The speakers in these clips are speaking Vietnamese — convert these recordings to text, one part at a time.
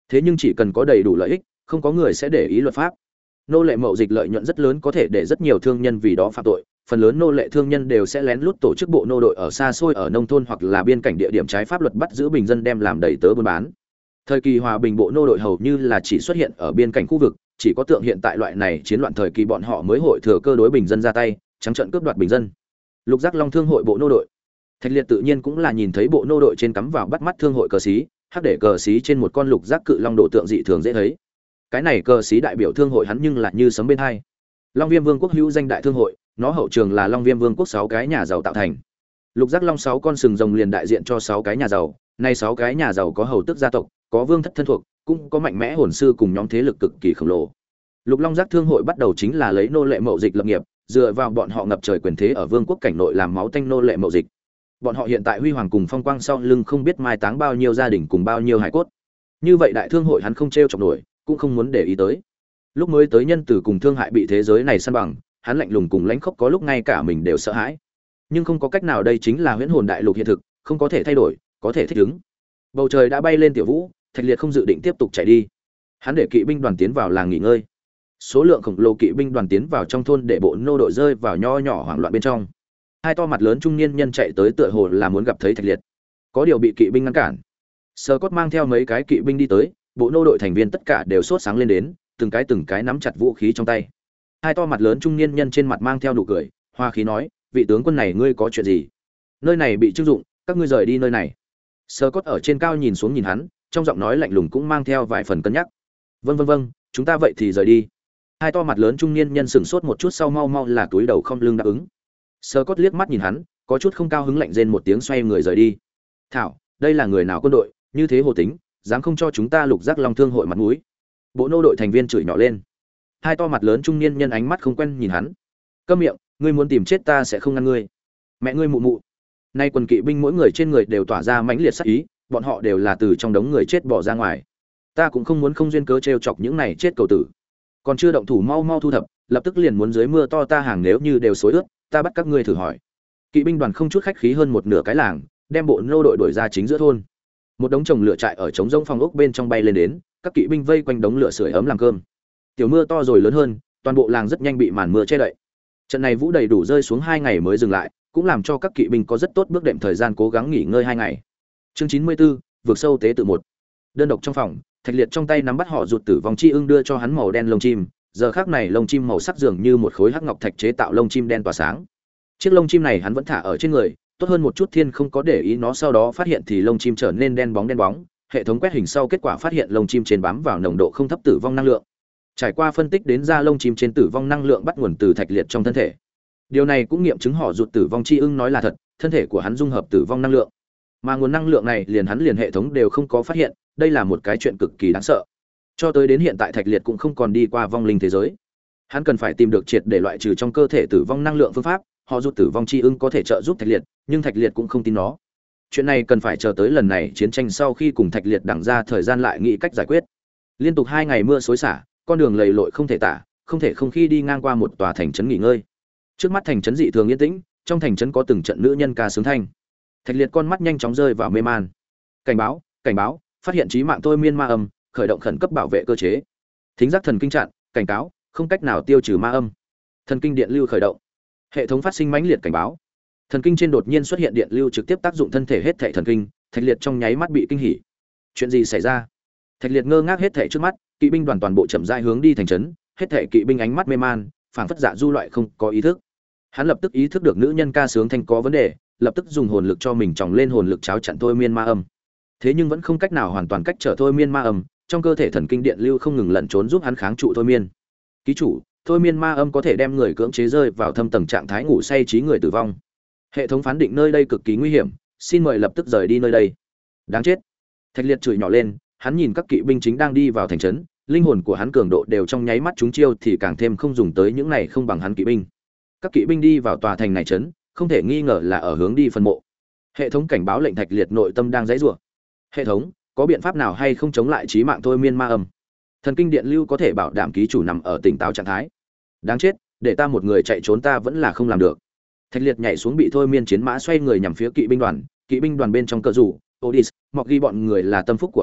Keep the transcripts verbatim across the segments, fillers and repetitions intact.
Thế nhưng chỉ cần có đầy đủ lợi ích, không có người sẽ để ý luật pháp. Nô lệ mậu dịch lợi nhuận rất lớn có thể để rất nhiều thương nhân vì đó phạm tội, phần lớn nô lệ thương nhân đều sẽ lén lút tổ chức bộ nô đội ở xa xôi ở nông thôn hoặc là biên cảnh địa điểm trái pháp luật bắt giữ bình dân đem làm đầy tớ buôn bán. Thời kỳ hòa bình bộ nô đội hầu như là chỉ xuất hiện ở biên cảnh khu vực, chỉ có tượng hiện tại loại này chiến loạn thời kỳ bọn họ mới hội thừa cơ đối bình dân ra tay, trắng trợn cướp đoạt bình dân. Lục Giác Long thương hội bộ nô đội. Thạch Liệt tự nhiên cũng là nhìn thấy bộ nô đội trên cắm vào bắt mắt thương hội cờ xí, hắc để cờ xí trên một con lục giác cự long độ tượng dị thường dễ thấy. Cái này cờ xí đại biểu thương hội hắn nhưng là như sấm bên hai. Long Viêm Vương quốc hữu danh đại thương hội, nó hậu trường là Long Viêm Vương quốc sáu cái nhà giàu tạo thành. Lục Giác Long sáu con sừng rồng liền đại diện cho sáu cái nhà giàu, nay sáu cái nhà giàu có hầu tước gia tộc, có vương thất thân thuộc, cũng có mạnh mẽ hồn sư cùng nhóm thế lực cực kỳ khổng lồ. Lục Long Giác thương hội bắt đầu chính là lấy nô lệ mậu dịch lập nghiệp, dựa vào bọn họ ngập trời quyền thế ở vương quốc cảnh nội làm máu tanh nô lệ mậu dịch. Bọn họ hiện tại huy hoàng cùng phong quang sau lưng không biết mai táng bao nhiêu gia đình cùng bao nhiêu hải cốt. Như vậy đại thương hội hắn không trêu chọc nổi, cũng không muốn để ý tới. Lúc mới tới nhân từ cùng thương hại bị thế giới này săn bằng, hắn lạnh lùng cùng lãnh khốc có lúc ngay cả mình đều sợ hãi. Nhưng không có cách nào, đây chính là huyễn hồn đại lục hiện thực, không có thể thay đổi, có thể thích ứng. Bầu trời đã bay lên tiểu vũ, Thạch Liệt không dự định tiếp tục chạy đi. Hắn để kỵ binh đoàn tiến vào làng nghỉ ngơi. Số lượng khổng lồ kỵ binh đoàn tiến vào trong thôn để bộ nô đội rơi vào nho nhỏ hoảng loạn bên trong. Hai to mặt lớn trung niên nhân chạy tới tựa hồ là muốn gặp thấy Thạch Liệt, có điều bị kỵ binh ngăn cản. Sơ Cốt mang theo mấy cái kỵ binh đi tới, bộ nô đội thành viên tất cả đều sốt sáng lên đến, từng cái từng cái nắm chặt vũ khí trong tay. Hai to mặt lớn trung niên nhân trên mặt mang theo nụ cười, hoa khí nói: vị tướng quân này ngươi có chuyện gì? Nơi này bị trưng dụng, các ngươi rời đi nơi này. Sơ Cốt ở trên cao nhìn xuống nhìn hắn, trong giọng nói lạnh lùng cũng mang theo vài phần cân nhắc. Vâng vâng vâng, chúng ta vậy thì rời đi. Hai to mặt lớn trung niên nhân sững sốt một chút sau mau mau là túi đầu không lưng đáp ứng. Sơ Cốt liếc mắt nhìn hắn, có chút không cao hứng lạnh rên một tiếng xoay người rời đi. Thảo, đây là người nào quân đội, như thế hồ tính, dám không cho chúng ta Lục Giác Long thương hội mặt mũi. Bộ nô đội thành viên chửi nhỏ lên. Hai to mặt lớn trung niên nhân ánh mắt không quen nhìn hắn. Câm miệng, ngươi muốn tìm chết ta sẽ không ngăn ngươi. Mẹ ngươi mụ mụ. Nay quần kỵ binh mỗi người trên người đều tỏa ra mãnh liệt sát ý, bọn họ đều là từ trong đống người chết bỏ ra ngoài. Ta cũng không muốn không duyên cớ trêu chọc những này chết cầu tử. Còn chưa động thủ mau mau thu thập, lập tức liền muốn dưới mưa to ta hàng nếu như đều xối ướt, ta bắt các ngươi thử hỏi. Kỵ binh đoàn không chút khách khí hơn một nửa cái làng, đem bộ nô đội đuổi ra chính giữa thôn. Một đống trồng lửa trại ở trống rông phòng ốc bên trong bay lên đến, các kỵ binh vây quanh đống lửa sưởi ấm làm cơm. Tiểu mưa to rồi lớn hơn, toàn bộ làng rất nhanh bị màn mưa che đậy. Trận này vũ đầy đủ rơi xuống hai ngày mới dừng lại, cũng làm cho các kỵ binh có rất tốt bước đệm thời gian cố gắng nghỉ ngơi hai ngày. Chương chín mươi tư, vượt sâu tế tự một. Đơn độc trong phòng, Thạch Liệt trong tay nắm bắt họ rụt tử vong chi ưng đưa cho hắn màu đen lông chim, giờ khắc này lông chim màu sắc dường như một khối hắc ngọc thạch chế tạo lông chim đen tỏa sáng. Chiếc lông chim này hắn vẫn thả ở trên người, tốt hơn một chút thiên không có để ý nó, sau đó phát hiện thì lông chim trở nên đen bóng đen bóng, hệ thống quét hình sau kết quả phát hiện lông chim trên bám vào nồng độ không thấp tử vong năng lượng. Trải qua phân tích đến ra lông chim trên tử vong năng lượng bắt nguồn từ Thạch Liệt trong thân thể. Điều này cũng nghiệm chứng họ rụt tử vong chi ưng nói là thật, thân thể của hắn dung hợp tử vong năng lượng. Mà nguồn năng lượng này liền hắn liền hệ thống đều không có phát hiện, đây là một cái chuyện cực kỳ đáng sợ. Cho tới đến hiện tại Thạch Liệt cũng không còn đi qua vong linh thế giới. Hắn cần phải tìm được triệt để loại trừ trong cơ thể tử vong năng lượng phương pháp, họ rụt tử vong chi ưng có thể trợ giúp Thạch Liệt, nhưng Thạch Liệt cũng không tin nó. Chuyện này cần phải chờ tới lần này chiến tranh sau khi cùng Thạch Liệt đằng ra thời gian lại nghĩ cách giải quyết. Liên tục hai ngày mưa xối xả, con đường lầy lội không thể tả, không thể không khi đi ngang qua một tòa thành trấn nghỉ ngơi. Trước mắt thành trấn dị thường yên tĩnh, trong thành trấn có từng trận nữ nhân ca sướng thanh. Thạch Liệt con mắt nhanh chóng rơi vào mê man. Cảnh báo, cảnh báo, phát hiện chí mạng thôi miên ma âm, khởi động khẩn cấp bảo vệ cơ chế. Thính giác thần kinh chặn, cảnh cáo, không cách nào tiêu trừ ma âm. Thần kinh điện lưu khởi động. Hệ thống phát sinh mãnh liệt cảnh báo. Thần kinh trên đột nhiên xuất hiện điện lưu trực tiếp tác dụng thân thể hết thảy thần kinh, Thạch Liệt trong nháy mắt bị kinh hỉ. Chuyện gì xảy ra? Thạch Liệt ngơ ngác hết thảy trước mắt, kỵ binh đoàn toàn bộ chậm rãi hướng đi thành trấn, hết thảy kỵ binh ánh mắt mê man, phảng phất dạ du loại không có ý thức. Hắn lập tức ý thức được nữ nhân ca sướng thanh có vấn đề, lập tức dùng hồn lực cho mình tròng lên hồn lực cháo chặn thôi miên ma âm. Thế nhưng vẫn không cách nào hoàn toàn cách trở thôi miên ma âm, trong cơ thể thần kinh điện lưu không ngừng lẩn trốn giúp hắn kháng trụ thôi miên. Ký chủ, thôi miên ma âm có thể đem người cưỡng chế rơi vào thâm tầng trạng thái ngủ say trí người tử vong. Hệ thống phán định nơi đây cực kỳ nguy hiểm, xin mời lập tức rời đi nơi đây. Đáng chết. Thạch Liệt chửi nhỏ lên, hắn nhìn các kỵ binh chính đang đi vào thành trấn, linh hồn của hắn cường độ đều trong nháy mắt trúng chiêu thì càng thêm không dùng tới những này không bằng hắn kỵ binh. Các kỵ binh đi vào tòa thành này trấn, không thể nghi ngờ là ở hướng đi phân mộ. Hệ thống cảnh báo lệnh Thạch Liệt nội tâm đang giãy giụa. Hệ thống, có biện pháp nào hay không chống lại chí mạng thôi miên ma âm? Thần kinh điện lưu có thể bảo đảm ký chủ nằm ở tỉnh táo trạng thái. Đáng chết, để ta một người chạy trốn ta vẫn là không làm được. Thạch Liệt nhảy xuống bị thôi miên chiến mã xoay người nhằm phía kỵ binh đoàn, kỵ binh đoàn bên trong cờ rủ, Odis, Mọc Ghi bọn người là tâm phúc của hắn,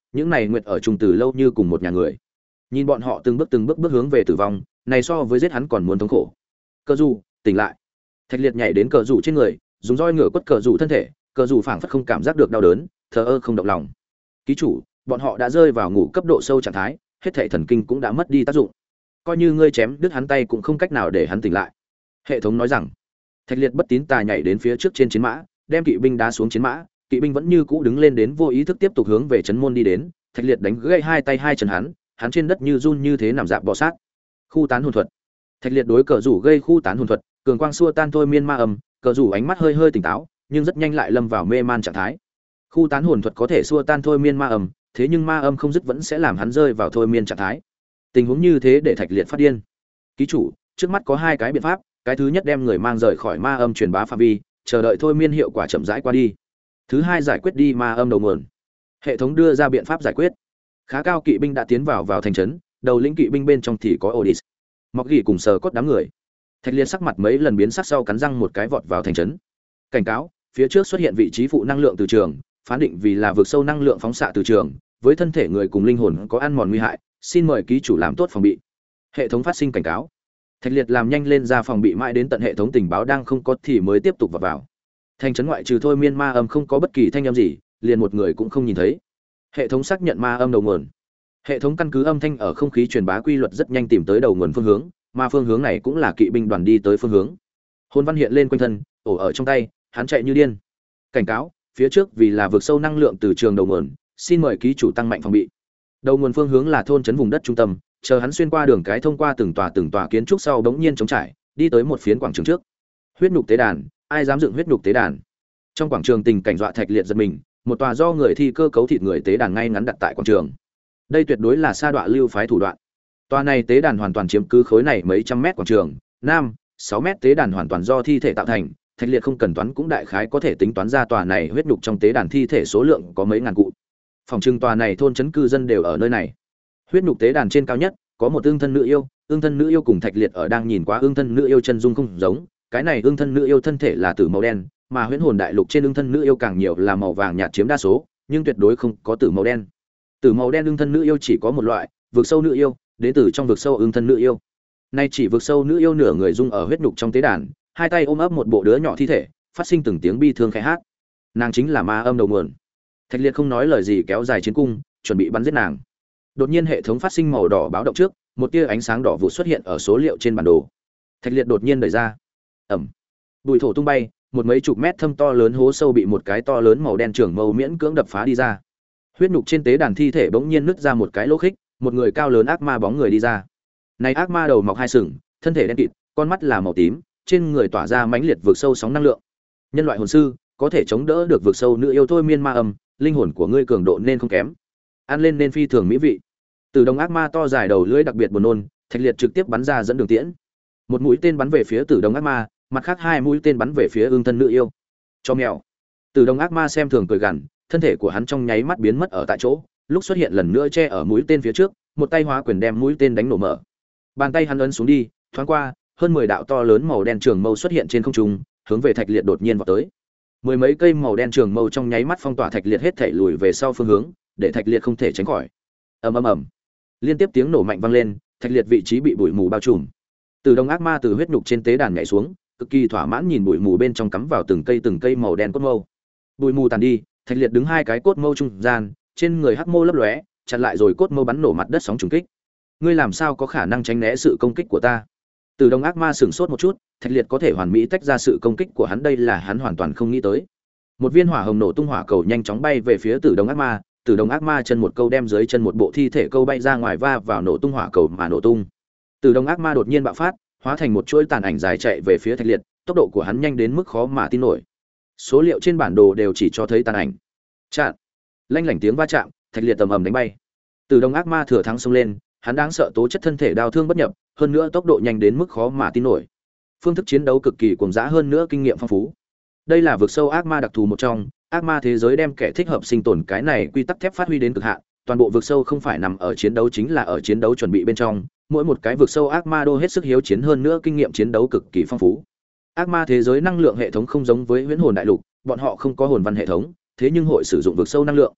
những này nguyệt ở chung từ lâu như cùng một nhà người. Nhìn bọn họ từng bước từng bước bước hướng về tử vong, này so với giết hắn còn muốn thống khổ. Cờ Dù, tỉnh lại. Thạch Liệt nhảy đến Cờ Dù trên người, dùng roi ngựa quất Cờ Dù thân thể, Cờ Dù phảng phất không cảm giác được đau đớn, thờ ơ không động lòng. Ký chủ, bọn họ đã rơi vào ngủ cấp độ sâu trạng thái, hết thảy thần kinh cũng đã mất đi tác dụng. Coi như ngươi chém đứt hắn tay cũng không cách nào để hắn tỉnh lại. Hệ thống nói rằng. Thạch Liệt bất tín tà nhảy đến phía trước trên chiến mã, đem kỵ binh đá xuống chiến mã, kỵ binh vẫn như cũ đứng lên đến vô ý thức tiếp tục hướng về trấn môn đi đến. Thạch Liệt đánh gãy hai tay hai chân hắn, hắn trên đất như run như thế nằm dạp bò sát. Khu tán hồn thuật. Thạch Liệt đối Cờ Rủ gây khu tán hồn thuật, cường quang xua tan thôi miên ma âm, Cờ Rủ ánh mắt hơi hơi tỉnh táo, nhưng rất nhanh lại lâm vào mê man trạng thái. Khu tán hồn thuật có thể xua tan thôi miên ma âm, thế nhưng ma âm không dứt vẫn sẽ làm hắn rơi vào thôi miên trạng thái. Tình huống như thế để Thạch Liệt phát điên. Ký chủ, trước mắt có hai cái biện pháp, cái thứ nhất đem người mang rời khỏi ma âm truyền bá phạm vi, chờ đợi thôi miên hiệu quả chậm rãi qua đi. Thứ hai, giải quyết đi ma âm đầu nguồn. Hệ thống đưa ra biện pháp giải quyết. Khá cao kỵ binh đã tiến vào vào thành trấn, đầu lĩnh kỵ binh bên trong thì có Odis, Mọc Gỉ cùng sờ cốt đám người. Thạch Liệt sắc mặt mấy lần biến sắc sau cắn răng một cái vọt vào thành trấn. Cảnh cáo, phía trước xuất hiện vị trí phụ năng lượng từ trường, phán định vì là vực sâu năng lượng phóng xạ từ trường, với thân thể người cùng linh hồn có ăn mòn nguy hại, xin mời ký chủ làm tốt phòng bị. Hệ thống phát sinh cảnh cáo. Thạch Liệt làm nhanh lên ra phòng bị mãi đến tận hệ thống tình báo đang không có thì mới tiếp tục vào vào. Thành trấn ngoại trừ thôi miên ma âm không có bất kỳ thanh âm gì, liền một người cũng không nhìn thấy. Hệ thống xác nhận ma âm đầu nguồn. Hệ thống căn cứ âm thanh ở không khí truyền bá quy luật rất nhanh tìm tới đầu nguồn phương hướng, mà phương hướng này cũng là kỵ binh đoàn đi tới phương hướng. Hồn văn hiện lên quanh thân, ổ ở trong tay, hắn chạy như điên. Cảnh cáo, phía trước vì là vực sâu năng lượng từ trường đầu nguồn, xin mời ký chủ tăng mạnh phòng bị. Đầu nguồn phương hướng là thôn trấn vùng đất trung tâm, chờ hắn xuyên qua đường cái thông qua từng tòa từng tòa kiến trúc sau đống nhiên chống trải, đi tới một phiến quảng trường trước. Huyết nhục tế đàn, ai dám dựng huyết nhục tế đàn? Trong quảng trường tình cảnh dọa Thạch Liệt giật mình, một tòa do người thi cơ cấu thịt người tế đàn ngay ngắn đặt tại quảng trường. Đây tuyệt đối là sa đọa lưu phái thủ đoạn. Tòa này tế đàn hoàn toàn chiếm cứ khối này mấy trăm mét quảng trường, năm, sáu mét tế đàn hoàn toàn do thi thể tạo thành, Thạch Liệt không cần toán cũng đại khái có thể tính toán ra tòa này huyết nhục trong tế đàn thi thể số lượng có mấy ngàn cụ. Phòng trưng tòa này thôn trấn cư dân đều ở nơi này. Huyết nhục tế đàn trên cao nhất có một ương thân nữ yêu, ương thân nữ yêu cùng Thạch Liệt ở đang nhìn qua ương thân nữ yêu chân dung không giống, cái này ương thân nữ yêu thân thể là tử màu đen, mà huyễn hồn đại lục trên ương thân nữ yêu càng nhiều là màu vàng nhạt chiếm đa số, nhưng tuyệt đối không có tử màu đen. Tử màu đen ương thân nữ yêu chỉ có một loại, vực sâu nữ yêu, đến từ trong vực sâu ương thân nữ yêu. Nay chỉ vực sâu nữ yêu nửa người dung ở huyết nhục trong tế đàn, hai tay ôm ấp một bộ đứa nhỏ thi thể, phát sinh từng tiếng bi thương khẽ hát. Nàng chính là ma âm đầu nguồn. Thạch Liệt không nói lời gì kéo dài chiến cung, chuẩn bị bắn giết nàng. Đột nhiên hệ thống phát sinh màu đỏ báo động trước, một tia ánh sáng đỏ vụ xuất hiện ở số liệu trên bản đồ. Thạch Liệt đột nhiên đẩy ra. Ầm. Bụi thổ tung bay, một mấy chục mét thâm to lớn hố sâu bị một cái to lớn màu đen trưởng mâu miễn cưỡng đập phá đi ra. Huyết nhục trên tế đàn thi thể bỗng nhiên nứt ra một cái lỗ khích, một người cao lớn ác ma bóng người đi ra. Này ác ma đầu mọc hai sừng, thân thể đen kịt, con mắt là màu tím, trên người tỏa ra mãnh liệt vực sâu sóng năng lượng. Nhân loại hồn sư, có thể chống đỡ được vực sâu nữ yêu thôi miên ma âm, linh hồn của ngươi cường độ nên không kém. Ăn lên nên phi thường mỹ vị. Từ đồng ác ma to dài đầu lưỡi đặc biệt buồn nôn, Thạch Liệt trực tiếp bắn ra dẫn đường tiễn. Một mũi tên bắn về phía Tử đồng ác ma, mặt khác hai mũi tên bắn về phía ương thân nữ yêu. Cho mèo. Tử đồng ác ma xem thường cười gằn, thân thể của hắn trong nháy mắt biến mất ở tại chỗ, lúc xuất hiện lần nữa che ở mũi tên phía trước, một tay hóa quyền đem mũi tên đánh nổ mở. Bàn tay hắn ấn xuống đi, thoáng qua, hơn mười đạo to lớn màu đen trường mâu xuất hiện trên không trung, hướng về Thạch Liệt đột nhiên vọt tới. Mười mấy cây màu đen trường mâu trong nháy mắt phong tỏa Thạch Liệt hết thảy lùi về sau phương hướng, để Thạch Liệt không thể tránh khỏi. Ầm ầm ầm. Liên tiếp tiếng nổ mạnh vang lên, Thạch Liệt vị trí bị bụi mù bao trùm. Từ đông ác ma từ huyết nhục trên tế đàn nhảy xuống, cực kỳ thỏa mãn nhìn bụi mù bên trong cắm vào từng cây từng cây màu đen cốt mâu. Bụi mù tàn đi, Thạch Liệt đứng hai cái cốt mâu trung gian, trên người hắc mâu lấp lóe, chặn lại rồi cốt mâu bắn nổ mặt đất sóng trùng kích. Ngươi làm sao có khả năng tránh né sự công kích của ta? Từ đông ác ma sửng sốt một chút, Thạch Liệt có thể hoàn mỹ tách ra sự công kích của hắn, đây là hắn hoàn toàn không nghĩ tới. Một viên hỏa hồng nổ tung hỏa cầu nhanh chóng bay về phía Tử Đông ác ma, Tử Đông ác ma chân một câu đem dưới chân một bộ thi thể câu bay ra ngoài va vào nổ tung hỏa cầu mà nổ tung. Tử Đông ác ma đột nhiên bạo phát, hóa thành một chuỗi tàn ảnh dài chạy về phía Thạch Liệt, tốc độ của hắn nhanh đến mức khó mà tin nổi. Số liệu trên bản đồ đều chỉ cho thấy tàn ảnh. Chạm. Lanh lảnh tiếng va chạm, Thạch Liệt tầm ầm đánh bay. Tử Đông ác ma thừa thắng xông lên, hắn đáng sợ tố chất thân thể đau thương bất nhập, hơn nữa tốc độ nhanh đến mức khó mà tin nổi. Phương thức chiến đấu cực kỳ cuồng dã, hơn nữa kinh nghiệm phong phú. Đây là vực sâu ác ma đặc thù một trong, ác ma thế giới đem kẻ thích hợp sinh tồn cái này quy tắc thép phát huy đến cực hạn, toàn bộ vực sâu không phải nằm ở chiến đấu chính là ở chiến đấu chuẩn bị bên trong, mỗi một cái vực sâu ác ma đô hết sức hiếu chiến, hơn nữa kinh nghiệm chiến đấu cực kỳ phong phú. Ác ma thế giới năng lượng hệ thống không giống với huyễn hồn đại lục, bọn họ không có hồn văn hệ thống, thế nhưng hội sử dụng vực sâu năng lượng.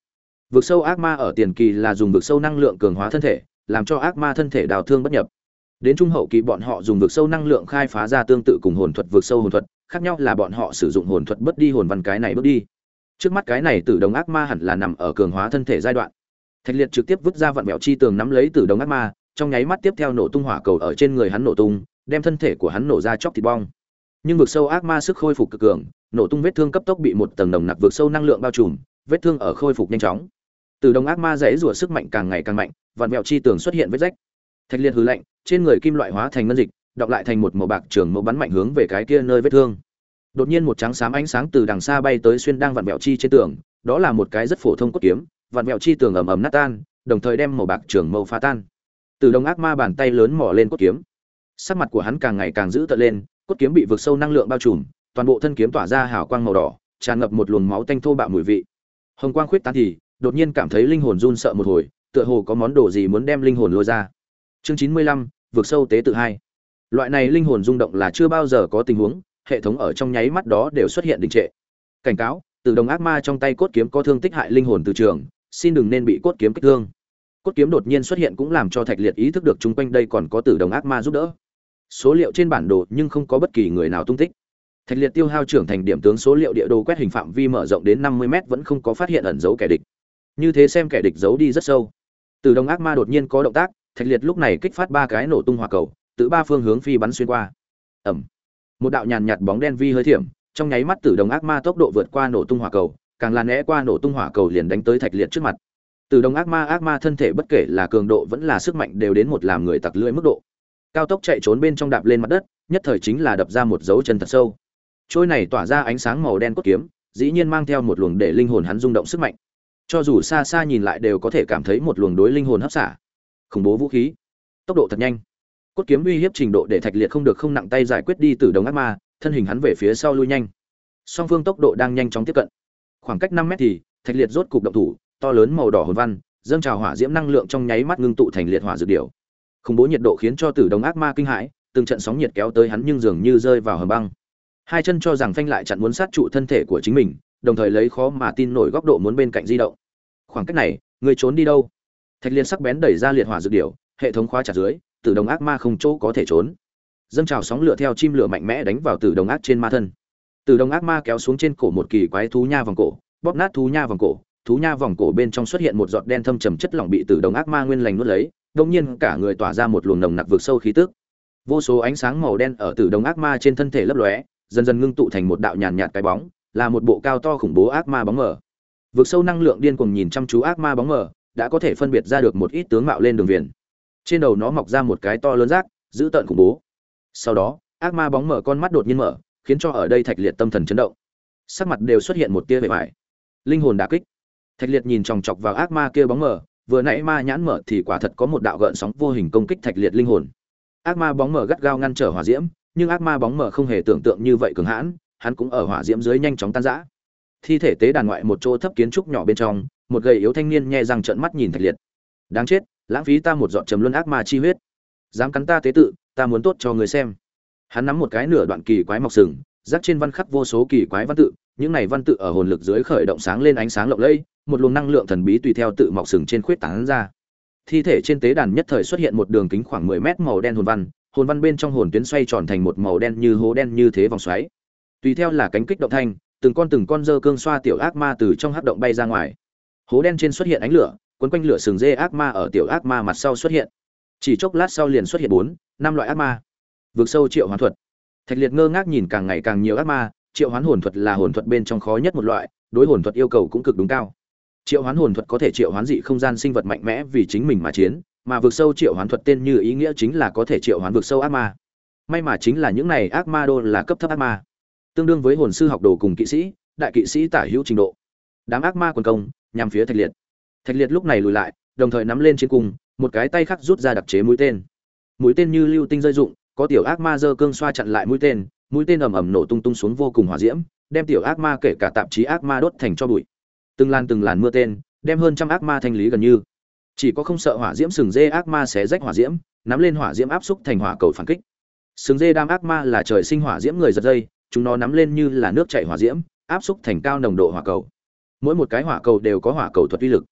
Vực sâu ác ma ở tiền kỳ là dùng vực sâu năng lượng cường hóa thân thể, làm cho ác ma thân thể đào thương bất nhập. Đến trung hậu kỳ bọn họ dùng vực sâu năng lượng khai phá ra tương tự cùng hồn thuật vực sâu hồn thuật, khác nhau là bọn họ sử dụng hồn thuật bất đi hồn văn cái này bước đi. Trước mắt cái này tử đồng ác ma hẳn là nằm ở cường hóa thân thể giai đoạn. Thạch Liệt trực tiếp vứt ra vặn vẹo chi tường nắm lấy tử đồng ác ma, trong nháy mắt tiếp theo nổ tung hỏa cầu ở trên người hắn nổ tung, đem thân thể của hắn nổ ra chóc thịt bong. Nhưng vực sâu ác ma sức khôi phục cực cường, nổ tung vết thương cấp tốc bị một tầng nồng nặc vực sâu năng lượng bao trùm, vết thương ở khôi phục nhanh chóng. Tử đồng ác ma rẽ rủa sức mạnh càng ngày càng mạnh, vặn vẹo chi tường xuất hiện vết rách. Thạch Liệt hừ lạnh, trên người kim loại hóa thành ngân dịch, đọc lại thành một màu bạc trường mâu bắn mạnh hướng về cái kia nơi vết thương. Đột nhiên một trắng xám ánh sáng từ đằng xa bay tới xuyên đang vặn vẹo chi trên tường, đó là một cái rất phổ thông cốt kiếm, vặn vẹo chi tường ầm ầm nát tan, đồng thời đem màu bạc trường mâu phá tan. Tử đồng ác ma bàn tay lớn mò lên cốt kiếm. Sắc mặt của hắn càng ngày càng dữ tợn lên, cốt kiếm bị vực sâu năng lượng bao trùm, toàn bộ thân kiếm tỏa ra hào quang màu đỏ, tràn ngập một luồng máu tanh thô bạo mùi vị. Hồng quang khuyết tán thì, đột nhiên cảm thấy linh hồn run sợ một hồi, tựa hồ có món đồ gì muốn đem linh hồn lôi ra. Chương chín mươi lăm, vực sâu tế tự hai. Loại này linh hồn rung động là chưa bao giờ có tình huống, hệ thống ở trong nháy mắt đó đều xuất hiện đình trệ. Cảnh cáo, Tử đồng ác ma trong tay cốt kiếm có thương tích hại linh hồn từ trường, xin đừng nên bị cốt kiếm kích thương. Cốt kiếm đột nhiên xuất hiện cũng làm cho Thạch Liệt ý thức được chung quanh đây còn có Tử đồng ác ma giúp đỡ. Số liệu trên bản đồ nhưng không có bất kỳ người nào tung tích. Thạch Liệt tiêu hao trưởng thành điểm tướng số liệu địa đồ quét hình phạm vi mở rộng đến năm mươi mét vẫn không có phát hiện ẩn dấu kẻ địch. Như thế xem kẻ địch giấu đi rất sâu. Tử đồng ác ma đột nhiên có động tác, Thạch Liệt lúc này kích phát ba cái nổ tung hỏa cầu, từ ba phương hướng phi bắn xuyên qua. Ầm. Một đạo nhàn nhạt bóng đen vi hơi thiểm, trong nháy mắt Tử đồng ác ma tốc độ vượt qua nổ tung hỏa cầu, càng là né qua nổ tung hỏa cầu liền đánh tới Thạch Liệt trước mặt. Tử đồng ác ma ác ma thân thể bất kể là cường độ vẫn là sức mạnh đều đến một làm người tặc lưỡi mức độ. Cao tốc chạy trốn bên trong đạp lên mặt đất, nhất thời chính là đập ra một dấu chân thật sâu. Trôi này tỏa ra ánh sáng màu đen cốt kiếm, dĩ nhiên mang theo một luồng để linh hồn hắn rung động sức mạnh. Cho dù xa xa nhìn lại đều có thể cảm thấy một luồng đối linh hồn hấp xả. Khủng bố vũ khí, tốc độ thật nhanh. Cốt kiếm uy hiếp trình độ để Thạch Liệt không được không nặng tay giải quyết đi Tử đồng ác ma, thân hình hắn về phía sau lui nhanh. Song phương tốc độ đang nhanh chóng tiếp cận. Khoảng cách năm mét thì, Thạch Liệt rốt cục động thủ, to lớn màu đỏ hồn văn, dâng trào hỏa diễm năng lượng trong nháy mắt ngưng tụ thành liệt hỏa dược điểu. Khủng bố nhiệt độ khiến cho Tử đồng ác ma kinh hãi, từng trận sóng nhiệt kéo tới hắn nhưng dường như rơi vào hầm băng. Hai chân cho rằng phanh lại chặn muốn sát trụ thân thể của chính mình, đồng thời lấy khó mà tin nổi góc độ muốn bên cạnh di động. Khoảng cách này, người trốn đi đâu? Thạch Liệt sắc bén đẩy ra liệt hỏa dược điểu, hệ thống khóa chặt dưới, Tử đồng ác ma không chỗ có thể trốn. Dâng trào sóng lửa theo chim lửa mạnh mẽ đánh vào Tử đồng ác trên ma thân. Tử đồng ác ma kéo xuống trên cổ một kỳ quái thú nha vòng cổ, bóp nát thú nha vòng cổ, thú nha vòng cổ bên trong xuất hiện một giọt đen thâm trầm chất lỏng bị Tử đồng ác ma nguyên lành nuốt lấy, đột nhiên cả người tỏa ra một luồng nồng nặc vực sâu khí tức. Vô số ánh sáng màu đen ở Tử đồng ác ma trên thân thể lấp lóe, dần dần ngưng tụ thành một đạo nhàn nhạt cái bóng, là một bộ cao to khủng bố ác ma bóng mờ. Vực sâu năng lượng điên cuồng nhìn chăm chú ác ma bóng mờ, đã có thể phân biệt ra được một ít tướng mạo lên đường viền. Trên đầu nó mọc ra một cái to lớn rác, dữ tợn khủng bố. Sau đó, ác ma bóng mờ con mắt đột nhiên mở, khiến cho ở đây Thạch Liệt tâm thần chấn động. Sắc mặt đều xuất hiện một tia vẻ vải. Linh hồn đả kích. Thạch Liệt nhìn chòng chọc vào ác ma kia bóng mờ, vừa nãy ma nhãn mở thì quả thật có một đạo gợn sóng vô hình công kích Thạch Liệt linh hồn. Ác ma bóng mờ gắt gao ngăn trở hỏa diễm, nhưng ác ma bóng mờ không hề tưởng tượng như vậy cường hãn, hắn cũng ở hỏa diễm dưới nhanh chóng tan rã. Thi thể tế đàn ngoại một chỗ thấp kiến trúc nhỏ bên trong, một gầy yếu thanh niên nhe răng trợn mắt nhìn Thạch Liệt. Đáng chết, lãng phí ta một giọt trầm luân ác ma chi huyết. Dám cắn ta tế tự, ta muốn tốt cho người xem. Hắn nắm một cái nửa đoạn kỳ quái mọc sừng, rắc trên văn khắc vô số kỳ quái văn tự, những này văn tự ở hồn lực dưới khởi động sáng lên ánh sáng lộng lẫy, một luồng năng lượng thần bí tùy theo tự mọc sừng trên khuyết tán ra. Thi thể trên tế đàn nhất thời xuất hiện một đường kính khoảng mười mét màu đen hồn văn, hồn văn bên trong hồn tuyến xoay tròn thành một màu đen như hố đen như thế vòng xoáy. Tùy theo là cánh kích động thanh, từng con từng con dơ cương xoa tiểu ác ma từ trong hắc động bay ra ngoài. Hố đen trên xuất hiện ánh lửa, quấn quanh lửa sừng dê ác ma ở tiểu ác ma mặt sau xuất hiện. Chỉ chốc lát sau liền xuất hiện bốn, năm loại ác ma. Vực sâu triệu hoán thuật. Thạch Liệt ngơ ngác nhìn càng ngày càng nhiều ác ma, triệu hoán hồn thuật là hồn thuật bên trong khó nhất một loại, đối hồn thuật yêu cầu cũng cực đúng cao. Triệu hoán hồn thuật có thể triệu hoán dị không gian sinh vật mạnh mẽ vì chính mình mà chiến, mà vực sâu triệu hoán thuật tên như ý nghĩa chính là có thể triệu hoán vực sâu ác ma. May mà chính là những này ác ma đô là cấp thấp ác ma, tương đương với hồn sư học đồ cùng kỵ sĩ, đại kỵ sĩ tả hữu trình độ. Đám ác ma quần công nhằm phía Thạch Liệt. Thạch Liệt lúc này lùi lại, đồng thời nắm lên chiến cung, một cái tay khác rút ra đặc chế mũi tên. Mũi tên như lưu tinh rơi dụng, có tiểu ác ma giơ cương xoa chặn lại mũi tên, mũi tên ầm ầm nổ tung tung xuống vô cùng hỏa diễm, đem tiểu ác ma kể cả tạp chí ác ma đốt thành tro bụi. Từng làn từng làn mưa tên, đem hơn trăm ác ma thanh lý gần như. Chỉ có không sợ hỏa diễm sừng dê ác ma xé rách hỏa diễm, nắm lên hỏa diễm áp xúc thành hỏa cầu phản kích. Sừng dê đam ác ma là trời sinh hỏa diễm người giật dây, chúng nó nắm lên như là nước chảy hỏa diễm, áp xúc thành cao nồng độ hỏa cầu. Mỗi một cái hỏa cầu đều có hỏa cầu thuật uy lực,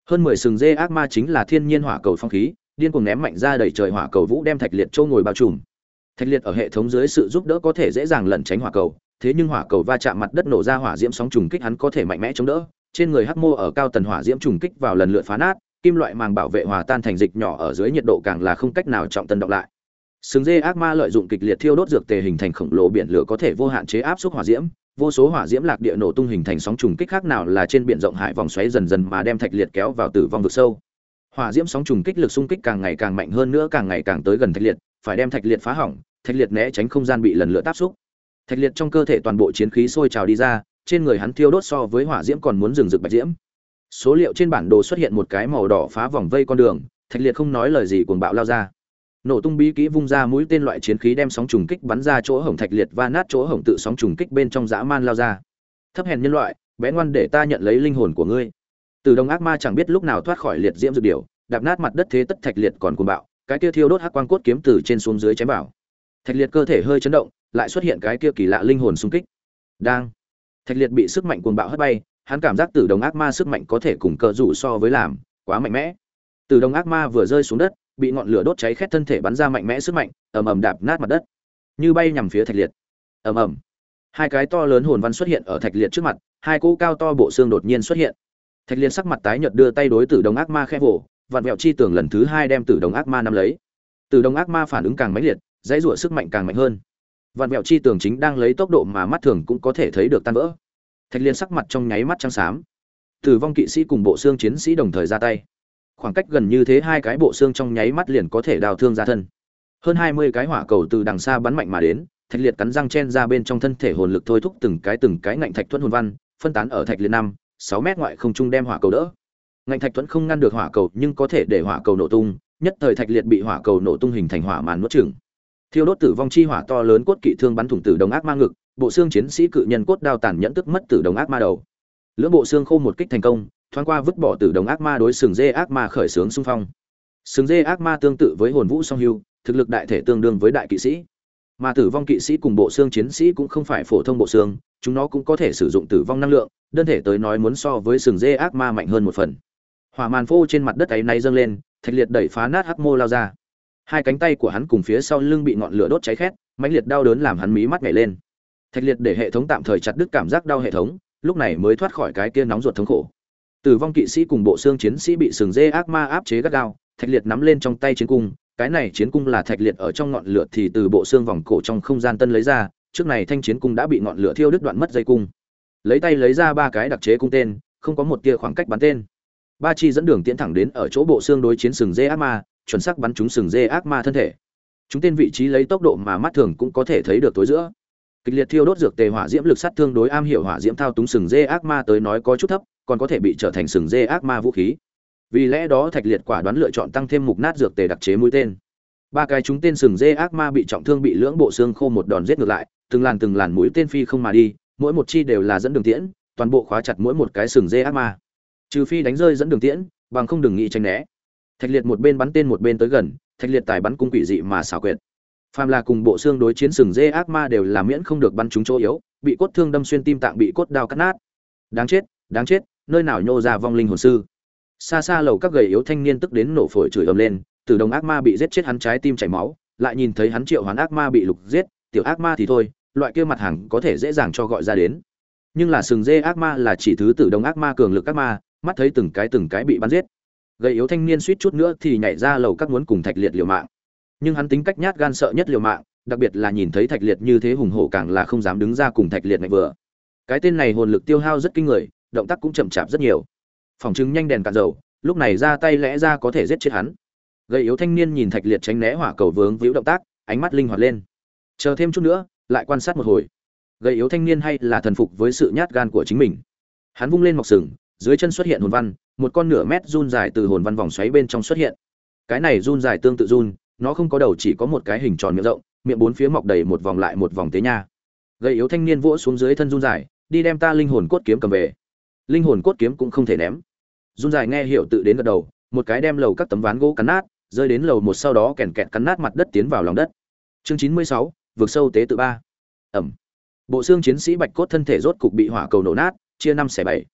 Hơn mười sừng dê ác ma chính là thiên nhiên hỏa cầu phong khí, điên cuồng ném mạnh ra đầy trời hỏa cầu vũ đem thạch liệt châu ngồi bao trùm. Thạch liệt ở hệ thống dưới sự giúp đỡ có thể dễ dàng lẩn tránh hỏa cầu, thế nhưng hỏa cầu va chạm mặt đất nổ ra hỏa diễm sóng trùng kích hắn có thể mạnh mẽ chống đỡ. Trên người hắc mô ở cao tần hỏa diễm trùng kích vào lần lượt phá nát, kim loại màng bảo vệ hòa tan thành dịch nhỏ ở dưới nhiệt độ càng là không cách nào trọng tân đọng lại. Sừng dê ác ma lợi dụng kịch liệt thiêu đốt dược tề hình thành khổng lồ biển lửa có thể vô hạn chế áp suất hỏa diễm, vô số hỏa diễm lạc địa nổ tung hình thành sóng trùng kích khác nào là trên biển rộng hải vòng xoáy dần dần mà đem thạch liệt kéo vào tử vong vực sâu. Hỏa diễm sóng trùng kích lực xung kích càng ngày càng mạnh hơn nữa, càng ngày càng tới gần thạch liệt, phải đem thạch liệt phá hỏng, thạch liệt né tránh không gian bị lần lượt áp xúc. Thạch liệt trong cơ thể toàn bộ chiến khí sôi trào đi ra, trên người hắn thiêu đốt so với hỏa diễm còn muốn rừng rực bạch diễm. Số liệu trên bản đồ xuất hiện một cái màu đỏ phá vòng vây con đường, thạch liệt không nói lời gì cuồng bạo lao ra. Nổ tung bí kỹ vung ra mũi tên loại chiến khí đem sóng trùng kích bắn ra chỗ hổng, thạch liệt va nát chỗ hổng tự sóng trùng kích bên trong dã man lao ra. Thấp hèn nhân loại, bé ngoan để ta nhận lấy linh hồn của ngươi. Từ Đông ác ma chẳng biết lúc nào thoát khỏi liệt diễm dược điểu, đạp nát mặt đất thế tất thạch liệt còn cuồng bạo, cái kia thiêu đốt hắc quang cốt kiếm từ trên xuống dưới chém vào. Thạch liệt cơ thể hơi chấn động, lại xuất hiện cái kia kỳ lạ linh hồn xung kích. Đang, thạch liệt bị sức mạnh cuồng bạo hất bay, hắn cảm giác Tử Đồng ác ma sức mạnh có thể cùng cờ rủ so với làm, quá mạnh mẽ. Tử Đồng ác ma vừa rơi xuống đất, bị ngọn lửa đốt cháy khét thân thể bắn ra mạnh mẽ sức mạnh, ầm ầm đạp nát mặt đất, như bay nhằm phía thạch liệt. Ầm ầm, hai cái to lớn hồn văn xuất hiện ở thạch liệt trước mặt, hai cỗ cao to bộ xương đột nhiên xuất hiện. Thạch liệt sắc mặt tái nhợt đưa tay đối Tử Đồng ác ma khẽ vỗ, vặn vẹo chi tường lần thứ hai đem Tử Đồng ác ma nắm lấy. Tử Đồng ác ma phản ứng càng mãnh liệt, dãy rủa sức mạnh càng mạnh hơn. Vạn vẹo chi tường chính đang lấy tốc độ mà mắt thường cũng có thể thấy được tan vỡ. Thạch Liên sắc mặt trong nháy mắt trắng xám. Tử vong kỵ sĩ cùng bộ xương chiến sĩ đồng thời ra tay. Khoảng cách gần như thế, hai cái bộ xương trong nháy mắt liền có thể đào thương ra thân. Hơn hai mươi cái hỏa cầu từ đằng xa bắn mạnh mà đến, Thạch Liệt cắn răng chen ra bên trong thân thể hồn lực thôi thúc từng cái từng cái ngạnh thạch thuẫn hồn văn, phân tán ở Thạch Liệt năm, sáu mét ngoại không trung đem hỏa cầu đỡ. Ngạnh thạch thuẫn không ngăn được hỏa cầu, nhưng có thể để hỏa cầu nổ tung, nhất thời Thạch Liệt bị hỏa cầu nổ tung hình thành hỏa màn nuốt chửng. Thiêu đốt tử vong chi hỏa to lớn cốt kỵ thương bắn thủng Tử Đồng ác ma ngực, bộ xương chiến sĩ cự nhân cốt đao tàn nhẫn tức mất Tử Đồng ác ma đầu. Lưỡng bộ xương khô một kích thành công, thoáng qua vứt bỏ Tử Đồng ác ma đối sừng dê ác ma khởi xướng xung phong. Sừng dê ác ma tương tự với hồn vũ song hưu, thực lực đại thể tương đương với đại kỵ sĩ. Mà tử vong kỵ sĩ cùng bộ xương chiến sĩ cũng không phải phổ thông bộ xương, chúng nó cũng có thể sử dụng tử vong năng lượng, đơn thể tới nói muốn so với sừng dê ác ma mạnh hơn một phần. Hỏa màn phô trên mặt đất ấy nay dâng lên, Thạch Liệt đẩy phá nát hắc mô lao ra. Hai cánh tay của hắn cùng phía sau lưng bị ngọn lửa đốt cháy khét, mãnh liệt đau đớn làm hắn mí mắt nhảy lên. Thạch Liệt để hệ thống tạm thời chặt đứt cảm giác đau hệ thống, lúc này mới thoát khỏi cái kia nóng ruột thống khổ. Tử vong kỵ sĩ cùng bộ xương chiến sĩ bị sừng dê ác ma áp chế gắt gao, Thạch Liệt nắm lên trong tay chiến cung, cái này chiến cung là Thạch Liệt ở trong ngọn lửa thì từ bộ xương vòng cổ trong không gian tân lấy ra, trước này thanh chiến cung đã bị ngọn lửa thiêu đứt đoạn mất dây cung. Lấy tay lấy ra ba cái đặc chế cung tên, không có một tia khoảng cách bắn tên. Ba chi dẫn đường tiến thẳng đến ở chỗ bộ xương đối chiến sừng dê ác ma, chuẩn xác bắn trúng sừng dê ác ma thân thể. Chúng tên vị trí lấy tốc độ mà mắt thường cũng có thể thấy được tối giữa. Kịch liệt thiêu đốt dược tề hỏa diễm lực sát thương đối am hiểu hỏa diễm thao túng sừng dê ác ma tới nói có chút thấp, còn có thể bị trở thành sừng dê ác ma vũ khí. Vì lẽ đó Thạch Liệt quả đoán lựa chọn tăng thêm mục nát dược tề đặc chế mũi tên. Ba cái chúng tên sừng dê ác ma bị trọng thương bị lưỡng bộ xương khô một đòn giết ngược lại, từng làn từng làn mũi tên phi không mà đi, mỗi một chi đều là dẫn đường tiễn, toàn bộ khóa chặt mỗi một cái sừng dê ác ma. Trừ phi đánh rơi dẫn đường tiễn, bằng không đừng nghĩ tránh né. Thạch Liệt một bên bắn tên một bên tới gần, Thạch Liệt tài bắn cung quỷ dị mà xảo quyệt. Phàm là cùng bộ xương đối chiến sừng dê ác ma đều là miễn không được bắn trúng chỗ yếu, bị cốt thương đâm xuyên tim tạng bị cốt đao cắt nát. Đáng chết, đáng chết, nơi nào nhô ra vong linh hồn sư. Xa xa lầu các gầy yếu thanh niên tức đến nổ phổi chửi ầm lên, Tử Đồng ác ma bị giết chết hắn trái tim chảy máu, lại nhìn thấy hắn triệu hoán ác ma bị lục giết, tiểu ác ma thì thôi, loại kia mặt hàng có thể dễ dàng cho gọi ra đến. Nhưng là sừng dê ác ma là chỉ thứ Tử Đồng ác ma cường lực ác ma, mắt thấy từng cái từng cái bị bắn giết. Gầy yếu thanh niên suýt chút nữa thì nhảy ra lầu các muốn cùng Thạch Liệt liều mạng. Nhưng hắn tính cách nhát gan sợ nhất liều mạng, đặc biệt là nhìn thấy Thạch Liệt như thế hùng hổ càng là không dám đứng ra cùng Thạch Liệt này vừa. Cái tên này hồn lực tiêu hao rất kinh người, động tác cũng chậm chạp rất nhiều. Phòng chứng nhanh đèn cạn dầu, lúc này ra tay lẽ ra có thể giết chết hắn. Gầy yếu thanh niên nhìn Thạch Liệt tránh né hỏa cầu vướng víu động tác, ánh mắt linh hoạt lên. Chờ thêm chút nữa, lại quan sát một hồi. Gầy yếu thanh niên hay là thần phục với sự nhát gan của chính mình. Hắn vung lên mọc sừng, dưới chân xuất hiện hồn văn, một con nửa mét run dài từ hồn văn vòng xoáy bên trong xuất hiện. Cái này run dài tương tự run, nó không có đầu, chỉ có một cái hình tròn miệng rộng, miệng bốn phía mọc đầy một vòng lại một vòng tế nha. Gầy yếu thanh niên vỗ xuống dưới thân run dài, đi đem ta linh hồn cốt kiếm cầm về. Linh hồn cốt kiếm cũng không thể ném. Run dài nghe hiểu tự đến gật đầu, một cái đem lầu các tấm ván gỗ cắn nát, rơi đến lầu một sau đó kèn kẹt cắn nát mặt đất tiến vào lòng đất. Chương chín mươi sáu, vượt sâu tế tự ba. Ẩm. Bộ xương chiến sĩ bạch cốt thân thể rốt cục bị hỏa cầu nổ nát, chia năm xẻ bảy.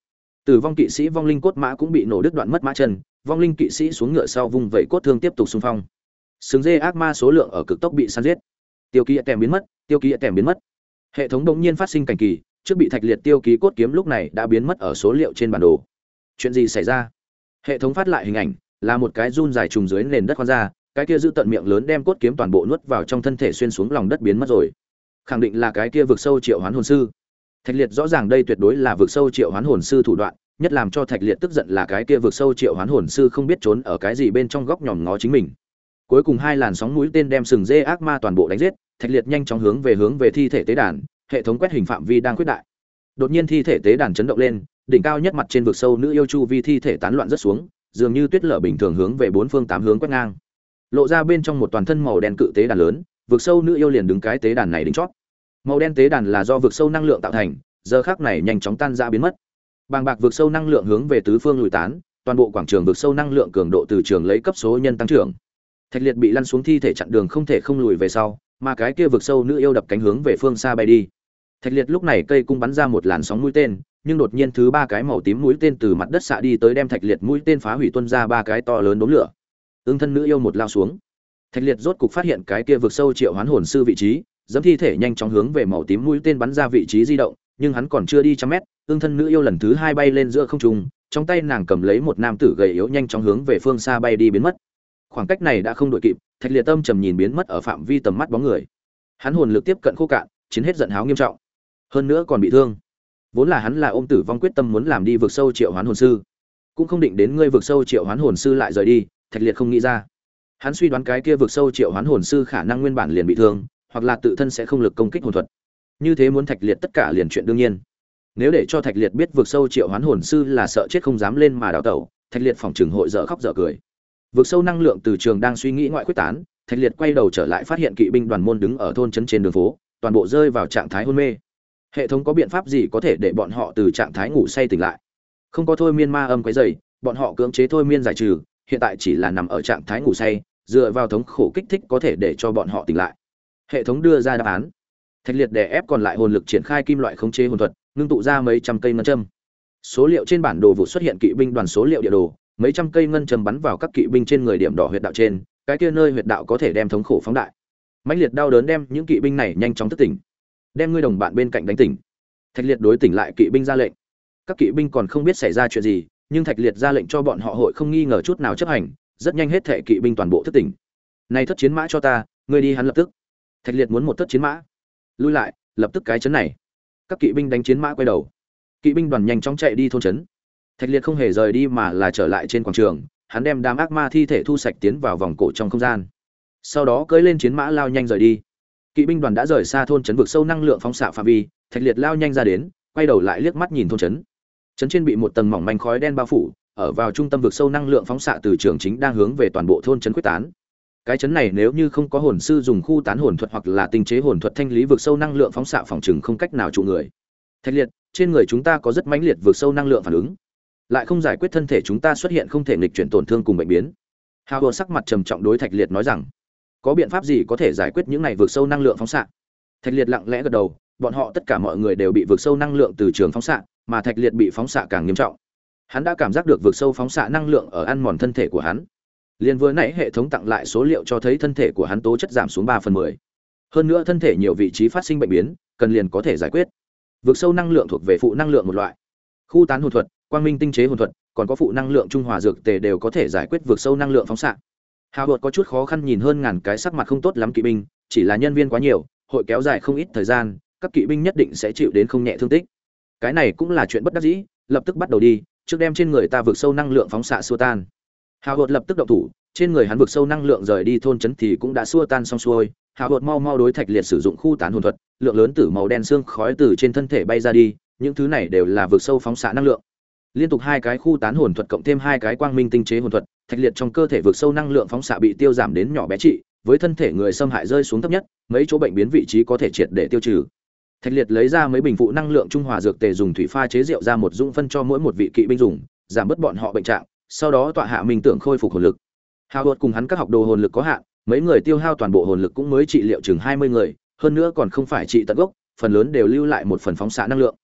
Tử vong kỵ sĩ vong linh cốt mã cũng bị nổ đứt đoạn mất mã chân, vong linh kỵ sĩ xuống ngựa sau vung vẩy cốt thương tiếp tục xung phong. Sừng dê ác ma số lượng ở cực tốc bị săn giết. Tiêu ký kèm biến mất, tiêu ký kèm biến mất. Hệ thống đột nhiên phát sinh cảnh kỳ, trước bị thạch liệt tiêu ký cốt kiếm lúc này đã biến mất ở số liệu trên bản đồ. Chuyện gì xảy ra? Hệ thống phát lại hình ảnh, là một cái run dài trùng dưới nền đất khoan ra, cái kia giữ tận miệng lớn đem cốt kiếm toàn bộ nuốt vào trong thân thể xuyên xuống lòng đất biến mất rồi. Khẳng định là cái kia vực sâu triệu hoán hồn sư. Thạch liệt rõ ràng đây tuyệt đối là vực sâu triệu hoán hồn sư thủ đoạn, nhất làm cho thạch liệt tức giận là cái kia vực sâu triệu hoán hồn sư không biết trốn ở cái gì bên trong góc nhòm ngó chính mình. Cuối cùng hai làn sóng mũi tên đem sừng dê ác ma toàn bộ đánh giết, thạch liệt nhanh chóng hướng về hướng về thi thể tế đàn, hệ thống quét hình phạm vi đang quyết đại. Đột nhiên thi thể tế đàn chấn động lên, đỉnh cao nhất mặt trên vực sâu nữ yêu chu vi thi thể tán loạn rất xuống, dường như tuyết lở bình thường hướng về bốn phương tám hướng quét ngang. Lộ ra bên trong một toàn thân màu đen cự tế đàn lớn, vực sâu nữ yêu liền đứng cái tế đàn này đỉnh chót. Màu đen tế đàn là do vực sâu năng lượng tạo thành, giờ khắc này nhanh chóng tan ra biến mất. Bàng bạc vực sâu năng lượng hướng về tứ phương lùi tán, toàn bộ quảng trường vực sâu năng lượng cường độ từ trường lấy cấp số nhân tăng trưởng. Thạch liệt bị lăn xuống thi thể chặn đường không thể không lùi về sau, mà cái kia vực sâu nữ yêu đập cánh hướng về phương xa bay đi. Thạch liệt lúc này cây cung bắn ra một làn sóng mũi tên, nhưng đột nhiên thứ ba cái màu tím mũi tên từ mặt đất xạ đi tới đem thạch liệt mũi tên phá hủy tuôn ra ba cái to lớn đốm lửa. Ưng thân nữ yêu một lao xuống. Thạch liệt rốt cục phát hiện cái kia vực sâu triệu hoán hồn sư vị trí, giẫm thi thể nhanh chóng hướng về màu tím mũi tên bắn ra vị trí di động, nhưng hắn còn chưa đi trăm mét, ương thân nữ yêu lần thứ hai bay lên giữa không trung, trong tay nàng cầm lấy một nam tử gầy yếu nhanh chóng hướng về phương xa bay đi biến mất. Khoảng cách này đã không đội kịp, thạch liệt tâm trầm nhìn biến mất ở phạm vi tầm mắt bóng người. Hắn hồn lực tiếp cận khô cạn, chiến hết giận háo nghiêm trọng, hơn nữa còn bị thương. Vốn là hắn là ôm tử vong quyết tâm muốn làm đi vực sâu triệu hoán hồn sư, cũng không định đến ngươi vực sâu triệu hoán hồn sư lại rời đi. Thạch liệt không nghĩ ra, hắn suy đoán cái kia vực sâu triệu hoán hồn sư khả năng nguyên bản liền bị thương, hoặc là tự thân sẽ không lực công kích hồn thuật. Như thế muốn thạch liệt tất cả liền chuyện đương nhiên. Nếu để cho thạch liệt biết vực sâu triệu hoán hồn sư là sợ chết không dám lên mà đào tẩu, thạch liệt phòng trường hội dở khóc dở cười. Vực sâu năng lượng từ trường đang suy nghĩ ngoại quyết tán, thạch liệt quay đầu trở lại phát hiện kỵ binh đoàn môn đứng ở thôn trấn trên đường phố, toàn bộ rơi vào trạng thái hôn mê. Hệ thống có biện pháp gì có thể để bọn họ từ trạng thái ngủ say tỉnh lại? Không có thôi miên ma âm quấy rầy, bọn họ cưỡng chế thôi miên giải trừ, hiện tại chỉ là nằm ở trạng thái ngủ say, dựa vào thống khổ kích thích có thể để cho bọn họ tỉnh lại. Hệ thống đưa ra đáp án. Thạch liệt đè ép còn lại hồn lực triển khai kim loại khống chế hồn thuật, ngưng tụ ra mấy trăm cây ngân châm. Số liệu trên bản đồ vụ xuất hiện kỵ binh đoàn số liệu địa đồ, mấy trăm cây ngân châm bắn vào các kỵ binh trên người điểm đỏ huyệt đạo trên, cái kia nơi huyệt đạo có thể đem thống khổ phóng đại. Mãnh liệt đau đớn đem những kỵ binh này nhanh chóng thức tỉnh. Đem ngươi đồng bạn bên cạnh đánh tỉnh. Thạch liệt đối tỉnh lại kỵ binh ra lệnh. Các kỵ binh còn không biết xảy ra chuyện gì, nhưng Thạch liệt ra lệnh cho bọn họ hội không nghi ngờ chút nào chấp hành, rất nhanh hết thảy kỵ binh toàn bộ thức tỉnh. Này thất chiến mã cho ta, ngươi đi hắn lập tức. Thạch liệt muốn một thất chiến mã. Lui lại, lập tức cái chấn này. Các kỵ binh đánh chiến mã quay đầu. Kỵ binh đoàn nhanh chóng chạy đi thôn trấn. Thạch liệt không hề rời đi mà là trở lại trên quảng trường, hắn đem đám ác ma thi thể thu sạch tiến vào vòng cổ trong không gian. Sau đó cưỡi lên chiến mã lao nhanh rời đi. Kỵ binh đoàn đã rời xa thôn trấn vực sâu năng lượng phóng xạ phạm vi, Thạch liệt lao nhanh ra đến, quay đầu lại liếc mắt nhìn thôn trấn. Trấn trên bị một tầng mỏng manh khói đen bao phủ, ở vào trung tâm vực sâu năng lượng phóng xạ từ trường chính đang hướng về toàn bộ thôn trấn quyết tán. Cái chấn này nếu như không có hồn sư dùng khu tán hồn thuật hoặc là tinh chế hồn thuật thanh lý vực sâu năng lượng phóng xạ phòng trừng không cách nào trụ người. Thạch liệt, trên người chúng ta có rất mãnh liệt vực sâu năng lượng phản ứng, lại không giải quyết thân thể chúng ta xuất hiện không thể nghịch chuyển tổn thương cùng bệnh biến. Hào Hồ sắc mặt trầm trọng đối Thạch liệt nói rằng, có biện pháp gì có thể giải quyết những này vực sâu năng lượng phóng xạ? Thạch liệt lặng lẽ gật đầu, bọn họ tất cả mọi người đều bị vực sâu năng lượng từ trường phóng xạ, mà Thạch liệt bị phóng xạ càng nghiêm trọng. Hắn đã cảm giác được vực sâu phóng xạ năng lượng ở ăn mòn thân thể của hắn. Liên vừa nãy hệ thống tặng lại số liệu cho thấy thân thể của hắn tố chất giảm xuống ba phần mười. Hơn nữa thân thể nhiều vị trí phát sinh bệnh biến, cần liền có thể giải quyết. Vực sâu năng lượng thuộc về phụ năng lượng một loại. Khu tán hồn thuật, quang minh tinh chế hồn thuật, còn có phụ năng lượng trung hòa dược tề đều có thể giải quyết vực sâu năng lượng phóng xạ. Hào Đột có chút khó khăn nhìn hơn ngàn cái sắc mặt không tốt lắm kỵ binh, chỉ là nhân viên quá nhiều, hội kéo dài không ít thời gian, các kỵ binh nhất định sẽ chịu đến không nhẹ thương tích. Cái này cũng là chuyện bất đắc dĩ, lập tức bắt đầu đi, trước đem trên người ta vực sâu năng lượng phóng xạ xua tan. Hào Hột lập tức động thủ, trên người hắn vực sâu năng lượng rời đi thôn trấn thì cũng đã xua tan xong xuôi. Hào Hột mau mau đối Thạch liệt sử dụng khu tán hồn thuật, lượng lớn tử màu đen xương khói từ trên thân thể bay ra đi, những thứ này đều là vực sâu phóng xạ năng lượng. Liên tục hai cái khu tán hồn thuật cộng thêm hai cái quang minh tinh chế hồn thuật, Thạch liệt trong cơ thể vực sâu năng lượng phóng xạ bị tiêu giảm đến nhỏ bé trị, với thân thể người xâm hại rơi xuống thấp nhất, mấy chỗ bệnh biến vị trí có thể triệt để tiêu trừ. Thạch liệt lấy ra mấy bình phụ năng lượng trung hòa dược tề dùng thủy pha chế rượu ra một dung phân cho mỗi một vị kỵ binh dùng, giảm bớt bọn họ bệnh trạng, sau đó tọa hạ minh tưởng khôi phục hồn lực. Hào Đột cùng hắn các học đồ hồn lực có hạn, mấy người tiêu hao toàn bộ hồn lực cũng mới trị liệu chừng hai mươi người, hơn nữa còn không phải trị tận gốc, phần lớn đều lưu lại một phần phóng xạ năng lượng.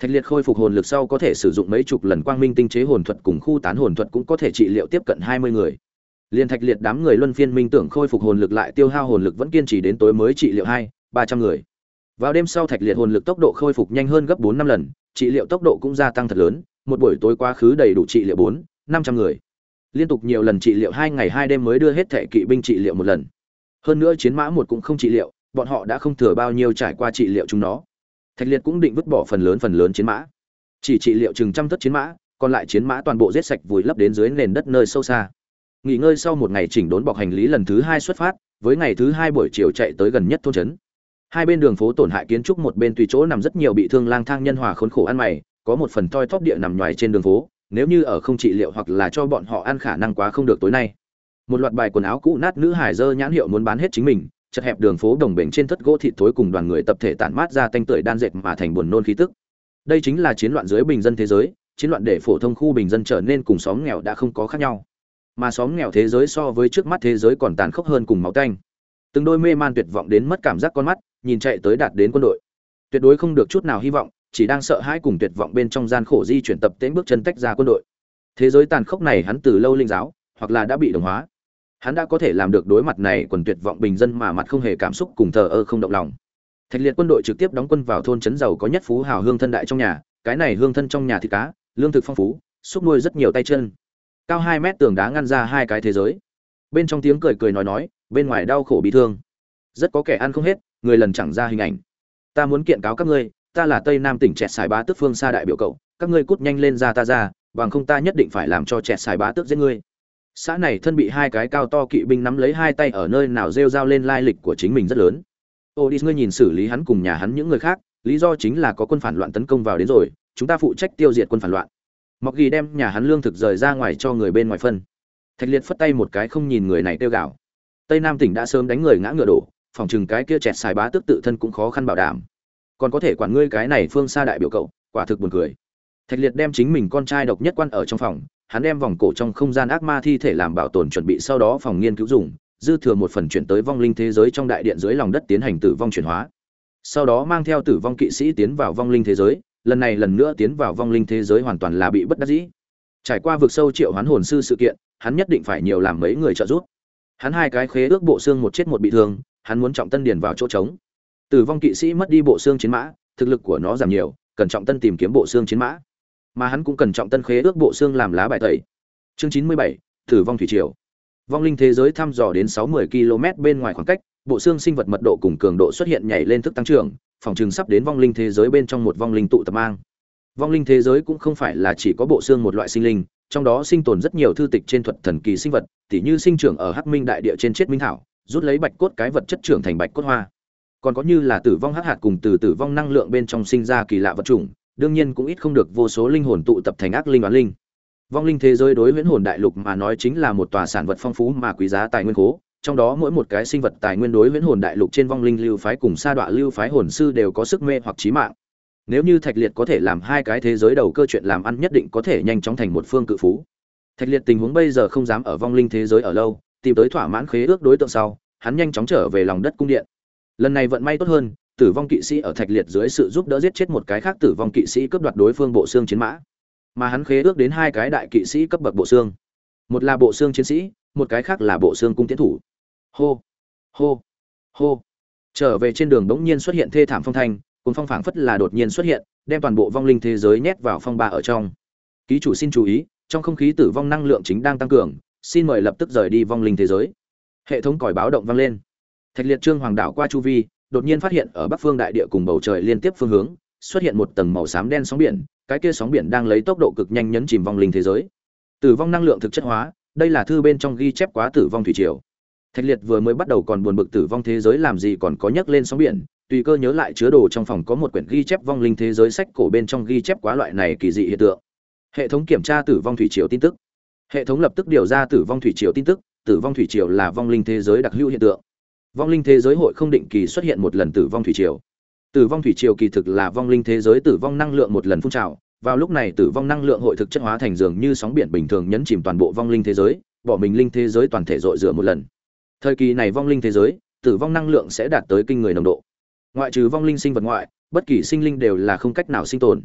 Thạch Liệt khôi phục hồn lực sau có thể sử dụng mấy chục lần quang minh tinh chế hồn thuật cùng khu tán hồn thuật cũng có thể trị liệu tiếp cận hai mươi người. Liên Thạch Liệt đám người luân phiên minh tưởng khôi phục hồn lực lại tiêu hao hồn lực vẫn kiên trì đến tối mới trị liệu hai, ba trăm người. Vào đêm sau Thạch Liệt hồn lực tốc độ khôi phục nhanh hơn gấp bốn năm lần, trị liệu tốc độ cũng gia tăng thật lớn, một buổi tối quá khứ đầy đủ trị liệu bốn, năm trăm người. Liên tục nhiều lần trị liệu hai ngày hai đêm mới đưa hết thể kỵ binh trị liệu một lần. Hơn nữa chiến mã một cũng không trị liệu, bọn họ đã không thừa bao nhiêu trải qua trị liệu chúng nó. Thạch Liệt cũng định vứt bỏ phần lớn phần lớn chiến mã, chỉ trị liệu chừng trăm tất chiến mã, còn lại chiến mã toàn bộ giết sạch vùi lấp đến dưới nền đất nơi sâu xa. Nghỉ ngơi sau một ngày chỉnh đốn bọc hành lý lần thứ hai xuất phát, với ngày thứ hai buổi chiều chạy tới gần nhất thôn trấn. Hai bên đường phố tổn hại kiến trúc, một bên tùy chỗ nằm rất nhiều bị thương lang thang nhân hòa khốn khổ ăn mày, có một phần toi thóp địa nằm nhoài trên đường phố, nếu như ở không trị liệu hoặc là cho bọn họ ăn khả năng quá không được tối nay. Một loạt bài quần áo cũ nát nữ hải dơ nhãn hiệu muốn bán hết chính mình, chật hẹp đường phố đồng bền trên thất gỗ thịt thối cùng đoàn người tập thể tản mát ra tanh tưởi đan dệt mà thành buồn nôn khí tức. Đây chính là chiến loạn dưới bình dân thế giới, chiến loạn để phổ thông khu bình dân trở nên cùng xóm nghèo đã không có khác nhau. Mà xóm nghèo thế giới so với trước mắt thế giới còn tàn khốc hơn cùng máu tanh. Từng đôi mê man tuyệt vọng đến mất cảm giác con mắt, nhìn chạy tới đạt đến quân đội. Tuyệt đối không được chút nào hy vọng, chỉ đang sợ hãi cùng tuyệt vọng bên trong gian khổ di chuyển tập tễnh bước chân tách ra quân đội. Thế giới tàn khốc này hắn từ lâu linh giáo, hoặc là đã bị đồng hóa. Hắn đã có thể làm được đối mặt này quần tuyệt vọng bình dân mà mặt không hề cảm xúc cùng thờ ơ không động lòng. Thạch Liệt quân đội trực tiếp đóng quân vào thôn trấn giàu có nhất phú hào hương thân đại trong nhà, cái này hương thân trong nhà thịt cá, lương thực phong phú, xúc nuôi rất nhiều tay chân. Cao hai mét tường đá ngăn ra hai cái thế giới. Bên trong tiếng cười cười nói nói, bên ngoài đau khổ bị thương. Rất có kẻ ăn không hết, người lần chẳng ra hình ảnh. Ta muốn kiện cáo các ngươi, ta là Tây Nam tỉnh Chẹt Sài Bá Tước Phương Sa đại biểu cậu, các ngươi cút nhanh lên ra ta ra, bằng không ta nhất định phải làm cho Chẹt Sài Bá Tước giết ngươi. Xã này thân bị hai cái cao to kỵ binh nắm lấy hai tay ở nơi nào rêu rao lên lai lịch của chính mình rất lớn. Odis ngươi nhìn xử lý hắn cùng nhà hắn những người khác, lý do chính là có quân phản loạn tấn công vào đến rồi, chúng ta phụ trách tiêu diệt quân phản loạn. Mọc Ghi đem nhà hắn lương thực rời ra ngoài cho người bên ngoài phân. Thạch Liệt phất tay một cái không nhìn người này tiêu gạo. Tây Nam tỉnh đã sớm đánh người ngã ngựa đổ, phòng chừng cái kia Chẹt Sài Bá Tước tự thân cũng khó khăn bảo đảm. Còn có thể quản ngươi cái này Phương Sa đại biểu cậu, quả thực buồn cười. Thạch Liệt đem chính mình con trai độc nhất quan ở trong phòng, hắn đem vòng cổ trong không gian ác ma thi thể làm bảo tồn chuẩn bị sau đó phòng nghiên cứu dùng, dư thừa một phần chuyển tới vong linh thế giới trong đại điện dưới lòng đất tiến hành tử vong chuyển hóa. Sau đó mang theo tử vong kỵ sĩ tiến vào vong linh thế giới, lần này lần nữa tiến vào vong linh thế giới hoàn toàn là bị bất đắc dĩ. Trải qua vực sâu triệu hoán hồn sư sự kiện, hắn nhất định phải nhiều làm mấy người trợ giúp. Hắn hai cái khế ước bộ xương một chết một bị thương, hắn muốn trọng tân điền vào chỗ trống. Tử vong kỵ sĩ mất đi bộ xương chiến mã, thực lực của nó giảm nhiều, cần trọng tân tìm kiếm bộ xương chiến mã. Mà hắn cũng cần trọng tân khế ước bộ xương làm lá bài tẩy. Chương chín mươi bảy, Tử vong thủy triều. Vong linh thế giới thăm dò đến sáu mươi ki lô mét bên ngoài khoảng cách, bộ xương sinh vật mật độ cùng cường độ xuất hiện nhảy lên thức tăng trưởng, phòng trường sắp đến vong linh thế giới bên trong một vong linh tụ tập mang. Vong linh thế giới cũng không phải là chỉ có bộ xương một loại sinh linh, trong đó sinh tồn rất nhiều thư tịch trên thuật thần kỳ sinh vật, tỉ như sinh trưởng ở Hắc Minh đại địa trên chết minh thảo, rút lấy bạch cốt cái vật chất trưởng thành bạch cốt hoa. Còn có như là tử vong hắc hạt cùng từ tử vong năng lượng bên trong sinh ra kỳ lạ vật chủng, đương nhiên cũng ít không được vô số linh hồn tụ tập thành ác linh oán linh. Vong linh thế giới đối huyễn hồn đại lục mà nói chính là một tòa sản vật phong phú mà quý giá tài nguyên khố, trong đó mỗi một cái sinh vật tài nguyên đối huyễn hồn đại lục trên vong linh lưu phái cùng sa đọa lưu phái hồn sư đều có sức mê hoặc chí mạng. Nếu như Thạch Liệt có thể làm hai cái thế giới đầu cơ chuyện làm ăn nhất định có thể nhanh chóng thành một phương cự phú. Thạch Liệt tình huống bây giờ không dám ở vong linh thế giới ở lâu, tìm tới thỏa mãn khế ước đối tượng sau, hắn nhanh chóng trở về lòng đất cung điện. Lần này vận may tốt hơn, tử vong kỵ sĩ ở Thạch Liệt dưới sự giúp đỡ giết chết một cái khác tử vong kỵ sĩ cướp đoạt đối phương bộ xương chiến mã. Mà hắn khế ước đến hai cái đại kỵ sĩ cấp bậc bộ xương. Một là bộ xương chiến sĩ, một cái khác là bộ xương cung tiến thủ. Hô, hô, hô. Trở về trên đường bỗng nhiên xuất hiện thê thảm phong thanh, cuốn phong phảng phất là đột nhiên xuất hiện, đem toàn bộ vong linh thế giới nhét vào phong ba ở trong. Ký chủ xin chú ý, trong không khí tử vong năng lượng chính đang tăng cường, xin mời lập tức rời đi vong linh thế giới. Hệ thống còi báo động vang lên. Thạch Liệt trương hoàng đảo qua chu vi, đột nhiên phát hiện ở bắc phương đại địa cùng bầu trời liên tiếp phương hướng, xuất hiện một tầng màu xám đen sóng biển, cái kia sóng biển đang lấy tốc độ cực nhanh nhấn chìm vong linh thế giới. Tử vong năng lượng thực chất hóa, đây là thư bên trong ghi chép quá tử vong thủy triều. Thạch Liệt vừa mới bắt đầu còn buồn bực tử vong thế giới làm gì còn có nhắc lên sóng biển, tùy cơ nhớ lại chứa đồ trong phòng có một quyển ghi chép vong linh thế giới sách cổ bên trong ghi chép quá loại này kỳ dị hiện tượng. Hệ thống kiểm tra tử vong thủy triều tin tức. Hệ thống lập tức điều ra tử vong thủy triều tin tức, tử vong thủy triều là vong linh thế giới đặc hữu hiện tượng. Vong linh thế giới hội không định kỳ xuất hiện một lần tử vong thủy triều. Tử vong thủy triều kỳ thực là vong linh thế giới tử vong năng lượng một lần phun trào, vào lúc này tử vong năng lượng hội thực chất hóa thành dường như sóng biển bình thường nhấn chìm toàn bộ vong linh thế giới, bỏ mình linh thế giới toàn thể dội rửa một lần. Thời kỳ này vong linh thế giới, tử vong năng lượng sẽ đạt tới kinh người nồng độ. Ngoại trừ vong linh sinh vật ngoại, bất kỳ sinh linh đều là không cách nào sinh tồn.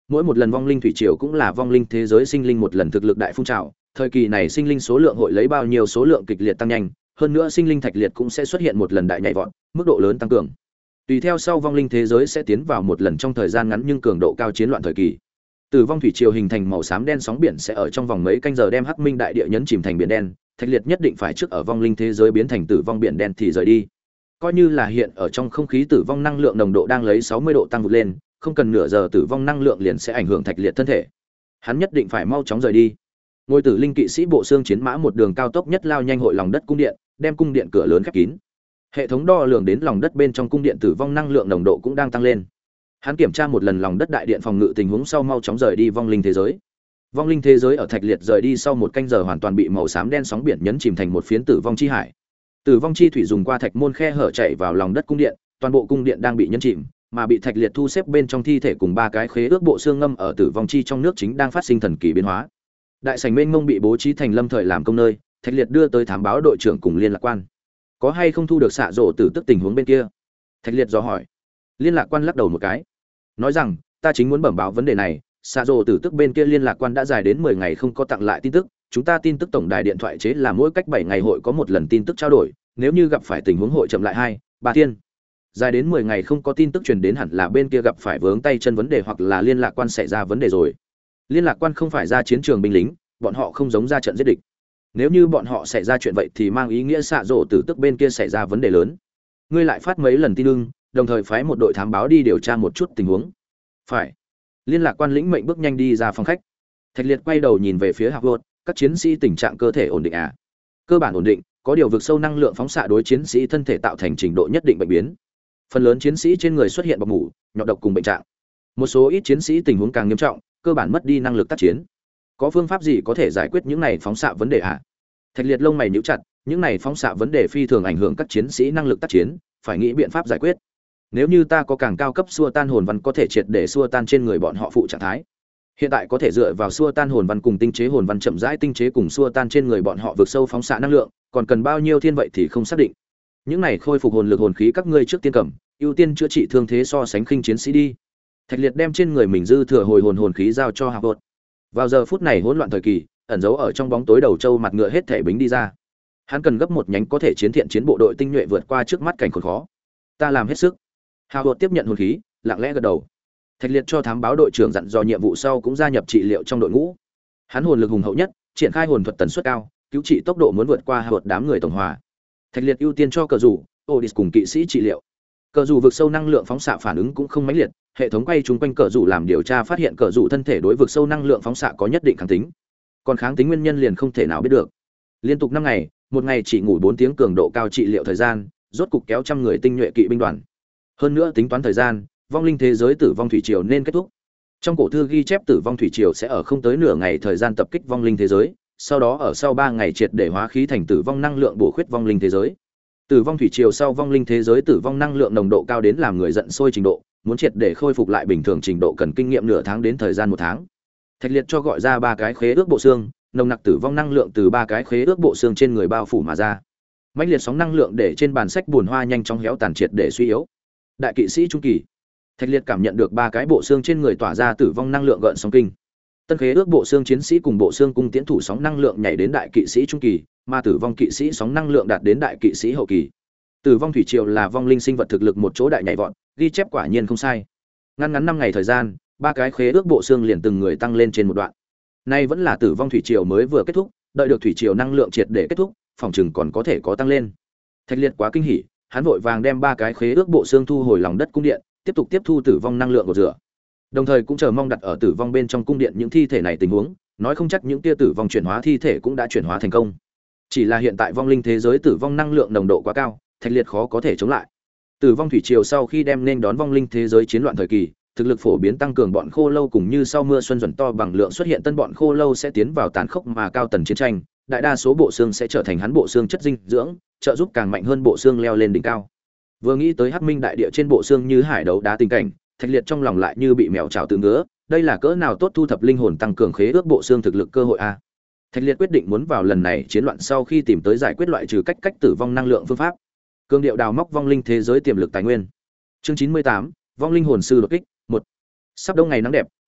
Mỗi một lần vong linh thủy triều cũng là vong linh thế giới sinh linh một lần thực lực đại phun trào, thời kỳ này sinh linh số lượng hội lấy bao nhiêu số lượng kịch liệt tăng nhanh, hơn nữa sinh linh thạch liệt cũng sẽ xuất hiện một lần đại nhảy vọt, mức độ lớn tăng cường. Tùy theo sau vong linh thế giới sẽ tiến vào một lần trong thời gian ngắn nhưng cường độ cao chiến loạn thời kỳ. Tử vong thủy triều hình thành màu xám đen sóng biển sẽ ở trong vòng mấy canh giờ đem Hắc Minh đại địa nhấn chìm thành biển đen, thạch liệt nhất định phải trước ở vong linh thế giới biến thành tử vong biển đen thì rời đi. Coi như là hiện ở trong không khí tử vong năng lượng nồng độ đang lấy sáu mươi độ tăng vụt lên, không cần nửa giờ tử vong năng lượng liền sẽ ảnh hưởng thạch liệt thân thể. Hắn nhất định phải mau chóng rời đi. Ngôi tử linh kỵ sĩ bộ xương chiến mã một đường cao tốc nhất lao nhanh hội lòng đất cung điện, đem cung điện cửa lớn khép kín. Hệ thống đo lường đến lòng đất bên trong cung điện tử vong năng lượng nồng độ cũng đang tăng lên. Hắn kiểm tra một lần lòng đất đại điện phòng ngự tình huống sau mau chóng rời đi vong linh thế giới. Vong linh thế giới ở thạch liệt rời đi sau một canh giờ hoàn toàn bị màu xám đen sóng biển nhấn chìm thành một phiến tử vong chi hải. Tử vong chi thủy dùng qua thạch môn khe hở chảy vào lòng đất cung điện, toàn bộ cung điện đang bị nhấn chìm, mà bị thạch liệt thu xếp bên trong thi thể cùng ba cái khế ước bộ xương ngâm ở tử vong chi trong nước chính đang phát sinh thần kỳ biến hóa. Đại sảnh mênh mông bị bố trí thành lâm thời làm công nơi, thạch liệt đưa tới thám báo đội trưởng cùng liên lạc quan. Có hay không thu được xạ rổ tử tức tình huống bên kia? Thạch liệt dò hỏi. Liên lạc quan lắc đầu một cái, nói rằng ta chính muốn bẩm báo vấn đề này. Xạ rổ tử tức bên kia liên lạc quan đã dài đến mười ngày không có tặng lại tin tức, chúng ta tin tức tổng đài điện thoại chế là mỗi cách bảy ngày hội có một lần tin tức trao đổi, nếu như gặp phải tình huống hội chậm lại hai ba thiên. Dài đến mười ngày không có tin tức truyền đến hẳn là bên kia gặp phải vướng tay chân vấn đề hoặc là liên lạc quan xảy ra vấn đề rồi. Liên lạc quan không phải ra chiến trường binh lính, bọn họ không giống ra trận giết địch. Nếu như bọn họ xảy ra chuyện vậy thì mang ý nghĩa xạ rổ tử tức bên kia xảy ra vấn đề lớn. Ngươi lại phát mấy lần tin ưng, đồng thời phái một đội thám báo đi điều tra một chút tình huống. Phải. Liên lạc quan lĩnh mệnh bước nhanh đi ra phòng khách. Thạch liệt quay đầu nhìn về phía Hạc Vột, các chiến sĩ tình trạng cơ thể ổn định à? Cơ bản ổn định, có điều vực sâu năng lượng phóng xạ đối chiến sĩ thân thể tạo thành trình độ nhất định bệnh biến. Phần lớn chiến sĩ trên người xuất hiện bọc mủ, nhọt độc cùng bệnh trạng. Một số ít chiến sĩ tình huống càng nghiêm trọng, cơ bản mất đi năng lực tác chiến. Có phương pháp gì có thể giải quyết những này phóng xạ vấn đề hả? Thạch liệt lông mày nhíu chặt, những này phóng xạ vấn đề phi thường ảnh hưởng các chiến sĩ năng lực tác chiến, phải nghĩ biện pháp giải quyết. Nếu như ta có càng cao cấp xua tan hồn văn có thể triệt để xua tan trên người bọn họ phụ trạng thái. Hiện tại có thể dựa vào xua tan hồn văn cùng tinh chế hồn văn chậm rãi tinh chế cùng xua tan trên người bọn họ vượt sâu phóng xạ năng lượng, còn cần bao nhiêu thiên vậy thì không xác định. Những này khôi phục hồn lực hồn khí các ngươi trước tiên cầm, ưu tiên chữa trị thương thế so sánh khinh chiến sĩ đi. Thạch liệt đem trên người mình dư thừa hồi hồn hồn khí giao cho Hạc Vột. Vào giờ phút này hỗn loạn thời kỳ, ẩn giấu ở trong bóng tối đầu trâu mặt ngựa hết thể bính đi ra. Hắn cần gấp một nhánh có thể chiến thiện chiến bộ đội tinh nhuệ vượt qua trước mắt cảnh khốn khó. Ta làm hết sức. Hạc Vột tiếp nhận hồn khí, lặng lẽ gật đầu. Thạch liệt cho thám báo đội trưởng dặn dò nhiệm vụ sau cũng gia nhập trị liệu trong đội ngũ. Hắn hồn lực hùng hậu nhất, triển khai hồn thuật tần suất cao, cứu trị tốc độ muốn vượt qua Hạc Vột đám người tổng hòa. Thạch liệt ưu tiên cho cờ rủ, Odis cùng kỵ sĩ trị liệu. Cờ rủ vực sâu năng lượng phóng xạ phản ứng cũng không mãnh liệt, hệ thống quay chúng quanh cờ rủ làm điều tra phát hiện cờ rủ thân thể đối vực sâu năng lượng phóng xạ có nhất định kháng tính. Còn kháng tính nguyên nhân liền không thể nào biết được. Liên tục năm ngày, một ngày chỉ ngủ bốn tiếng cường độ cao trị liệu thời gian, rốt cục kéo trăm người tinh nhuệ kỵ binh đoàn. Hơn nữa tính toán thời gian, vong linh thế giới tử vong thủy triều nên kết thúc. Trong cổ thư ghi chép tử vong thủy triều sẽ ở không tới nửa ngày thời gian tập kích vong linh thế giới, sau đó ở sau ba ngày triệt để hóa khí thành tử vong năng lượng bổ khuyết vong linh thế giới. Tử vong thủy triều sau vong linh thế giới tử vong năng lượng nồng độ cao đến làm người giận sôi trình độ, muốn triệt để khôi phục lại bình thường trình độ cần kinh nghiệm nửa tháng đến thời gian một tháng. Thạch liệt cho gọi ra ba cái khế ước bộ xương, nồng nặc tử vong năng lượng từ ba cái khế ước bộ xương trên người bao phủ mà ra. Mãnh liệt sóng năng lượng để trên bàn sách buồn hoa nhanh chóng héo tàn triệt để suy yếu. Đại kỵ sĩ trung kỳ. Thạch liệt cảm nhận được ba cái bộ xương trên người tỏa ra tử vong năng lượng gợn sóng kinh. Tân khế ước bộ xương chiến sĩ cùng bộ xương cung tiễn thủ sóng năng lượng nhảy đến đại kỵ sĩ trung kỳ, mà tử vong kỵ sĩ sóng năng lượng đạt đến đại kỵ sĩ hậu kỳ. Tử vong thủy triều là vong linh sinh vật thực lực một chỗ đại nhảy vọt, ghi chép quả nhiên không sai. Ngắn ngắn năm ngày thời gian, ba cái khế ước bộ xương liền từng người tăng lên trên một đoạn. Nay vẫn là tử vong thủy triều mới vừa kết thúc, đợi được thủy triều năng lượng triệt để kết thúc, phòng chừng còn có thể có tăng lên. Thạch liệt quá kinh hỉ, hắn vội vàng đem ba cái khế ước bộ xương thu hồi lòng đất cung điện, tiếp tục tiếp thu tử vong năng lượng của rửa. Đồng thời cũng chờ mong đặt ở tử vong bên trong cung điện những thi thể này tình huống, nói không chắc những tia tử vong chuyển hóa thi thể cũng đã chuyển hóa thành công. Chỉ là hiện tại vong linh thế giới tử vong năng lượng nồng độ quá cao, Thạch liệt khó có thể chống lại. Tử vong thủy triều sau khi đem nên đón vong linh thế giới chiến loạn thời kỳ, thực lực phổ biến tăng cường bọn khô lâu cùng như sau mưa xuân dần to bằng lượng xuất hiện tân bọn khô lâu sẽ tiến vào tàn khốc mà cao tần chiến tranh, đại đa số bộ xương sẽ trở thành hắn bộ xương chất dinh dưỡng, trợ giúp càng mạnh hơn bộ xương leo lên đỉnh cao. Vừa nghĩ tới Hắc Minh đại địa trên bộ xương như hải đấu đá tình cảnh, Thạch liệt trong lòng lại như bị mèo chảo tự ngứa, đây là cỡ nào tốt thu thập linh hồn tăng cường khế ước bộ xương thực lực cơ hội a. Thạch liệt quyết định muốn vào lần này chiến loạn sau khi tìm tới giải quyết loại trừ cách cách tử vong năng lượng phương pháp. Cương điệu đào móc vong linh thế giới tiềm lực tài nguyên. Chương chín mươi tám, vong linh hồn sư đột kích, một. Sắp đông ngày nắng đẹp,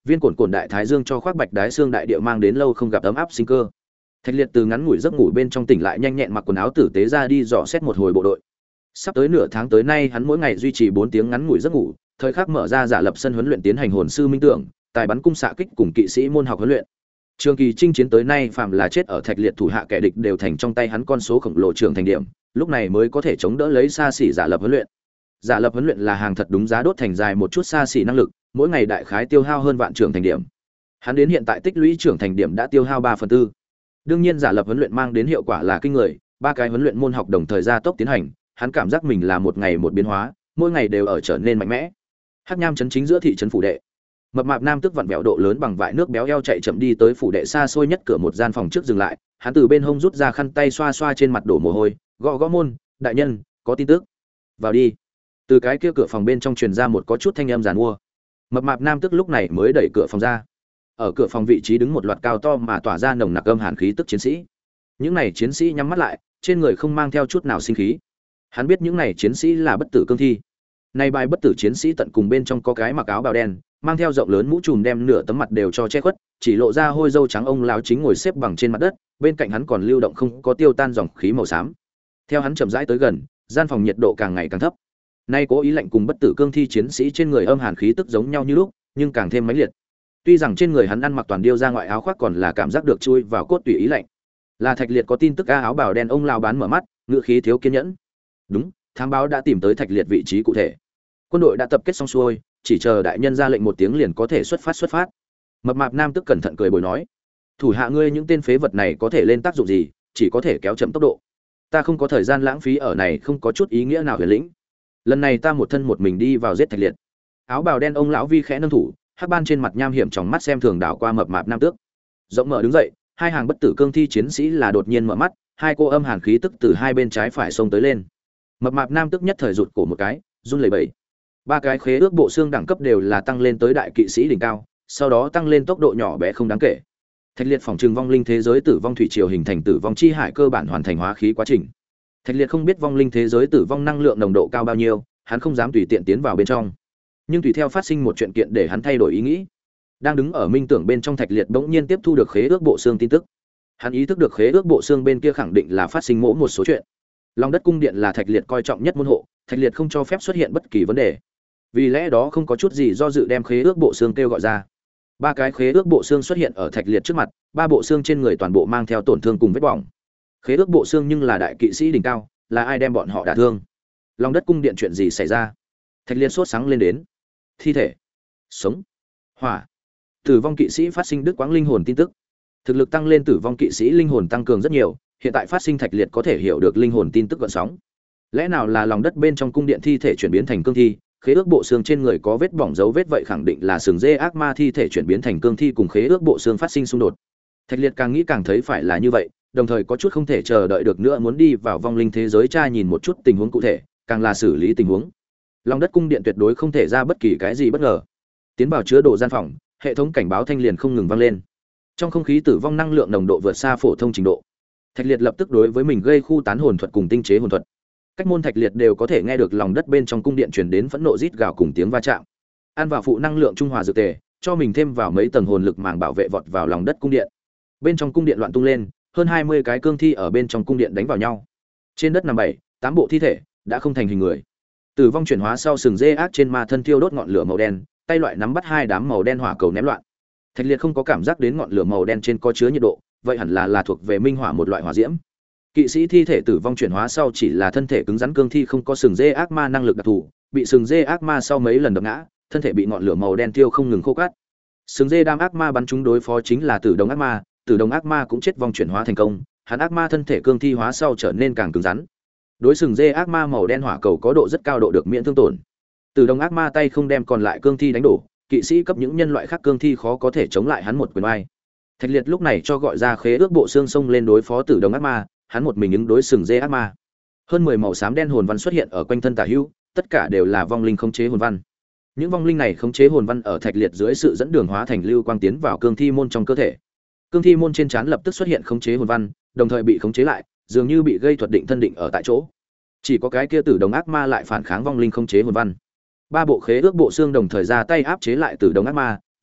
viên cồn cồn đại thái dương cho khoác bạch đái xương đại địa mang đến lâu không gặp ấm áp sinh cơ. Thạch Liệt từ ngắn ngủi giấc ngủ bên trong tỉnh lại, nhanh nhẹn mặc quần áo tử tế ra đi dò xét một hồi bộ đội. Sắp tới nửa tháng tới nay, hắn mỗi ngày duy trì bốn tiếng ngắn ngủi giấc ngủ, thời khắc mở ra giả lập sân huấn luyện tiến hành hồn sư minh tưởng, tài bắn cung xạ kích cùng kỵ sĩ môn học huấn luyện. Trường kỳ chinh chiến tới nay, phàm là chết ở Thạch Liệt thủ hạ kẻ địch đều thành trong tay hắn con số khổng lồ trưởng thành điểm, lúc này mới có thể chống đỡ lấy xa xỉ giả lập huấn luyện. Giả lập huấn luyện là hàng thật đúng giá đốt thành dài một chút xa xỉ năng lực, mỗi ngày đại khái tiêu hao hơn vạn trưởng thành điểm. Hắn đến hiện tại tích lũy trưởng thành điểm đã tiêu hao ba phần tư. Đương nhiên giả lập huấn luyện mang đến hiệu quả là kinh người, ba cái huấn luyện môn học đồng thời gia tốc tiến hành, hắn cảm giác mình là một ngày một biến hóa, mỗi ngày đều ở trở nên mạnh mẽ. Hắc Nham trấn chính giữa thị trấn phủ đệ. Mập mạp nam tức vặn vẹo độ lớn bằng vại nước béo eo chạy chậm đi tới phủ đệ xa xôi nhất cửa một gian phòng trước dừng lại, hắn từ bên hông rút ra khăn tay xoa xoa trên mặt đổ mồ hôi, gõ gõ môn, "Đại nhân, có tin tức." "Vào đi." Từ cái kia cửa phòng bên trong truyền ra một có chút thanh âm giàn mua. Mập mạp nam tức lúc này mới đẩy cửa phòng ra. Ở cửa phòng vị trí đứng một loạt cao to mà tỏa ra nồng nặc âm hàn khí tức chiến sĩ. Những này chiến sĩ nhắm mắt lại, trên người không mang theo chút nào sinh khí. Hắn biết những này chiến sĩ là bất tử cương thi. Nay bài bất tử chiến sĩ tận cùng bên trong có cái mặc áo bào đen, mang theo rộng lớn mũ trùm đem nửa tấm mặt đều cho che khuất, chỉ lộ ra hôi râu trắng ông lão chính ngồi xếp bằng trên mặt đất, bên cạnh hắn còn lưu động không có tiêu tan dòng khí màu xám. Theo hắn chậm rãi tới gần, gian phòng nhiệt độ càng ngày càng thấp. Nay cố ý lạnh cùng bất tử cương thi chiến sĩ trên người âm hàn khí tức giống nhau như lúc, nhưng càng thêm mãnh liệt. Tuy rằng trên người hắn ăn mặc toàn điêu ra ngoại áo khoác còn là cảm giác được chui vào cốt tủy ý lạnh. Là Thạch Liệt có tin tức a áo bào đen ông lão bán mở mắt, ngựa khí thiếu kiên nhẫn. Đúng, thám báo đã tìm tới Thạch Liệt vị trí cụ thể. Quân đội đã tập kết xong xuôi, chỉ chờ đại nhân ra lệnh một tiếng liền có thể xuất phát xuất phát. Mập mạp nam tức cẩn thận cười bồi nói, thủ hạ ngươi những tên phế vật này có thể lên tác dụng gì, chỉ có thể kéo chậm tốc độ. Ta không có thời gian lãng phí ở này, không có chút ý nghĩa nào huyền lĩnh. Lần này ta một thân một mình đi vào giết Thạch Liệt. Áo bào đen ông lão vi khẽ nâng thủ, hắc ban trên mặt nham hiểm trong mắt xem thường đảo qua mập mạp nam tước. Rộng mở đứng dậy, hai hàng bất tử cương thi chiến sĩ là đột nhiên mở mắt, hai cô âm hàn khí tức từ hai bên trái phải xông tới lên. Mập mạp nam tước nhất thời rụt cổ một cái, run lẩy bẩy. Ba cái khế ước bộ xương đẳng cấp đều là tăng lên tới đại kỵ sĩ đỉnh cao, sau đó tăng lên tốc độ nhỏ bé không đáng kể. Thạch Liệt phòng trường vong linh thế giới tử vong thủy triều hình thành tử vong chi hải cơ bản hoàn thành hóa khí quá trình. Thạch Liệt không biết vong linh thế giới tử vong năng lượng nồng độ cao bao nhiêu, hắn không dám tùy tiện tiến vào bên trong. Nhưng tùy theo phát sinh một chuyện kiện để hắn thay đổi ý nghĩ. Đang đứng ở minh tưởng bên trong, Thạch Liệt bỗng nhiên tiếp thu được khế ước bộ xương tin tức. Hắn ý thức được khế ước bộ xương bên kia khẳng định là phát sinh mỗ một số chuyện. Long đất cung điện là Thạch Liệt coi trọng nhất môn hộ, Thạch Liệt không cho phép xuất hiện bất kỳ vấn đề. Vì lẽ đó không có chút gì do dự đem khế ước bộ xương kêu gọi ra. Ba cái khế ước bộ xương xuất hiện ở Thạch Liệt trước mặt, ba bộ xương trên người toàn bộ mang theo tổn thương cùng vết bỏng. Khế ước bộ xương nhưng là đại kỵ sĩ đỉnh cao, là ai đem bọn họ đả thương? Long đất cung điện chuyện gì xảy ra? Thạch Liệt sốt sáng lên đến. Thi thể, sống, hỏa, tử vong kỵ sĩ phát sinh đứt quãng linh hồn tin tức. Thực lực tăng lên, tử vong kỵ sĩ linh hồn tăng cường rất nhiều, hiện tại phát sinh Thạch Liệt có thể hiểu được linh hồn tin tức gợn sóng. Lẽ nào là lòng đất bên trong cung điện thi thể chuyển biến thành cương thi? Khế ước bộ xương trên người có vết bỏng dấu vết, vậy khẳng định là sừng dê ác ma thi thể chuyển biến thành cương thi cùng khế ước bộ xương phát sinh xung đột. Thạch Liệt càng nghĩ càng thấy phải là như vậy, đồng thời có chút không thể chờ đợi được nữa, muốn đi vào vong linh thế giới tra nhìn một chút tình huống cụ thể, càng là xử lý tình huống. Lòng đất cung điện tuyệt đối không thể ra bất kỳ cái gì bất ngờ. Tiến vào chứa đồ gian phòng, hệ thống cảnh báo thanh liền không ngừng vang lên. Trong không khí tử vong năng lượng nồng độ vượt xa phổ thông trình độ. Thạch Liệt lập tức đối với mình gây khu tán hồn thuật cùng tinh chế hồn thuật. Cách môn Thạch Liệt đều có thể nghe được lòng đất bên trong cung điện truyền đến phẫn nộ rít gào cùng tiếng va chạm. Ăn vào phụ năng lượng trung hòa dược tề, cho mình thêm vào mấy tầng hồn lực màng bảo vệ, vọt vào lòng đất cung điện. Bên trong cung điện loạn tung lên, hơn hai mươi cái cương thi ở bên trong cung điện đánh vào nhau. Trên đất nằm bảy, tám bộ thi thể, đã không thành hình người. Tử vong chuyển hóa sau, sừng dê ác trên ma thân thiêu đốt ngọn lửa màu đen, tay loại nắm bắt hai đám màu đen hỏa cầu ném loạn. Thạch Liệt không có cảm giác đến ngọn lửa màu đen trên có chứa nhiệt độ, vậy hẳn là là thuộc về minh hỏa một loại hỏa diễm. Kỵ sĩ thi thể tử vong chuyển hóa sau chỉ là thân thể cứng rắn cương thi, không có sừng dê ác ma năng lực đặc thù, bị sừng dê ác ma sau mấy lần đập ngã, thân thể bị ngọn lửa màu đen thiêu không ngừng khô cát. Sừng dê đam ác ma bắn chúng đối phó chính là tử đồng ác ma, tử đồng ác ma cũng chết vong chuyển hóa thành công, hắn ác ma thân thể cương thi hóa sau trở nên càng cứng rắn. Đối sừng dê ác ma màu đen hỏa cầu có độ rất cao độ được miễn thương tổn. Tử đồng ác ma tay không đem còn lại cương thi đánh đổ, kỵ sĩ cấp những nhân loại khác cương thi khó có thể chống lại hắn một quyền oai. Thạch Liệt lúc này cho gọi ra khế ước bộ xương sông lên đối phó tử đồng ác ma, hắn một mình ứng đối sừng dê ác ma. Hơn mười màu xám đen hồn văn xuất hiện ở quanh thân tả hữu, tất cả đều là vong linh khống chế hồn văn. Những vong linh này khống chế hồn văn ở Thạch Liệt dưới sự dẫn đường hóa thành lưu quang tiến vào cương thi môn trong cơ thể. Cương thi môn trên trán lập tức xuất hiện khống chế hồn văn, đồng thời bị khống chế lại, dường như bị gây thuật định thân định ở tại chỗ. Chỉ có cái kia tử đồng ác ma lại phản kháng vong linh khống chế hồn văn. Ba bộ khế ước bộ xương đồng thời ra tay áp chế lại tử đồng ác ma,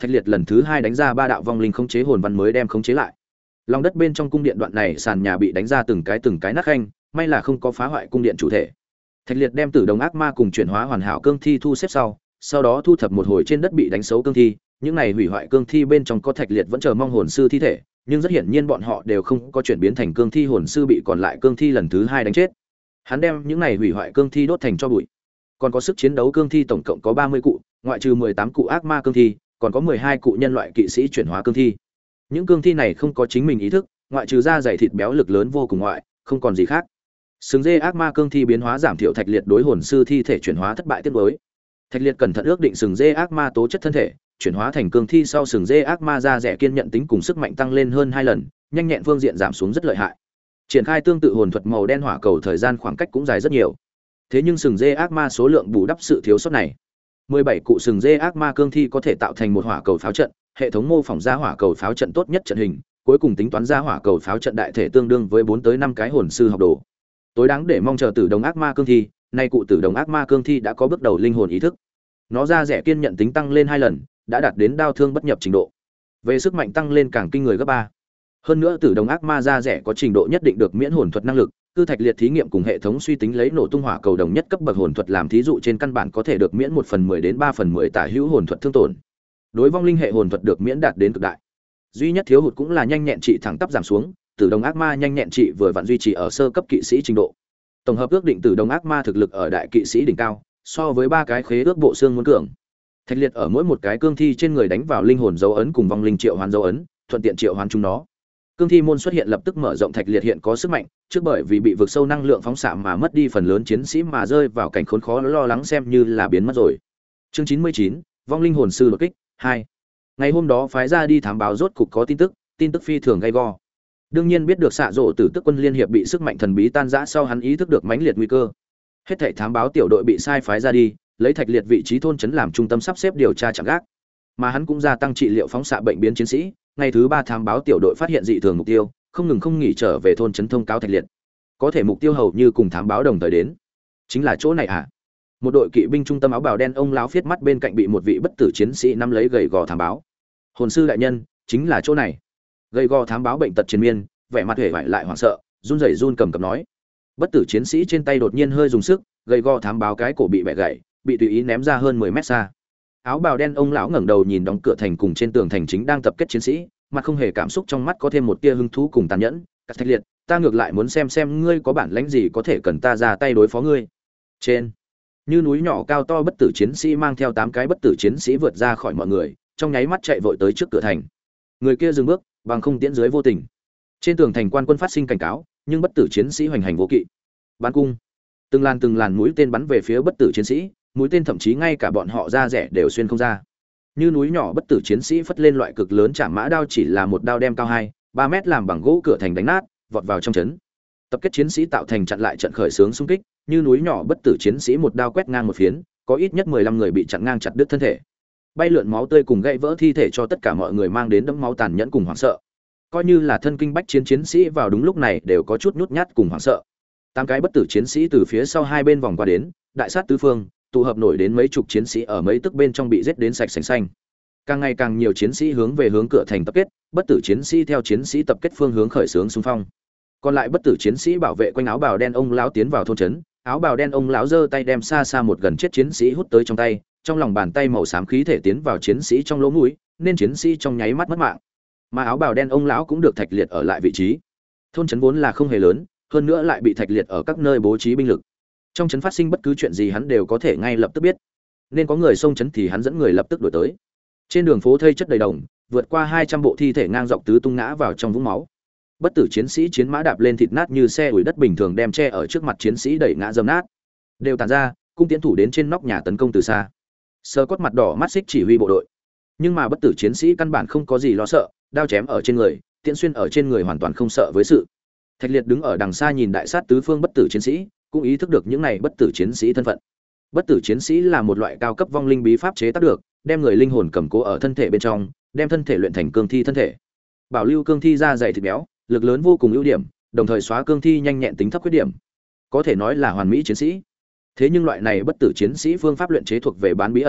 Thạch Liệt lần thứ hai đánh ra ba đạo vong linh khống chế hồn văn mới đem khống chế lại. Lòng đất bên trong cung điện đoạn này sàn nhà bị đánh ra từng cái từng cái nát khanh, may là không có phá hoại cung điện chủ thể. Thạch Liệt đem Tử Đồng ác ma cùng chuyển hóa hoàn hảo cương thi thu xếp sau, sau đó thu thập một hồi trên đất bị đánh xấu cương thi, những này hủy hoại cương thi bên trong có Thạch Liệt vẫn chờ mong hồn sư thi thể, nhưng rất hiển nhiên bọn họ đều không có chuyển biến thành cương thi, hồn sư bị còn lại cương thi lần thứ hai đánh chết. Hắn đem những này hủy hoại cương thi đốt thành tro bụi. Còn có sức chiến đấu cương thi tổng cộng có ba mươi cụ, ngoại trừ mười tám cụ ác ma cương thi, còn có mười hai cụ nhân loại kỵ sĩ chuyển hóa cương thi. Những cương thi này không có chính mình ý thức, ngoại trừ da dày thịt béo lực lớn vô cùng ngoại, không còn gì khác. Sừng dê ác ma cương thi biến hóa giảm thiểu Thạch Liệt đối hồn sư thi thể chuyển hóa thất bại tiếc nuối. Thạch Liệt cẩn thận ước định sừng dê ác ma tố chất thân thể, chuyển hóa thành cương thi sau sừng dê ác ma da rẻ kiên nhận tính cùng sức mạnh tăng lên hơn hai lần, nhanh nhẹn phương diện giảm xuống rất lợi hại. Triển khai tương tự hồn thuật màu đen hỏa cầu thời gian khoảng cách cũng dài rất nhiều. Thế nhưng sừng dê ác ma số lượng bù đắp sự thiếu sót này. mười bảy cụ sừng dê ác ma cương thi có thể tạo thành một hỏa cầu pháo trận, hệ thống mô phỏng ra hỏa cầu pháo trận tốt nhất trận hình, cuối cùng tính toán ra hỏa cầu pháo trận đại thể tương đương với bốn tới năm cái hồn sư học đồ. Tối đáng để mong chờ Tử Đồng ác ma cương thi, nay cụ Tử Đồng ác ma cương thi đã có bước đầu linh hồn ý thức. Nó ra rẻ kiên nhận tính tăng lên hai lần, đã đạt đến đao thương bất nhập trình độ. Về sức mạnh tăng lên càng kinh người gấp ba. Hơn nữa Tử Đồng ác ma ra rẻ có trình độ nhất định được miễn hồn thuật năng lực, Cư Thạch Liệt thí nghiệm cùng hệ thống suy tính lấy nổ tung hỏa cầu đồng nhất cấp bậc hồn thuật làm thí dụ, trên căn bản có thể được miễn một phần mười đến ba phần mười tả hữu hồn thuật thương tổn. Đối vong linh hệ hồn thuật được miễn đạt đến cực đại. Duy nhất thiếu hụt cũng là nhanh nhẹn trị thẳng tắp giảm xuống, Tử Đồng ác ma nhanh nhẹn trị vừa vặn duy trì ở sơ cấp kỵ sĩ trình độ. Tổng hợp ước định Tử Đồng ác ma thực lực ở đại kỵ sĩ đỉnh cao, so với ba cái khế ước bộ xương muốn cường. Thạch Liệt ở mỗi một cái cương thi trên người đánh vào linh hồn dấu ấn cùng vong linh triệu hoán dấu ấn, thuận tiện triệu hoán chúng nó. Cương thi môn xuất hiện lập tức mở rộng Thạch Liệt hiện có sức mạnh, trước bởi vì bị vực sâu năng lượng phóng xạ mà mất đi phần lớn chiến sĩ mà rơi vào cảnh khốn khó lo lắng xem như là biến mất rồi. Chương chín mươi chín, vong linh hồn sư đột kích hai. Ngày hôm đó phái ra đi thám báo rốt cục có tin tức, tin tức phi thường gay go. Đương nhiên biết được xạ rộ tử tức quân liên hiệp bị sức mạnh thần bí tan rã sau, hắn ý thức được mãnh liệt nguy cơ. Hết thảy thám báo tiểu đội bị sai phái ra đi, lấy Thạch Liệt vị trí thôn trấn làm trung tâm sắp xếp điều tra chạm gác. Mà hắn cũng gia tăng trị liệu phóng xạ bệnh biến chiến sĩ. Ngày thứ ba thám báo tiểu đội phát hiện dị thường mục tiêu, không ngừng không nghỉ trở về thôn trấn thông cáo Thạch Liệt. Có thể mục tiêu hầu như cùng thám báo đồng thời đến. Chính là chỗ này à? Một đội kỵ binh trung tâm áo bào đen ông lão viết mắt bên cạnh bị một vị bất tử chiến sĩ nắm lấy gầy gò thám báo. Hồn sư đại nhân, chính là chỗ này. Gầy gò thám báo bệnh tật triền miên, vẻ mặt hề vải lại hoảng sợ, run rẩy run cầm cập nói. Bất tử chiến sĩ trên tay đột nhiên hơi dùng sức, gầy gò thám báo cái cổ bị bẻ gãy, bị tùy ý ném ra hơn mười mét xa. Áo bào đen ông lão ngẩng đầu nhìn đóng cửa thành cùng trên tường thành chính đang tập kết chiến sĩ, mặt không hề cảm xúc, trong mắt có thêm một tia hứng thú cùng tàn nhẫn. Các Thạch Liệt, ta ngược lại muốn xem xem ngươi có bản lĩnh gì có thể cần ta ra tay đối phó ngươi. Trên như núi nhỏ cao to bất tử chiến sĩ mang theo tám cái bất tử chiến sĩ vượt ra khỏi mọi người, trong nháy mắt chạy vội tới trước cửa thành. Người kia dừng bước, bằng không tiễn dưới vô tình. Trên tường thành quan quân phát sinh cảnh cáo, nhưng bất tử chiến sĩ hoành hành vô kỵ. Bắn cung, từng làn từng làn mũi tên bắn về phía bất tử chiến sĩ, mũi tên thậm chí ngay cả bọn họ da rẻ đều xuyên không ra. Như núi nhỏ bất tử chiến sĩ phất lên loại cực lớn chạm mã đao, chỉ là một đao đem cao hai ba mét làm bằng gỗ cửa thành đánh nát, vọt vào trong trấn. Tập kết chiến sĩ tạo thành chặn lại trận khởi xướng xung kích, như núi nhỏ bất tử chiến sĩ một đao quét ngang một phiến, có ít nhất mười lăm người bị chặn ngang chặt đứt thân thể. Bay lượn máu tươi cùng gãy vỡ thi thể cho tất cả mọi người mang đến đẫm máu tàn nhẫn cùng hoảng sợ. Coi như là thân kinh bách chiến chiến sĩ vào đúng lúc này đều có chút nhút nhát cùng hoảng sợ. Tám cái bất tử chiến sĩ từ phía sau hai bên vòng qua đến, đại sát tứ phương, tụ hợp nổi đến mấy chục chiến sĩ ở mấy tức bên trong bị giết đến sạch sành xanh. Càng ngày càng nhiều chiến sĩ hướng về hướng cửa thành tập kết, bất tử chiến sĩ theo chiến sĩ tập kết phương hướng khởi xướng xung phong. Còn lại bất tử chiến sĩ bảo vệ quanh áo bào đen ông lão tiến vào thôn trấn, áo bào đen ông lão giơ tay đem xa xa một gần chết chiến sĩ hút tới trong tay, trong lòng bàn tay màu xám khí thể tiến vào chiến sĩ trong lỗ mũi, nên chiến sĩ trong nháy mắt mất mạng. Mà áo bào đen ông lão cũng được Thạch Liệt ở lại vị trí. Thôn trấn vốn là không hề lớn, hơn nữa lại bị Thạch Liệt ở các nơi bố trí binh lực. Trong trấn phát sinh bất cứ chuyện gì hắn đều có thể ngay lập tức biết. Nên có người xông trấn thì hắn dẫn người lập tức đuổi tới. Trên đường phố thây chất đầy đồng, vượt qua hai trăm bộ thi thể ngang dọc tứ tung ngã vào trong vũng máu. Bất tử chiến sĩ chiến mã đạp lên thịt nát như xe ủi đất bình thường đem che ở trước mặt chiến sĩ đẩy ngã dầm nát. Đều tàn ra, cung tiến thủ đến trên nóc nhà tấn công từ xa. Sơ cốt mặt đỏ mắt xích chỉ huy bộ đội. Nhưng mà bất tử chiến sĩ căn bản không có gì lo sợ, đao chém ở trên người, tiễn xuyên ở trên người hoàn toàn không sợ với sự. Thạch Liệt đứng ở đằng xa nhìn đại sát tứ phương bất tử chiến sĩ, cũng ý thức được những này bất tử chiến sĩ thân phận. Bất tử chiến sĩ là một loại cao cấp vong linh bí pháp chế tác được, đem người linh hồn cầm cố ở thân thể bên trong, đem thân thể luyện thành cương thi thân thể. Bảo lưu cương thi da dày thịt béo, lực lớn vô cùng ưu điểm, đồng thời xóa cương thi nhanh nhẹn tính thấp khuyết điểm. Có thể nói là hoàn mỹ chiến sĩ. Thế nhưng loại này bất tử chiến sĩ phương pháp luyện chế thuộc về bán bí ẩn,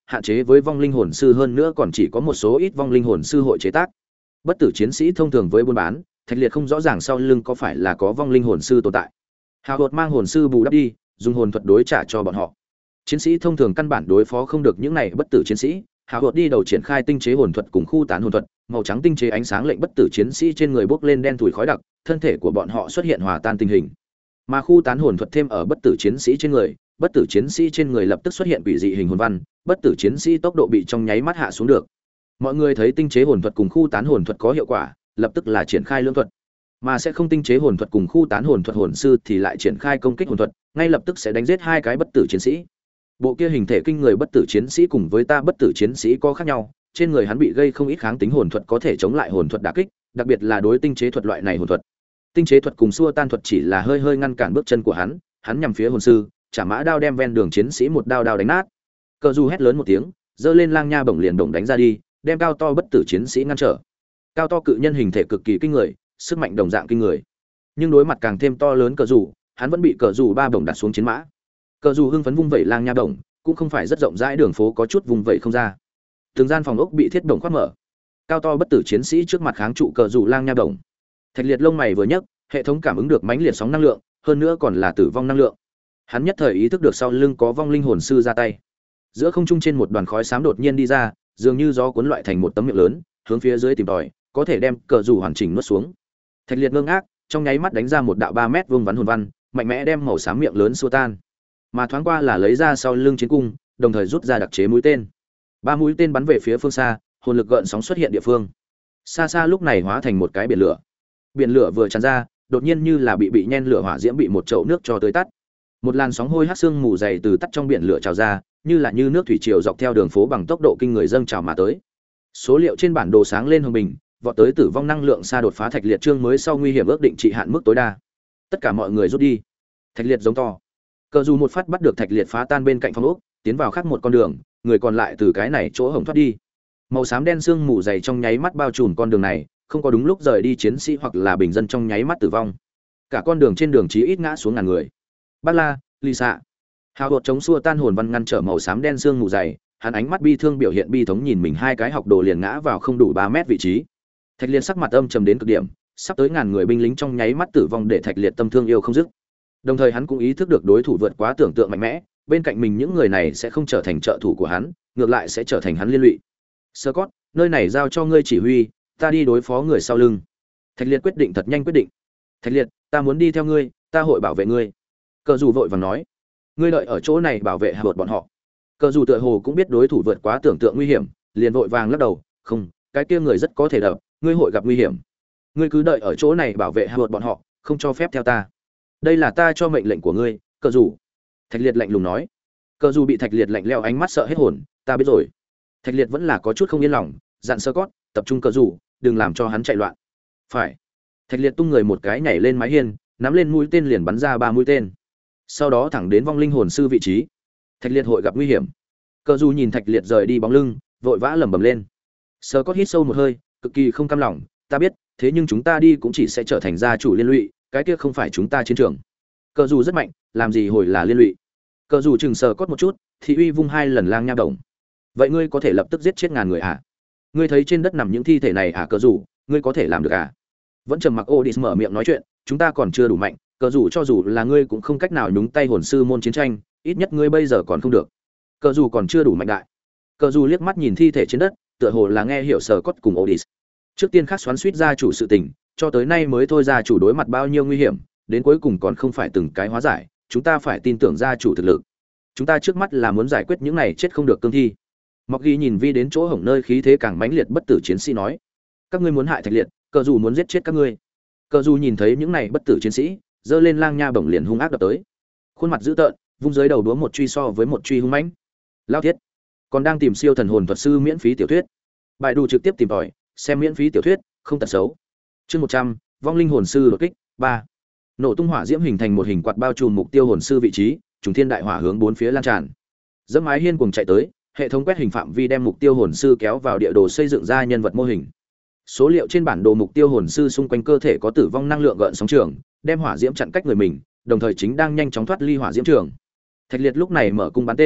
hạn chế với vong linh hồn sư, hơn nữa còn chỉ có một số ít vong linh hồn sư hội chế tác. Bất tử chiến sĩ thông thường với buôn bán, Thạch Liệt không rõ ràng sau lưng có phải là có vong linh hồn sư tồn tại. Hào Hột mang hồn sư bù đắp đi, dùng hồn thuật đối trả cho bọn họ. Chiến sĩ thông thường căn bản đối phó không được những này bất tử chiến sĩ. Hào Hột đi đầu triển khai tinh chế hồn thuật cùng khu tán hồn thuật, màu trắng tinh chế ánh sáng lệnh bất tử chiến sĩ trên người bốc lên đen thủi khói đặc, thân thể của bọn họ xuất hiện hòa tan tình hình. Mà khu tán hồn thuật thêm ở bất tử chiến sĩ trên người, bất tử chiến sĩ trên người lập tức xuất hiện quỷ dị hình hồn văn, bất tử chiến sĩ tốc độ bị trong nháy mắt hạ xuống được. Mọi người thấy tinh chế hồn thuật cùng khu tán hồn thuật có hiệu quả, lập tức là triển khai lưỡng thuật. Mà sẽ không tinh chế hồn thuật cùng khu tán hồn thuật hồn sư thì lại triển khai công kích hồn thuật, ngay lập tức sẽ đánh giết hai cái bất tử chiến sĩ. Bộ kia hình thể kinh người bất tử chiến sĩ cùng với ta bất tử chiến sĩ có khác nhau, trên người hắn bị gây không ít kháng tính hồn thuật có thể chống lại hồn thuật đả kích, đặc biệt là đối tinh chế thuật loại này hồn thuật. Tinh chế thuật cùng xua tan thuật chỉ là hơi hơi ngăn cản bước chân của hắn, hắn nhằm phía hồn sư, chả mã đao đem ven đường chiến sĩ một đao đao đánh nát. Cờ Du hét lớn một tiếng, giơ lên lang nha bổng liền động đánh ra đi, đem cao to bất tử chiến sĩ ngăn trở. Cao to cự nhân hình thể cực kỳ kinh người, sức mạnh đồng dạng kinh người. Nhưng đối mặt càng thêm to lớn Cờ Du, hắn vẫn bị Cờ Du ba bổng đặt xuống chiến mã. Cờ Du hưng phấn vung vẩy lang nha bổng, cũng không phải rất rộng rãi đường phố có chút vùng vẩy không ra. Từng gian phòng ốc bị thiết bổng khoát mở. Cao to bất tử chiến sĩ trước mặt kháng trụ Cờ Du lang nha bổng. Thạch Liệt lông mày vừa nhấc, hệ thống cảm ứng được mãnh liệt sóng năng lượng, hơn nữa còn là tử vong năng lượng. Hắn nhất thời ý thức được sau lưng có vong linh hồn sư ra tay. Giữa không trung trên một đoàn khói xám đột nhiên đi ra, dường như gió cuốn loại thành một tấm miệng lớn, hướng phía dưới tìm tòi, có thể đem Cờ Du hoàn chỉnh nuốt xuống. Thạch Liệt ngơ ngác, trong nháy mắt đánh ra một đạo ba mét vuông vắn hồn văn, mạnh mẽ đem màu xám miệng lớn xua tan. Mà thoáng qua là lấy ra sau lưng chiến cung, đồng thời rút ra đặc chế mũi tên. Ba mũi tên bắn về phía phương xa, hồn lực gợn sóng xuất hiện địa phương. Xa xa lúc này hóa thành một cái biển lửa. Biển lửa vừa tràn ra, đột nhiên như là bị bị nhen lửa hỏa diễm bị một chậu nước cho tới tắt. Một làn sóng hôi hắc xương mù dày từ tắt trong biển lửa trào ra, như là như nước thủy triều dọc theo đường phố bằng tốc độ kinh người dâng trào mà tới. Số liệu trên bản đồ sáng lên hồng bình, vọt tới tử vong năng lượng xa đột phá Thạch Liệt chương mới sau nguy hiểm ước định trị hạn mức tối đa. Tất cả mọi người rút đi. Thạch Liệt giống to. Cờ Du một phát bắt được Thạch Liệt phá tan bên cạnh phòng ốc, tiến vào khác một con đường, người còn lại từ cái này chỗ hổng thoát đi. Màu xám đen xương mù dày trong nháy mắt bao trùm con đường này, không có đúng lúc rời đi chiến sĩ hoặc là bình dân trong nháy mắt tử vong. Cả con đường trên đường chí ít ngã xuống ngàn người. Bác La, Lisa. Hào Hột chống xua tan hồn văn ngăn trở màu xám đen xương mù dày, hắn ánh mắt bi thương biểu hiện bi thống nhìn mình hai cái học đồ liền ngã vào không đủ ba mét vị trí. Thạch Liệt sắc mặt âm trầm đến cực điểm, sắp tới ngàn người binh lính trong nháy mắt tử vong để Thạch Liệt tâm thương yêu không dứt. Đồng thời hắn cũng ý thức được đối thủ vượt quá tưởng tượng mạnh mẽ, bên cạnh mình những người này sẽ không trở thành trợ thủ của hắn, ngược lại sẽ trở thành hắn liên lụy. Scott, nơi này giao cho ngươi chỉ huy, ta đi đối phó người sau lưng. Thạch Liệt quyết định thật nhanh quyết định. Thạch Liệt, ta muốn đi theo ngươi, ta hội bảo vệ ngươi. Cờ Du vội vàng nói, ngươi đợi ở chỗ này bảo vệ hạ bột bọn họ. Cờ Du tựa hồ cũng biết đối thủ vượt quá tưởng tượng nguy hiểm, liền vội vàng lắc đầu, không, cái kia người rất có thể đập, ngươi hội gặp nguy hiểm. Ngươi cứ đợi ở chỗ này bảo vệ hạ bột bọn họ, không cho phép theo ta. Đây là ta cho mệnh lệnh của ngươi, Cờ Du. Thạch Liệt lạnh lùng nói. Cờ Du bị Thạch Liệt lạnh lẽo ánh mắt sợ hết hồn, ta biết rồi. Thạch Liệt vẫn là có chút không yên lòng, dặn sơ cót, tập trung Cờ Du, đừng làm cho hắn chạy loạn. Phải. Thạch Liệt tung người một cái nhảy lên mái hiên, nắm lên mũi tên liền bắn ra ba mũi tên. Sau đó thẳng đến vong linh hồn sư vị trí. Thạch Liệt hội gặp nguy hiểm. Cờ Du nhìn Thạch Liệt rời đi bóng lưng, vội vã lẩm bẩm lên. Sơ cót hít sâu một hơi, cực kỳ không cam lòng, ta biết, thế nhưng chúng ta đi cũng chỉ sẽ trở thành gia chủ liên lụy, cái kia không phải chúng ta chiến trường. Cờ Du rất mạnh, làm gì hồi là liên lụy. Cờ Du chừng sờ cốt một chút, thì uy vung hai lần lang nha đồng. Vậy ngươi có thể lập tức giết chết ngàn người à? Ngươi thấy trên đất nằm những thi thể này à? Cờ Du, ngươi có thể làm được à? Vẫn trầm mặc Odis mở miệng nói chuyện, chúng ta còn chưa đủ mạnh, Cờ Du cho dù là ngươi cũng không cách nào nhúng tay hồn sư môn chiến tranh, ít nhất ngươi bây giờ còn không được. Cờ Du còn chưa đủ mạnh đại. Cờ Du liếc mắt nhìn thi thể trên đất, tựa hồ là nghe hiểu sờ cốt cùng Odis. Trước tiên khắc xoắn suýt gia chủ sự tình, cho tới nay mới thôi gia chủ đối mặt bao nhiêu nguy hiểm, đến cuối cùng còn không phải từng cái hóa giải, chúng ta phải tin tưởng gia chủ thực lực. Chúng ta trước mắt là muốn giải quyết những này chết không được cương thi. Mọc Ghi nhìn Vi đến chỗ hổng nơi khí thế càng mãnh liệt bất tử chiến sĩ nói, các ngươi muốn hại Thạch Liệt, Cờ Du muốn giết chết các ngươi. Cờ Du nhìn thấy những này bất tử chiến sĩ, giơ lên lang nha bổng liền hung ác đập tới. Khuôn mặt dữ tợn, vung dưới đầu đúa một truy so với một truy hung mãnh. Lao thiết, còn đang tìm siêu thần hồn thuật sư miễn phí tiểu thuyết. Bài đủ trực tiếp tìm tòi, xem miễn phí tiểu thuyết, không tật xấu. Chương một trăm, vong linh hồn sư đột kích ba. Nổ tung hỏa diễm hình thành một hình quạt bao trùm mục tiêu hồn sư vị trí, trùng thiên đại hỏa hướng bốn phía lan tràn. Dẫm mái hiên cùng chạy tới, hệ thống quét hình phạm vi đem mục tiêu hồn sư kéo vào địa đồ xây dựng ra nhân vật mô hình. Số liệu trên bản đồ mục tiêu hồn sư xung quanh cơ thể có tử vong năng lượng gợn sóng trường, đem hỏa diễm chặn cách người mình, đồng thời chính đang nhanh chóng thoát ly hỏa diễm trường. Thạch Liệt lúc này mở cung bắn tên,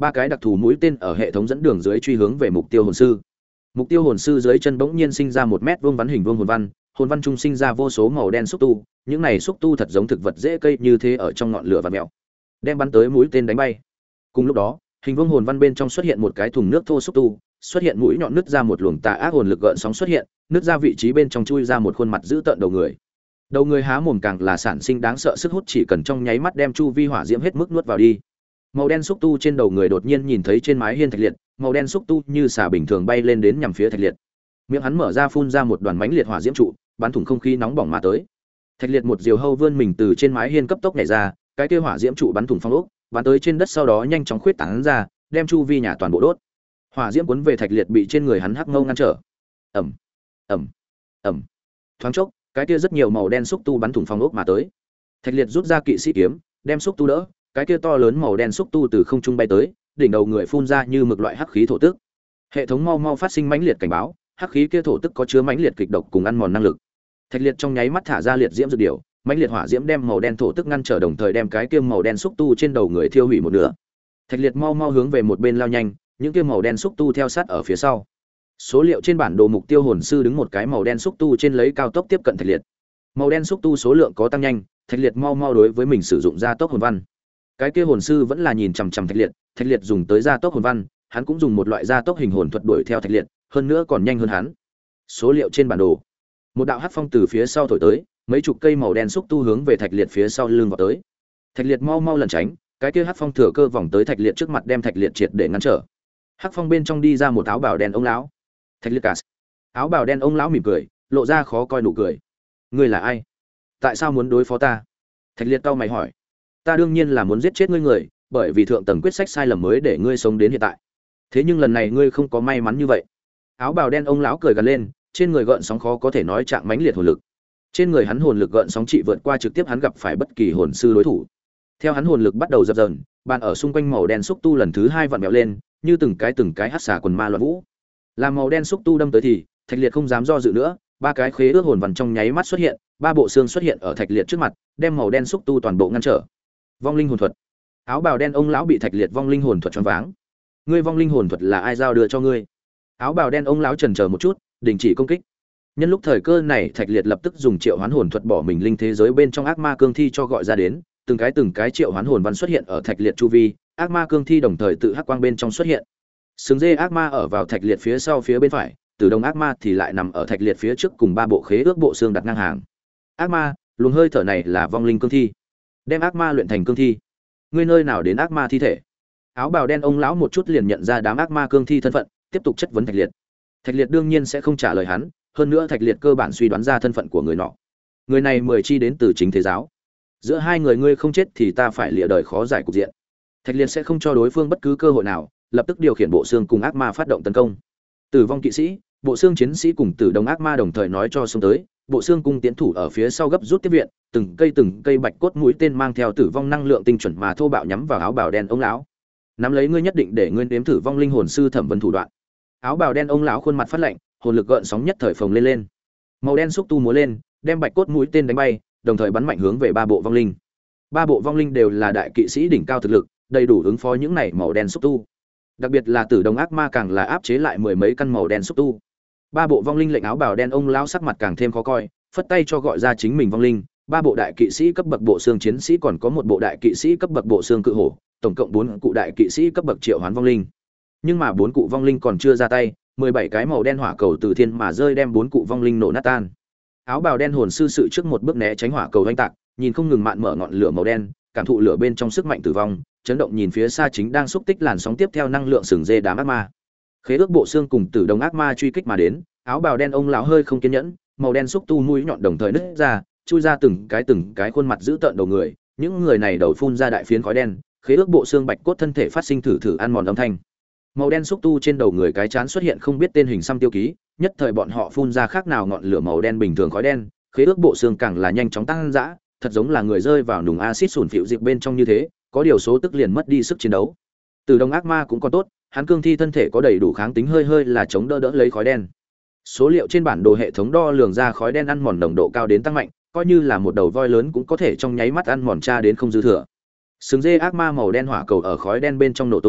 ba cái đặc thù mũi tên ở hệ thống dẫn đường dưới truy hướng về mục tiêu hồn sư. Mục tiêu hồn sư dưới chân bỗng nhiên sinh ra một mét vuông vắn hình vuông hồn văn, hồn văn trung sinh ra vô số màu đen xúc tu, những này xúc tu thật giống thực vật dễ cây như thế ở trong ngọn lửa vặn mèo, đem bắn tới mũi tên đánh bay. Cùng lúc đó, hình vuông hồn văn bên trong xuất hiện một cái thùng nước thô xúc tu, xuất hiện mũi nhọn nứt ra một luồng tà ác hồn lực gợn sóng xuất hiện, nứt ra vị trí bên trong chui ra một khuôn mặt dữ tợn đầu người. Đầu người há mồm càng là sản sinh đáng sợ sức hút, chỉ cần trong nháy mắt đem chu vi hỏa diễm hết mức nuốt vào đi. Màu đen xúc tu trên đầu người đột nhiên nhìn thấy trên mái hiên Thạch Liệt, màu đen xúc tu như xà bình thường bay lên đến nhằm phía Thạch Liệt. Miệng hắn mở ra phun ra một đoàn mãnh liệt hỏa diễm trụ, bắn thủng không khí nóng bỏng mà tới. Thạch Liệt một diều hâu vươn mình từ trên mái hiên cấp tốc nhảy ra, cái kia hỏa diễm trụ bắn thủng phong ốc, bắn tới trên đất sau đó nhanh chóng khuyết tán ra, đem chu vi nhà toàn bộ đốt. Hỏa diễm cuốn về Thạch Liệt bị trên người hắn hắc ngâu ngăn trở. Ầm, ầm, ầm. Thoáng chốc, cái kia rất nhiều màu đen xúc tu bắn thủng phong ốc mà tới. Thạch Liệt rút ra kỵ sĩ kiếm, đem xúc tu đỡ, cái kia to lớn màu đen xúc tu từ không trung bay tới, đỉnh đầu người phun ra như mực loại hắc khí thổ tức. Hệ thống mau mau phát sinh mãnh liệt cảnh báo, hắc khí kia thổ tức có chứa mãnh liệt kịch độc cùng ăn mòn năng lực. Thạch Liệt trong nháy mắt thả ra liệt diễm dược điểu, mãnh liệt hỏa diễm đem màu đen thổ tức ngăn trở, đồng thời đem cái kia màu đen xúc tu trên đầu người thiêu hủy một nửa. Thạch Liệt mau mau hướng về một bên lao nhanh, những kia màu đen xúc tu theo sát ở phía sau. Số liệu trên bản đồ mục tiêu hồn sư đứng một cái màu đen xúc tu trên lấy cao tốc tiếp cận Thạch Liệt. Màu đen xúc tu số lượng có tăng nhanh, Thạch Liệt mau mau đối với mình sử dụng gia tốc hồn văn. Cái kia hồn sư vẫn là nhìn chằm chằm Thạch Liệt, Thạch Liệt dùng tới gia tốc hồn văn, hắn cũng dùng một loại gia tốc hình hồn thuật đuổi theo Thạch Liệt, hơn nữa còn nhanh hơn hắn. Số liệu trên bản đồ, một đạo hắc phong từ phía sau thổi tới, mấy chục cây màu đen xúc tu hướng về Thạch Liệt phía sau lưng vào tới. Thạch Liệt mau mau lẩn tránh, cái kia hắc phong thừa cơ vòng tới Thạch Liệt trước mặt đem Thạch Liệt triệt để ngăn trở. Hắc phong bên trong đi ra một áo bào đen ông lão. Thạch Liệt cả. Áo bào đen ông lão mỉm cười, lộ ra khó coi nụ cười. Ngươi là ai? Tại sao muốn đối phó ta? Thạch Liệt cau mày hỏi. Ta đương nhiên là muốn giết chết ngươi người, bởi vì thượng tầng quyết sách sai lầm mới để ngươi sống đến hiện tại. Thế nhưng lần này ngươi không có may mắn như vậy. Áo bào đen ông lão cười gần lên, trên người gợn sóng khó có thể nói trạng mãnh liệt hồn lực. Trên người hắn hồn lực gợn sóng trị vượt qua trực tiếp hắn gặp phải bất kỳ hồn sư đối thủ. Theo hắn hồn lực bắt đầu dập dờn, bàn ở xung quanh màu đen xúc tu lần thứ hai vặn vẹo lên, như từng cái từng cái hắc xà quần ma loạn vũ. Làm màu đen xúc tu đâm tới thì, Thạch Liệt không dám do dự nữa, ba cái khế ước hồn văn trong nháy mắt xuất hiện, ba bộ xương xuất hiện ở Thạch Liệt trước mặt, đem màu đen xúc tu toàn bộ ngăn trở. Vong linh hồn thuật. Áo bào đen ông lão bị Thạch Liệt vong linh hồn thuật choáng váng. Ngươi vong linh hồn thuật là ai giao đưa cho ngươi? Áo bào đen ông lão chần chờ một chút, đình chỉ công kích. Nhân lúc thời cơ này, Thạch Liệt lập tức dùng triệu hoán hồn thuật bỏ mình linh thế giới bên trong ác ma cương thi cho gọi ra đến, từng cái từng cái triệu hoán hồn văn xuất hiện ở Thạch Liệt chu vi, ác ma cương thi đồng thời tự hắc quang bên trong xuất hiện. Sừng dê ác ma ở vào Thạch Liệt phía sau phía bên phải, Tử Đồng ác ma thì lại nằm ở Thạch Liệt phía trước cùng ba bộ khế ước bộ xương đặt ngang hàng. Ác ma, luồng hơi thở này là vong linh cương thi. Đem ác ma luyện thành cương thi. Ngươi nơi nào đến ác ma thi thể? Áo bào đen ông lão một chút liền nhận ra đám ác ma cương thi thân phận, tiếp tục chất vấn Thạch Liệt. Thạch Liệt đương nhiên sẽ không trả lời hắn, hơn nữa Thạch Liệt cơ bản suy đoán ra thân phận của người nọ. Người này mười chi đến từ chính thế giáo. Giữa hai người ngươi không chết thì ta phải lìa đời khó giải cục diện. Thạch Liệt sẽ không cho đối phương bất cứ cơ hội nào, lập tức điều khiển bộ xương cùng ác ma phát động tấn công. Tử vong kỵ sĩ, bộ xương chiến sĩ cùng Tử Đồng ác ma đồng thời nói cho xông tới, bộ xương cung tiến thủ ở phía sau gấp rút tiếp viện, từng cây từng cây bạch cốt mũi tên mang theo tử vong năng lượng tinh chuẩn mà thô bạo nhắm vào áo bào đen ông lão. Nắm lấy ngươi nhất định để ngươi nếm thử vong linh hồn sư thẩm vấn thủ đoạn. Áo bào đen ông lão khuôn mặt phát lạnh, hồn lực gợn sóng nhất thời phồng lên lên. Màu đen xúc tu múa lên, đem bạch cốt mũi tên đánh bay, đồng thời bắn mạnh hướng về ba bộ vong linh. Ba bộ vong linh đều là đại kỵ sĩ đỉnh cao thực lực, đầy đủ ứng phó những này màu đen xúc tu. Đặc biệt là Tử Đồng ác ma càng là áp chế lại mười mấy căn màu đen xúc tu. Ba bộ vong linh lệnh áo bào đen ông lão sắc mặt càng thêm khó coi, phất tay cho gọi ra chính mình vong linh, ba bộ đại kỵ sĩ cấp bậc bộ xương chiến sĩ còn có một bộ đại kỵ sĩ cấp bậc bộ xương cự hổ, tổng cộng bốn cụ đại kỵ sĩ cấp bậc triệu hoán vong linh. Nhưng mà bốn cụ vong linh còn chưa ra tay, mười bảy cái màu đen hỏa cầu từ thiên mà rơi đem bốn cụ vong linh nổ nát tan. Áo bào đen hồn sư sự trước một bước né tránh hỏa cầu oanh tạc, nhìn không ngừng mạn mở ngọn lửa màu đen, cảm thụ lửa bên trong sức mạnh tử vong, chấn động nhìn phía xa chính đang xúc tích làn sóng tiếp theo năng lượng sừng dê đám ác ma. Khế ước bộ xương cùng Tử Đồng ác ma truy kích mà đến, áo bào đen ông lão hơi không kiên nhẫn, màu đen xúc tu mũi nhọn đồng thời nứt ra, chui ra từng cái từng cái khuôn mặt giữ tợn đầu người, những người này đầu phun ra đại phiến khói đen, khế ước bộ xương bạch cốt thân thể phát sinh thử thử ăn mòn âm thanh. Màu đen xúc tu trên đầu người cái chán xuất hiện không biết tên hình xăm tiêu ký, nhất thời bọn họ phun ra khác nào ngọn lửa màu đen bình thường khói đen, khế ước bộ xương càng là nhanh chóng tăng dã, thật giống là người rơi vào nùng axit sủn phịu dịp bên trong như thế, có điều số tức liền mất đi sức chiến đấu. Từ Đồng ác ma cũng còn tốt, hắn cương thi thân thể có đầy đủ kháng tính, hơi hơi là chống đỡ đỡ lấy khói đen. Số liệu trên bản đồ hệ thống đo lường ra khói đen ăn mòn nồng độ cao đến tăng mạnh, coi như là một đầu voi lớn cũng có thể trong nháy mắt ăn mòn tra đến không dư thừa. Sừng dê ác ma màu đen hỏa cầu ở khói đen bên trong nổ tung,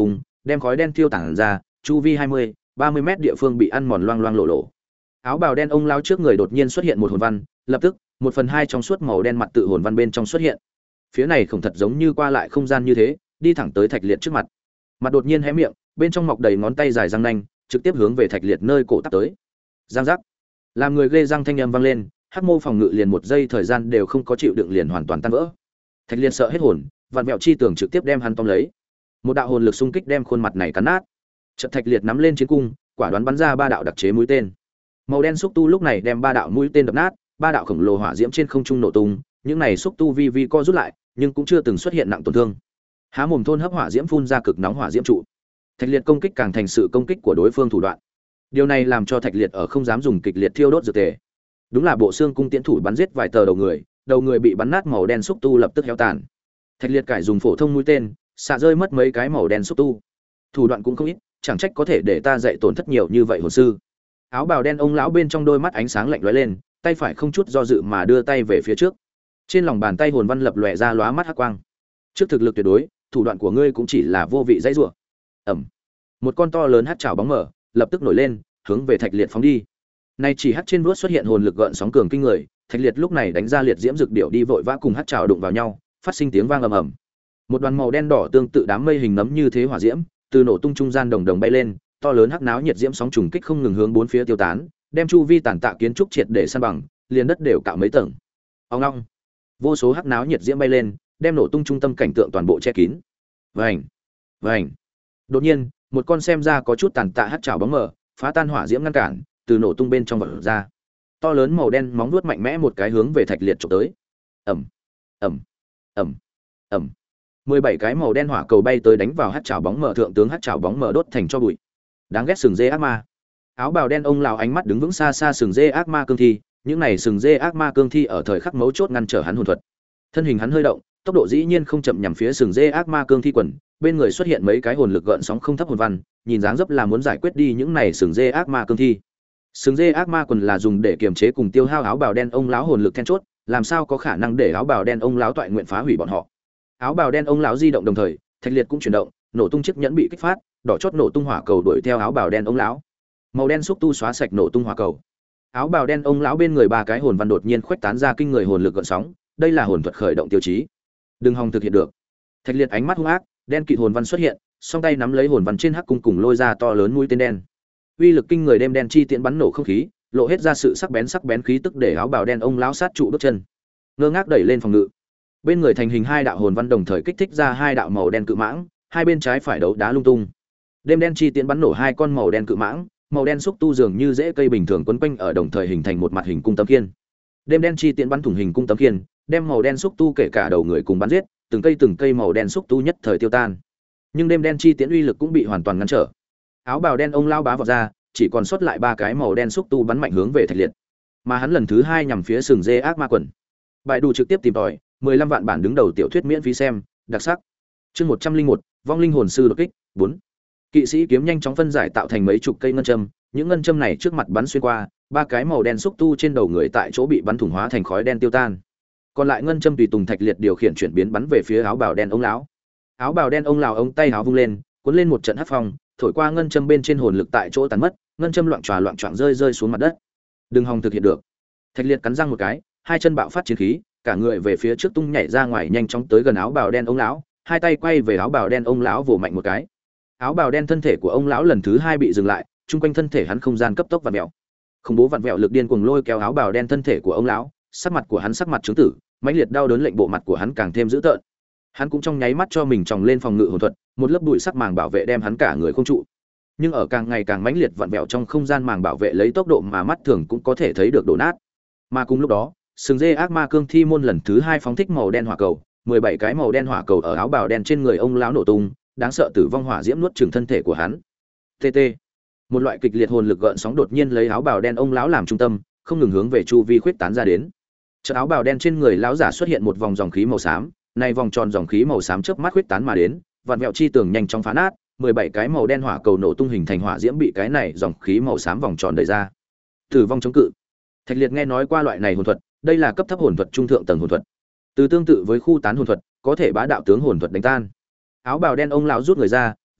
đem khói đen tiêu tản ra, chu vi hai mươi, ba mươi mét địa phương bị ăn mòn loang loang lổ lổ. Áo bào đen ông lão trước người đột nhiên xuất hiện một hồn văn, lập tức, một phần hai trong suốt màu đen mặt tự hồn văn bên trong xuất hiện. Phía này không thật giống như qua lại không gian như thế, đi thẳng tới Thạch Liệt trước mặt. Mặt đột nhiên hé miệng, bên trong mọc đầy ngón tay dài răng nanh, trực tiếp hướng về Thạch Liệt nơi cổ tắp tới. Giang giác. Làm người ghê răng thanh âm vang lên, hắc mô phòng ngự liền một giây thời gian đều không có chịu đựng liền hoàn toàn tan vỡ. Thạch Liệt sợ hết hồn, vặn vẹo chi tưởng trực tiếp đem hắn tóm lấy. Một đạo hồn lực xung kích đem khuôn mặt này cắn nát. Chợt Thạch Liệt nắm lên chiến cung, quả đoán bắn ra ba đạo đặc chế mũi tên. Màu đen xúc tu lúc này đem ba đạo mũi tên đập nát, ba đạo khổng lồ hỏa diễm trên không trung nổ tung, những này xúc tu vi vi co rút lại, nhưng cũng chưa từng xuất hiện nặng tổn thương. Há mồm thôn hấp hỏa diễm phun ra cực nóng hỏa diễm trụ. Thạch Liệt công kích càng thành sự công kích của đối phương thủ đoạn. Điều này làm cho Thạch Liệt ở không dám dùng kịch liệt thiêu đốt dược tề. Đúng là bộ xương cung tiễn thủ bắn giết vài tờ đầu người, đầu người bị bắn nát màu đen xúc tu lập tức héo tàn. Thạch Liệt cải dùng phổ thông mũi tên, xạ rơi mất mấy cái màu đen xúc tu. Thủ đoạn cũng không ít, chẳng trách có thể để ta dạy tổn thất nhiều như vậy hồn sư. Áo bào đen ông lão bên trong đôi mắt ánh sáng lạnh lóe lên, tay phải không chút do dự mà đưa tay về phía trước. Trên lòng bàn tay hồn văn lập lòe ra lóa mắt hắc quang. Trước thực lực tuyệt đối, thủ đoạn của ngươi cũng chỉ là vô vị dãy rủa. Ầm. Một con to lớn hắc trảo bóng mở, lập tức nổi lên, hướng về Thạch Liệt phóng đi. Nay chỉ hắc trên vuốt xuất hiện hồn lực gợn sóng cường kinh người, Thạch Liệt lúc này đánh ra liệt diễm dược điểu đi vội vã cùng hắc trảo đụng vào nhau, phát sinh tiếng vang ầm ầm. Một đoàn màu đen đỏ tương tự đám mây hình nấm như thế hỏa diễm, từ nổ tung trung gian đồng đồng bay lên, to lớn hắc náo nhiệt diễm sóng trùng kích không ngừng hướng bốn phía tiêu tán, đem chu vi tàn tạ kiến trúc triệt để san bằng, liền đất đều cạo mấy tầng. Ong ong. Vô số hắc náo nhiệt diễm bay lên, đem nổ tung trung tâm cảnh tượng toàn bộ che kín. Vành, vành. Đột nhiên, một con xem ra có chút tàn tạ hắc trảo bóng mờ, phá tan hỏa diễm ngăn cản, từ nổ tung bên trong vọt ra. To lớn màu đen móng vuốt mạnh mẽ một cái hướng về Thạch Liệt chụp tới. Ầm, ầm, ầm, ầm. mười bảy cái màu đen hỏa cầu bay tới đánh vào hắc trảo bóng mờ thượng tướng hắc trảo bóng mờ đốt thành cho bụi. Đáng ghét sừng dê ác ma. Áo bào đen ông lão ánh mắt đứng vững xa xa sừng dê ác ma cương thi, những này sừng dê ác ma cương thi ở thời khắc mấu chốt ngăn trở hắn hồn thuật. Thân hình hắn hơi động, tốc độ dĩ nhiên không chậm nhằm phía sừng dê ác ma cương thi quần, bên người xuất hiện mấy cái hồn lực gợn sóng không thấp hồn văn, nhìn dáng dấp là muốn giải quyết đi những này sừng dê ác ma cương thi. Sừng dê ác ma quần là dùng để kiềm chế cùng tiêu hao áo bào đen ông lão hồn lực then chốt, làm sao có khả năng để áo bào đen ông lão toại nguyện phá hủy bọn họ. Áo bào đen ông lão di động đồng thời, Thạch Liệt cũng chuyển động, nổ tung chiếc nhẫn bị kích phát, đỏ chót nổ tung hỏa cầu đuổi theo áo bào đen ông lão. Màu đen xúc tu xóa sạch nổ tung hỏa cầu. Áo bào đen ông lão bên người ba cái hồn văn đột nhiên khuếch tán ra kinh người hồn lực gợn sóng, đây là hồn thuật khởi động tiêu chí. Đừng hòng thực hiện được. Thạch Liệt ánh mắt hung ác, đen kịt hồn văn xuất hiện, song tay nắm lấy hồn văn trên hắc cung cùng lôi ra to lớn mũi tên đen. Uy lực kinh người đem đen chi tiễn bắn nổ không khí, lộ hết ra sự sắc bén sắc bén khí tức để áo bào đen ông lão sát trụ bước chân. Ngơ ngác đẩy lên phòng ngự. Bên người thành hình hai đạo hồn văn đồng thời kích thích ra hai đạo màu đen cự mãng, hai bên trái phải đấu đá lung tung. Đêm đen chi tiễn bắn nổ hai con màu đen cự mãng, màu đen xúc tu dường như rễ cây bình thường quấn quanh ở đồng thời hình thành một mặt hình cung tấm khiên. Đêm đen chi tiễn bắn thủng hình cung tấm khiên, đem màu đen xúc tu kể cả đầu người cùng bắn giết, từng cây từng cây màu đen xúc tu nhất thời tiêu tan. Nhưng đêm đen chi tiễn uy lực cũng bị hoàn toàn ngăn trở. Áo bào đen ông lao bá vọt ra, chỉ còn sót lại ba cái màu đen xúc tu bắn mạnh hướng về Thạch Liệt. Mà hắn lần thứ hai nhằm phía sừng dê ác ma quần. Bài đủ trực tiếp tìm tòi, mười lăm vạn bản đứng đầu tiểu thuyết miễn phí xem, đặc sắc. Chương một trăm linh một, vong linh hồn sư đột kích, bốn. Kỵ sĩ kiếm nhanh chóng phân giải tạo thành mấy chục cây ngân châm, những ngân châm này trước mặt bắn xuyên qua, ba cái màu đen xúc tu trên đầu người tại chỗ bị bắn thủng hóa thành khói đen tiêu tan. Còn lại ngân châm tùy tùng Thạch Liệt điều khiển chuyển biến bắn về phía áo bào đen ông lão. Áo bào đen ông lão ông tay áo vung lên, cuốn lên một trận hắc phong, thổi qua ngân châm bên trên hồn lực tại chỗ tàn mất, ngân châm loạn tròa loạn choạng rơi rơi xuống mặt đất. Đừng hòng thực hiện được. Thạch Liệt cắn răng một cái, hai chân bạo phát chiến khí, cả người về phía trước tung nhảy ra ngoài nhanh chóng tới gần áo bào đen ông lão, hai tay quay về áo bào đen ông lão vồ mạnh một cái. Áo bào đen thân thể của ông lão lần thứ hai bị dừng lại, chung quanh thân thể hắn không gian cấp tốc vặn vẹo. Khủng bố vặn vẹo lực điên cuồng lôi kéo áo bào đen thân thể của ông lão, sắc mặt của hắn sắc mặt chứng tử, mãnh liệt đau đớn lệnh bộ mặt của hắn càng thêm dữ tợn. Hắn cũng trong nháy mắt cho mình tròng lên phòng ngự hồn thuật, một lớp bụi sắc màng bảo vệ đem hắn cả người không trụ. Nhưng ở càng ngày càng mãnh liệt vặn vẹo trong không gian màng bảo vệ lấy tốc độ mà mắt thường cũng có thể thấy được đổ nát. Mà cùng lúc đó, sừng dê ác ma cương thi môn lần thứ hai phóng thích màu đen hỏa cầu, mười bảy cái màu đen hỏa cầu ở áo bào đen trên người ông lão nổ tung, đáng sợ tử vong hỏa diễm nuốt chửng thân thể của hắn. tê tê. Một loại kịch liệt hồn lực gợn sóng đột nhiên lấy áo bào đen ông lão làm trung tâm, không ngừng hướng về chu vi khuếch tán ra đến. Chợt áo bào đen trên người lão giả xuất hiện một vòng dòng khí màu xám, này vòng tròn dòng khí màu xám chớp mắt khuếch tán mà đến, vạn vẹo chi tường nhanh chóng phá nát, mười bảy cái màu đen hỏa cầu nổ tung hình thành hỏa diễm bị cái này dòng khí màu xám vòng tròn đẩy ra. Tử vong chống cự. Thạch Liệt nghe nói qua loại này hồn thuật, đây là cấp thấp hồn thuật trung thượng tầng hồn thuật. Từ tương tự với khu tán hồn thuật, có thể bá đạo tướng hồn thuật đánh tan. Áo bào đen ông lão rút người ra,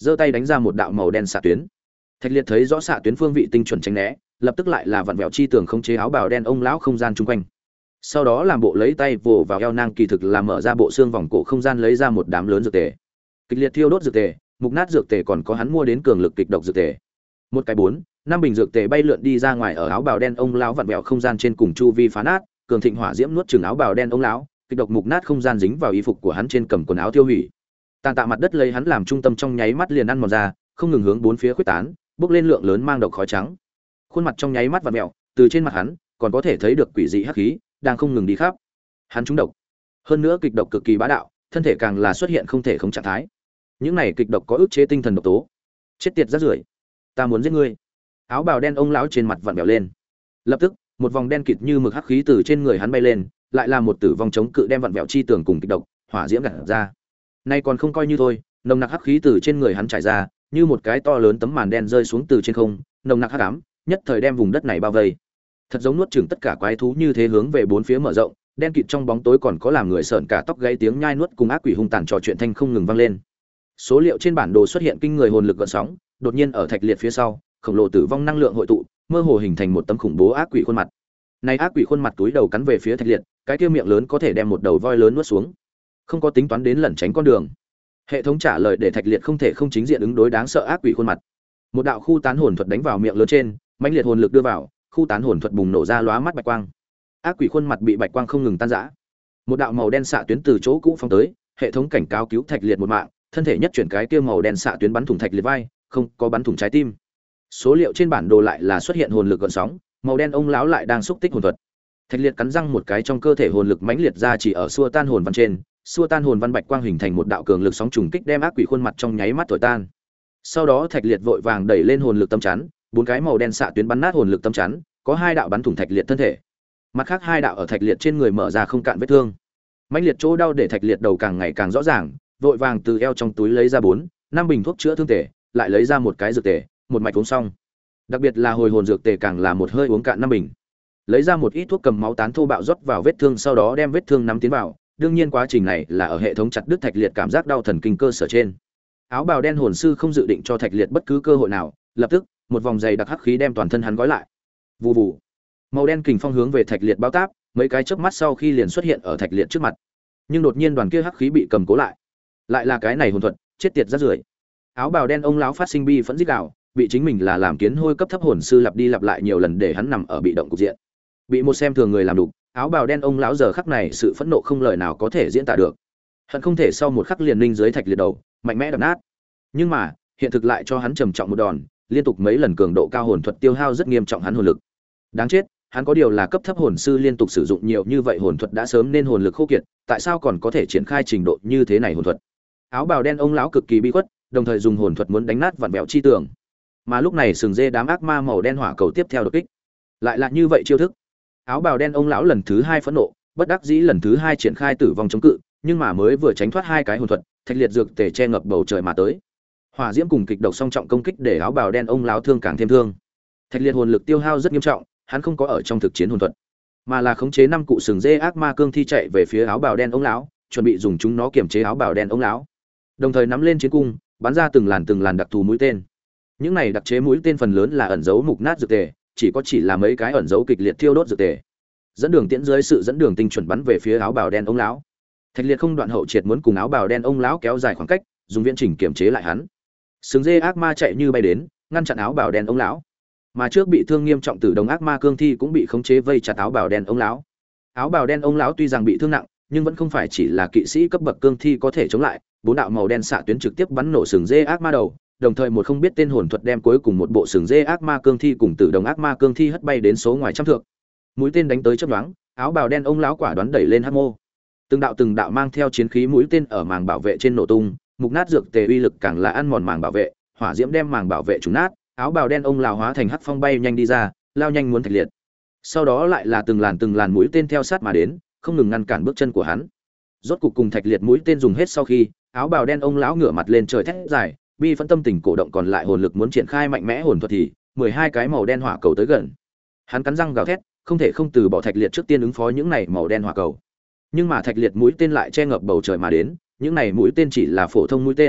giơ tay đánh ra một đạo màu đen xạ tuyến. Thạch Liệt thấy rõ xạ tuyến phương vị tinh chuẩn tránh né, lập tức lại là vặn vẹo chi tường khống chế áo bào đen ông lão không gian chung quanh. Sau đó làm bộ lấy tay vồ vào eo nang, kỳ thực là mở ra bộ xương vòng cổ không gian lấy ra một đám lớn dược tề. Kịch liệt thiêu đốt dược tề, mục nát dược tề, còn có hắn mua đến cường lực kịch độc dược tề. Một cái bốn, năm bình dược tề bay lượn đi ra ngoài, ở áo bào đen ông lão vặn vẹo không gian trên cùng chu vi phá nát, cường thịnh hỏa diễm nuốt chửng áo bào đen ông lão, kịch độc mục nát không gian dính vào y phục của hắn trên cầm quần áo tiêu hủy. Tàn tạ mặt đất lấy hắn làm trung tâm trong nháy mắt liền ăn mòn ra, không ngừng hướng bốn phía khuếch tán, bốc lên lượng lớn mang độc khói trắng. Khuôn mặt trong nháy mắt vặn vẹo, từ trên mặt hắn còn có thể thấy được quỷ dị hắc khí đang không ngừng đi khắp. Hắn trúng độc. Hơn nữa kịch độc cực kỳ bá đạo, thân thể càng là xuất hiện không thể không trạng thái. Những này kịch độc có ức chế tinh thần độc tố. Chết tiệt rác rưởi, ta muốn giết ngươi. Áo bào đen ông lão trên mặt vặn vẹo lên. Lập tức, một vòng đen kịt như mực hắc khí từ trên người hắn bay lên, lại là một tử vong chống cự đem vặn vẹo chi tường cùng kịch độc, hỏa diễm gạt ra. Nay còn không coi như thôi, nồng nặc hắc khí từ trên người hắn trải ra, như một cái to lớn tấm màn đen rơi xuống từ trên không, nồng nặc hắc ám, nhất thời đem vùng đất này bao vây. Thật giống nuốt chửng tất cả quái thú như thế hướng về bốn phía mở rộng, đen kịt trong bóng tối còn có làm người sởn cả tóc gáy tiếng nhai nuốt cùng ác quỷ hung tàn trò chuyện thanh không ngừng vang lên. Số liệu trên bản đồ xuất hiện kinh người hồn lực gợn sóng, đột nhiên ở Thạch Liệt phía sau, khổng lồ tử vong năng lượng hội tụ, mơ hồ hình thành một tấm khủng bố ác quỷ khuôn mặt. Này ác quỷ khuôn mặt túi đầu cắn về phía Thạch Liệt, cái kia miệng lớn có thể đem một đầu voi lớn nuốt xuống. Không có tính toán đến lẩn tránh con đường. Hệ thống trả lời để Thạch Liệt không thể không chính diện ứng đối đáng sợ ác quỷ khuôn mặt. Một đạo khu tán hồn thuật đánh vào miệng lớn trên, mãnh liệt hồn lực đưa vào, khu tán hồn thuật bùng nổ ra lóa mắt bạch quang. Ác quỷ khuôn mặt bị bạch quang không ngừng tan rã. Một đạo màu đen xạ tuyến từ chỗ cũ phóng tới, hệ thống cảnh cáo cứu Thạch Liệt một mạng, thân thể nhất chuyển cái kia màu đen xạ tuyến bắn thủng Thạch Liệt vai, không có bắn thủng trái tim. Số liệu trên bản đồ lại là xuất hiện hồn lực gợn sóng, màu đen ông lão lại đang xúc tích hồn thuật. Thạch Liệt cắn răng một cái, trong cơ thể hồn lực mãnh liệt ra chỉ ở xua tan hồn văn trên, xua tan hồn văn bạch quang hình thành một đạo cường lực sóng trùng kích đem ác quỷ khuôn mặt trong nháy mắt thổi tan. Sau đó Thạch Liệt vội vàng đẩy lên hồn lực tâm chắn, bốn cái màu đen xạ tuyến bắn nát hồn lực tâm chắn, có hai đạo bắn thủng Thạch Liệt thân thể. Mặt khác hai đạo ở Thạch Liệt trên người mở ra không cạn vết thương. Mãnh liệt chỗ đau để Thạch Liệt đầu càng ngày càng rõ ràng, vội vàng từ eo trong túi lấy ra bốn, năm bình thuốc chữa thương tề, lại lấy ra một cái dược tề, một mạch uống xong. Đặc biệt là hồi hồn dược tề càng là một hơi uống cạn năm bình. Lấy ra một ít thuốc cầm máu tán thô bạo rót vào vết thương, sau đó đem vết thương nắm tiến vào. Đương nhiên quá trình này là ở hệ thống chặt đứt Thạch Liệt cảm giác đau thần kinh cơ sở trên. Áo bào đen hồn sư không dự định cho Thạch Liệt bất cứ cơ hội nào, lập tức một vòng dày đặc hắc khí đem toàn thân hắn gói lại. Vù vù, màu đen kình phong hướng về Thạch Liệt bao táp, mấy cái chớp mắt sau khi liền xuất hiện ở Thạch Liệt trước mặt. Nhưng đột nhiên đoàn kia hắc khí bị cầm cố lại. Lại là cái này hồn thuật, chết tiệt rác rưởi. Áo bào đen ông lão phát sinh bi phẫn rít gào, bị chính mình là làm kiến hôi cấp thấp hồn sư lặp đi lặp lại nhiều lần để hắn nằm ở bị động cục diện. Bị một xem thường người làm đủ, áo bào đen ông lão giờ khắc này sự phẫn nộ không lời nào có thể diễn tả được. Hận không thể sau một khắc liền ninh dưới Thạch Liệt đầu, mạnh mẽ đập nát. Nhưng mà, hiện thực lại cho hắn trầm trọng một đòn, liên tục mấy lần cường độ cao hồn thuật tiêu hao rất nghiêm trọng hắn hồn lực. Đáng chết, hắn có điều là cấp thấp hồn sư liên tục sử dụng nhiều như vậy hồn thuật đã sớm nên hồn lực khô kiệt, tại sao còn có thể triển khai trình độ như thế này hồn thuật? Áo bào đen ông lão cực kỳ bi khuất, đồng thời dùng hồn thuật muốn đánh nát vặn vẹo chi tường. Mà lúc này sừng dê đám ác ma màu đen hỏa cầu tiếp theo đột kích. Lại là như vậy chiêu thức. Áo bào đen ông lão lần thứ hai phẫn nộ, bất đắc dĩ lần thứ hai triển khai tử vong chống cự, nhưng mà mới vừa tránh thoát hai cái hồn thuật, Thạch Liệt dược tề che ngập bầu trời mà tới. Hỏa diễm cùng kịch độc song trọng công kích để áo bào đen ông lão thương càng thêm thương. Thạch Liệt hồn lực tiêu hao rất nghiêm trọng, hắn không có ở trong thực chiến hồn thuật, mà là khống chế năm cụ sừng dê ác ma cương thi chạy về phía áo bào đen ông lão, chuẩn bị dùng chúng nó kiểm chế áo bào đen ông lão. Đồng thời nắm lên chiến cung, bắn ra từng làn từng làn đặc thù mũi tên. Những này đặc chế mũi tên phần lớn là ẩn dấu mục nát dược tề, chỉ có chỉ là mấy cái ẩn dấu kịch liệt thiêu đốt dược tề. Dẫn đường tiễn dưới sự dẫn đường tinh chuẩn bắn về phía áo bào đen ông lão. Thạch Liệt không đoạn hậu triệt muốn cùng áo bào đen ông lão kéo dài khoảng cách, dùng viễn chỉnh kiểm chế lại hắn. Sừng dê ác ma chạy như bay đến, ngăn chặn áo bào đen ông lão. Mà trước bị thương nghiêm trọng tử đồng ác ma cương thi cũng bị khống chế vây chặt áo bào đen ông lão. Áo bào đen ông lão tuy rằng bị thương nặng, nhưng vẫn không phải chỉ là kỵ sĩ cấp bậc cương thi có thể chống lại, bốn đạo màu đen xạ tuyến trực tiếp bắn nổ sừng dê ác ma đầu, đồng thời một không biết tên hồn thuật đem cuối cùng một bộ sừng dê ác ma cương thi cùng tử đồng ác ma cương thi hất bay đến số ngoài trăm thước. Mũi tên đánh tới chớp nhoáng, áo bào đen ông lão quả đoán đẩy lên hắc mô. Từng đạo từng đạo mang theo chiến khí mũi tên ở màng bảo vệ trên nổ tung, mục nát dược tề uy lực càng là ăn mòn màng bảo vệ, hỏa diễm đem màng bảo vệ trùng nát, áo bào đen ông lão hóa thành hắc phong bay nhanh đi ra, lao nhanh muốn Thạch Liệt. Sau đó lại là từng làn từng làn mũi tên theo sát mà đến, không ngừng ngăn cản bước chân của hắn. Rốt cục cùng Thạch Liệt mũi tên dùng hết sau khi, áo bào đen ông lão ngửa mặt lên trời thét dài, bi phẫn tâm tình cổ động còn lại hồn lực muốn triển khai mạnh mẽ hồn thuật thì mười hai cái màu đen hỏa cầu tới gần. Hắn cắn răng gào thét, không thể không từ bỏ Thạch Liệt trước tiên ứng phó những này màu đen hỏa cầu. Nhưng mà Thạch Liệt mũi tên lại che ngập bầu trời mà đến, những này mũi tên chỉ là phổ thông mũi tên,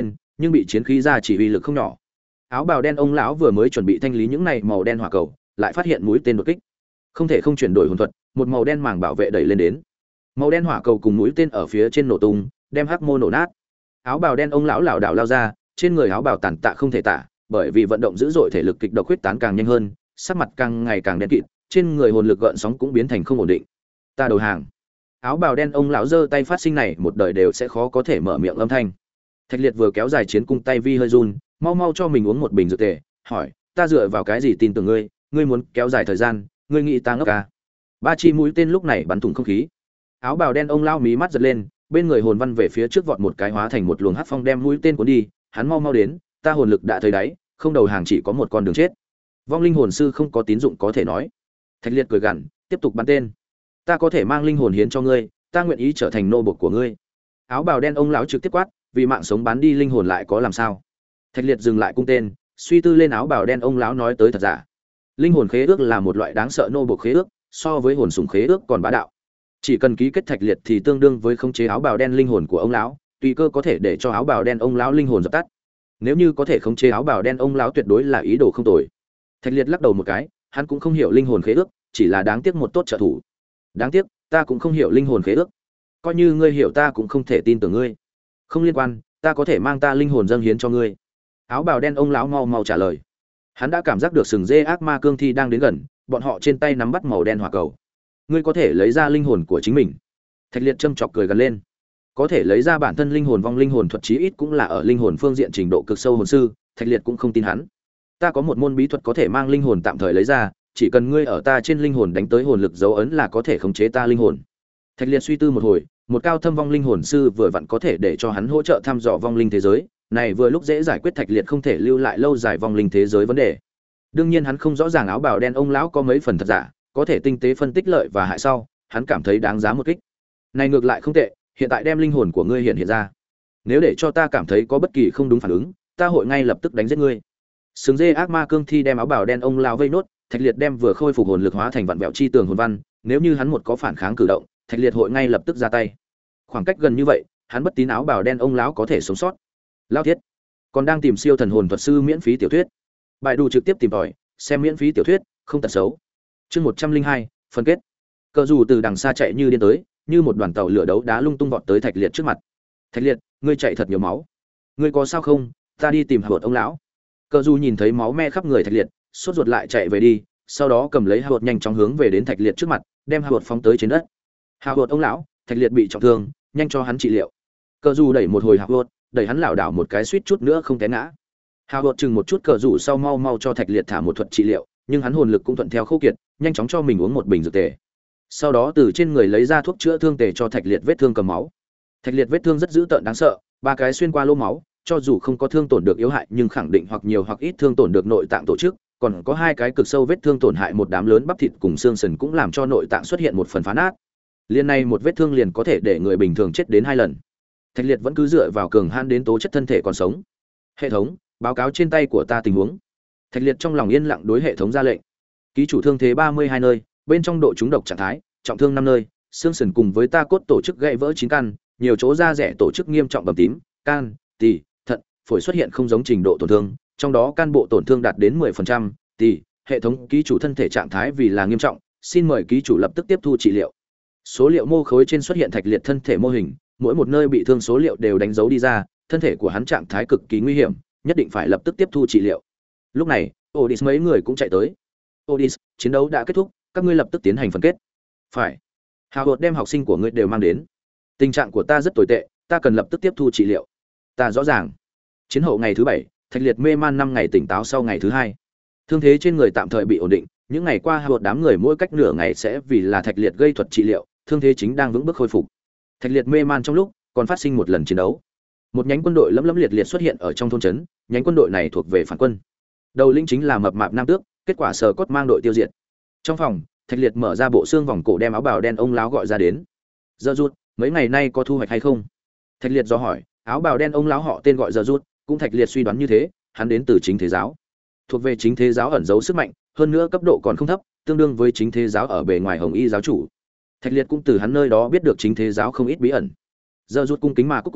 nhưng bị chiến khí ra chỉ uy lực không nhỏ. Áo bào đen ông lão vừa mới chuẩn bị thanh lý những này màu đen hỏa cầu, lại phát hiện mũi tên đột kích. Không thể không chuyển đổi hồn thuật, một màu đen màng bảo vệ đẩy lên đến. Màu đen hỏa cầu cùng mũi tên ở phía trên nổ tung, đem hắc mô nổ nát. Áo bào đen ông lão lảo đảo lao ra, trên người áo bào tàn tạ không thể tả, bởi vì vận động dữ dội thể lực kịch độc huyết tán càng nhanh hơn, sắc mặt càng ngày càng đen kịt, trên người hồn lực gợn sóng cũng biến thành không ổn định. Ta đầu hàng. Áo bào đen ông lão giơ tay phát sinh này một đời đều sẽ khó có thể mở miệng âm thanh. Thạch Liệt vừa kéo dài chiến cung tay vi hơi run, mau mau cho mình uống một bình dược tề, hỏi, ta dựa vào cái gì tin tưởng ngươi, ngươi muốn kéo dài thời gian, ngươi nghĩ ta ngốc à? Ba chi mũi tên lúc này bắn thủng không khí. Áo bào đen ông lão mí mắt giật lên, bên người hồn văn về phía trước vọt một cái hóa thành một luồng hắc phong đem mũi tên cuốn đi, hắn mau mau đến, ta hồn lực đã thấy đáy, không đầu hàng chỉ có một con đường chết. Vong linh hồn sư không có tín dụng có thể nói. Thạch Liệt cười gằn, tiếp tục bắn tên. Ta có thể mang linh hồn hiến cho ngươi, ta nguyện ý trở thành nô bộc của ngươi. Áo bào đen ông lão trực tiếp quát, vì mạng sống bán đi linh hồn lại có làm sao? Thạch Liệt dừng lại cung tên, suy tư lên áo bào đen ông lão nói tới thật giả. Linh hồn khế ước là một loại đáng sợ nô bộc khế ước, so với hồn sủng khế ước còn bá đạo. Chỉ cần ký kết Thạch Liệt thì tương đương với khống chế áo bào đen linh hồn của ông lão, tùy cơ có thể để cho áo bào đen ông lão linh hồn dập tắt. Nếu như có thể khống chế áo bào đen ông lão tuyệt đối là ý đồ không tồi. Thạch Liệt lắc đầu một cái, hắn cũng không hiểu linh hồn khế ước, chỉ là đáng tiếc một tốt trợ thủ. Đáng tiếc, ta cũng không hiểu linh hồn khế ước. Coi như ngươi hiểu ta cũng không thể tin tưởng ngươi. Không liên quan, ta có thể mang ta linh hồn dâng hiến cho ngươi. Áo bào đen ông lão mau mau trả lời. Hắn đã cảm giác được sừng dê ác ma cương thi đang đến gần, bọn họ trên tay nắm bắt màu đen hỏa cầu. Ngươi có thể lấy ra linh hồn của chính mình. Thạch Liệt châm chọc cười gần lên. Có thể lấy ra bản thân linh hồn vong linh hồn thuật chí ít cũng là ở linh hồn phương diện trình độ cực sâu hồn sư, Thạch Liệt cũng không tin hắn. Ta có một môn bí thuật có thể mang linh hồn tạm thời lấy ra, chỉ cần ngươi ở ta trên linh hồn đánh tới hồn lực dấu ấn là có thể khống chế ta linh hồn. Thạch Liệt suy tư một hồi, một cao thâm vong linh hồn sư vừa vặn có thể để cho hắn hỗ trợ thăm dò vong linh thế giới, này vừa lúc dễ giải quyết Thạch Liệt không thể lưu lại lâu dài vong linh thế giới vấn đề. Đương nhiên hắn không rõ ràng áo bào đen ông lão có mấy phần thật giả, có thể tinh tế phân tích lợi và hại sau, hắn cảm thấy đáng giá một kích. Này ngược lại không tệ, hiện tại đem linh hồn của ngươi hiện hiện ra. Nếu để cho ta cảm thấy có bất kỳ không đúng phản ứng, ta hội ngay lập tức đánh giết ngươi. Sừng dê ác ma cương thi đem áo bào đen ông lão vây nốt, Thạch Liệt đem vừa khôi phục hồn lực hóa thành vạn vẹo chi tường hồn văn, nếu như hắn một có phản kháng cử động, Thạch Liệt hội ngay lập tức ra tay. Khoảng cách gần như vậy, hắn bất tín áo bào đen ông lão có thể sống sót. Lão thiết, còn đang tìm siêu thần hồn thuật sư miễn phí tiểu thuyết. Bài đủ trực tiếp tìm tòi, xem miễn phí tiểu thuyết, không tật xấu. Chương một trăm linh hai, phân kết. Cờ dù từ đằng xa chạy như điên tới, như một đoàn tàu lửa đấu đá lung tung vọt tới Thạch Liệt trước mặt. Thạch Liệt, ngươi chạy thật nhiều máu. Ngươi có sao không? Ta đi tìm Hột ông lão. Cờ dù nhìn thấy máu me khắp người Thạch Liệt, sốt ruột lại chạy về đi, sau đó cầm lấy Hột nhanh chóng hướng về đến Thạch Liệt trước mặt, đem Hột phóng tới trên đất. Hột ông lão, Thạch Liệt bị trọng thương, nhanh cho hắn trị liệu. Cờ dù đẩy một hồi Hột, đẩy hắn lảo đảo một cái suýt chút nữa không té ngã. Hột chừng một chút cờ dù sau mau mau cho Thạch Liệt thả một thuật trị liệu, nhưng hắn hồn lực cũng thuận theo khô kiệt, nhanh chóng cho mình uống một bình dược tề. Sau đó từ trên người lấy ra thuốc chữa thương tề cho Thạch Liệt vết thương cầm máu. Thạch Liệt vết thương rất dữ tợn đáng sợ, ba cái xuyên qua lỗ máu, cho dù không có thương tổn được yếu hại nhưng khẳng định hoặc nhiều hoặc ít thương tổn được nội tạng tổ chức, còn có hai cái cực sâu vết thương tổn hại một đám lớn bắp thịt cùng xương sườn cũng làm cho nội tạng xuất hiện một phần phá nát. Liên này một vết thương liền có thể để người bình thường chết đến hai lần. Thạch Liệt vẫn cứ dựa vào cường han đến tố chất thân thể còn sống. Hệ thống, báo cáo trên tay của ta tình huống. Thạch Liệt trong lòng yên lặng đối hệ thống ra lệnh. Ký chủ thương thế ba mươi hai nơi, bên trong độ trúng độc trạng thái, trọng thương năm nơi, xương sườn cùng với ta cốt tổ chức gãy vỡ chín căn, nhiều chỗ da rẻ tổ chức nghiêm trọng bầm tím, can, tỳ, thận, phổi xuất hiện không giống trình độ tổn thương, trong đó can bộ tổn thương đạt đến mười phần trăm, tỳ, hệ thống ký chủ thân thể trạng thái vì là nghiêm trọng, xin mời ký chủ lập tức tiếp thu trị liệu. Số liệu mô khối trên xuất hiện Thạch Liệt thân thể mô hình, mỗi một nơi bị thương số liệu đều đánh dấu đi ra, thân thể của hắn trạng thái cực kỳ nguy hiểm, nhất định phải lập tức tiếp thu trị liệu. Lúc này, Odis mấy người cũng chạy tới. Odis, chiến đấu đã kết thúc, các ngươi lập tức tiến hành phân kết. Phải. Hào đem học sinh của ngươi đều mang đến. Tình trạng của ta rất tồi tệ, ta cần lập tức tiếp thu trị liệu. Ta rõ ràng. Chiến hậu ngày thứ bảy, Thạch Liệt mê man năm ngày tỉnh táo sau ngày thứ hai. Thương thế trên người tạm thời bị ổn định, những ngày qua Hào đám người mỗi cách nửa ngày sẽ vì là Thạch Liệt gây thuật trị liệu, thương thế chính đang vững bước khôi phục. Thạch Liệt mê man trong lúc, còn phát sinh một lần chiến đấu. Một nhánh quân đội lẫm lẫm liệt liệt xuất hiện ở trong thôn trấn, nhánh quân đội này thuộc về phản quân. Đầu lĩnh chính là mập mạp nam tước, kết quả Sở Cốt mang đội tiêu diệt. Trong phòng, Thạch Liệt mở ra bộ xương vòng cổ đem áo bào đen ông lão gọi ra đến. Giờ rút, mấy ngày nay có thu hoạch hay không? Thạch Liệt do hỏi, áo bào đen ông lão họ tên gọi Giờ rút, cũng Thạch Liệt suy đoán như thế, hắn đến từ chính thế giáo. Thuộc về chính thế giáo ẩn giấu sức mạnh, hơn nữa cấp độ còn không thấp, tương đương với chính thế giáo ở bề ngoài Hồng Y giáo chủ. Thạch Liệt cũng từ hắn nơi đó biết được chính thế giáo không ít bí ẩn. Giờ rút cung kính mà cúc cung,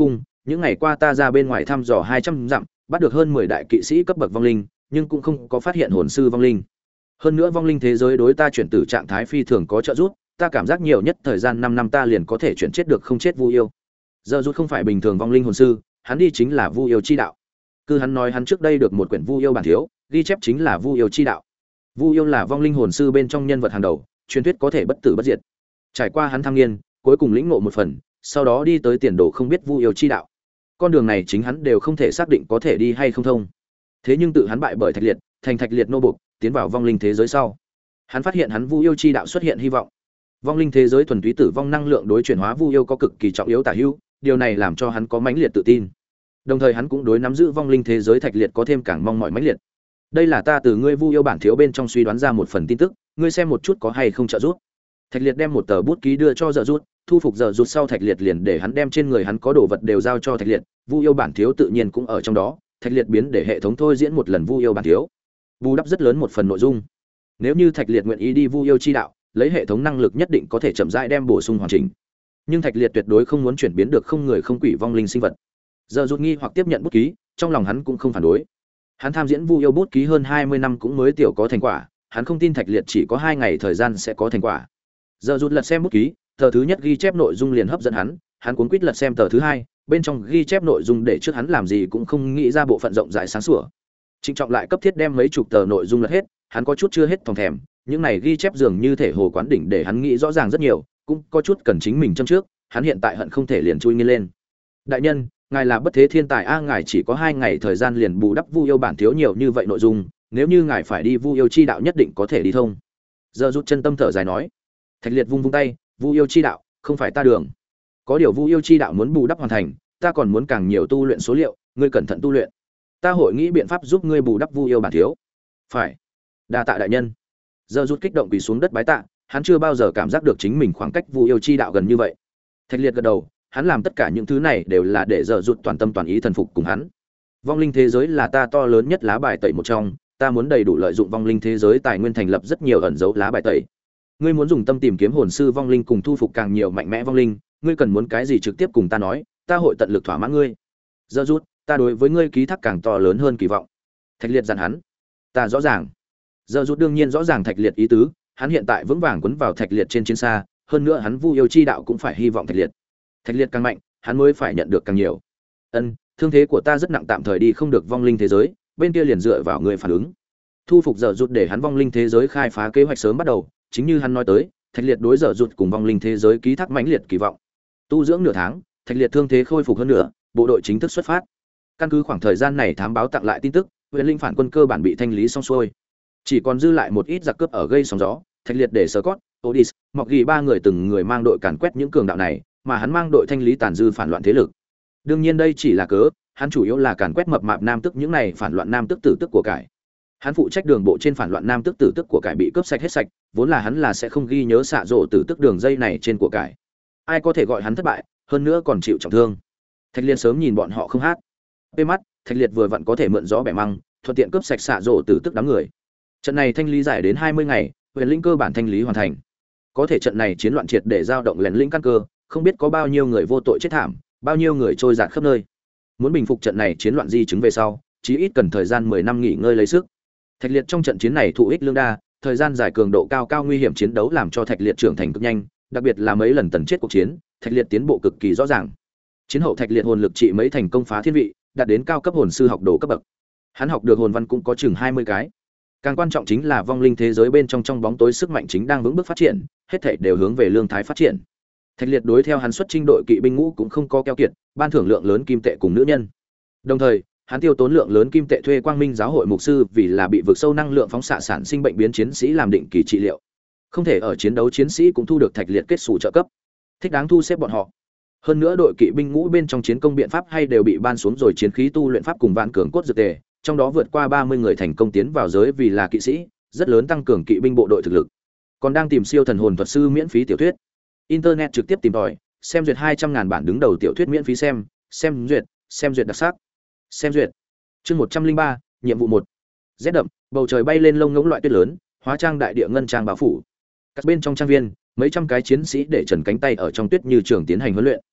những ngày qua ta ra bên ngoài thăm dò hai trăm dặm, bắt được hơn mười đại kỵ sĩ cấp bậc vong linh, nhưng cũng không có phát hiện hồn sư vong linh. Hơn nữa vong linh thế giới đối ta chuyển từ trạng thái phi thường có trợ giúp, ta cảm giác nhiều nhất thời gian năm năm ta liền có thể chuyển chết được không chết Vu yêu. Giờ rút không phải bình thường vong linh hồn sư, hắn đi chính là Vu yêu chi đạo. Cứ hắn nói hắn trước đây được một quyển Vu yêu bản thiếu, ghi chép chính là Vu yêu chi đạo. Vu yêu là vong linh hồn sư bên trong nhân vật hàng đầu, truyền thuyết có thể bất tử bất diệt. Trải qua hắn tham nghiên, cuối cùng lĩnh ngộ một phần, sau đó đi tới tiền đồ không biết Vu yêu chi đạo. Con đường này chính hắn đều không thể xác định có thể đi hay không thông. Thế nhưng tự hắn bại bởi Thạch Liệt, thành Thạch Liệt nô buộc, tiến vào vong linh thế giới sau, hắn phát hiện hắn Vu yêu chi đạo xuất hiện hy vọng. Vong linh thế giới thuần túy tử vong năng lượng đối chuyển hóa Vu yêu có cực kỳ trọng yếu tả hữu, điều này làm cho hắn có mãnh liệt tự tin. Đồng thời hắn cũng đối nắm giữ vong linh thế giới Thạch Liệt có thêm càng mong mỏi mãnh liệt. Đây là ta từ ngươi Vu yêu bản thiếu bên trong suy đoán ra một phần tin tức, ngươi xem một chút có hay không trợ giúp. Thạch Liệt đem một tờ bút ký đưa cho Dở Rút, thu phục Dở Rút sau Thạch Liệt liền để hắn đem trên người hắn có đồ vật đều giao cho Thạch Liệt, Vu yêu bản thiếu tự nhiên cũng ở trong đó, Thạch Liệt biến để hệ thống thôi diễn một lần Vu yêu bản thiếu. Bù đắp rất lớn một phần nội dung. Nếu như Thạch Liệt nguyện ý đi Vu yêu chi đạo, lấy hệ thống năng lực nhất định có thể chậm rãi đem bổ sung hoàn chỉnh. Nhưng Thạch Liệt tuyệt đối không muốn chuyển biến được không người không quỷ vong linh sinh vật. Dở Rút nghi hoặc tiếp nhận bút ký, trong lòng hắn cũng không phản đối. Hắn tham diễn Vu yêu bút ký hơn hai mươi năm cũng mới tiểu có thành quả, hắn không tin Thạch Liệt chỉ có hai ngày thời gian sẽ có thành quả. Giờ rút lật xem bút ký, tờ thứ nhất ghi chép nội dung liền hấp dẫn hắn, hắn cuốn quýt lật xem tờ thứ hai, bên trong ghi chép nội dung để trước hắn làm gì cũng không nghĩ ra bộ phận rộng rãi sáng sủa. Trịnh Trọng lại cấp thiết đem mấy chục tờ nội dung lật hết, hắn có chút chưa hết thòng thèm, những này ghi chép dường như thể hồ quán đỉnh để hắn nghĩ rõ ràng rất nhiều, cũng có chút cần chính mình châm trước, hắn hiện tại hận không thể liền chui nghiên lên. Đại nhân, ngài là bất thế thiên tài a, ngài chỉ có hai ngày thời gian liền bù đắp Vu yêu bản thiếu nhiều như vậy nội dung, nếu như ngài phải đi Vu yêu chi đạo nhất định có thể đi thông. Giờ rút chân tâm thở dài nói. Thạch Liệt vung vung tay, Vu yêu chi đạo không phải ta đường. Có điều Vu yêu chi đạo muốn bù đắp hoàn thành, ta còn muốn càng nhiều tu luyện số liệu, ngươi cẩn thận tu luyện. Ta hội nghĩ biện pháp giúp ngươi bù đắp Vu yêu bản thiếu. Phải. Đa tạ đại nhân. Giờ rút kích động quỳ xuống đất bái tạ, hắn chưa bao giờ cảm giác được chính mình khoảng cách Vu yêu chi đạo gần như vậy. Thạch Liệt gật đầu, hắn làm tất cả những thứ này đều là để giờ rút toàn tâm toàn ý thần phục cùng hắn. Vong linh thế giới là ta to lớn nhất lá bài tẩy một trong, ta muốn đầy đủ lợi dụng vong linh thế giới tài nguyên thành lập rất nhiều ẩn dấu lá bài tẩy. Ngươi muốn dùng tâm tìm kiếm hồn sư vong linh cùng thu phục càng nhiều mạnh mẽ vong linh, ngươi cần muốn cái gì trực tiếp cùng ta nói, ta hội tận lực thỏa mãn ngươi. Giờ rút, ta đối với ngươi ký thác càng to lớn hơn kỳ vọng. Thạch Liệt dặn hắn. Ta rõ ràng. Giờ rút đương nhiên rõ ràng Thạch Liệt ý tứ, hắn hiện tại vững vàng quấn vào Thạch Liệt trên chiến xa, hơn nữa hắn Vu yêu chi đạo cũng phải hy vọng Thạch Liệt. Thạch Liệt càng mạnh, hắn mới phải nhận được càng nhiều. Ân, thương thế của ta rất nặng, tạm thời đi không được vong linh thế giới, bên kia liền dựa vào ngươi phản ứng. Thu phục Dở Rút để hắn vong linh thế giới khai phá kế hoạch sớm bắt đầu, chính như hắn nói tới, Thạch Liệt đối Dở Rút cùng vong linh thế giới ký thác mãnh liệt kỳ vọng. Tu dưỡng nửa tháng, Thạch Liệt thương thế khôi phục hơn nữa, bộ đội chính thức xuất phát. Căn cứ khoảng thời gian này thám báo tặng lại tin tức, huyền linh phản quân cơ bản bị thanh lý xong xuôi, chỉ còn dư lại một ít giặc cướp ở gây sóng gió. Thạch Liệt để Scott, Odis, Mọc Gỉ ba người từng người mang đội càn quét những cường đạo này, mà hắn mang đội thanh lý tàn dư phản loạn thế lực. Đương nhiên đây chỉ là cớ, hắn chủ yếu là càn quét mập mạp nam tức những này phản loạn nam tức tử tức của cải. Hắn phụ trách đường bộ trên phản loạn nam tức tử tức của cải bị cướp sạch hết sạch, vốn là hắn là sẽ không ghi nhớ xạ rộ tử tức đường dây này trên của cải. Ai có thể gọi hắn thất bại, hơn nữa còn chịu trọng thương. Thạch Liệt sớm nhìn bọn họ không hát. Bê mắt, Thạch Liệt vừa vặn có thể mượn gió bẻ măng, thuận tiện cướp sạch xạ rộ tử tức đám người. Trận này thanh lý giải đến hai mươi ngày, huyền linh cơ bản thanh lý hoàn thành. Có thể trận này chiến loạn triệt để giao động lén lĩnh căn cơ, không biết có bao nhiêu người vô tội chết thảm, bao nhiêu người trôi dạt khắp nơi. Muốn bình phục trận này chiến loạn di chứng về sau, chí ít cần thời gian mười năm nghỉ ngơi lấy sức. Thạch Liệt trong trận chiến này thụ ích lương đa, thời gian dài cường độ cao cao nguy hiểm chiến đấu làm cho Thạch Liệt trưởng thành cực nhanh, đặc biệt là mấy lần tần chết cuộc chiến, Thạch Liệt tiến bộ cực kỳ rõ ràng. Chiến hậu Thạch Liệt hồn lực trị mấy thành công phá thiên vị, đạt đến cao cấp hồn sư học đồ cấp bậc. Hắn học được hồn văn cũng có chừng hai mươi cái. Càng quan trọng chính là vong linh thế giới bên trong trong bóng tối sức mạnh chính đang vững bước phát triển, hết thảy đều hướng về lương thái phát triển. Thạch Liệt đối theo hắn xuất trinh đội kỵ binh ngũ cũng không có keo kiệt, ban thưởng lượng lớn kim tệ cùng nữ nhân. Đồng thời, hắn tiêu tốn lượng lớn kim tệ thuê Quang Minh giáo hội mục sư vì là bị vực sâu năng lượng phóng xạ sản sinh bệnh biến chiến sĩ làm định kỳ trị liệu. Không thể ở chiến đấu chiến sĩ cũng thu được Thạch Liệt kết sủ trợ cấp. Thích đáng thu xếp bọn họ. Hơn nữa đội kỵ binh ngũ bên trong chiến công biện pháp hay đều bị ban xuống rồi chiến khí tu luyện pháp cùng vạn cường cốt dược tề, trong đó vượt qua ba mươi người thành công tiến vào giới vì là kỵ sĩ, rất lớn tăng cường kỵ binh bộ đội thực lực. Còn đang tìm siêu thần hồn thuật sư miễn phí tiểu thuyết. Internet trực tiếp tìm tòi, xem duyệt hai trăm ngàn bản đứng đầu tiểu thuyết miễn phí xem, xem duyệt, xem duyệt đặc sắc. Xem duyệt. Chương một trăm linh ba, nhiệm vụ một. Rét đậm, bầu trời bay lên lông ngỗng loại tuyết lớn, hóa trang đại địa ngân trang bao phủ. Các bên trong trang viên, mấy trăm cái chiến sĩ để trần cánh tay ở trong tuyết như trường tiến hành huấn luyện.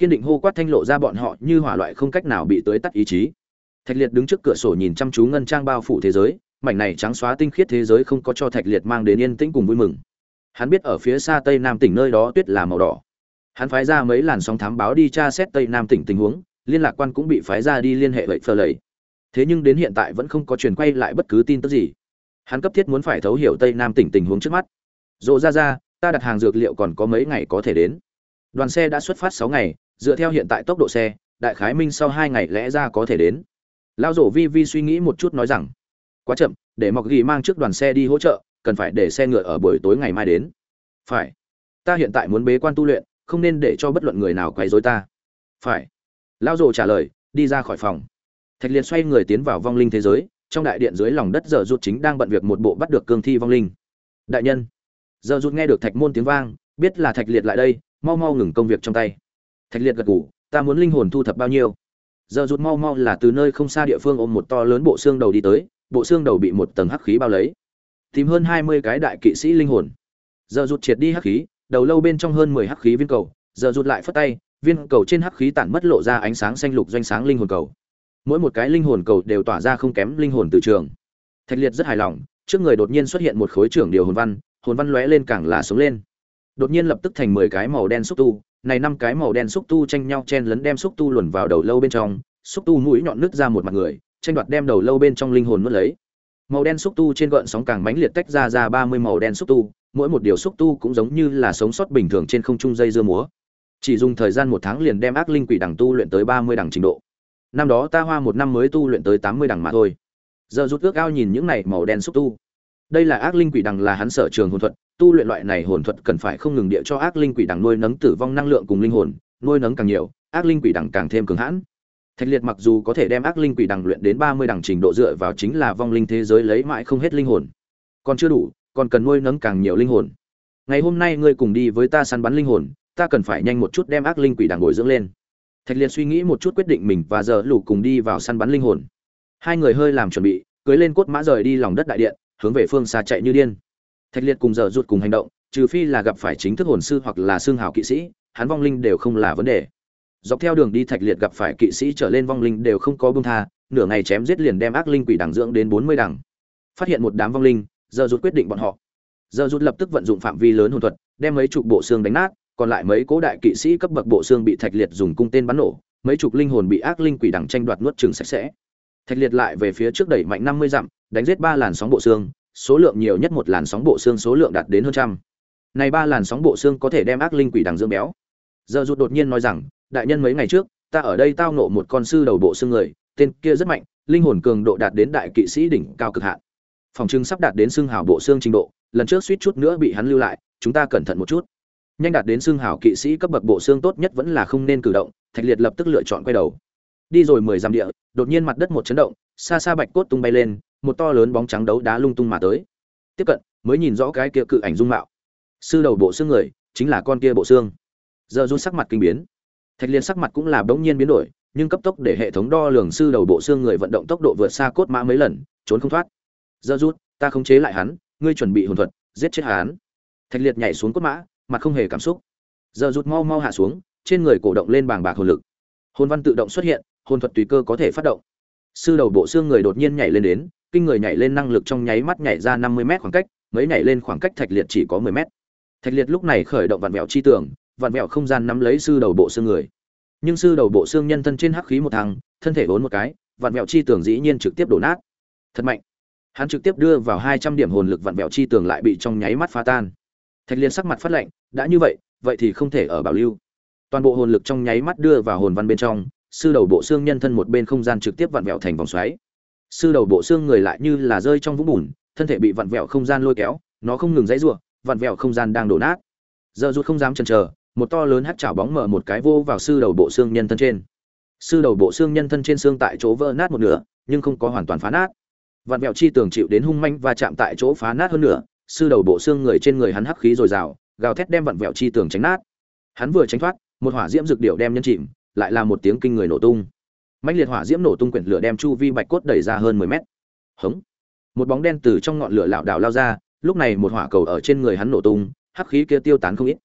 Kiên định hô quát thanh lộ ra bọn họ như hỏa loại không cách nào bị tới tắt ý chí. Thạch Liệt đứng trước cửa sổ nhìn chăm chú ngân trang bao phủ thế giới, mảnh này trắng xóa tinh khiết thế giới không có cho Thạch Liệt mang đến yên tĩnh cùng vui mừng. Hắn biết ở phía xa Tây Nam tỉnh nơi đó tuyết là màu đỏ. Hắn phái ra mấy làn sóng thám báo đi tra xét Tây Nam tỉnh tình huống, liên lạc quan cũng bị phái ra đi liên hệ vậy phờ lầy. Thế nhưng đến hiện tại vẫn không có truyền quay lại bất cứ tin tức gì. Hắn cấp thiết muốn phải thấu hiểu Tây Nam tỉnh tình huống trước mắt. Rộ ra ra, ta đặt hàng dược liệu còn có mấy ngày có thể đến. Đoàn xe đã xuất phát sáu ngày, dựa theo hiện tại tốc độ xe, đại khái minh sau hai ngày lẽ ra có thể đến. Lao Rổ vi vi suy nghĩ một chút nói rằng, quá chậm, để Mọc Ghi mang trước đoàn xe đi hỗ trợ, cần phải để xe ngựa ở buổi tối ngày mai đến. Phải. Ta hiện tại muốn bế quan tu luyện, không nên để cho bất luận người nào quấy rối ta. Phải. Lao Rổ trả lời, đi ra khỏi phòng. Thạch Liệt xoay người tiến vào vong linh thế giới, trong đại điện dưới lòng đất Giờ Rụt chính đang bận việc một bộ bắt được cương thi vong linh. Đại nhân. Giờ Rụt nghe được Thạch Môn tiếng vang, biết là Thạch Liệt lại đây, mau mau ngừng công việc trong tay. Thạch Liệt gật gù, ta muốn linh hồn thu thập bao nhiêu? Giờ Rụt mau mau là từ nơi không xa địa phương ôm một to lớn bộ xương đầu đi tới, bộ xương đầu bị một tầng hắc khí bao lấy. Tìm hơn hai mươi cái đại kỵ sĩ linh hồn. Giờ Rụt triệt đi hắc khí, đầu lâu bên trong hơn mười hắc khí viên cầu, giờ Rụt lại phất tay, viên cầu trên hắc khí tản mất lộ ra ánh sáng xanh lục doanh sáng linh hồn cầu. Mỗi một cái linh hồn cầu đều tỏa ra không kém linh hồn từ trường. Thạch Liệt rất hài lòng, trước người đột nhiên xuất hiện một khối trưởng điều hồn văn, hồn văn lóe lên càng là sống lên. Đột nhiên lập tức thành mười cái màu đen xúc tu, này năm cái màu đen xúc tu tranh nhau chen lấn đem xúc tu luồn vào đầu lâu bên trong, xúc tu mũi nhọn nứt ra một mặt người, tranh đoạt đem đầu lâu bên trong linh hồn nuốt lấy. Màu đen xúc tu trên gợn sóng càng mãnh liệt tách ra ra ba mươi màu đen xúc tu, mỗi một điều xúc tu cũng giống như là sống sót bình thường trên không trung dây dưa múa. Chỉ dùng thời gian một tháng liền đem ác linh quỷ đằng tu luyện tới ba mươi đẳng trình độ. Năm đó ta hoa một năm mới tu luyện tới tám mươi đẳng mà thôi. Giờ Rút ước ao nhìn những này màu đen xúc tu. Đây là ác linh quỷ đằng là hắn sở trường hồn thuật, tu luyện loại này hồn thuật cần phải không ngừng địa cho ác linh quỷ đằng nuôi nấng tử vong năng lượng cùng linh hồn, nuôi nấng càng nhiều, ác linh quỷ đằng càng thêm cường hãn. Thạch Liệt mặc dù có thể đem ác linh quỷ đằng luyện đến ba mươi đẳng trình độ dựa vào chính là vong linh thế giới lấy mãi không hết linh hồn. Còn chưa đủ, còn cần nuôi nấng càng nhiều linh hồn. Ngày hôm nay ngươi cùng đi với ta săn bắn linh hồn, ta cần phải nhanh một chút đem ác linh quỷ đằng bồi dưỡng lên. Thạch Liệt suy nghĩ một chút quyết định mình và Giờ Lù cùng đi vào săn bắn linh hồn. Hai người hơi làm chuẩn bị, cưỡi lên cốt mã rời đi lòng đất đại điện, hướng về phương xa chạy như điên. Thạch Liệt cùng Giờ Rụt cùng hành động, trừ phi là gặp phải chính thức hồn sư hoặc là xương hào kỵ sĩ, hắn vong linh đều không là vấn đề. Dọc theo đường đi Thạch Liệt gặp phải kỵ sĩ trở lên vong linh đều không có buông tha, nửa ngày chém giết liền đem ác linh quỷ đằng dưỡng đến bốn mươi đẳng. Phát hiện một đám vong linh, Giờ Rụt quyết định bọn họ. Giờ Rụt lập tức vận dụng phạm vi lớn hồn thuật, đem mấy chục bộ xương đánh nát, còn lại mấy cố đại kỵ sĩ cấp bậc bộ xương bị Thạch Liệt dùng cung tên bắn nổ, mấy chục linh hồn bị ác linh quỷ đằng tranh đoạt nuốt chửng sạch sẽ. Thạch Liệt lại về phía trước đẩy mạnh năm mươi dặm, đánh giết ba làn sóng bộ xương, số lượng nhiều nhất một làn sóng bộ xương số lượng đạt đến hơn trăm. Này ba làn sóng bộ xương có thể đem ác linh quỷ đằng dưỡng béo. Giờ Rụt đột nhiên nói rằng, đại nhân mấy ngày trước, ta ở đây tao ngộ một con sư đầu bộ xương người, tên kia rất mạnh, linh hồn cường độ đạt đến đại kỵ sĩ đỉnh cao cực hạn. Phòng trưng sắp đạt đến xương hào bộ xương trình độ, lần trước suýt chút nữa bị hắn lưu lại, chúng ta cẩn thận một chút. Nhanh đạt đến xương hào kỵ sĩ cấp bậc bộ xương tốt nhất vẫn là không nên cử động, Thạch Liệt lập tức lựa chọn quay đầu. Đi rồi mười dặm địa, đột nhiên mặt đất một chấn động, xa xa bạch cốt tung bay lên, một to lớn bóng trắng đấu đá lung tung mà tới. Tiếp cận, mới nhìn rõ cái kia cự ảnh dung mạo. Sư đầu bộ xương người, chính là con kia bộ xương. Giờ rút sắc mặt kinh biến. Thạch Liệt sắc mặt cũng là bỗng nhiên biến đổi, nhưng cấp tốc để hệ thống đo lường sư đầu bộ xương người vận động tốc độ vượt xa cốt mã mấy lần, trốn không thoát. Giờ rút, ta khống chế lại hắn, ngươi chuẩn bị hồn thuật, giết chết hắn. Thạch Liệt nhảy xuống cốt mã, mặt không hề cảm xúc. Giờ rút mau mau hạ xuống, trên người cổ động lên bàng bạc hồn lực. Hồn văn tự động xuất hiện, hồn thuật tùy cơ có thể phát động. Sư đầu bộ xương người đột nhiên nhảy lên đến, kinh người nhảy lên năng lực trong nháy mắt nhảy ra năm mươi mét khoảng cách, mới nhảy lên khoảng cách Thạch Liệt chỉ có mười mét. Thạch Liệt lúc này khởi động vạn mèo chi tưởng, vạn mèo không gian nắm lấy sư đầu bộ xương người. Nhưng sư đầu bộ xương nhân thân trên hắc khí một thằng, thân thể vốn một cái, vạn mèo chi tưởng dĩ nhiên trực tiếp đổ nát. Thật mạnh. Hắn trực tiếp đưa vào hai trăm điểm hồn lực, vạn mèo chi tưởng lại bị trong nháy mắt phá tan. Thạch Liệt sắc mặt phát lạnh, đã như vậy, vậy thì không thể ở bảo lưu. Toàn bộ hồn lực trong nháy mắt đưa vào hồn văn bên trong, sư đầu bộ xương nhân thân một bên không gian trực tiếp vặn vẹo thành vòng xoáy. Sư đầu bộ xương người lại như là rơi trong vũng bùn, thân thể bị vặn vẹo không gian lôi kéo, nó không ngừng giãy giụa, vặn vẹo không gian đang đổ nát. Giờ rút không dám chần chờ, một to lớn hắc chảo bóng mở một cái vô vào sư đầu bộ xương nhân thân trên. Sư đầu bộ xương nhân thân trên xương tại chỗ vỡ nát một nửa, nhưng không có hoàn toàn phá nát. Vặn vẹo chi tường chịu đến hung manh và chạm tại chỗ phá nát hơn nửa, sư đầu bộ xương người trên người hắn hắc khí dồi dào, gào thét đem vặn vẹo chi tường tránh nát. Hắn vừa tránh thoát, một hỏa diễm dược điệu đem nhân chìm, lại là một tiếng kinh người nổ tung. Mãnh liệt hỏa diễm nổ tung quyển lửa đem chu vi bạch cốt đẩy ra hơn mười mét. Hống! Một bóng đen từ trong ngọn lửa lảo đảo lao ra, lúc này một hỏa cầu ở trên người hắn nổ tung, hắc khí kia tiêu tán không ít.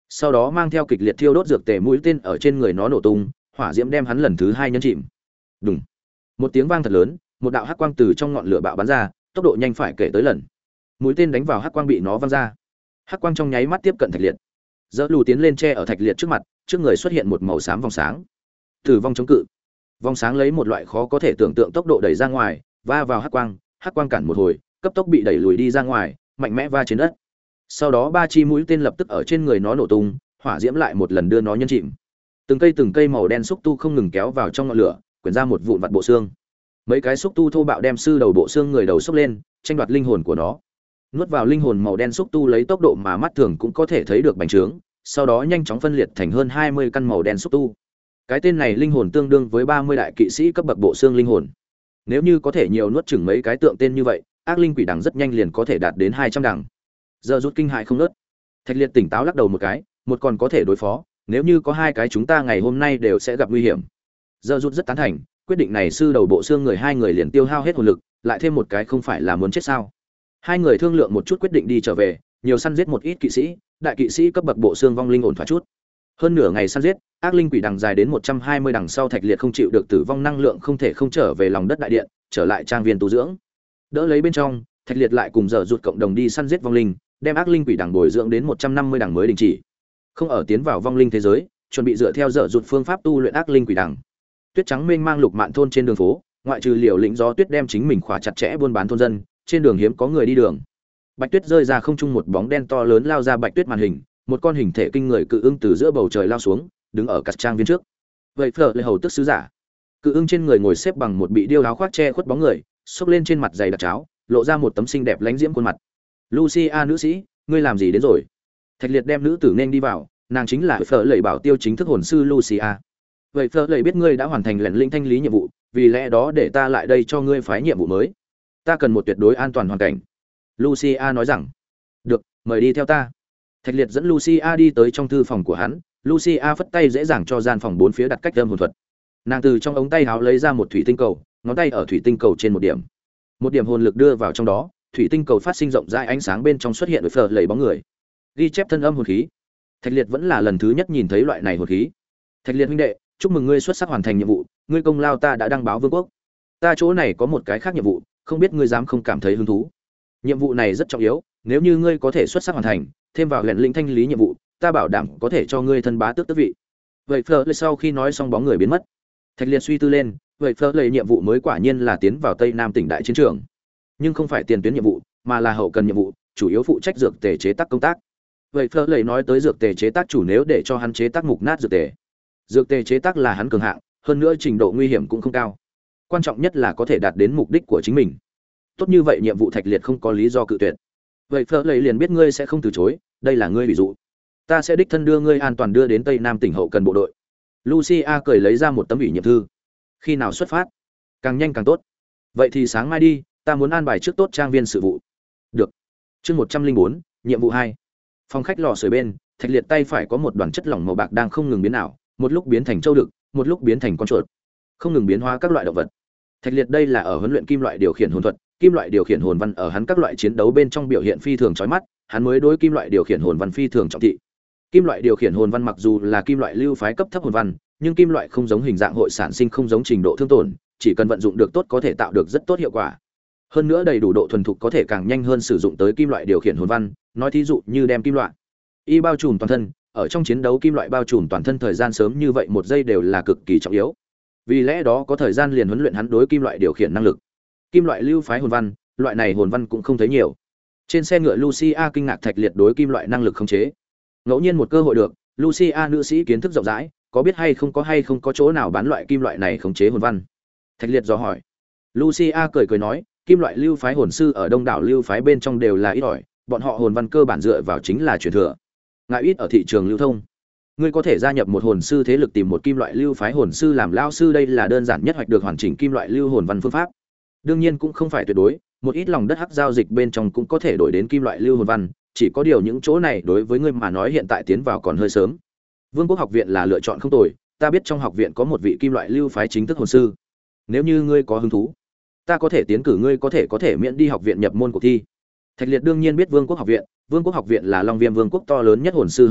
sau đó mang theo kịch liệt thiêu đốt dược tề mũi tên ở trên người nó nổ tung, hỏa diễm đem hắn lần thứ hai nhấn chìm. Đùng, một tiếng vang thật lớn, một đạo hắc quang từ trong ngọn lửa bạo bắn ra, tốc độ nhanh phải kể tới lần. Mũi tên đánh vào hắc quang bị nó văng ra, hắc quang trong nháy mắt tiếp cận thạch liệt. Dỡ lù tiến lên che ở thạch liệt trước mặt, trước người xuất hiện một màu xám vòng sáng. Tử vong chống cự. Vòng sáng lấy một loại khó có thể tưởng tượng tốc độ đẩy ra ngoài, va vào hắc quang, hắc quang cản một hồi, cấp tốc bị đẩy lùi đi ra ngoài, mạnh mẽ va trên đất. Sau đó ba chi mũi tên lập tức ở trên người nó nổ tung, hỏa diễm lại một lần đưa nó nhân chìm. Từng cây từng cây màu đen xúc tu không ngừng kéo vào trong ngọn lửa, quyển ra một vụn vặt bộ xương. Mấy cái xúc tu thô bạo đem sư đầu bộ xương người đầu xốc lên, tranh đoạt linh hồn của nó. Nuốt vào linh hồn màu đen xúc tu lấy tốc độ mà mắt thường cũng có thể thấy được bành trướng, sau đó nhanh chóng phân liệt thành hơn hai mươi căn màu đen xúc tu. Cái tên này linh hồn tương đương với ba mươi đại kỵ sĩ cấp bậc bộ xương linh hồn. Nếu như có thể nhiều nuốt chửng mấy cái tượng tên như vậy, ác linh quỷ đằng rất nhanh liền có thể đạt đến hai trăm đằng. Giờ rút kinh hại không nớt. Thạch Liệt tỉnh táo lắc đầu một cái, một còn có thể đối phó, nếu như có hai cái chúng ta ngày hôm nay đều sẽ gặp nguy hiểm. Giờ rút rất tán thành, quyết định này sư đầu bộ xương người hai người liền tiêu hao hết hồn lực, lại thêm một cái không phải là muốn chết sao? Hai người thương lượng một chút quyết định đi trở về, nhiều săn giết một ít kỵ sĩ, đại kỵ sĩ cấp bậc bộ xương vong linh ổn thỏa chút. Hơn nửa ngày săn giết, ác linh quỷ đằng dài đến một trăm hai mươi đằng sau Thạch Liệt không chịu được tử vong năng lượng không thể không trở về lòng đất đại điện, trở lại trang viên tu dưỡng. Đỡ lấy bên trong, Thạch Liệt lại cùng Dở Rụt cộng đồng đi săn giết vong linh, đem ác linh quỷ đằng bồi dưỡng đến một trăm năm mươi đằng mới đình chỉ. Không ở tiến vào vong linh thế giới, chuẩn bị dựa theo Dở Rụt phương pháp tu luyện ác linh quỷ đằng. Tuyết trắng mênh mang lục mạn thôn trên đường phố, ngoại trừ liều lĩnh gió tuyết đem chính mình khóa chặt chẽ buôn bán thôn dân, trên đường hiếm có người đi đường. Bạch tuyết rơi ra không trung, một bóng đen to lớn lao ra bạch tuyết màn hình, một con hình thể kinh người cự ưng từ giữa bầu trời lao xuống, đứng ở cắt trang viên trước. Vậy phở lệ hầu tức sứ giả. Cự ưng trên người ngồi xếp bằng một bị điêu áo khoác che khuất bóng người, xốc lên trên mặt dày đặc cháo, lộ ra một tấm xinh đẹp lánh diễm khuôn mặt. Lucia nữ sĩ, ngươi làm gì đến rồi? Thạch Liệt đem nữ tử nên đi vào, nàng chính là phở lệ bảo tiêu chính thức hồn sư Lucia. Vậy phở lệ biết ngươi đã hoàn thành lệnh linh thanh lý nhiệm vụ, vì lẽ đó để ta lại đây cho ngươi phái nhiệm vụ mới. Ta cần một tuyệt đối an toàn hoàn cảnh. Lucia nói rằng. Được, mời đi theo ta. Thạch Liệt dẫn Lucia đi tới trong thư phòng của hắn, Lucia phất tay dễ dàng cho gian phòng bốn phía đặt cách âm hồn thuật. Nàng từ trong ống tay áo lấy ra một thủy tinh cầu, ngón tay ở thủy tinh cầu trên một điểm. Một điểm hồn lực đưa vào trong đó, thủy tinh cầu phát sinh rộng rãi ánh sáng, bên trong xuất hiện với phở lầy bóng người. Ghi chép thân âm hồn khí. Thạch Liệt vẫn là lần thứ nhất nhìn thấy loại này hồn khí. Thạch Liệt huynh đệ, chúc mừng ngươi xuất sắc hoàn thành nhiệm vụ, ngươi công lao ta đã đăng báo vương quốc. Ta chỗ này có một cái khác nhiệm vụ, không biết ngươi dám không cảm thấy hứng thú. Nhiệm vụ này rất trọng yếu, nếu như ngươi có thể xuất sắc hoàn thành, thêm vào lệnh lĩnh thanh lý nhiệm vụ, ta bảo đảm có thể cho ngươi thân bá tước tước vị. Vậy Fleur Lệ sau khi nói xong bóng người biến mất. Thạch Liệt suy tư lên, vậy Fleur Lệ nhiệm vụ mới quả nhiên là tiến vào Tây Nam tỉnh đại chiến trường, nhưng không phải tiền tuyến nhiệm vụ, mà là hậu cần nhiệm vụ, chủ yếu phụ trách dược tề chế tác công tác. Vậy Fleur Lệ nói tới dược tề chế tác chủ nếu để cho hắn chế tác mục nát dược tề. Dược tề chế tác là hắn cường hạng, hơn nữa trình độ nguy hiểm cũng không cao. Quan trọng nhất là có thể đạt đến mục đích của chính mình. Tốt như vậy nhiệm vụ Thạch Liệt không có lý do cự tuyệt. Vậy Fleur Lệ liền biết ngươi sẽ không từ chối, đây là ngươi ví dụ. Ta sẽ đích thân đưa ngươi an toàn đưa đến Tây Nam tỉnh hậu cần bộ đội. Lucia cười lấy ra một tấm ủy nhiệm thư. Khi nào xuất phát? Càng nhanh càng tốt. Vậy thì sáng mai đi, ta muốn an bài trước tốt trang viên sự vụ. Được. Chương một trăm linh bốn, nhiệm vụ hai. Phòng khách lò sưởi bên, Thạch Liệt tay phải có một đoàn chất lỏng màu bạc đang không ngừng biến ảo, một lúc biến thành châu đực, một lúc biến thành con chuột, không ngừng biến hóa các loại động vật. Thạch Liệt đây là ở huấn luyện kim loại điều khiển hồn thuật, kim loại điều khiển hồn văn ở hắn các loại chiến đấu bên trong biểu hiện phi thường chói mắt, hắn mới đối kim loại điều khiển hồn văn phi thường trọng thị. Kim loại điều khiển hồn văn mặc dù là kim loại lưu phái cấp thấp hồn văn, nhưng kim loại không giống hình dạng hội sản sinh không giống trình độ thương tổn, chỉ cần vận dụng được tốt có thể tạo được rất tốt hiệu quả. Hơn nữa đầy đủ độ thuần thục có thể càng nhanh hơn sử dụng tới kim loại điều khiển hồn văn, nói thí dụ như đem kim loại y bao trùm toàn thân, ở trong chiến đấu kim loại bao trùm toàn thân thời gian sớm như vậy một giây đều là cực kỳ trọng yếu. Vì lẽ đó có thời gian liền huấn luyện hắn đối kim loại điều khiển năng lực. Kim loại lưu phái hồn văn, loại này hồn văn cũng không thấy nhiều. Trên xe ngựa Lucia kinh ngạc Thạch Liệt đối kim loại năng lực khống chế. Ngẫu nhiên một cơ hội được, Lucia nữ sĩ kiến thức rộng rãi, có biết hay không có hay không có chỗ nào bán loại kim loại này khống chế hồn văn? Thạch Liệt dò hỏi. Lucia cười cười nói, kim loại lưu phái hồn sư ở đông đảo lưu phái bên trong đều là ít ỏi, bọn họ hồn văn cơ bản dựa vào chính là truyền thừa. Ngại ít ở thị trường lưu thông. Ngươi có thể gia nhập một hồn sư thế lực tìm một kim loại lưu phái hồn sư làm lao sư, đây là đơn giản nhất hoạch được hoàn chỉnh kim loại lưu hồn văn phương pháp. Đương nhiên cũng không phải tuyệt đối, một ít lòng đất hắc giao dịch bên trong cũng có thể đổi đến kim loại lưu hồn văn, chỉ có điều những chỗ này đối với ngươi mà nói hiện tại tiến vào còn hơi sớm. Vương quốc học viện là lựa chọn không tồi, ta biết trong học viện có một vị kim loại lưu phái chính thức hồn sư. Nếu như ngươi có hứng thú, ta có thể tiến cử ngươi, có thể có thể miễn đi học viện nhập môn cuộc thi. Thạch Liệt đương nhiên biết Vương quốc học viện, Vương quốc học viện là Long Viêm Vương quốc to lớn nhất hồn sư học viện,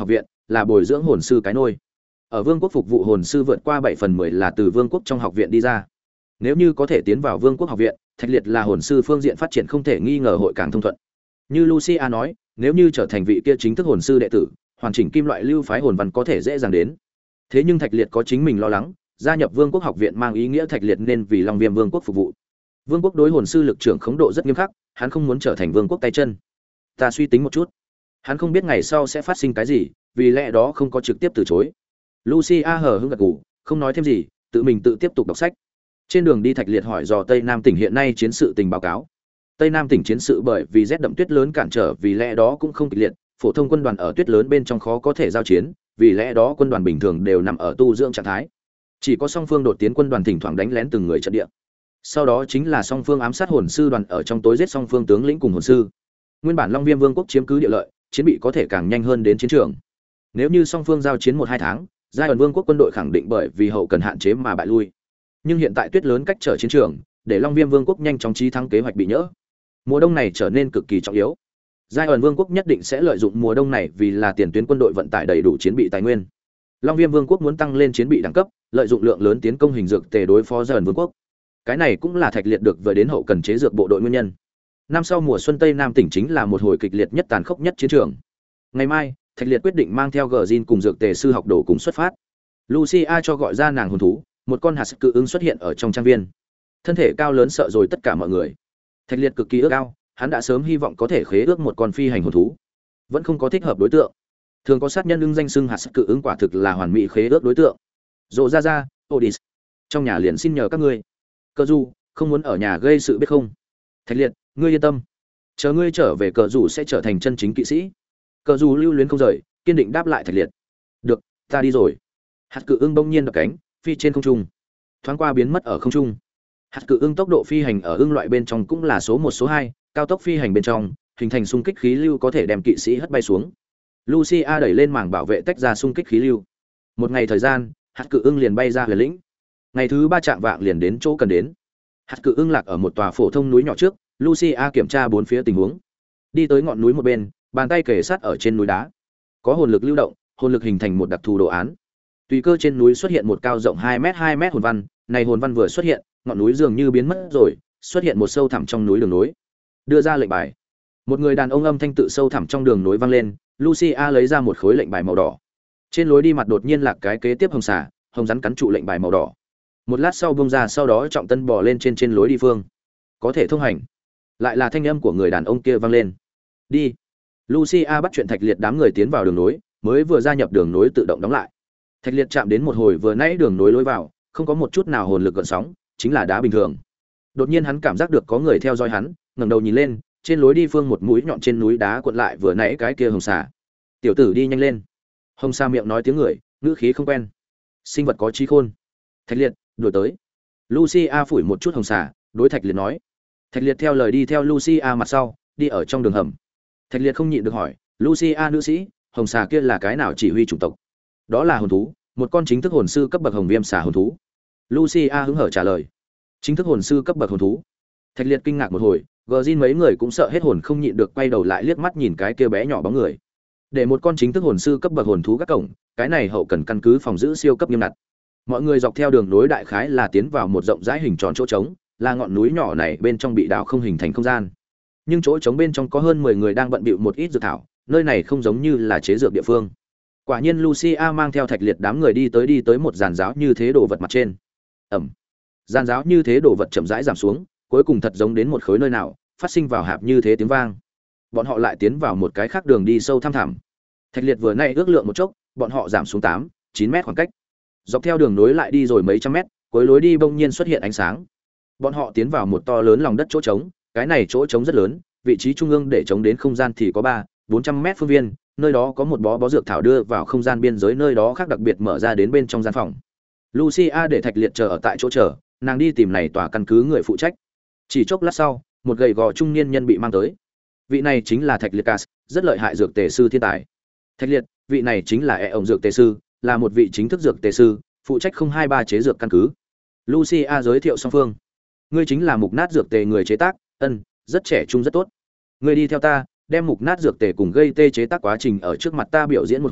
là bồi dưỡng hồn sư cái nôi. Ở vương quốc phục vụ hồn sư vượt qua bảy phần mười là từ vương quốc trong học viện đi ra. Nếu như có thể tiến vào vương quốc học viện, Thạch Liệt là hồn sư phương diện phát triển không thể nghi ngờ hội càng thông thuận. Như Lucia nói, nếu như trở thành vị kia chính thức hồn sư đệ tử, hoàn chỉnh kim loại lưu phái hồn văn có thể dễ dàng đến. Thế nhưng Thạch Liệt có chính mình lo lắng, gia nhập vương quốc học viện mang ý nghĩa Thạch Liệt nên vì Long Viêm vương quốc phục vụ. Vương quốc đối hồn sư lực trưởng khống độ rất nghiêm khắc, hắn không muốn trở thành vương quốc tay chân. Ta suy tính một chút, hắn không biết ngày sau sẽ phát sinh cái gì, vì lẽ đó không có trực tiếp từ chối. Lucia hờ hững gật gù, không nói thêm gì, tự mình tự tiếp tục đọc sách. Trên đường đi Thạch Liệt hỏi dò Tây Nam tỉnh hiện nay chiến sự tình báo cáo. Tây Nam tỉnh chiến sự bởi vì rét đậm tuyết lớn cản trở, vì lẽ đó cũng không kịch liệt, phổ thông quân đoàn ở tuyết lớn bên trong khó có thể giao chiến, vì lẽ đó quân đoàn bình thường đều nằm ở tu dưỡng trạng thái. Chỉ có song phương đột tiến quân đoàn thỉnh thoảng đánh lén từng người trận địa. Sau đó chính là song phương ám sát hồn sư đoàn ở trong tối giết song phương tướng lĩnh cùng hồn sư. Nguyên bản Long Viêm vương quốc chiếm cứ địa lợi, chiến bị có thể càng nhanh hơn đến chiến trường. Nếu như song phương giao chiến một hai tháng, giai ẩn vương quốc quân đội khẳng định bởi vì hậu cần hạn chế mà bại lui. Nhưng hiện tại tuyết lớn cách trở chiến trường, để Long Viêm vương quốc nhanh chóng chí thắng kế hoạch bị nhỡ. Mùa đông này trở nên cực kỳ trọng yếu. Giai ẩn vương quốc nhất định sẽ lợi dụng mùa đông này vì là tiền tuyến quân đội vận tải đầy đủ chiến bị tài nguyên. Long Viêm vương quốc muốn tăng lên chiến bị đẳng cấp, lợi dụng lượng lớn tiến công hình dược tề đối phó Giai ẩn vương quốc. Cái này cũng là Thạch Liệt được vừa đến hậu cần chế dược bộ đội nguyên nhân. Năm sau mùa xuân Tây Nam tỉnh chính là một hồi kịch liệt nhất tàn khốc nhất chiến trường. Ngày mai, Thạch Liệt quyết định mang theo Gjin cùng dược tề sư học đồ cùng xuất phát. Lucia cho gọi ra nàng hồn thú, một con hạt cự ứng xuất hiện ở trong trang viên. Thân thể cao lớn sợ rồi tất cả mọi người. Thạch Liệt cực kỳ ước ao, hắn đã sớm hy vọng có thể khế ước một con phi hành hồn thú, vẫn không có thích hợp đối tượng. Thường có sát nhân ưng danh xưng hạt cự ứng quả thực là hoàn mỹ khế ước đối tượng. Rộ ra ra, Odis, trong nhà liền xin nhờ các ngươi. Cờ Du, không muốn ở nhà gây sự biết không? Thạch Liệt, ngươi yên tâm, chờ ngươi trở về Cờ Du sẽ trở thành chân chính kỵ sĩ. Cờ Du lưu luyến không rời, kiên định đáp lại Thạch Liệt. Được, ta đi rồi. Hạt cự ưng bỗng nhiên đập cánh, phi trên không trung, thoáng qua biến mất ở không trung. Hạt cự ưng tốc độ phi hành ở ưng loại bên trong cũng là số một số hai, cao tốc phi hành bên trong, hình thành xung kích khí lưu có thể đem kỵ sĩ hất bay xuống. Lucia đẩy lên mảng bảo vệ tách ra xung kích khí lưu. Một ngày thời gian, hạt cự ưng liền bay ra huyền lĩnh. Ngày thứ ba chạm vạng liền đến chỗ cần đến. Hạt cự ưng lạc ở một tòa phổ thông núi nhỏ trước, Lucia kiểm tra bốn phía tình huống. Đi tới ngọn núi một bên, bàn tay kề sát ở trên núi đá. Có hồn lực lưu động, hồn lực hình thành một đặc thù đồ án. Tùy cơ trên núi xuất hiện một cao rộng hai mét hai mét hồn văn, này hồn văn vừa xuất hiện, ngọn núi dường như biến mất rồi, xuất hiện một sâu thẳm trong núi đường nối. Đưa ra lệnh bài. Một người đàn ông âm thanh tự sâu thẳm trong đường nối vang lên, Lucia lấy ra một khối lệnh bài màu đỏ. Trên lối đi mặt đột nhiên lạc cái kế tiếp hồng xà, hồng rắn cắn trụ lệnh bài màu đỏ. Một lát sau bung ra, sau đó trọng tân bò lên trên trên lối đi phương. Có thể thông hành. Lại là thanh âm của người đàn ông kia vang lên. Đi. Lucia bắt chuyện Thạch Liệt đám người tiến vào đường nối, mới vừa gia nhập đường nối tự động đóng lại. Thạch Liệt chạm đến một hồi vừa nãy đường nối lối vào, không có một chút nào hồn lực gợn sóng, chính là đá bình thường. Đột nhiên hắn cảm giác được có người theo dõi hắn, ngẩng đầu nhìn lên, trên lối đi phương một mũi nhọn trên núi đá cuộn lại vừa nãy cái kia hồng xà. "Tiểu tử đi nhanh lên." Hồng xà miệng nói tiếng người, ngữ khí không quen. "Sinh vật có trí khôn." Thạch Liệt, đuổi tới. Lucia phủi một chút hồng xà, đối Thạch Liệt nói. Thạch Liệt theo lời đi theo Lucia mặt sau, đi ở trong đường hầm. Thạch Liệt không nhịn được hỏi, "Lucia nữ sĩ, hồng xà kia là cái nào chỉ huy chủng tộc?" "Đó là hồn thú, một con chính thức hồn sư cấp bậc hồng viêm xà hồn thú." Lucia hứng hở trả lời. "Chính thức hồn sư cấp bậc hồn thú?" Thạch Liệt kinh ngạc một hồi, Gjin mấy người cũng sợ hết hồn không nhịn được quay đầu lại liếc mắt nhìn cái kia bé nhỏ bóng người. Để một con chính thức hồn sư cấp bậc hồn thú gác cổng, cái này hậu cần căn cứ phòng giữ siêu cấp nghiêm ngặt. Mọi người dọc theo đường nối đại khái là tiến vào một rộng rãi hình tròn chỗ trống, là ngọn núi nhỏ này bên trong bị đào không hình thành không gian. Nhưng chỗ trống bên trong có hơn mười người đang bận bịu một ít dược thảo, nơi này không giống như là chế dược địa phương. Quả nhiên Lucia mang theo Thạch Liệt đám người đi tới đi tới một giàn giáo như thế đồ vật mặt trên. Ẩm. Giàn giáo như thế đồ vật chậm rãi giảm xuống, cuối cùng thật giống đến một khối nơi nào, phát sinh vào hạp như thế tiếng vang. Bọn họ lại tiến vào một cái khác đường đi sâu thăm thẳm. Thạch Liệt vừa nãy ước lượng một chốc, bọn họ giảm xuống tám, chín mét khoảng cách. Dọc theo đường nối lại đi rồi mấy trăm mét, cuối lối đi bỗng nhiên xuất hiện ánh sáng. Bọn họ tiến vào một to lớn lòng đất chỗ trống, cái này chỗ trống rất lớn, vị trí trung ương để chống đến không gian thì có ba, bốn trăm mét phương viên, nơi đó có một bó bó dược thảo đưa vào không gian biên giới, nơi đó khác đặc biệt mở ra đến bên trong gian phòng. Lucia để Thạch Liệt chờ ở tại chỗ chờ, nàng đi tìm này tòa căn cứ người phụ trách. Chỉ chốc lát sau, một gầy gò trung niên nhân bị mang tới. Vị này chính là Thạch Liệt Cas, rất lợi hại dược tề sư thiên tài. Thạch Liệt, vị này chính là ẻ ổng dược tề sư, là một vị chính thức dược tề sư, phụ trách không hai ba chế dược căn cứ. Lucia giới thiệu song phương. Ngươi chính là mục nát dược tề người chế tác, ân, rất trẻ trung rất tốt. Ngươi đi theo ta, đem mục nát dược tề cùng gây tê chế tác quá trình ở trước mặt ta biểu diễn một hồi,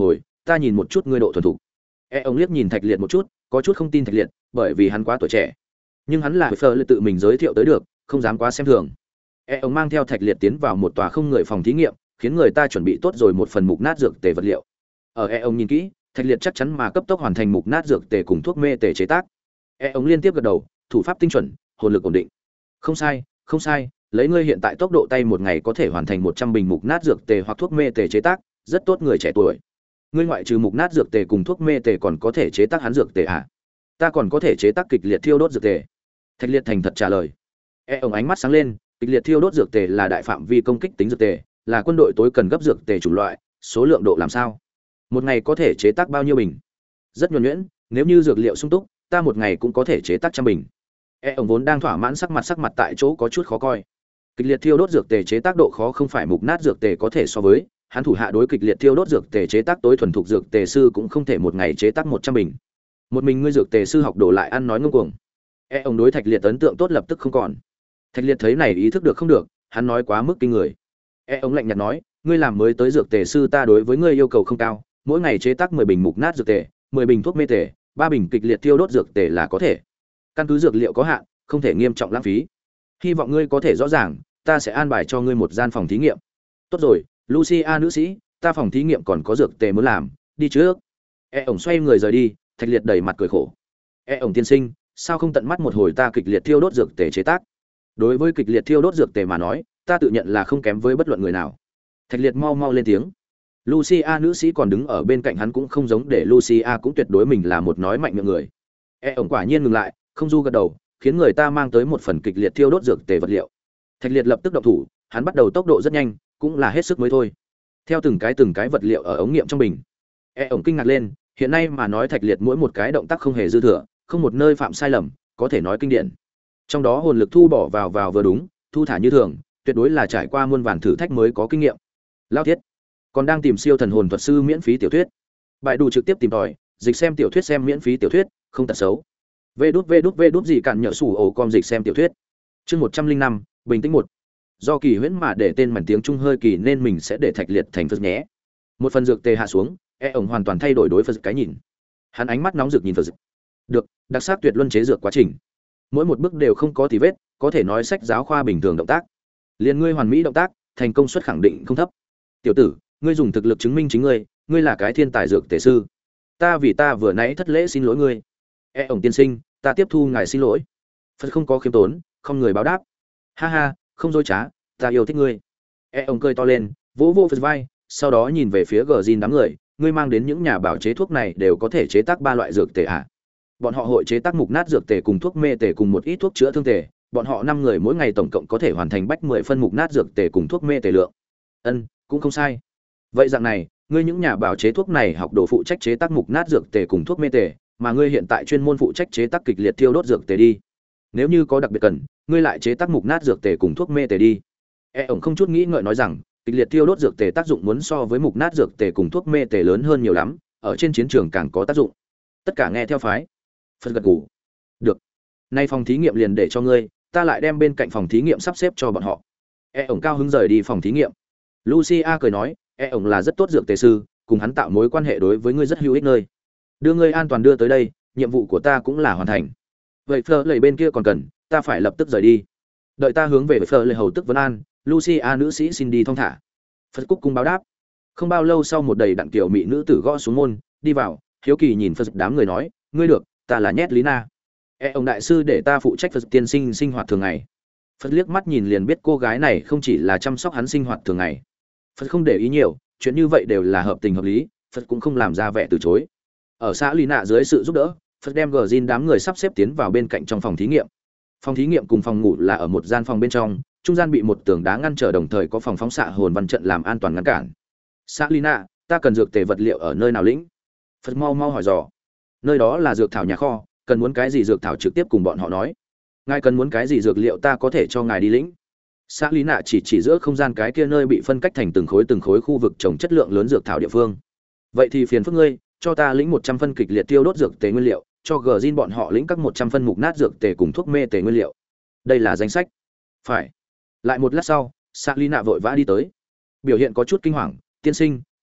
ta nhìn một chút ngươi độ thuần thục. E ông liếc nhìn Thạch Liệt một chút, có chút không tin Thạch Liệt, bởi vì hắn quá tuổi trẻ. Nhưng hắn là Phơ tự mình giới thiệu tới được, không dám quá xem thường. E ông mang theo Thạch Liệt tiến vào một tòa không người phòng thí nghiệm, khiến người ta chuẩn bị tốt rồi một phần mục nát dược tề vật liệu. Ở E ông nhìn kỹ, Thạch Liệt chắc chắn mà cấp tốc hoàn thành mục nát dược tề cùng thuốc mê tề chế tác. E ông liên tiếp gật đầu, thủ pháp tinh chuẩn, hồn lực ổn định. Không sai, không sai, lấy ngươi hiện tại tốc độ tay một ngày có thể hoàn thành một trăm bình mục nát dược tề hoặc thuốc mê tề chế tác, rất tốt người trẻ tuổi. Ngươi ngoại trừ mục nát dược tề cùng thuốc mê tề còn có thể chế tác hắn dược tề à? Ta còn có thể chế tác kịch liệt thiêu đốt dược tề. Thạch Liệt thành thật trả lời. E ông ánh mắt sáng lên, kịch liệt thiêu đốt dược tề là đại phạm vi công kích tính dược tề, là quân đội tối cần gấp dược tề chủng loại, số lượng độ làm sao? Một ngày có thể chế tác bao nhiêu bình? Rất nhuần nhuyễn, nếu như dược liệu sung túc, ta một ngày cũng có thể chế tác trăm bình. E ông vốn đang thỏa mãn, sắc mặt sắc mặt tại chỗ có chút khó coi. Kịch liệt thiêu đốt dược tề chế tác độ khó không phải mục nát dược tề có thể so với, hắn thủ hạ đối kịch liệt thiêu đốt dược tề chế tác tối thuần thục dược tề sư cũng không thể một ngày chế tác một trăm bình. Một mình ngươi dược tề sư học đổ lại ăn nói ngông cuồng. E ông đối Thạch Liệt ấn tượng tốt lập tức không còn. Thạch Liệt thấy này ý thức được không được, hắn nói quá mức kinh người. E ông lạnh nhạt nói, ngươi làm mới tới dược tề sư, ta đối với ngươi yêu cầu không cao, mỗi ngày chế tác mười bình mục nát dược tề, mười bình thuốc mê tề, ba bình kịch liệt thiêu đốt dược tề là có thể. Căn cứ dược liệu có hạn, không thể nghiêm trọng lãng phí. Hy vọng ngươi có thể rõ ràng, ta sẽ an bài cho ngươi một gian phòng thí nghiệm. Tốt rồi, Lucia nữ sĩ, ta phòng thí nghiệm còn có dược tề muốn làm, đi trước. E ổng xoay người rời đi, Thạch Liệt đầy mặt cười khổ. E ổng tiên sinh, sao không tận mắt một hồi ta kịch liệt thiêu đốt dược tề chế tác? Đối với kịch liệt thiêu đốt dược tề mà nói, ta tự nhận là không kém với bất luận người nào. Thạch Liệt mau mau lên tiếng. Lucia nữ sĩ còn đứng ở bên cạnh hắn cũng không giống để Lucia cũng tuyệt đối mình là một nói mạnh miệng người. E ổng quả nhiên ngừng lại, không du gật đầu, khiến người ta mang tới một phần kịch liệt thiêu đốt dược tề vật liệu. Thạch Liệt lập tức động thủ, hắn bắt đầu tốc độ rất nhanh, cũng là hết sức mới thôi. Theo từng cái từng cái vật liệu ở ống nghiệm trong bình. E ổng kinh ngạc lên, hiện nay mà nói Thạch Liệt mỗi một cái động tác không hề dư thừa, không một nơi phạm sai lầm, có thể nói kinh điển. Trong đó hồn lực thu bỏ vào vào vừa đúng, thu thả như thường, tuyệt đối là trải qua muôn vàn thử thách mới có kinh nghiệm. Lao thiết, còn đang tìm siêu thần hồn thuật sư miễn phí tiểu thuyết. Bài đủ trực tiếp tìm tòi, dịch xem tiểu thuyết xem miễn phí tiểu thuyết, không tật xấu. Vê đút vê đút vê đút gì cản nhỡ sủ ổ com dịch xem tiểu thuyết. Chương một trăm linh năm, bình tĩnh một. Do kỳ huyễn mà để tên mảnh tiếng Trung hơi kỳ nên mình sẽ để Thạch Liệt thành Phật nhé. Một phần dược tề hạ xuống, E ổng hoàn toàn thay đổi đối Phật cái nhìn. Hắn ánh mắt nóng rực nhìn Phật. Được, đặc sắc tuyệt luân chế dược quá trình. Mỗi một bước đều không có tì vết, có thể nói sách giáo khoa bình thường động tác. Liên ngươi hoàn mỹ động tác, thành công suất khẳng định không thấp. Tiểu tử, ngươi dùng thực lực chứng minh chính ngươi, ngươi là cái thiên tài dược tề sư. Ta vì ta vừa nãy thất lễ xin lỗi ngươi. E ổng tiên sinh, ta tiếp thu ngài xin lỗi. Phật không có khiêm tốn, không người báo đáp. Ha ha, không dối trá, ta yêu thích ngươi. E ổng cười to lên, vỗ vỗ Phật vai, sau đó nhìn về phía Gờ Jin đám người, ngươi mang đến những nhà bảo chế thuốc này đều có thể chế tác ba loại dược tề à? Bọn họ hội chế tác mục nát dược tề cùng thuốc mê tề cùng một ít thuốc chữa thương tề, bọn họ năm người mỗi ngày tổng cộng có thể hoàn thành bách mười phân mục nát dược tề cùng thuốc mê tề lượng. Ân, cũng không sai. Vậy dạng này, ngươi những nhà bảo chế thuốc này học đồ phụ trách chế tác mục nát dược tề cùng thuốc mê tề, mà ngươi hiện tại chuyên môn phụ trách chế tác kịch liệt thiêu đốt dược tề đi. Nếu như có đặc biệt cần, ngươi lại chế tác mục nát dược tề cùng thuốc mê tề đi. E ổng không chút nghĩ ngợi nói rằng, kịch liệt thiêu đốt dược tề tác dụng muốn so với mục nát dược tề cùng thuốc mê tề lớn hơn nhiều lắm, ở trên chiến trường càng có tác dụng. Tất cả nghe theo phái. Phật gật gù. Được. Nay phòng thí nghiệm liền để cho ngươi, ta lại đem bên cạnh phòng thí nghiệm sắp xếp cho bọn họ. E ổng cao hứng rời đi phòng thí nghiệm. Lucia cười nói, E ổng là rất tốt dược tề sư, cùng hắn tạo mối quan hệ đối với ngươi rất hữu ích nơi. Đưa ngươi an toàn đưa tới đây, nhiệm vụ của ta cũng là hoàn thành. Vậy Fleur lầy bên kia còn cần, ta phải lập tức rời đi. Đợi ta hướng về Fleur lầy hầu tức vấn an, Lucia nữ sĩ xin đi thong thả. Phật cúc cung báo đáp. Không bao lâu sau một đầy đặn kiểu mỹ nữ tử gõ xuống môn, đi vào, hiếu kỳ nhìn Phật đám người nói, ngươi được, ta là Nhét Lina. E ông đại sư để ta phụ trách Phật tiên sinh sinh hoạt thường ngày. Phật liếc mắt nhìn liền biết cô gái này không chỉ là chăm sóc hắn sinh hoạt thường ngày. Phật không để ý nhiều, chuyện như vậy đều là hợp tình hợp lý, Phật cũng không làm ra vẻ từ chối. Ở xã Lina dưới sự giúp đỡ, Phật đem gờ Jin đám người sắp xếp tiến vào bên cạnh trong phòng thí nghiệm. Phòng thí nghiệm cùng phòng ngủ là ở một gian phòng bên trong, trung gian bị một tường đá ngăn trở, đồng thời có phòng phóng xạ hồn văn trận làm an toàn ngăn cản. Xã Lina, ta cần dược tề vật liệu ở nơi nào lĩnh? Phật mau mau hỏi dò. Nơi đó là dược thảo nhà kho, cần muốn cái gì dược thảo trực tiếp cùng bọn họ nói. Ngài cần muốn cái gì dược liệu ta có thể cho ngài đi lĩnh. Xã Lý Nạ chỉ chỉ giữa không gian cái kia nơi bị phân cách thành từng khối từng khối khu vực trồng chất lượng lớn dược thảo địa phương. Vậy thì phiền phức ngươi, cho ta lĩnh một trăm phân kịch liệt tiêu đốt dược tề nguyên liệu, cho Gờ Jin bọn họ lĩnh các một trăm phân mục nát dược tề cùng thuốc mê tề nguyên liệu. Đây là danh sách. Phải. Lại một lát sau, Xã Lý Nạ vội vã đi tới. Biểu hiện có chút kinh hoàng, tiên sinh,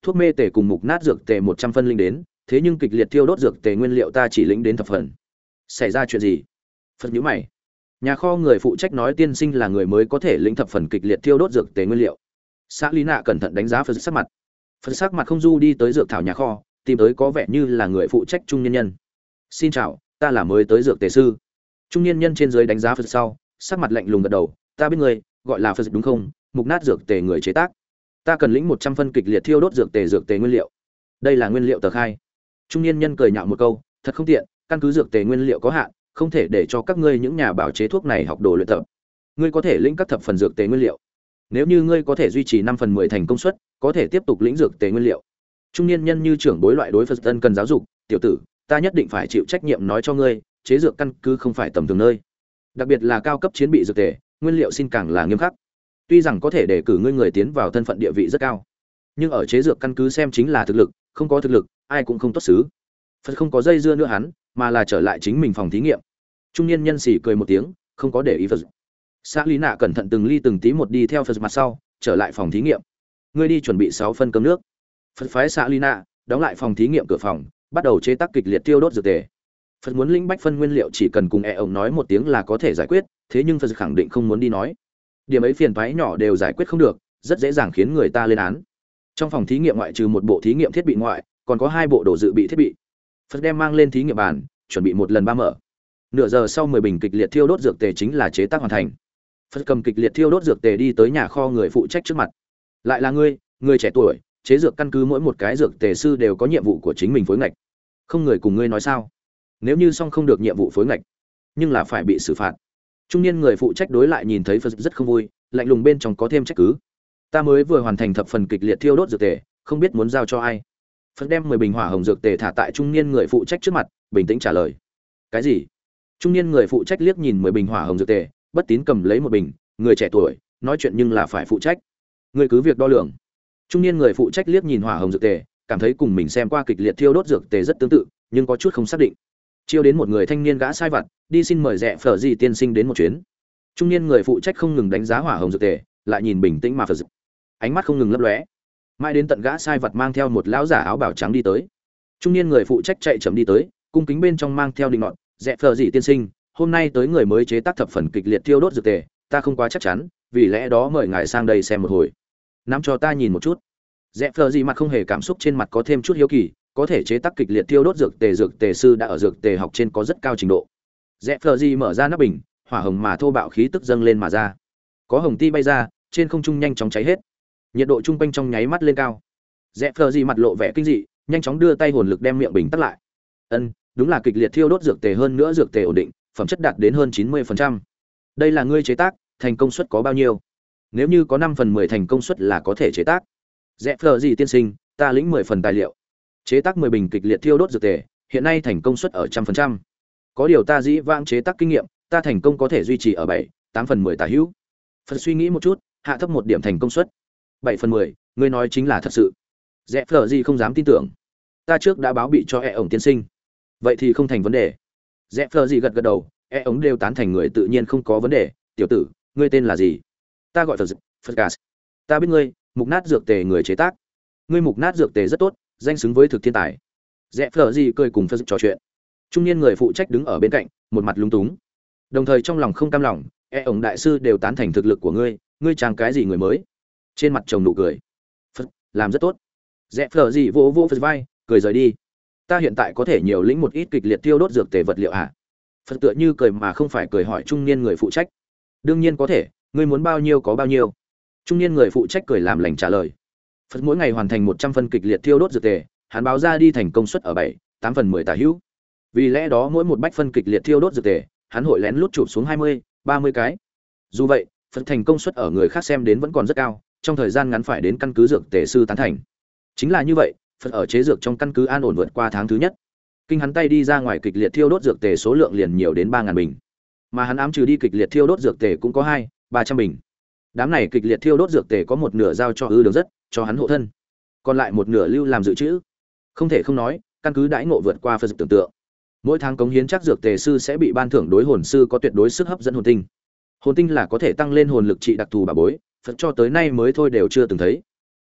thuốc mê tề cùng mục nát dược tề một trăm phân linh đến, thế nhưng kịch liệt thiêu đốt dược tề nguyên liệu ta chỉ lĩnh đến thập phần. Xảy ra chuyện gì? Phật nhíu mày. Nhà kho người phụ trách nói tiên sinh là người mới có thể lĩnh thập phần kịch liệt thiêu đốt dược tề nguyên liệu. Xã Lý Nạ cẩn thận đánh giá Phật sắc mặt. Phật sắc mặt không du đi tới dược thảo nhà kho, tìm tới có vẻ như là người phụ trách trung nhân nhân. Xin chào, ta là mới tới dược tề sư. Trung nhân nhân trên dưới đánh giá Phật sau, sắc mặt lạnh lùng gật đầu, ta biết người, gọi là Phật đúng không? Mục nát dược tề người chế tác. Ta cần lĩnh một trăm phân kịch liệt thiêu đốt dược tề dược tề nguyên liệu. Đây là nguyên liệu tờ khai. Trung niên nhân cười nhạo một câu, thật không tiện, căn cứ dược tề nguyên liệu có hạn, không thể để cho các ngươi những nhà bảo chế thuốc này học đồ luyện tập. Ngươi có thể lĩnh các thập phần dược tề nguyên liệu. Nếu như ngươi có thể duy trì năm phần mười thành công suất, có thể tiếp tục lĩnh dược tề nguyên liệu. Trung niên nhân như trưởng bối loại đối Phật Tân cần giáo dục, tiểu tử, ta nhất định phải chịu trách nhiệm nói cho ngươi, chế dược căn cứ không phải tầm thường nơi. Đặc biệt là cao cấp chiến bị dược tề, nguyên liệu xin càng là nghiêm khắc. Tuy rằng có thể đề cử ngươi người tiến vào thân phận địa vị rất cao, nhưng ở chế dược căn cứ xem chính là thực lực, không có thực lực, ai cũng không tốt xứ. Phật không có dây dưa nữa hắn, mà là trở lại chính mình phòng thí nghiệm. Trung niên nhân xỉ cười một tiếng, không có để ý Phật. Xã Lý Nạ cẩn thận từng ly từng tí một đi theo Phật mặt sau, trở lại phòng thí nghiệm. Ngươi đi chuẩn bị sáu phân cơm nước. Phật phái Xã Lý Nạ đóng lại phòng thí nghiệm cửa phòng, bắt đầu chế tác kịch liệt tiêu đốt dược tề. Phật muốn lĩnh bách phân nguyên liệu chỉ cần cùng e ông nói một tiếng là có thể giải quyết, thế nhưng Phật khẳng định không muốn đi nói. Điểm ấy phiền toái nhỏ đều giải quyết không được, rất dễ dàng khiến người ta lên án. Trong phòng thí nghiệm ngoại trừ một bộ thí nghiệm thiết bị ngoại, còn có hai bộ đồ dự bị thiết bị. Phật đem mang lên thí nghiệm bàn, chuẩn bị một lần ba mở. Nửa giờ sau mười bình kịch liệt thiêu đốt dược tề chính là chế tác hoàn thành. Phật cầm kịch liệt thiêu đốt dược tề đi tới nhà kho người phụ trách trước mặt. Lại là ngươi, người trẻ tuổi, chế dược căn cứ mỗi một cái dược tề sư đều có nhiệm vụ của chính mình phối ngạch. Không người cùng ngươi nói sao? Nếu như xong không được nhiệm vụ phối ngạch, nhưng là phải bị xử phạt. Trung niên người phụ trách đối lại nhìn thấy Phật rất không vui, lạnh lùng bên trong có thêm trách cứ. Ta mới vừa hoàn thành thập phần kịch liệt thiêu đốt dược tề, không biết muốn giao cho ai. Phật đem mười bình hỏa hồng dược tề thả tại trung niên người phụ trách trước mặt, bình tĩnh trả lời. Cái gì? Trung niên người phụ trách liếc nhìn mười bình hỏa hồng dược tề, bất tín cầm lấy một bình, người trẻ tuổi, nói chuyện nhưng là phải phụ trách. Người cứ việc đo lường. Trung niên người phụ trách liếc nhìn hỏa hồng dược tề, cảm thấy cùng mình xem qua kịch liệt thiêu đốt dược tề rất tương tự, nhưng có chút không xác định. Chiêu đến một người thanh niên gã sai vặt, đi xin mời rẻ phở gì tiên sinh đến một chuyến. Trung niên người phụ trách không ngừng đánh giá hỏa hồng dược tề, lại nhìn bình tĩnh mà phật dực. Ánh mắt không ngừng lấp lóe. Mãi đến tận gã sai vặt mang theo một lão giả áo bào trắng đi tới. Trung niên người phụ trách chạy chậm đi tới, cung kính bên trong mang theo định nọt, rẻ phở gì tiên sinh, hôm nay tới người mới chế tác thập phần kịch liệt thiêu đốt dược tề, ta không quá chắc chắn, vì lẽ đó mời ngài sang đây xem một hồi. Nắm cho ta nhìn một chút. Rẽ phờ gì mặt không hề cảm xúc, trên mặt có thêm chút hiếu kỳ, có thể chế tác kịch liệt thiêu đốt dược tề dược tề sư đã ở dược tề học trên có rất cao trình độ. Rẽ phờ gì mở ra nắp bình, hỏa hồng mà thô bạo khí tức dâng lên mà ra. Có hồng ti bay ra, trên không trung nhanh chóng cháy hết. Nhiệt độ trung quanh trong nháy mắt lên cao. Rẽ phờ gì mặt lộ vẻ kinh dị, nhanh chóng đưa tay hồn lực đem miệng bình tắt lại. Ân, đúng là kịch liệt thiêu đốt dược tề, hơn nữa dược tề ổn định, phẩm chất đạt đến hơn chín mươi phần trăm. Đây là ngươi chế tác, thành công suất có bao nhiêu? Nếu như có năm phần mười thành công suất là có thể chế tác. Rẽ phờ gì tiên sinh, ta lĩnh mười phần tài liệu. Chế tác mười bình kịch liệt thiêu đốt dược tề, hiện nay thành công suất ở trăm phần trăm. Có điều ta dĩ vãng chế tác kinh nghiệm, ta thành công có thể duy trì ở bảy, tám phần mười tả hữu. Phần suy nghĩ một chút, hạ thấp một điểm thành công suất. bảy phần mười, ngươi nói chính là thật sự. Rẽ phờ gì không dám tin tưởng. Ta trước đã báo bị cho e ổng tiên sinh. Vậy thì không thành vấn đề. Rẽ phờ gì gật gật đầu, e ổng đều tán thành người tự nhiên không có vấn đề. Tiểu tử, ngươi tên là gì? Ta gọi Phật Phật Gas. Ta biết ngươi, mục nát dược tề người chế tác. Ngươi mục nát dược tề rất tốt, danh xứng với thực thiên tài. Rẽ phở gì cười cùng Phật trò chuyện. Trung niên người phụ trách đứng ở bên cạnh, một mặt lúng túng. Đồng thời trong lòng không cam lòng, e ổng đại sư đều tán thành thực lực của ngươi, ngươi chàng cái gì người mới? Trên mặt chồng nụ cười. Phật, làm rất tốt. Rẽ phở gì vỗ vỗ Phật vai, cười rời đi. Ta hiện tại có thể nhiều lĩnh một ít kịch liệt tiêu đốt dược tề vật liệu hả? Phật tựa như cười mà không phải cười hỏi trung niên người phụ trách. Đương nhiên có thể, ngươi muốn bao nhiêu có bao nhiêu. Trung niên người phụ trách cười làm lành trả lời. Phật mỗi ngày hoàn thành một trăm phân kịch liệt thiêu đốt dược tề, hắn báo ra đi thành công suất ở bảy, tám phần mười tả hữu. Vì lẽ đó mỗi một bách phân kịch liệt thiêu đốt dược tề, hắn hội lén lút chụp xuống hai mươi, ba mươi cái. Dù vậy, Phật thành công suất ở người khác xem đến vẫn còn rất cao, trong thời gian ngắn phải đến căn cứ dược tề sư tán thành. Chính là như vậy, Phật ở chế dược trong căn cứ an ổn vượt qua tháng thứ nhất. Kinh hắn tay đi ra ngoài kịch liệt thiêu đốt dược tề số lượng liền nhiều đến ba ngàn bình. Mà hắn ám trừ đi kịch liệt thiêu đốt dược tề cũng có hai, ba trăm bình. Đám này kịch liệt thiêu đốt dược tề có một nửa giao cho ư đường rất, cho hắn hộ thân, còn lại một nửa lưu làm dự trữ. Không thể không nói, căn cứ đãi ngộ vượt qua Phật tưởng tượng. Mỗi tháng cống hiến chắc dược tề sư sẽ bị ban thưởng đối hồn sư có tuyệt đối sức hấp dẫn hồn tinh. Hồn tinh là có thể tăng lên hồn lực trị đặc thù bà bối, Phật cho tới nay mới thôi đều chưa từng thấy.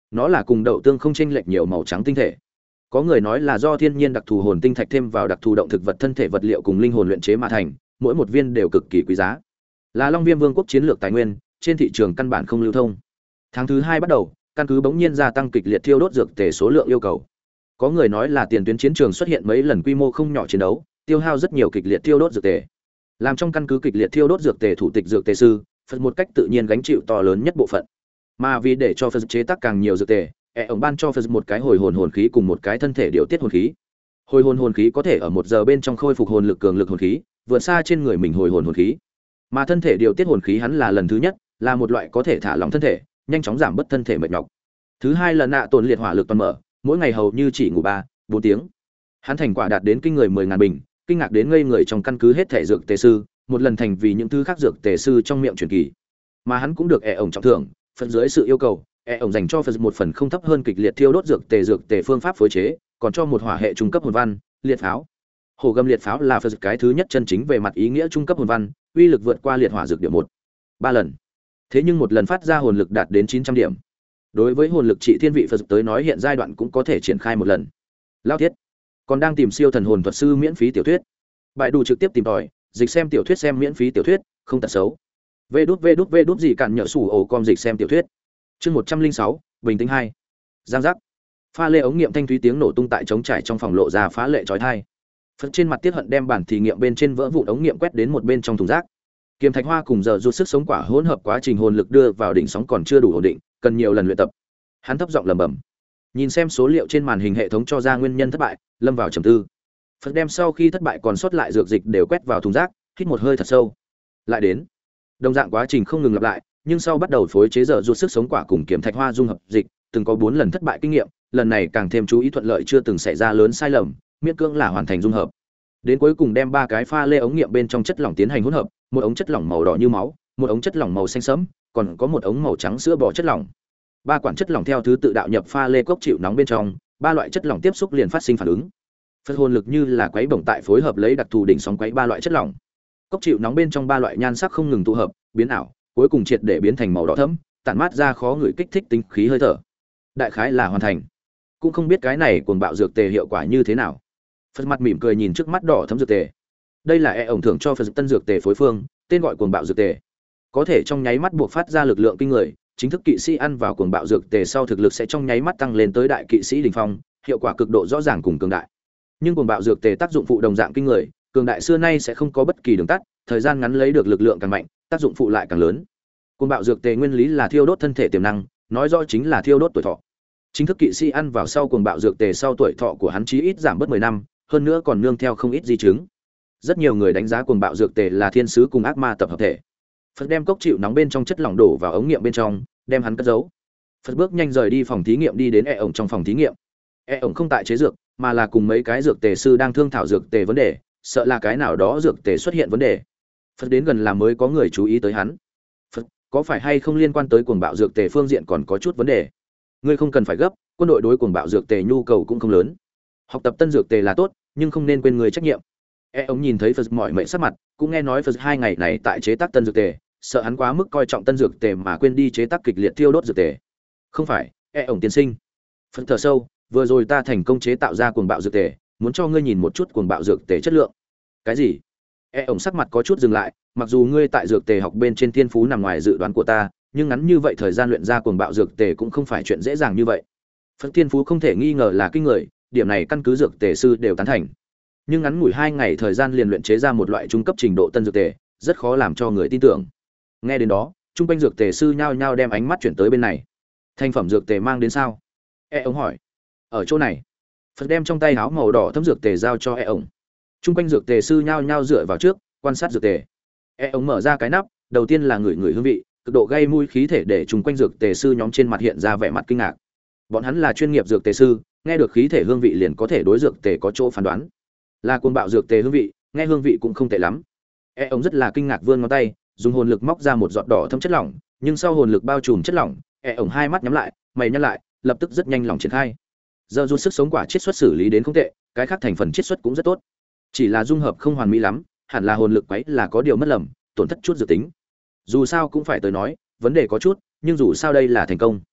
Nó là cùng đậu tương không chênh lệch nhiều màu trắng tinh thể. Có người nói là do thiên nhiên đặc thù hồn tinh thạch thêm vào đặc thù động thực vật thân thể vật liệu cùng linh hồn luyện chế mà thành, mỗi một viên đều cực kỳ quý giá. Là Long Viêm Vương quốc chiến lược tài nguyên, trên thị trường căn bản không lưu thông. Tháng thứ hai bắt đầu, căn cứ bỗng nhiên gia tăng kịch liệt thiêu đốt dược tề số lượng yêu cầu. Có người nói là tiền tuyến chiến trường xuất hiện mấy lần quy mô không nhỏ chiến đấu, tiêu hao rất nhiều kịch liệt thiêu đốt dược tề. Làm trong căn cứ kịch liệt thiêu đốt dược tề thủ tịch dược tề sư, Phật một cách tự nhiên gánh chịu to lớn nhất bộ phận. Mà vì để cho Phật chế tác càng nhiều dược tề, e ổng ban cho Phật một cái hồi hồn hồn khí cùng một cái thân thể điều tiết hồn khí. Hồi hồn hồn khí có thể ở một giờ bên trong khôi phục hồn lực cường lực hồn khí, vượt xa trên người mình hồi hồn hồn khí. Mà thân thể điều tiết hồn khí hắn là lần thứ nhất, là một loại có thể thả lỏng thân thể, nhanh chóng giảm bớt thân thể mệt nhọc. Thứ hai là nạ tổn liệt hỏa lực toàn mở, mỗi ngày hầu như chỉ ngủ ba, bốn tiếng. Hắn thành quả đạt đến kinh người mười ngàn bình, kinh ngạc đến ngây người trong căn cứ hết thể dược tề sư, một lần thành vì những thứ khác dược tề sư trong miệng truyền kỳ. Mà hắn cũng được e ổng trọng thưởng, phần dưới sự yêu cầu, e ổng dành cho Phật một phần không thấp hơn kịch liệt thiêu đốt dược tề dược tề phương pháp phối chế, còn cho một hỏa hệ trung cấp hồn văn, liệt pháo. Hổ gầm liệt pháo là Phật cái thứ nhất chân chính về mặt ý nghĩa trung cấp hồn văn, uy lực vượt qua liệt hỏa dược điểm một, ba lần. Thế nhưng một lần phát ra hồn lực đạt đến chín trăm điểm. Đối với hồn lực trị thiên vị Phật tới nói hiện giai đoạn cũng có thể triển khai một lần. Lao thiết, còn đang tìm siêu thần hồn thuật sư miễn phí tiểu thuyết. Bài đủ trực tiếp tìm tòi, dịch xem tiểu thuyết xem miễn phí tiểu thuyết, không tật xấu. Vê đút vê đút vê đút gì cản nhỡ sủ ổ com dịch xem tiểu thuyết. Chương một trăm linh sáu, bình tĩnh hai. Giang giác. Pha lê ống nghiệm thanh thúy tiếng nổ tung tại trống trải trong phòng lộ ra phá lệ chói tai. Phật trên mặt tiết hận đem bản thí nghiệm bên trên vỡ vụn ống nghiệm quét đến một bên trong thùng rác. Kiềm thạch hoa cùng giờ rụt sức sống quả hỗn hợp quá trình hồn lực đưa vào đỉnh sóng còn chưa đủ ổn định, cần nhiều lần luyện tập. Hắn thấp giọng lẩm bẩm. Nhìn xem số liệu trên màn hình hệ thống cho ra nguyên nhân thất bại, lâm vào trầm tư. Phật đem sau khi thất bại còn sót lại dược dịch đều quét vào thùng rác, hít một hơi thật sâu. Lại đến. Đồng dạng quá trình không ngừng lặp lại, nhưng sau bắt đầu phối chế giờ rụt sức sống quả cùng kiềm thạch hoa dung hợp dịch, từng có bốn lần thất bại kinh nghiệm, lần này càng thêm chú ý thuận lợi chưa từng xảy ra lớn sai lầm, miễn cưỡng là hoàn thành dung hợp. Đến cuối cùng đem ba cái pha lê ống nghiệm bên trong chất lỏng tiến hành hỗn hợp, một ống chất lỏng màu đỏ như máu, một ống chất lỏng màu xanh sẫm, còn có một ống màu trắng sữa bò chất lỏng. Ba quản chất lỏng theo thứ tự đạo nhập pha lê cốc chịu nóng bên trong, ba loại chất lỏng tiếp xúc liền phát sinh phản ứng. Phật hồn lực như là quấy bổng tại phối hợp lấy đặc thù đỉnh sóng quấy ba loại chất lỏng. Cốc chịu nóng bên trong ba loại nhan sắc không ngừng tụ hợp, biến ảo, cuối cùng triệt để biến thành màu đỏ thẫm, tản mát ra khó người kích thích tính khí hơi thở. Đại khái là hoàn thành. Cũng không biết cái này cuồng bạo dược tề hiệu quả như thế nào. Phật mặt mỉm cười nhìn trước mắt đỏ thẫm dược tề. Đây là e ổng thưởng cho Phật tân dược tề phối phương, tên gọi cuồng bạo dược tề. Có thể trong nháy mắt buộc phát ra lực lượng kinh người, chính thức kỵ sĩ ăn vào cuồng bạo dược tề sau thực lực sẽ trong nháy mắt tăng lên tới đại kỵ sĩ đỉnh phong, hiệu quả cực độ rõ ràng cùng cường đại. Nhưng cuồng bạo dược tề tác dụng phụ đồng dạng kinh người, cường đại xưa nay sẽ không có bất kỳ đường tắt, thời gian ngắn lấy được lực lượng càng mạnh, tác dụng phụ lại càng lớn. Cuồng bạo dược tề nguyên lý là thiêu đốt thân thể tiềm năng, nói rõ chính là thiêu đốt tuổi thọ. Chính thức kỵ sĩ ăn vào sau cuồng bạo dược tề sau tuổi thọ của hắn chí ít giảm bớt mười năm, hơn nữa còn nương theo không ít di chứng. Rất nhiều người đánh giá cuồng bạo dược tề là thiên sứ cùng ác ma tập hợp thể. Phật đem cốc chịu nóng bên trong chất lỏng đổ vào ống nghiệm bên trong, đem hắn cất giấu. Phật bước nhanh rời đi phòng thí nghiệm đi đến e ổng trong phòng thí nghiệm. E ổng không tại chế dược, mà là cùng mấy cái dược tề sư đang thương thảo dược tề vấn đề, sợ là cái nào đó dược tề xuất hiện vấn đề. Phật đến gần là mới có người chú ý tới hắn. Phật, có phải hay không liên quan tới cuồng bạo dược tề phương diện còn có chút vấn đề? Ngươi không cần phải gấp, quân đội đối cuồng bạo dược tề nhu cầu cũng không lớn. Học tập tân dược tề là tốt, nhưng không nên quên người trách nhiệm. E ổng nhìn thấy Phật mỏi mệt sắc mặt, cũng nghe nói Phật hai ngày này tại chế tác tân dược tề, sợ hắn quá mức coi trọng tân dược tề mà quên đi chế tác kịch liệt thiêu đốt dược tề. Không phải, E ổng tiên sinh. Phật thở sâu, vừa rồi ta thành công chế tạo ra cuồng bạo dược tề, muốn cho ngươi nhìn một chút cuồng bạo dược tề chất lượng. Cái gì? E ổng sắc mặt có chút dừng lại, mặc dù ngươi tại dược tề học bên trên thiên phú nằm ngoài dự đoán của ta, nhưng ngắn như vậy thời gian luyện ra cuồng bạo dược tề cũng không phải chuyện dễ dàng như vậy. Phật thiên phú không thể nghi ngờ là kinh người, điểm này căn cứ dược tề sư đều tán thành. Nhưng ngắn ngủi hai ngày thời gian liền luyện chế ra một loại trung cấp trình độ tân dược tề, rất khó làm cho người tin tưởng. Nghe đến đó, trung quanh dược tề sư nhao nhao đem ánh mắt chuyển tới bên này. Thành phẩm dược tề mang đến sao? E ổng hỏi. Ở chỗ này. Phật đem trong tay áo màu đỏ thấm dược tề giao cho E ổng. Trung quanh dược tề sư nhao nhao dựa vào trước, quan sát dược tề. E ổng mở ra cái nắp, đầu tiên là ngửi ngửi hương vị, cực độ gây mùi khí thể để trung quanh dược tề sư nhóm trên mặt hiện ra vẻ mặt kinh ngạc. Bọn hắn là chuyên nghiệp dược tề sư, nghe được khí thể hương vị liền có thể đối dược tề có chỗ phán đoán. Là cuồng bạo dược tề hương vị, nghe hương vị cũng không tệ lắm. E ổng rất là kinh ngạc vươn ngón tay, dùng hồn lực móc ra một giọt đỏ thâm chất lỏng, nhưng sau hồn lực bao trùm chất lỏng, E ổng hai mắt nhắm lại, mày nhăn lại, lập tức rất nhanh lòng triển khai. Giờ rút sức sống quả chiết xuất xử lý đến không tệ, cái khác thành phần chiết xuất cũng rất tốt. Chỉ là dung hợp không hoàn mỹ lắm, hẳn là hồn lực quấy là có điều mất lầm, tổn thất chút dự tính. Dù sao cũng phải tới nói, vấn đề có chút, nhưng dù sao đây là thành công.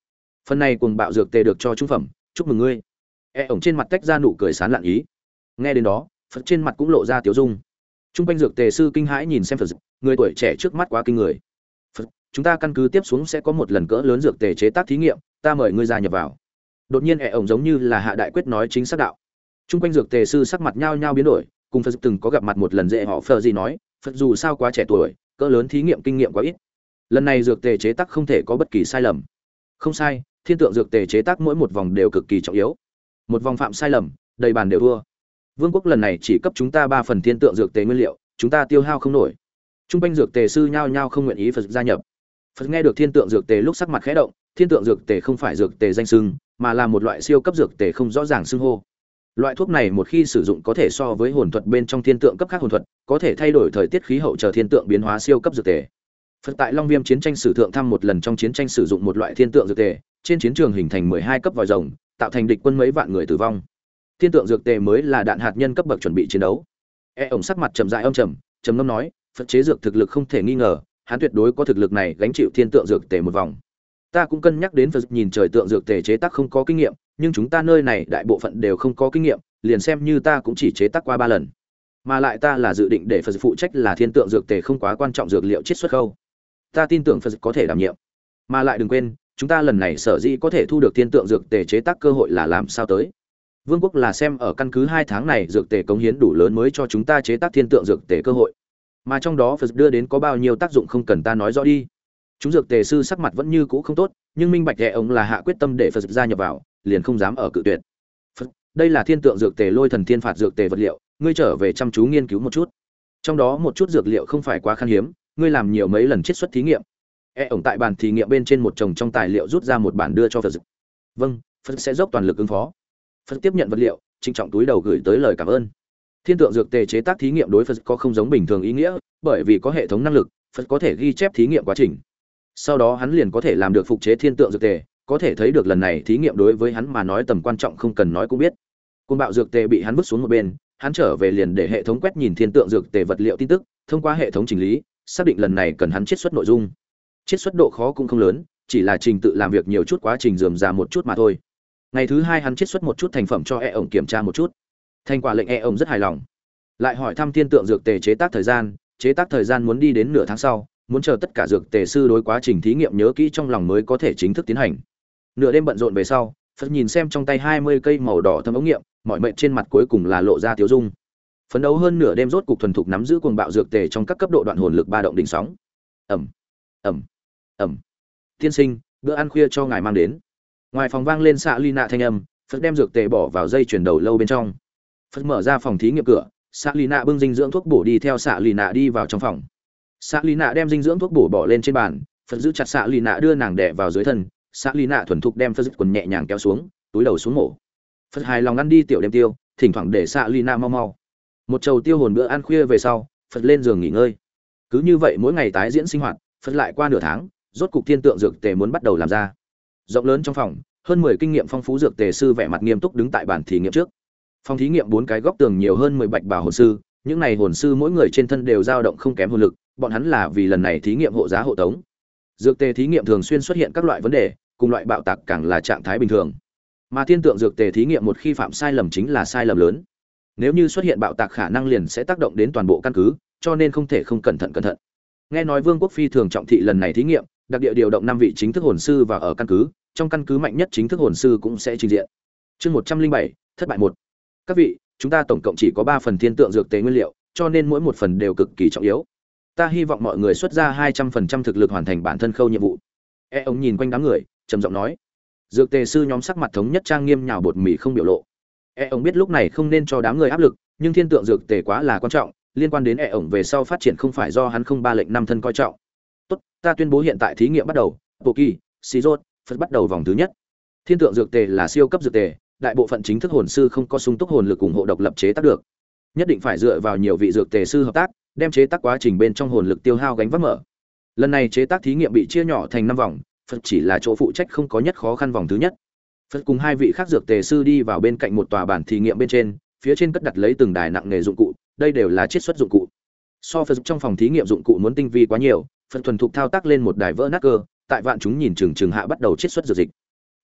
Phần này cuồng bạo dược tề được cho trung phẩm, chúc mừng ngươi. E ổng trên mặt tách ra nụ cười sán lạn ý. Nghe đến đó, Phật trên mặt cũng lộ ra tiếu dung. Trung quanh dược tề sư kinh hãi nhìn xem Phật, người tuổi trẻ trước mắt quá kinh người. Phật, chúng ta căn cứ tiếp xuống sẽ có một lần cỡ lớn dược tề chế tác thí nghiệm, ta mời ngươi gia nhập vào. Đột nhiên E ổng giống như là hạ đại quyết nói chính xác đạo. Trung quanh dược tề sư sắc mặt nhao nhao biến đổi, cùng Phật từng có gặp mặt một lần dễ họ Phật gì nói, Phật dù sao quá trẻ tuổi, cỡ lớn thí nghiệm kinh nghiệm quá ít. Lần này dược tề chế tác không thể có bất kỳ sai lầm. Không sai, thiên tượng dược tề chế tác mỗi một vòng đều cực kỳ trọng yếu. Một vòng phạm sai lầm, đầy bàn đều thua. Vương quốc lần này chỉ cấp chúng ta ba phần thiên tượng dược tề nguyên liệu, chúng ta tiêu hao không nổi. Trung quanh dược tề sư nhao nhao không nguyện ý Phật gia nhập. Phật nghe được thiên tượng dược tề lúc sắc mặt khẽ động, thiên tượng dược tề không phải dược tề danh xưng, mà là một loại siêu cấp dược tề không rõ ràng xưng hô. Loại thuốc này một khi sử dụng có thể so với hồn thuật bên trong thiên tượng cấp khác hồn thuật, có thể thay đổi thời tiết khí hậu chờ thiên tượng biến hóa siêu cấp dược tề. Phật tại Long Viêm chiến tranh sử thượng thăm một lần trong chiến tranh sử dụng một loại thiên tượng dược tề, trên chiến trường hình thành mười hai cấp vòi rồng, tạo thành địch quân mấy vạn người tử vong. Thiên tượng dược tề mới là đạn hạt nhân cấp bậc chuẩn bị chiến đấu. E ổng sắc mặt trầm dại âm trầm, trầm ngâm nói, Phật chế dược thực lực không thể nghi ngờ, hắn tuyệt đối có thực lực này gánh chịu thiên tượng dược tề một vòng. Ta cũng cân nhắc đến Phật nhìn trời tượng dược tề chế tác không có kinh nghiệm, nhưng chúng ta nơi này đại bộ phận đều không có kinh nghiệm, liền xem như ta cũng chỉ chế tác qua ba lần. Mà lại ta là dự định để Phật phụ trách là thiên tượng dược tề không quá quan trọng dược liệu chiết xuất khâu. Ta tin tưởng Phật có thể đảm nhiệm. Mà lại đừng quên, chúng ta lần này sở dĩ có thể thu được thiên tượng dược tề chế tác cơ hội là làm sao tới. Vương quốc là xem ở căn cứ hai tháng này dược tề cống hiến đủ lớn mới cho chúng ta chế tác thiên tượng dược tề cơ hội. Mà trong đó Phật đưa đến có bao nhiêu tác dụng không cần ta nói rõ đi. Chúng dược tề sư sắc mặt vẫn như cũ không tốt, nhưng minh bạch đệ ông là hạ quyết tâm để Phật gia nhập vào, liền không dám ở cự tuyệt. Phật, đây là thiên tượng dược tề lôi thần thiên phạt dược tề vật liệu, ngươi trở về chăm chú nghiên cứu một chút. Trong đó một chút dược liệu không phải quá khan hiếm, ngươi làm nhiều mấy lần chiết xuất thí nghiệm. E ổng tại bàn thí nghiệm bên trên một chồng trong tài liệu rút ra một bản đưa cho Phật. Vâng, Phật sẽ dốc toàn lực ứng phó. Phật tiếp nhận vật liệu, trịnh trọng túi đầu gửi tới lời cảm ơn. Thiên tượng dược tề chế tác thí nghiệm đối Phật có không giống bình thường ý nghĩa, bởi vì có hệ thống năng lực, Phật có thể ghi chép thí nghiệm quá trình. Sau đó hắn liền có thể làm được phục chế thiên tượng dược tề, có thể thấy được lần này thí nghiệm đối với hắn mà nói tầm quan trọng không cần nói cũng biết. Côn bạo dược tề bị hắn vứt xuống một bên, hắn trở về liền để hệ thống quét nhìn thiên tượng dược tề vật liệu tin tức, thông qua hệ thống chỉnh lý, xác định lần này cần hắn chiết xuất nội dung. Chiết xuất độ khó cũng không lớn, chỉ là trình tự làm việc nhiều chút, quá trình rườm rà một chút mà thôi. Ngày thứ hai hắn chiết xuất một chút thành phẩm cho E ổng kiểm tra một chút. Thành quả lệnh E ổng rất hài lòng. Lại hỏi thăm thiên tượng dược tề chế tác thời gian, chế tác thời gian muốn đi đến nửa tháng sau, muốn chờ tất cả dược tề sư đối quá trình thí nghiệm nhớ kỹ trong lòng mới có thể chính thức tiến hành. Nửa đêm bận rộn về sau, Phật nhìn xem trong tay hai mươi cây màu đỏ thâm ống nghiệm, mọi mệnh trên mặt cuối cùng là lộ ra tiếu dung. Phấn đấu hơn nửa đêm rốt cục thuần thục nắm giữ cuồng bạo dược tề trong các cấp độ đoạn hồn lực ba động đỉnh sóng. Ầm, ầm, ầm. Tiên sinh, bữa ăn khuya cho ngài mang đến. Ngoài phòng vang lên xạ ly nạ thanh âm, Phật đem dược tề bỏ vào dây chuyền đầu lâu bên trong. Phật mở ra phòng thí nghiệm cửa, xạ ly nạ bưng dinh dưỡng thuốc bổ đi theo xạ ly nạ đi vào trong phòng. Xạ ly nạ đem dinh dưỡng thuốc bổ bỏ lên trên bàn, Phật giữ chặt xạ ly nạ đưa nàng đè vào dưới thân, xạ ly nạ thuần thục đem Phật quần nhẹ nhàng kéo xuống, túi đầu xuống mổ. Phật hài lòng ăn đi tiểu đêm tiêu, thỉnh thoảng để xạ ly nạ mau mau. Một chầu tiêu hồn bữa ăn khuya về sau, Phật lên giường nghỉ ngơi. Cứ như vậy mỗi ngày tái diễn sinh hoạt, Phật lại qua nửa tháng, rốt cục thiên tượng dược tề muốn bắt đầu làm ra. Rộng lớn trong phòng, hơn mười kinh nghiệm phong phú dược tề sư vẻ mặt nghiêm túc đứng tại bàn thí nghiệm trước. Phòng thí nghiệm bốn cái góc tường nhiều hơn mười bạch bào hồn sư, những này hồn sư mỗi người trên thân đều dao động không kém hồn lực, bọn hắn là vì lần này thí nghiệm hộ giá hộ tống. Dược tề thí nghiệm thường xuyên xuất hiện các loại vấn đề, cùng loại bạo tạc càng là trạng thái bình thường. Mà thiên tượng dược tề thí nghiệm một khi phạm sai lầm chính là sai lầm lớn. Nếu như xuất hiện bạo tạc khả năng liền sẽ tác động đến toàn bộ căn cứ, cho nên không thể không cẩn thận cẩn thận. Nghe nói Vương quốc phi thường trọng thị lần này thí nghiệm, đặc địa điều động năm vị chính thức hồn sư vào ở căn cứ, trong căn cứ mạnh nhất chính thức hồn sư cũng sẽ trình diện. Chương một trăm linh bảy, thất bại một. Các vị, chúng ta tổng cộng chỉ có ba phần thiên tượng dược tề nguyên liệu, cho nên mỗi một phần đều cực kỳ trọng yếu. Ta hy vọng mọi người xuất ra hai trăm phần trăm thực lực hoàn thành bản thân khâu nhiệm vụ. E ông nhìn quanh đám người, trầm giọng nói. Dược tề sư nhóm sắc mặt thống nhất trang nghiêm nhào bột mì không biểu lộ. E ông biết lúc này không nên cho đám người áp lực, nhưng thiên tượng dược tề quá là quan trọng, liên quan đến E ông về sau phát triển không phải do hắn không ba lệnh năm thân coi trọng. Tốt, ta tuyên bố hiện tại thí nghiệm bắt đầu. Poki, Sirot, Phật bắt đầu vòng thứ nhất. Thiên tượng dược tề là siêu cấp dược tề, đại bộ phận chính thức hồn sư không có sung túc hồn lực ủng hộ độc lập chế tác được. Nhất định phải dựa vào nhiều vị dược tề sư hợp tác, đem chế tác quá trình bên trong hồn lực tiêu hao gánh vác mở. Lần này chế tác thí nghiệm bị chia nhỏ thành năm vòng, Phật chỉ là chỗ phụ trách không có nhất khó khăn vòng thứ nhất. Phật cùng hai vị khác dược tề sư đi vào bên cạnh một tòa bàn thí nghiệm bên trên, phía trên cất đặt lấy từng đài nặng nghề dụng cụ, đây đều là chiết xuất dụng cụ. So Phật trong phòng thí nghiệm dụng cụ muốn tinh vi quá nhiều, Phật thuần thục thao tác lên một đài vỡ nát cơ, tại vạn chúng nhìn chừng chừng hạ bắt đầu chiết xuất dược dịch.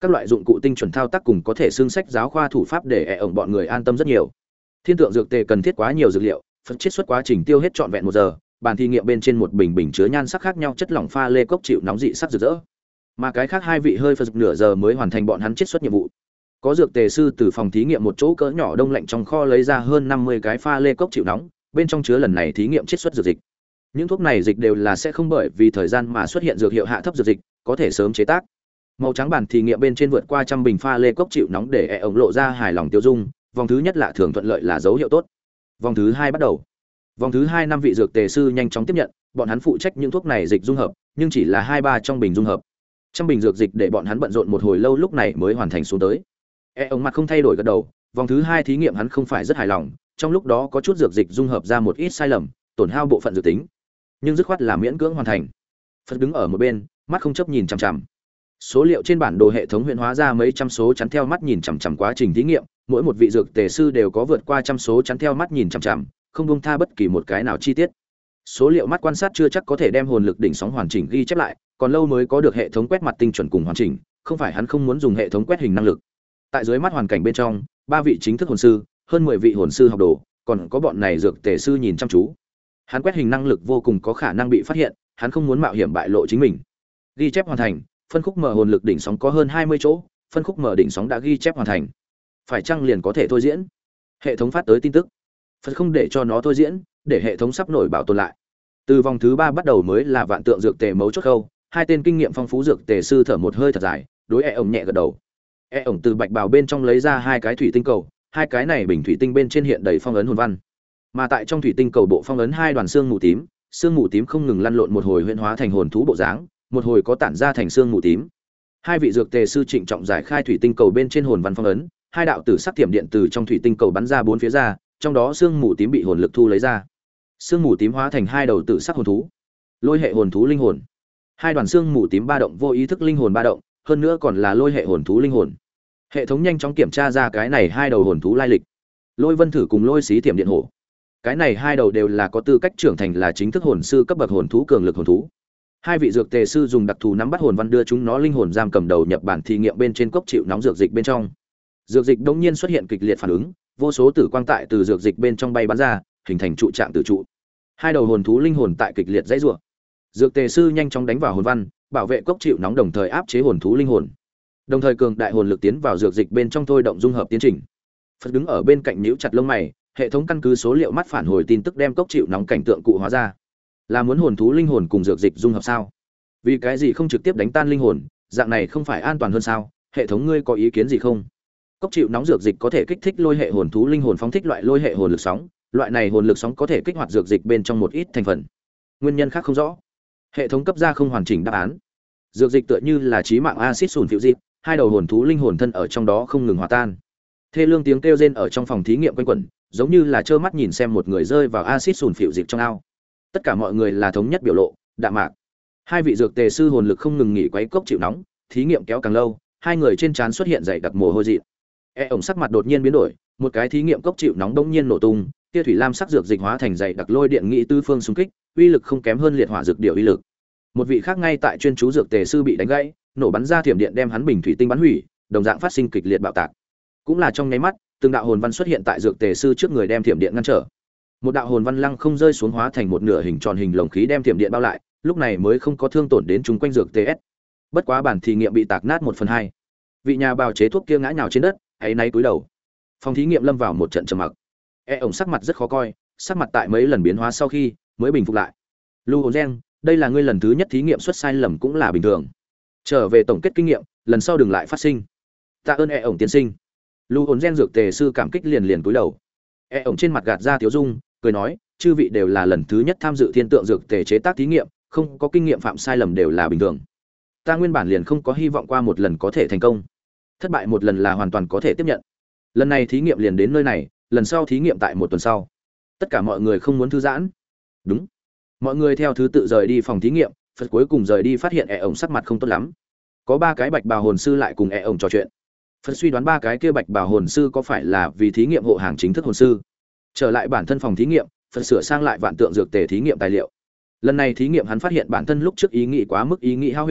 các loại dụng cụ tinh chuẩn thao tác cùng có thể xương sách giáo khoa thủ pháp để ẻ ổng bọn người an tâm rất nhiều. Thiên tượng dược tề cần thiết quá nhiều dược liệu, phần chiết xuất quá trình tiêu hết trọn vẹn một giờ, bàn thí nghiệm bên trên một bình bình chứa nhan sắc khác nhau chất lỏng pha lê cốc chịu nóng dị sắc rực rỡ. Mà cái khác hai vị hơi phân nửa giờ mới hoàn thành bọn hắn chiết xuất nhiệm vụ. Có dược tề sư từ phòng thí nghiệm một chỗ cỡ nhỏ đông lạnh trong kho lấy ra hơn năm mươi cái pha lê cốc chịu nóng, bên trong chứa lần này thí nghiệm chiết xuất dược dịch. Những thuốc này dịch đều là sẽ không bởi vì thời gian mà xuất hiện dược hiệu hạ thấp dược dịch, có thể sớm chế tác. Màu trắng bàn thí nghiệm bên trên vượt qua trăm bình pha lê cốc chịu nóng để ẻ ổng lộ ra hài lòng tiêu dung, vòng thứ nhất lạ thường thuận lợi là dấu hiệu tốt. Vòng thứ hai bắt đầu. Vòng thứ hai năm vị dược tề sư nhanh chóng tiếp nhận, bọn hắn phụ trách những thuốc này dịch dung hợp, nhưng chỉ là hai ba trong bình dung hợp. Trăm bình dược dịch để bọn hắn bận rộn một hồi lâu lúc này mới hoàn thành xuống tới. E ông mặt không thay đổi gật đầu, vòng thứ hai thí nghiệm hắn không phải rất hài lòng, trong lúc đó có chút dược dịch dung hợp ra một ít sai lầm, tổn hao bộ phận dược tính, nhưng dứt khoát là miễn cưỡng hoàn thành. Phật đứng ở một bên, mắt không chấp nhìn chằm chằm. Số liệu trên bản đồ hệ thống huyện hóa ra mấy trăm số chắn theo mắt nhìn chằm chằm quá trình thí nghiệm, mỗi một vị dược tề sư đều có vượt qua trăm số chắn theo mắt nhìn chằm chằm, không buông tha bất kỳ một cái nào chi tiết. Số liệu mắt quan sát chưa chắc có thể đem hồn lực đỉnh sóng hoàn chỉnh ghi chép lại, còn lâu mới có được hệ thống quét mặt tinh chuẩn cùng hoàn chỉnh, không phải hắn không muốn dùng hệ thống quét hình năng lực. Tại dưới mắt hoàn cảnh bên trong, ba vị chính thức hồn sư, hơn mười vị hồn sư học đồ, còn có bọn này dược tề sư nhìn chăm chú. Hắn quét hình năng lực vô cùng có khả năng bị phát hiện, hắn không muốn mạo hiểm bại lộ chính mình. Ghi chép hoàn thành, phân khúc mở hồn lực đỉnh sóng có hơn hai mươi chỗ, phân khúc mở đỉnh sóng đã ghi chép hoàn thành. Phải chăng liền có thể thôi diễn? Hệ thống phát tới tin tức. Phật không để cho nó thôi diễn, để hệ thống sắp nổi bảo tồn lại. Từ vòng thứ ba bắt đầu mới là vạn tượng dược tề mấu chốt khâu, hai tên kinh nghiệm phong phú dược tề sư thở một hơi thật dài, đối e ổng nhẹ gật đầu. E ổng từ bạch bào bên trong lấy ra hai cái thủy tinh cầu, hai cái này bình thủy tinh bên trên hiện đầy phong ấn hồn văn. Mà tại trong thủy tinh cầu bộ phong ấn hai đoàn xương mù tím, xương mù tím không ngừng lăn lộn một hồi huyễn hóa thành hồn thú bộ dáng, một hồi có tản ra thành xương mù tím. Hai vị dược tề sư trịnh trọng giải khai thủy tinh cầu bên trên hồn văn phong ấn, hai đạo tử sắc tiềm điện từ trong thủy tinh cầu bắn ra bốn phía ra, trong đó xương mù tím bị hồn lực thu lấy ra. Xương mù tím hóa thành hai đầu tử sắc hồn thú, lôi hệ hồn thú linh hồn. Hai đoàn xương mù tím ba động vô ý thức linh hồn ba động, hơn nữa còn là lôi hệ hồn thú linh hồn. Hệ thống nhanh chóng kiểm tra ra cái này hai đầu hồn thú lai lịch. Lôi Vân Thử cùng Lôi Xí Tiềm Điện Hổ. Cái này hai đầu đều là có tư cách trưởng thành là chính thức hồn sư cấp bậc hồn thú cường lực hồn thú. Hai vị dược tề sư dùng đặc thù nắm bắt hồn văn đưa chúng nó linh hồn giam cầm đầu nhập bản thí nghiệm bên trên cốc chịu nóng dược dịch bên trong. Dược dịch đột nhiên xuất hiện kịch liệt phản ứng, vô số tử quang tại từ dược dịch bên trong bay bắn ra, hình thành trụ trạng tử trụ. Hai đầu hồn thú linh hồn tại kịch liệt dãy rủa. Dược tề sư nhanh chóng đánh vào hồn văn, bảo vệ cốc chịu nóng đồng thời áp chế hồn thú linh hồn. Đồng thời cường đại hồn lực tiến vào dược dịch bên trong thôi động dung hợp tiến trình. Phật đứng ở bên cạnh nhíu chặt lông mày, hệ thống căn cứ số liệu mắt phản hồi tin tức đem cốc chịu nóng cảnh tượng cụ hóa ra. Là muốn hồn thú linh hồn cùng dược dịch dung hợp sao? Vì cái gì không trực tiếp đánh tan linh hồn, dạng này không phải an toàn hơn sao? Hệ thống ngươi có ý kiến gì không? Cốc chịu nóng dược dịch có thể kích thích lôi hệ hồn thú linh hồn phóng thích loại lôi hệ hồn lực sóng, loại này hồn lực sóng có thể kích hoạt dược dịch bên trong một ít thành phần. Nguyên nhân khác không rõ. Hệ thống cấp ra không hoàn chỉnh đáp án. Dược dịch tựa như là chí mạng axit sùn phiêu dịch, hai đầu hồn thú linh hồn thân ở trong đó không ngừng hòa tan. Thê lương tiếng kêu rên ở trong phòng thí nghiệm quanh quẩn, giống như là trơ mắt nhìn xem một người rơi vào axit sùn phiêu dịch trong ao. Tất cả mọi người là thống nhất biểu lộ, đạm mạc. Hai vị dược tề sư hồn lực không ngừng nghỉ quấy cốc chịu nóng, thí nghiệm kéo càng lâu, hai người trên trán xuất hiện dày đặc mồ hôi dị. E ổng sắc mặt đột nhiên biến đổi, một cái thí nghiệm cốc chịu nóng bỗng nhiên nổ tung, tia thủy lam sắc dược dịch hóa thành dày đặc lôi điện nghị tứ phương xung kích, uy lực không kém hơn liệt hỏa dược điệu uy lực. Một vị khác ngay tại chuyên chú dược tề sư bị đánh gãy, nổ bắn ra thiểm điện đem hắn bình thủy tinh bắn hủy, đồng dạng phát sinh kịch liệt bạo tạc. Cũng là trong nháy mắt, từng đạo hồn văn xuất hiện tại dược tề sư trước người đem thiểm điện ngăn trở. Một đạo hồn văn lăng không rơi xuống hóa thành một nửa hình tròn hình lồng khí đem thiểm điện bao lại, lúc này mới không có thương tổn đến chúng quanh dược tê ét. Bất quá bản thí nghiệm bị tạc nát một phần hai. Vị nhà bào chế thuốc kia ngã nhào trên đất, ấy nay cúi đầu. Phòng thí nghiệm lâm vào một trận trầm mặc. E ổng sắc mặt rất khó coi, sắc mặt tại mấy lần biến hóa sau khi mới bình phục lại. Lưu Hồn Gen, đây là ngươi lần thứ nhất thí nghiệm xuất sai lầm cũng là bình thường. Trở về tổng kết kinh nghiệm, lần sau đừng lại phát sinh. Tạ ơn E ổng tiên sinh. Lưu Hồn Gen dược tề sư cảm kích liền liền cúi đầu. E ổng trên mặt gạt ra tiếu dung, cười nói, chư vị đều là lần thứ nhất tham dự thiên tượng dược tề chế tác thí nghiệm, không có kinh nghiệm phạm sai lầm đều là bình thường. Ta nguyên bản liền không có hy vọng qua một lần có thể thành công. Thất bại một lần là hoàn toàn có thể tiếp nhận. Lần này thí nghiệm liền đến nơi này, lần sau thí nghiệm tại một tuần sau. Tất cả mọi người không muốn thư giãn. Đúng. Mọi người theo thứ tự rời đi phòng thí nghiệm, Phật cuối cùng rời đi phát hiện ẻ ổng sắc mặt không tốt lắm. Có ba cái bạch bào hồn sư lại cùng ẻ ổng trò chuyện. Phật suy đoán ba cái kia bạch bào hồn sư có phải là vì thí nghiệm hộ hàng chính thức hồn sư. Trở lại bản thân phòng thí nghiệm, Phật sửa sang lại vạn tượng dược tề thí nghiệm tài liệu. Lần này thí nghiệm hắn phát hiện bản thân lúc trước ý nghĩ quá mức ý nghĩ hao huyền,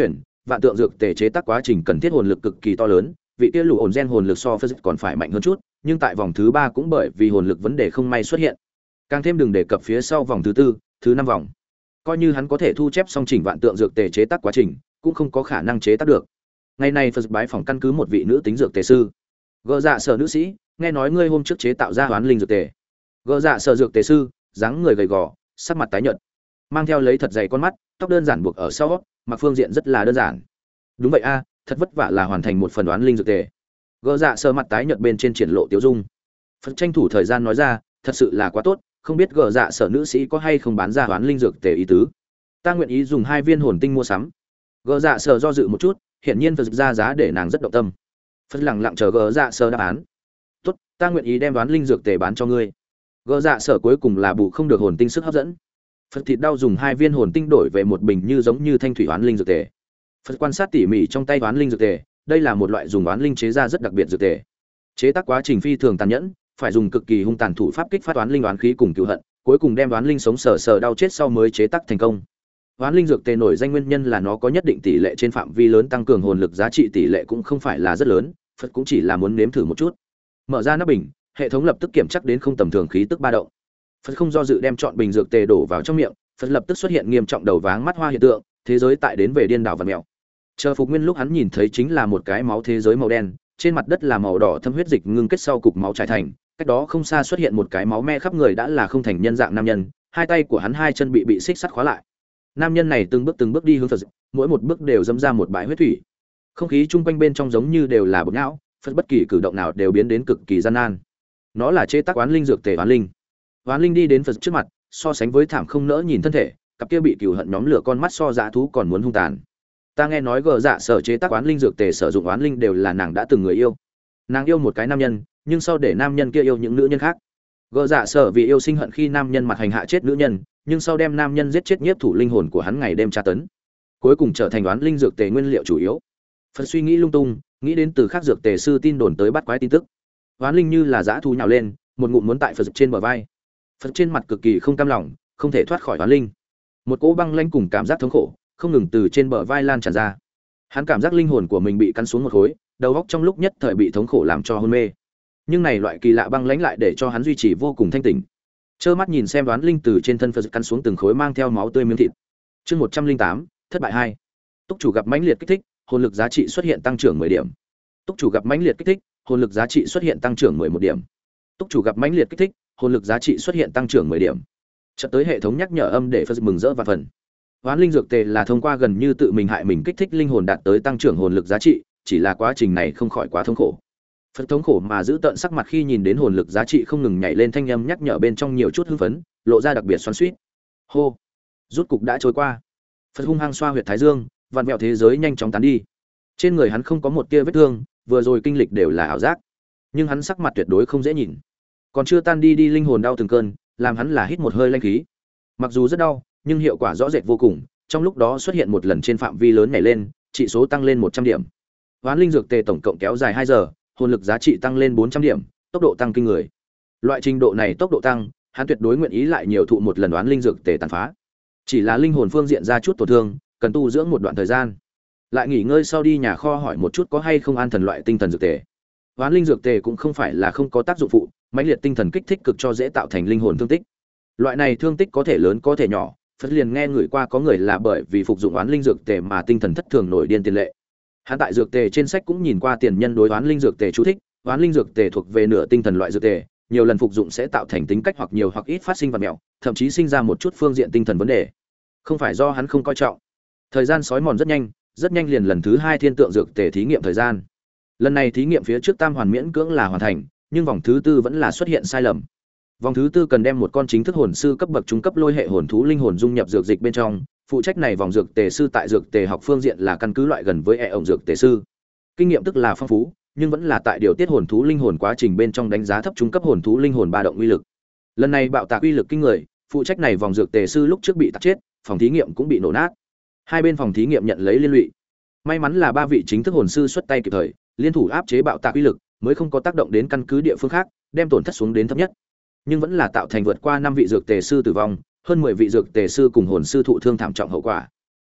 vạn tượng dược tề chế tác quá trình cần thiết hồn lực cực kỳ to lớn, vị kia lũ ổn gen hồn lực so Phật còn phải mạnh hơn chút, nhưng tại vòng thứ ba cũng bởi vì hồn lực vấn đề không may xuất hiện. Càng thêm đừng đề cập phía sau vòng thứ tư, thứ năm vòng. Coi như hắn có thể thu chép xong chỉnh vạn tượng dược tề chế tác quá trình, cũng không có khả năng chế tác được. Ngày nay Phật bái phỏng căn cứ một vị nữ tính dược tề sư. Gỡ dạ sở nữ sĩ, nghe nói ngươi hôm trước chế tạo ra hoán linh dược tề. Gỡ dạ sở dược tề sư, dáng người gầy gò, sắc mặt tái nhợt, mang theo lấy thật dày con mắt, tóc đơn giản buộc ở sau, mặc phương diện rất là đơn giản. Đúng vậy a, thật vất vả là hoàn thành một phần đoán linh dược tề. Gỡ dạ sở mặt tái nhợt bên trên triển lộ tiêu dung. Phật tranh thủ thời gian nói ra, thật sự là quá tốt, không biết gỡ dạ sở nữ sĩ có hay không bán ra đoán linh dược tề ý tứ. Ta nguyện ý dùng hai viên hồn tinh mua sắm. Gỡ dạ sở do dự một chút, hiển nhiên Phật ra giá để nàng rất động tâm. Phật lặng lặng chờ gỡ dạ sở đáp án. Tốt, ta nguyện ý đem đoán linh dược tề bán cho ngươi. Gỡ dạ sở cuối cùng là bù không được hồn tinh sức hấp dẫn. Phật thịt đau dùng hai viên hồn tinh đổi về một bình như giống như thanh thủy đoán linh dược tề. Phật quan sát tỉ mỉ trong tay đoán linh dược tề, đây là một loại dùng đoán linh chế ra rất đặc biệt dược tề. Chế tác quá trình phi thường tàn nhẫn, phải dùng cực kỳ hung tàn thủ pháp kích phát đoán linh đoán khí cùng cừu hận, cuối cùng đem đoán linh sống sờ sờ đau chết sau mới chế tác thành công. Hoán linh dược tề nổi danh nguyên nhân là nó có nhất định tỷ lệ trên phạm vi lớn tăng cường hồn lực, giá trị tỷ lệ cũng không phải là rất lớn, Phật cũng chỉ là muốn nếm thử một chút. Mở ra nắp bình, hệ thống lập tức kiểm tra đến không tầm thường khí tức ba động. Phật không do dự đem chọn bình dược tề đổ vào trong miệng, Phật lập tức xuất hiện nghiêm trọng đầu váng mắt hoa hiện tượng, thế giới tại đến về điên đảo vặn mèo. Chờ phục nguyên lúc hắn nhìn thấy chính là một cái máu thế giới màu đen, trên mặt đất là màu đỏ thâm huyết dịch ngưng kết sau cục máu trải thành, cách đó không xa xuất hiện một cái máu me khắp người đã là không thành nhân dạng nam nhân, hai tay của hắn hai chân bị bị xích sắt khóa lại. Nam nhân này từng bước từng bước đi hướng Phật, mỗi một bước đều dẫm ra một bãi huyết thủy. Không khí chung quanh bên trong giống như đều là bột não, Phật bất kỳ cử động nào đều biến đến cực kỳ gian nan. Nó là chế tác oán linh dược tề oán linh. Oán linh đi đến Phật trước mặt, so sánh với thảm không nỡ nhìn thân thể, cặp kia bị cừu hận nhóm lửa con mắt so dã thú còn muốn hung tàn. Ta nghe nói gờ dạ sở chế tác oán linh dược tề sử dụng oán linh đều là nàng đã từng người yêu. Nàng yêu một cái nam nhân, nhưng sau để nam nhân kia yêu những nữ nhân khác. Gờ dạ sở vì yêu sinh hận khi nam nhân mặt hành hạ chết nữ nhân, nhưng sau đem nam nhân giết chết nhiếp thủ linh hồn của hắn ngày đêm tra tấn, cuối cùng trở thành oán linh dược tề nguyên liệu chủ yếu. Phật suy nghĩ lung tung, nghĩ đến từ khác dược tề sư tin đồn tới bắt quái tin tức. Oán linh như là dã thú nhào lên, một ngụm muốn tại Phật trên bờ vai. Phật trên mặt cực kỳ không cam lòng, không thể thoát khỏi oán linh. Một cỗ băng lãnh cùng cảm giác thống khổ không ngừng từ trên bờ vai lan tràn ra. Hắn cảm giác linh hồn của mình bị cắn xuống một khối, đầu óc trong lúc nhất thời bị thống khổ làm cho hôn mê. Nhưng này loại kỳ lạ băng lãnh lại để cho hắn duy trì vô cùng thanh tỉnh. Trơ mắt nhìn xem đoán linh từ trên thân Phật cắn xuống từng khối mang theo máu tươi miếng thịt. Chương một trăm linh tám, thất bại hai. Túc chủ gặp mãnh liệt kích thích, hồn lực giá trị xuất hiện tăng trưởng mười điểm. Túc chủ gặp mãnh liệt kích thích, hồn lực giá trị xuất hiện tăng trưởng mười một điểm. Túc chủ gặp mãnh liệt kích thích, hồn lực giá trị xuất hiện tăng trưởng mười điểm. Chợt tới hệ thống nhắc nhở âm để Phật mừng rỡ và phần. Hoán linh dược tề là thông qua gần như tự mình hại mình kích thích linh hồn đạt tới tăng trưởng hồn lực giá trị, chỉ là quá trình này không khỏi quá thống khổ. Phật thống khổ mà giữ tợn sắc mặt khi nhìn đến hồn lực giá trị không ngừng nhảy lên, thanh âm nhắc nhở bên trong nhiều chút hưng phấn, lộ ra đặc biệt xoắn xuýt. Hô, rút cục đã trôi qua. Phật hung hăng xoa huyệt thái dương, vạn vẹo thế giới nhanh chóng tán đi. Trên người hắn không có một tia vết thương, vừa rồi kinh lịch đều là ảo giác, nhưng hắn sắc mặt tuyệt đối không dễ nhìn. Còn chưa tan đi đi linh hồn đau từng cơn, làm hắn là hít một hơi lanh khí. Mặc dù rất đau, nhưng hiệu quả rõ rệt vô cùng, trong lúc đó xuất hiện một lần trên phạm vi lớn nhảy lên, trị số tăng lên một trăm điểm. Hoán linh dược tề tổng cộng kéo dài hai giờ, hồn lực giá trị tăng lên bốn trăm điểm, tốc độ tăng kinh người. Loại trình độ này tốc độ tăng, hắn tuyệt đối nguyện ý lại nhiều thụ một lần đoán linh dược tề tàn phá. Chỉ là linh hồn phương diện ra chút tổn thương, cần tu dưỡng một đoạn thời gian. Lại nghỉ ngơi sau đi nhà kho hỏi một chút có hay không an thần loại tinh thần dược tề. Hoán linh dược tề cũng không phải là không có tác dụng phụ, mãnh liệt tinh thần kích thích cực cho dễ tạo thành linh hồn thương tích. Loại này thương tích có thể lớn có thể nhỏ, Phật liền nghe người qua có người là bởi vì phục dụng oán linh dược tề mà tinh thần thất thường nổi điên tiền lệ. Hắn tại dược tề trên sách cũng nhìn qua tiền nhân đối oán linh dược tề chú thích, oán linh dược tề thuộc về nửa tinh thần loại dược tề, nhiều lần phục dụng sẽ tạo thành tính cách hoặc nhiều hoặc ít phát sinh vật mèo, thậm chí sinh ra một chút phương diện tinh thần vấn đề. Không phải do hắn không coi trọng. Thời gian sói mòn rất nhanh, rất nhanh liền lần thứ hai thiên tượng dược tề thí nghiệm thời gian. Lần này thí nghiệm phía trước tam hoàn miễn cưỡng là hoàn thành, nhưng vòng thứ tư vẫn là xuất hiện sai lầm. Vòng thứ tư cần đem một con chính thức hồn sư cấp bậc trung cấp lôi hệ hồn thú linh hồn dung nhập dược dịch bên trong, phụ trách này vòng dược tề sư tại dược tề học phương diện là căn cứ loại gần với e ổng dược tề sư. Kinh nghiệm tức là phong phú, nhưng vẫn là tại điều tiết hồn thú linh hồn quá trình bên trong đánh giá thấp trung cấp hồn thú linh hồn ba động uy lực. Lần này bạo tạc uy lực kinh người, phụ trách này vòng dược tề sư lúc trước bị tạc chết, phòng thí nghiệm cũng bị nổ nát. Hai bên phòng thí nghiệm nhận lấy liên lụy. May mắn là ba vị chính thức hồn sư xuất tay kịp thời, liên thủ áp chế bạo tạc uy lực, mới không có tác động đến căn cứ địa phương khác, đem tổn thất xuống đến thấp nhất. Nhưng vẫn là tạo thành vượt qua năm vị dược tề sư tử vong, hơn mười vị dược tề sư cùng hồn sư thụ thương thảm trọng hậu quả.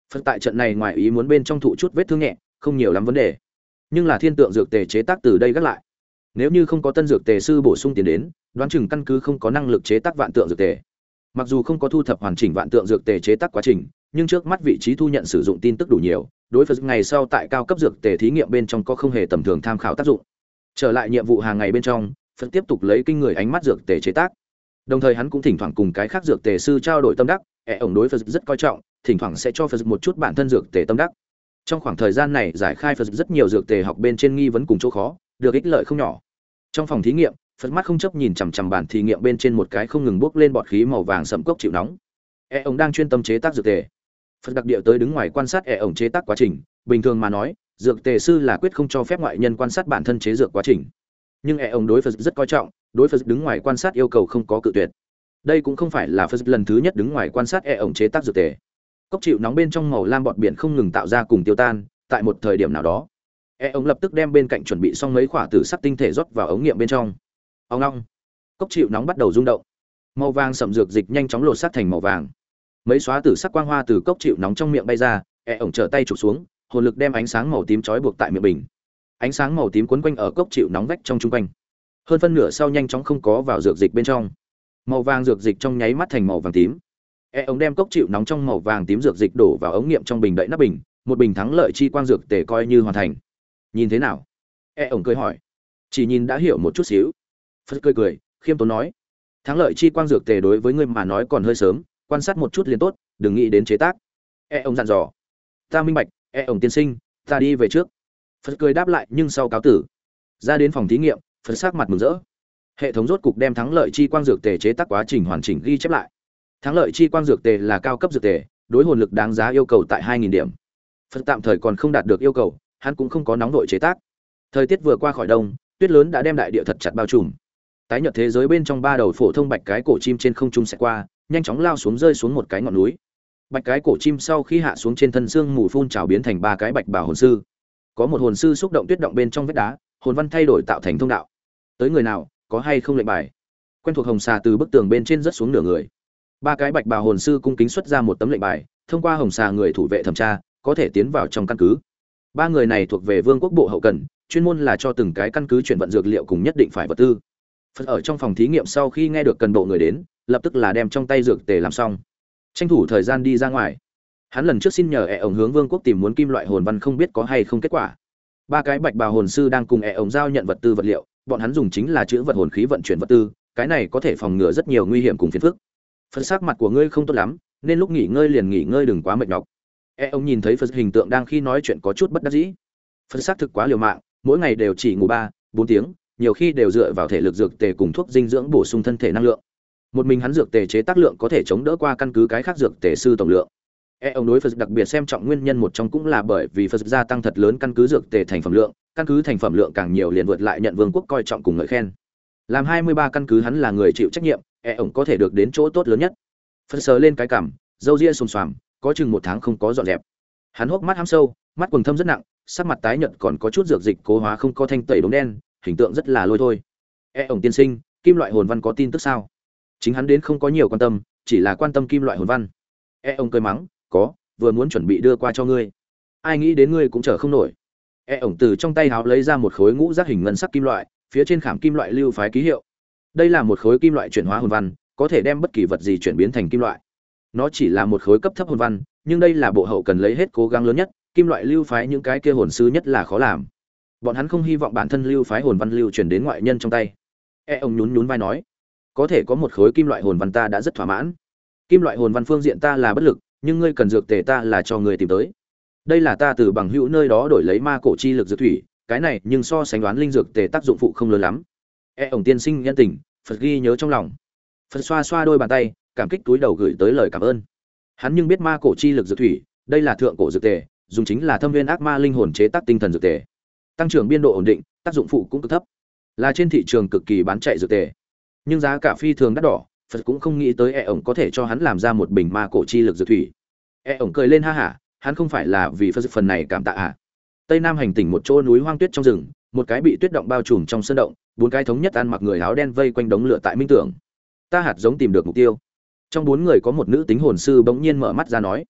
Phật tại trận này ngoài ý muốn bên trong thụ chút vết thương nhẹ, không nhiều lắm vấn đề. Nhưng là thiên tượng dược tề chế tác từ đây gác lại. Nếu như không có tân dược tề sư bổ sung tiền đến, đoán chừng căn cứ không có năng lực chế tác vạn tượng dược tề. Mặc dù không có thu thập hoàn chỉnh vạn tượng dược tề chế tác quá trình, nhưng trước mắt vị trí thu nhận sử dụng tin tức đủ nhiều, đối với ngày sau tại cao cấp dược tề thí nghiệm bên trong có không hề tầm thường tham khảo tác dụng. Trở lại nhiệm vụ hàng ngày bên trong, Phật tiếp tục lấy kinh người ánh mắt dược tề chế tác. Đồng thời hắn cũng thỉnh thoảng cùng cái khác dược tề sư trao đổi tâm đắc, ẻ ổng đối Phật rất coi trọng, thỉnh thoảng sẽ cho Phật một chút bản thân dược tề tâm đắc. Trong khoảng thời gian này giải khai Phật rất nhiều dược tề học bên trên nghi vấn cùng chỗ khó, được ích lợi không nhỏ. Trong phòng thí nghiệm, Phật mắt không chấp nhìn chằm chằm bàn thí nghiệm bên trên một cái không ngừng bốc lên bọt khí màu vàng sẫm cốc chịu nóng. E ổng đang chuyên tâm chế tác dược tề. Phật đặc địa tới đứng ngoài quan sát e ổng chế tác quá trình, bình thường mà nói, dược tề sư là quyết không cho phép ngoại nhân quan sát bản thân chế dược quá trình. Nhưng e ổng đối Phật rất coi trọng, đối Phật đứng ngoài quan sát yêu cầu không có cự tuyệt. Đây cũng không phải là Phật lần thứ nhất đứng ngoài quan sát e ổng chế tác dược tề. Cốc chịu nóng bên trong màu lam bọt biển không ngừng tạo ra cùng tiêu tan, tại một thời điểm nào đó, e ổng lập tức đem bên cạnh chuẩn bị xong mấy quả tử sắc tinh thể rót vào ống nghiệm bên trong. Ông long, cốc chịu nóng bắt đầu rung động, màu vàng sậm dược dịch nhanh chóng lột xác thành màu vàng. Mấy xóa tử sắc quang hoa từ cốc chịu nóng trong miệng bay ra, e ổng trở tay chụp xuống, hồn lực đem ánh sáng màu tím trói buộc tại miệng bình. Ánh sáng màu tím quấn quanh ở cốc chịu nóng vách trong trung quanh. Hơn phân nửa sau nhanh chóng không có vào dược dịch bên trong. Màu vàng dược dịch trong nháy mắt thành màu vàng tím. E ống đem cốc chịu nóng trong màu vàng tím dược dịch đổ vào ống nghiệm trong bình đậy nắp bình, một bình thắng lợi chi quang dược tề coi như hoàn thành. Nhìn thế nào? E ống cười hỏi. Chỉ nhìn đã hiểu một chút xíu. Phật cười cười, khiêm tốn nói, thắng lợi chi quang dược tề đối với ngươi mà nói còn hơi sớm, quan sát một chút liền tốt, đừng nghĩ đến chế tác. E ống dặn dò. Ta minh bạch, E ống tiên sinh, ta đi về trước. Phật cười đáp lại nhưng sau cáo tử. Ra đến phòng thí nghiệm, Phật sắc mặt mừng rỡ. Hệ thống rốt cục đem thắng lợi chi quang dược tề chế tác quá trình hoàn chỉnh ghi chép lại. Thắng lợi chi quang dược tề là cao cấp dược tề, đối hồn lực đáng giá yêu cầu tại hai nghìn điểm. Phật tạm thời còn không đạt được yêu cầu, hắn cũng không có nóng vội chế tác. Thời tiết vừa qua khỏi đông, tuyết lớn đã đem đại địa thật chặt bao trùm. Tái nhật thế giới bên trong ba đầu phổ thông bạch cái cổ chim trên không trung sẽ qua, nhanh chóng lao xuống rơi xuống một cái ngọn núi. Bạch cái cổ chim sau khi hạ xuống trên thân xương mù phun trào biến thành ba cái bạch bảo hồn sư. Có một hồn sư xúc động tuyết động bên trong vách đá, hồn văn thay đổi tạo thành thông đạo. Tới người nào, có hay không lệnh bài? Quen thuộc hồng xà từ bức tường bên trên rớt xuống nửa người. Ba cái bạch bào hồn sư cung kính xuất ra một tấm lệnh bài, thông qua hồng xà người thủ vệ thẩm tra, có thể tiến vào trong căn cứ. Ba người này thuộc về vương quốc bộ hậu cần, chuyên môn là cho từng cái căn cứ chuyển vận dược liệu cùng nhất định phải vật tư. Phật ở trong phòng thí nghiệm sau khi nghe được cần bộ người đến, lập tức là đem trong tay dược tề làm xong, tranh thủ thời gian đi ra ngoài. Hắn lần trước xin nhờ ẻ ổng hướng vương quốc tìm muốn kim loại hồn văn không biết có hay không kết quả. Ba cái bạch bào hồn sư đang cùng ẻ ổng giao nhận vật tư vật liệu, bọn hắn dùng chính là chữ vật hồn khí vận chuyển vật tư, cái này có thể phòng ngừa rất nhiều nguy hiểm cùng phiền phức. Phật sắc mặt của ngươi không tốt lắm, nên lúc nghỉ ngơi liền nghỉ ngơi, đừng quá mệt nhọc. E ông nhìn thấy Phật hình tượng đang khi nói chuyện có chút bất đắc dĩ. Phật sắc thực quá liều mạng, mỗi ngày đều chỉ ngủ ba, bốn tiếng, nhiều khi đều dựa vào thể lực dược tề cùng thuốc dinh dưỡng bổ sung thân thể năng lượng. Một mình hắn dược tề chế tác lượng có thể chống đỡ qua căn cứ cái khác dược tề sư tổng lượng. E ông đối Phật đặc biệt xem trọng nguyên nhân một trong cũng là bởi vì Phật gia tăng thật lớn căn cứ dược tề thành phẩm lượng, căn cứ thành phẩm lượng càng nhiều liền vượt lại nhận vương quốc coi trọng cùng ngợi khen. Làm hai mươi ba căn cứ hắn là người chịu trách nhiệm, E ông có thể được đến chỗ tốt lớn nhất. Phật sờ lên cái cằm, râu ria xồm xoàm, có chừng một tháng không có dọn dẹp. Hắn hốc mắt hăm sâu, mắt quầng thâm rất nặng, sắc mặt tái nhợt, còn có chút dược dịch cố hóa không có thanh tẩy đốm đen, hình tượng rất là lôi thôi. E ông tiên sinh, kim loại hồn văn có tin tức sao? Chính hắn đến không có nhiều quan tâm, chỉ là quan tâm kim loại hồn văn. E ông cười mắng, có, vừa muốn chuẩn bị đưa qua cho ngươi. Ai nghĩ đến ngươi cũng chờ không nổi. E ông từ trong tay háo lấy ra một khối ngũ giác hình ngân sắc kim loại, phía trên khảm kim loại lưu phái ký hiệu. Đây là một khối kim loại chuyển hóa hồn văn, có thể đem bất kỳ vật gì chuyển biến thành kim loại. Nó chỉ là một khối cấp thấp hồn văn, nhưng đây là bộ hậu cần lấy hết cố gắng lớn nhất, kim loại lưu phái những cái kia hồn sư nhất là khó làm. Bọn hắn không hy vọng bản thân lưu phái hồn văn lưu truyền đến ngoại nhân trong tay. E ông nhún nhún vai nói, có thể có một khối kim loại hồn văn ta đã rất thỏa mãn. Kim loại hồn văn phương diện ta là bất lực, nhưng ngươi cần dược tề ta là cho ngươi tìm tới. Đây là ta từ bằng hữu nơi đó đổi lấy ma cổ chi lực dược thủy, cái này nhưng so sánh đoán linh dược tề tác dụng phụ không lớn lắm. E ông tiên sinh nhân tình, Phật ghi nhớ trong lòng. Phật xoa xoa đôi bàn tay, cảm kích túi đầu gửi tới lời cảm ơn. Hắn nhưng biết ma cổ chi lực dược thủy, đây là thượng cổ dược tề, dùng chính là thâm viên ác ma linh hồn chế tác tinh thần dược tề. Tăng trưởng biên độ ổn định, tác dụng phụ cũng cực thấp, là trên thị trường cực kỳ bán chạy dược tề. Nhưng giá cả phi thường đắt đỏ, Phật cũng không nghĩ tới E ổng có thể cho hắn làm ra một bình ma cổ chi lực dược thủy. E ổng cười lên ha hả, hắn không phải là vì Phật phần này cảm tạ à? Tây Nam hành tỉnh một chỗ núi hoang tuyết trong rừng, một cái bị tuyết động bao trùm trong sơn động, bốn cái thống nhất ăn mặc người áo đen vây quanh đống lửa tại minh tưởng. Ta hạt giống tìm được mục tiêu. Trong bốn người có một nữ tính hồn sư bỗng nhiên mở mắt ra nói,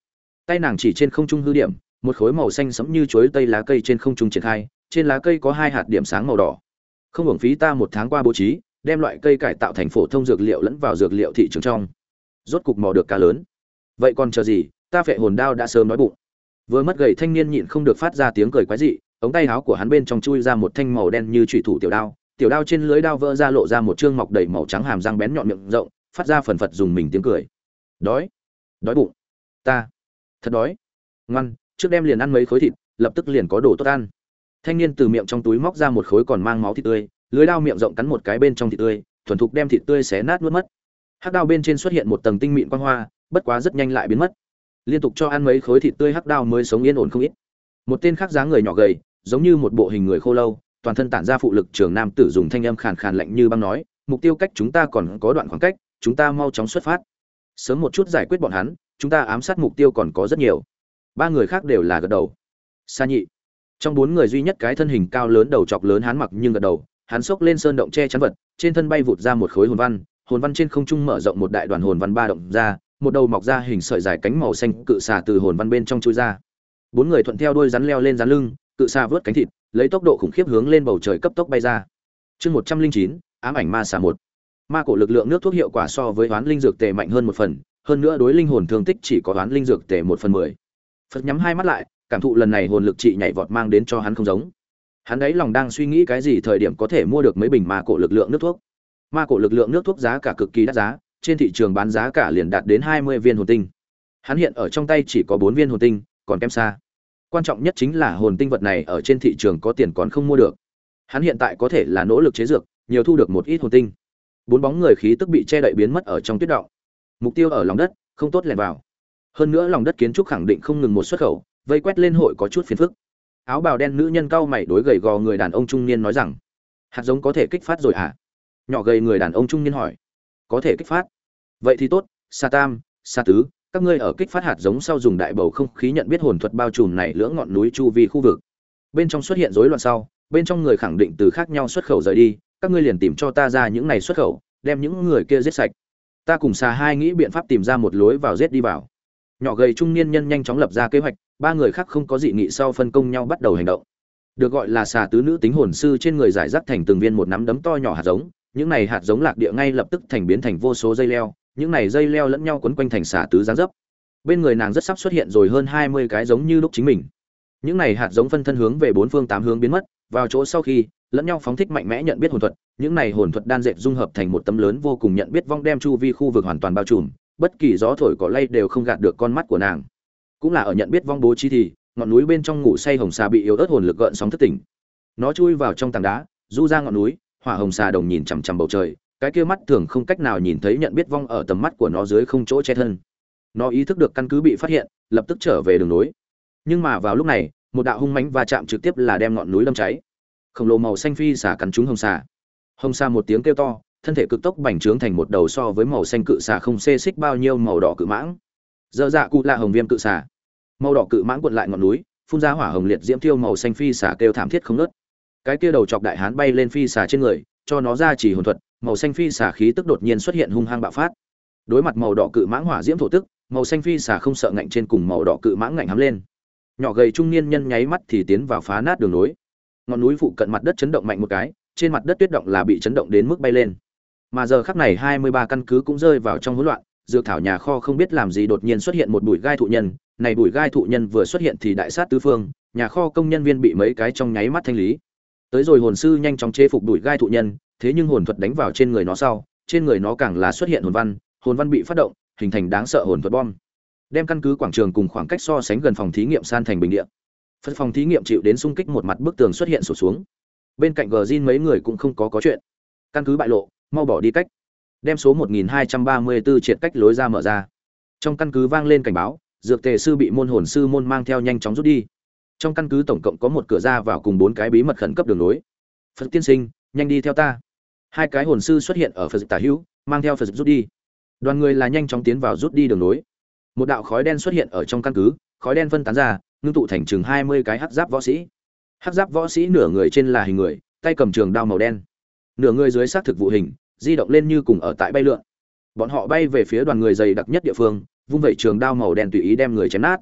Tay nàng chỉ trên không trung hư điểm, một khối màu xanh sẫm như chuối tây lá cây trên không trung triển khai, trên lá cây có hai hạt điểm sáng màu đỏ. Không hưởng phí ta một tháng qua bố trí, đem loại cây cải tạo thành phổ thông dược liệu lẫn vào dược liệu thị trường trong. Rốt cục mò được cá lớn. Vậy còn chờ gì, ta phệ hồn đao đã sớm nói bụng. Vừa mất gầy thanh niên nhịn không được phát ra tiếng cười quái dị, ống tay áo của hắn bên trong chui ra một thanh màu đen như chủy thủ tiểu đao, tiểu đao trên lưới đao vỡ ra lộ ra một trương mọc đầy màu trắng hàm răng bén nhọn miệng rộng, phát ra phần phật dùng mình tiếng cười. Đói, đói bụng. Ta thật đói. Ngoan, trước đem liền ăn mấy khối thịt, lập tức liền có đồ tốt ăn. Thanh niên từ miệng trong túi móc ra một khối còn mang máu thịt tươi, lưới đao miệng rộng cắn một cái bên trong thịt tươi, thuần thục đem thịt tươi xé nát nuốt mất. Hắc đao bên trên xuất hiện một tầng tinh mịn quang hoa, bất quá rất nhanh lại biến mất. Liên tục cho ăn mấy khối thịt tươi hắc đao mới sống yên ổn không ít. Một tên khác dáng người nhỏ gầy, giống như một bộ hình người khô lâu, toàn thân tản ra phụ lực trường nam tử dùng thanh âm khàn khàn lạnh như băng nói, mục tiêu cách chúng ta còn có đoạn khoảng cách, chúng ta mau chóng xuất phát. Sớm một chút giải quyết bọn hắn, chúng ta ám sát mục tiêu còn có rất nhiều. Ba người khác đều là gật đầu. Sa Nhị, trong bốn người duy nhất cái thân hình cao lớn đầu chọc lớn hắn mặc nhưng gật đầu, hắn xốc lên sơn động che chắn vật, trên thân bay vụt ra một khối hồn văn, hồn văn trên không trung mở rộng một đại đoàn hồn văn ba động ra, một đầu mọc ra hình sợi dài cánh màu xanh cự xà từ hồn văn bên trong chui ra. Bốn người thuận theo đuôi rắn leo lên rắn lưng, cự xà vớt cánh thịt, lấy tốc độ khủng khiếp hướng lên bầu trời cấp tốc bay ra. Chương một trăm linh chín, ám ảnh ma xà một. Ma cổ lực lượng nước thuốc hiệu quả so với hoán linh dược tề mạnh hơn một phần, hơn nữa đối linh hồn thương tích chỉ có hoán linh dược tề một phần mười. Phật nhắm hai mắt lại, cảm thụ lần này hồn lực trị nhảy vọt mang đến cho hắn không giống. Hắn ấy lòng đang suy nghĩ cái gì thời điểm có thể mua được mấy bình ma cổ lực lượng nước thuốc. Ma cổ lực lượng nước thuốc giá cả cực kỳ đắt giá, trên thị trường bán giá cả liền đạt đến hai mươi viên hồn tinh. Hắn hiện ở trong tay chỉ có bốn viên hồn tinh, còn kém xa. Quan trọng nhất chính là hồn tinh vật này ở trên thị trường có tiền còn không mua được. Hắn hiện tại có thể là nỗ lực chế dược, nhiều thu được một ít hồn tinh. Bốn bóng người khí tức bị che đậy biến mất ở trong tuyết động. Mục tiêu ở lòng đất, không tốt lẻn vào. Hơn nữa lòng đất kiến trúc khẳng định không ngừng một xuất khẩu, vây quét lên hội có chút phiền phức. Áo bào đen nữ nhân cao mày đối gầy gò người đàn ông trung niên nói rằng, hạt giống có thể kích phát rồi à? Nhỏ gầy người đàn ông trung niên hỏi. Có thể kích phát. Vậy thì tốt, Sa Tam, Sa Tứ, các ngươi ở kích phát hạt giống sau dùng đại bầu không khí nhận biết hồn thuật bao trùm này lưỡng ngọn núi chu vi khu vực. Bên trong xuất hiện rối loạn sau, bên trong người khẳng định từ khác nhau xuất khẩu rời đi, các ngươi liền tìm cho ta ra những này xuất khẩu, đem những người kia giết sạch. Ta cùng Xà hai nghĩ biện pháp tìm ra một lối vào giết đi vào. Nhỏ gầy trung niên nhân nhanh chóng lập ra kế hoạch, ba người khác không có dị nghị sau phân công nhau bắt đầu hành động. Được gọi là Xà tứ nữ tính hồn sư trên người giải rác thành từng viên một nắm đấm to nhỏ hạt giống, những này hạt giống lạc địa ngay lập tức thành biến thành vô số dây leo, những này dây leo lẫn nhau quấn quanh thành Xà tứ dáng dấp. Bên người nàng rất sắp xuất hiện rồi hơn hai mươi cái giống như lúc chính mình. Những này hạt giống phân thân hướng về bốn phương tám hướng biến mất, vào chỗ sau khi lẫn nhau phóng thích mạnh mẽ nhận biết hồn thuật, những này hồn thuật đan dệt dung hợp thành một tấm lớn vô cùng nhận biết vong đem chu vi khu vực hoàn toàn bao trùm, bất kỳ gió thổi cỏ lay đều không gạt được con mắt của nàng. Cũng là ở nhận biết vong bố trí thì, ngọn núi bên trong ngủ say hồng xà bị yếu ớt hồn lực gợn sóng thức tỉnh. Nó chui vào trong tảng đá, du ra ngọn núi, hỏa hồng xà đồng nhìn chằm chằm bầu trời, cái kia mắt thường không cách nào nhìn thấy nhận biết vong ở tầm mắt của nó dưới không chỗ che thân. Nó ý thức được căn cứ bị phát hiện, lập tức trở về đường núi. Nhưng mà vào lúc này, một đạo hung mãnh va chạm trực tiếp là đem ngọn núi đâm cháy. Khổng lồ màu xanh phi xà cắn trúng hồng xà. Hồng xà một tiếng kêu to, thân thể cực tốc bành trướng thành một đầu so với màu xanh cự xà không xê xích bao nhiêu màu đỏ cự mãng. Dơ dạ cụ là hồng viêm cự xà. Màu đỏ cự mãng cuộn lại ngọn núi, phun ra hỏa hồng liệt diễm thiêu màu xanh phi xà kêu thảm thiết không ngớt. Cái kia đầu chọc đại hán bay lên phi xà trên người, cho nó ra chỉ hồn thuật, màu xanh phi xà khí tức đột nhiên xuất hiện hung hăng bạo phát. Đối mặt màu đỏ cự mãng hỏa diễm thổ tức, màu xanh phi xà không sợ ngạnh trên cùng màu đỏ cự mãng ngạnh hắm lên. Nhỏ gầy trung niên nhân nháy mắt thì tiến vào phá nát đường núi. Ngọn núi phụ cận mặt đất chấn động mạnh một cái, trên mặt đất tuyết động là bị chấn động đến mức bay lên. Mà giờ khắc này hai mươi ba căn cứ cũng rơi vào trong hỗn loạn, dược thảo nhà kho không biết làm gì đột nhiên xuất hiện một bụi gai thụ nhân, này bụi gai thụ nhân vừa xuất hiện thì đại sát tứ phương, nhà kho công nhân viên bị mấy cái trong nháy mắt thanh lý. Tới rồi hồn sư nhanh chóng chế phục bụi gai thụ nhân, thế nhưng hồn thuật đánh vào trên người nó sau, trên người nó càng là xuất hiện hồn văn, hồn văn bị phát động, hình thành đáng sợ hồn thuật bom. Đem căn cứ quảng trường cùng khoảng cách so sánh gần phòng thí nghiệm san thành bình địa. Phần phòng thí nghiệm chịu đến xung kích một mặt bức tường xuất hiện sụp xuống. Bên cạnh Gjin mấy người cũng không có có chuyện. Căn cứ bại lộ, mau bỏ đi cách. Đem số một nghìn hai trăm ba mươi tư triệt cách lối ra mở ra. Trong căn cứ vang lên cảnh báo, dược tề sư bị môn hồn sư môn mang theo nhanh chóng rút đi. Trong căn cứ tổng cộng có một cửa ra vào cùng bốn cái bí mật khẩn cấp đường nối. Phật tiên sinh, nhanh đi theo ta. Hai cái hồn sư xuất hiện ở Phật tả hữu, mang theo Phật rút đi. Đoàn người là nhanh chóng tiến vào rút đi đường nối. Một đạo khói đen xuất hiện ở trong căn cứ, khói đen phân tán ra, ngưng tụ thành chừng hai mươi cái hắc giáp võ sĩ. Hắc giáp võ sĩ nửa người trên là hình người, tay cầm trường đao màu đen. Nửa người dưới xác thực vụ hình, di động lên như cùng ở tại bay lượn. Bọn họ bay về phía đoàn người dày đặc nhất địa phương, vung vẩy trường đao màu đen tùy ý đem người chém nát.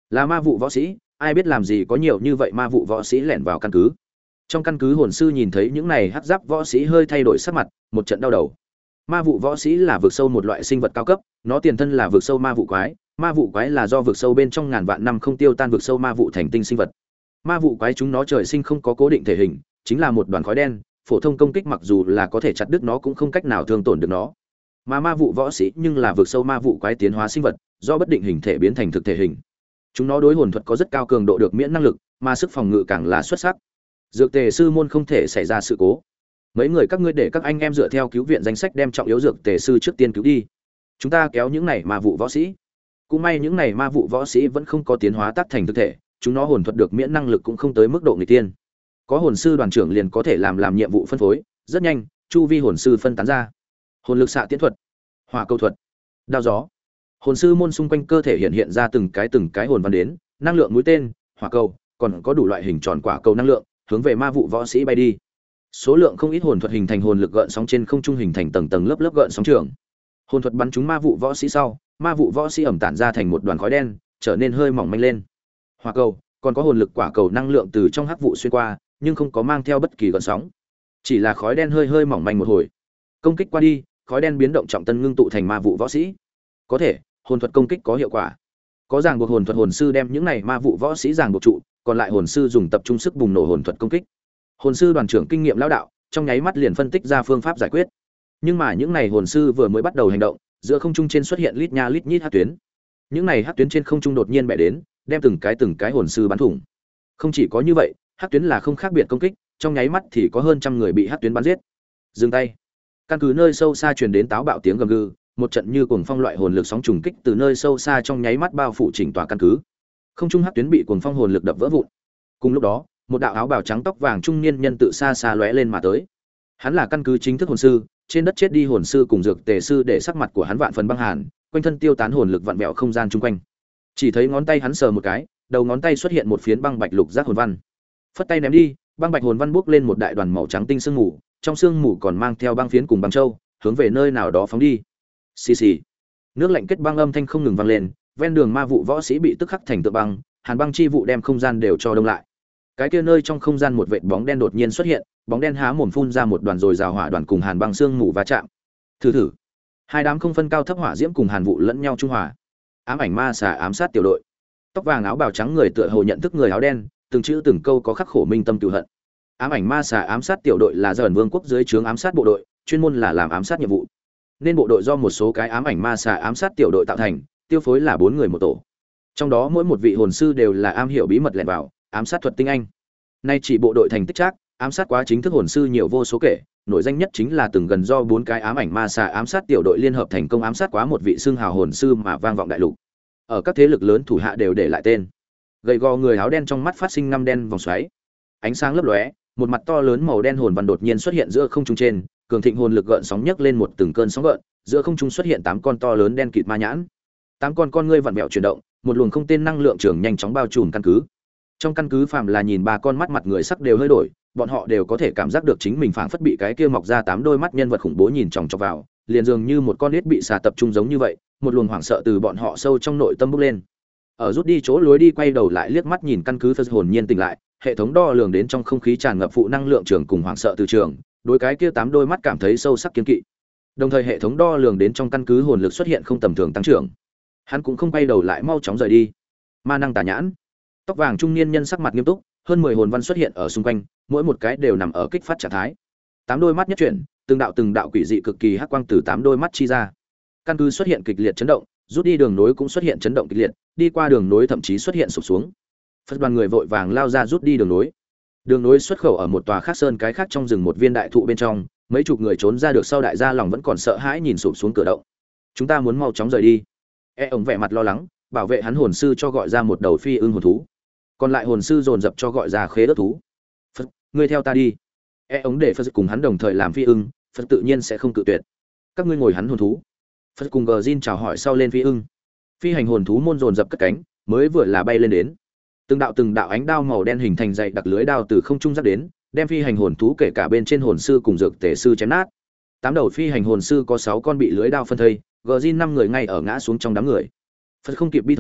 Là ma vụ võ sĩ, ai biết làm gì có nhiều như vậy ma vụ võ sĩ lẻn vào căn cứ. Trong căn cứ hồn sư nhìn thấy những này hắc giáp võ sĩ hơi thay đổi sắc mặt, một trận đau đầu. Ma vụ võ sĩ là vực sâu một loại sinh vật cao cấp, nó tiền thân là vực sâu ma vụ quái, ma vụ quái là do vực sâu bên trong ngàn vạn năm không tiêu tan vực sâu ma vụ thành tinh sinh vật. Ma vụ quái chúng nó trời sinh không có cố định thể hình, chính là một đoàn khói đen, phổ thông công kích mặc dù là có thể chặt đứt nó cũng không cách nào thương tổn được nó. Mà ma vụ võ sĩ nhưng là vực sâu ma vụ quái tiến hóa sinh vật, do bất định hình thể biến thành thực thể hình. Chúng nó đối hồn thuật có rất cao cường độ được miễn năng lực, mà sức phòng ngự càng là xuất sắc. Dược tề sư môn không thể xảy ra sự cố. Mấy người các ngươi để các anh em dựa theo cứu viện danh sách đem trọng yếu dược tề sư trước tiên cứu đi. Chúng ta kéo những này ma vụ võ sĩ. Cũng may những này ma vụ võ sĩ vẫn không có tiến hóa tác thành thực thể, chúng nó hồn thuật được miễn năng lực cũng không tới mức độ nghịch tiên. Có hồn sư đoàn trưởng liền có thể làm làm nhiệm vụ phân phối, rất nhanh, chu vi hồn sư phân tán ra. Hồn lực xạ tiễn thuật, hỏa cầu thuật, đao gió. Hồn sư môn xung quanh cơ thể hiện hiện ra từng cái từng cái hồn văn đến, năng lượng mũi tên, hỏa cầu, còn có đủ loại hình tròn quả cầu năng lượng, hướng về ma vụ võ sĩ bay đi. Số lượng không ít hồn thuật hình thành hồn lực gợn sóng trên không trung hình thành tầng tầng lớp lớp gợn sóng trường. Hồn thuật bắn trúng ma vụ võ sĩ sau, ma vụ võ sĩ ẩm tản ra thành một đoàn khói đen, trở nên hơi mỏng manh lên. Hỏa cầu, còn có hồn lực quả cầu năng lượng từ trong hắc vụ xuyên qua, nhưng không có mang theo bất kỳ gợn sóng. Chỉ là khói đen hơi hơi mỏng manh một hồi. Công kích qua đi, khói đen biến động trọng tân ngưng tụ thành ma vụ võ sĩ. Có thể, hồn thuật công kích có hiệu quả. Có ràng buộc hồn thuật hồn sư đem những này ma vụ võ sĩ ràng buộc trụ, còn lại hồn sư dùng tập trung sức bùng nổ hồn thuật công kích. Hồn sư đoàn trưởng kinh nghiệm lão đạo, trong nháy mắt liền phân tích ra phương pháp giải quyết. Nhưng mà những này hồn sư vừa mới bắt đầu hành động, giữa không trung trên xuất hiện lít nha lít nhít hắc tuyến. Những này hắc tuyến trên không trung đột nhiên bẻ đến, đem từng cái từng cái hồn sư bắn thủng. Không chỉ có như vậy, hắc tuyến là không khác biệt công kích, trong nháy mắt thì có hơn trăm người bị hắc tuyến bắn giết. Dừng tay. Căn cứ nơi sâu xa truyền đến táo bạo tiếng gầm gừ, một trận như cuồng phong loại hồn lực sóng trùng kích từ nơi sâu xa trong nháy mắt bao phủ chỉnh tòa căn cứ. Không trung hắc tuyến bị cuồng phong hồn lực đập vỡ vụn. Cùng lúc đó, một đạo áo bào trắng tóc vàng trung niên nhân tự xa xa lóe lên mà tới. Hắn là căn cứ chính thức hồn sư, trên đất chết đi hồn sư cùng dược tề sư để sắc mặt của hắn vạn phần băng hàn, quanh thân tiêu tán hồn lực vặn vẹo không gian chung quanh. Chỉ thấy ngón tay hắn sờ một cái, đầu ngón tay xuất hiện một phiến băng bạch lục giác hồn văn. Phất tay ném đi, băng bạch hồn văn bốc lên một đại đoàn màu trắng tinh sương mù, trong sương mù còn mang theo băng phiến cùng băng châu, hướng về nơi nào đó phóng đi. Xì xì. Nước lạnh kết băng âm thanh không ngừng vang lên, ven đường ma vụ võ sĩ bị tức khắc thành tượng băng, hàn băng chi vụ đem không gian đều cho đông lại. Cái kia nơi trong không gian một vệt bóng đen đột nhiên xuất hiện, bóng đen há mồm phun ra một đoàn rồi rào hỏa đoàn cùng hàn băng sương mù va chạm. Thử thử. Hai đám không phân cao thấp hỏa diễm cùng hàn vụ lẫn nhau trung hòa. Ám ảnh ma xà ám sát tiểu đội. Tóc vàng áo bào trắng người tựa hồ nhận thức người áo đen, từng chữ từng câu có khắc khổ minh tâm cừu hận. Ám ảnh ma xà ám sát tiểu đội là dần vương quốc dưới trướng ám sát bộ đội, chuyên môn là làm ám sát nhiệm vụ. Nên bộ đội do một số cái ám ảnh ma xà ám sát tiểu đội tạo thành, tiêu phối là bốn người một tổ. Trong đó mỗi một vị hồn sư đều là am hiểu bí mật lẻn vào, ám sát thuật tinh anh. Nay chỉ bộ đội thành tích chắc, ám sát quá chính thức hồn sư nhiều vô số kể, nổi danh nhất chính là từng gần do bốn cái ám ảnh ma xà ám sát tiểu đội liên hợp thành công ám sát quá một vị xương hào hồn sư mà vang vọng đại lục. Ở các thế lực lớn thủ hạ đều để lại tên. Gầy gò người áo đen trong mắt phát sinh năm đen vòng xoáy. Ánh sáng lấp lóe, một mặt to lớn màu đen hồn văn đột nhiên xuất hiện giữa không trung trên, cường thịnh hồn lực gợn sóng nhấc lên một từng cơn sóng gợn, giữa không trung xuất hiện tám con to lớn đen kịt ma nhãn. Tám con con ngươi vặn vẹo chuyển động, một luồng không tên năng lượng trường nhanh chóng bao trùm căn cứ. Trong căn cứ phàm là nhìn ba con mắt mặt người sắc đều hơi đổi, bọn họ đều có thể cảm giác được chính mình phảng phất bị cái kia mọc ra tám đôi mắt nhân vật khủng bố nhìn chòng chọc vào, liền dường như một con nít bị xà tập trung giống như vậy, một luồng hoảng sợ từ bọn họ sâu trong nội tâm bốc lên. Ở rút đi chỗ lối đi quay đầu lại liếc mắt nhìn căn cứ phật hồn nhiên tỉnh lại, hệ thống đo lường đến trong không khí tràn ngập phụ năng lượng trường cùng hoảng sợ từ trường, đối cái kia tám đôi mắt cảm thấy sâu sắc kiên kỵ. Đồng thời hệ thống đo lường đến trong căn cứ hồn lực xuất hiện không tầm thường tăng trưởng. Hắn cũng không quay đầu lại mau chóng rời đi. Ma năng tà nhãn. Tóc vàng trung niên nhân sắc mặt nghiêm túc, hơn mười hồn văn xuất hiện ở xung quanh, mỗi một cái đều nằm ở kích phát trạng thái. Tám đôi mắt nhất chuyển, từng đạo từng đạo quỷ dị cực kỳ hắc quang từ tám đôi mắt chi ra. Căn cứ xuất hiện kịch liệt chấn động, rút đi đường nối cũng xuất hiện chấn động kịch liệt, đi qua đường nối thậm chí xuất hiện sụp xuống. Phật đoàn người vội vàng lao ra rút đi đường nối. Đường nối xuất khẩu ở một tòa khác sơn cái khác trong rừng một viên đại thụ bên trong, mấy chục người trốn ra được sau đại gia lòng vẫn còn sợ hãi nhìn sụp xuống cửa động. Chúng ta muốn mau chóng rời đi. E ổng vẻ mặt lo lắng, bảo vệ hắn hồn sư cho gọi ra một đầu phi ưng hồn thú. Còn lại hồn sư dồn dập cho gọi ra khế đất thú. Phật, ngươi theo ta đi. E ống để Phật cùng hắn đồng thời làm phi ưng, Phật tự nhiên sẽ không cự tuyệt. Các ngươi ngồi hắn hồn thú. Phật cùng Gờ Jin chào hỏi sau lên phi ưng. Phi hành hồn thú môn dồn dập cất cánh, mới vừa là bay lên đến. Từng đạo từng đạo ánh đao màu đen hình thành dày đặc lưới đao từ không trung giáp đến, đem phi hành hồn thú kể cả bên trên hồn sư cùng dược tề sư chém nát. Tám đầu phi hành hồn sư có sáu con bị lưới đao phân thây, Gờ Jin năm người ngay ở ngã xuống trong đám người. Phật không kịp bi thống,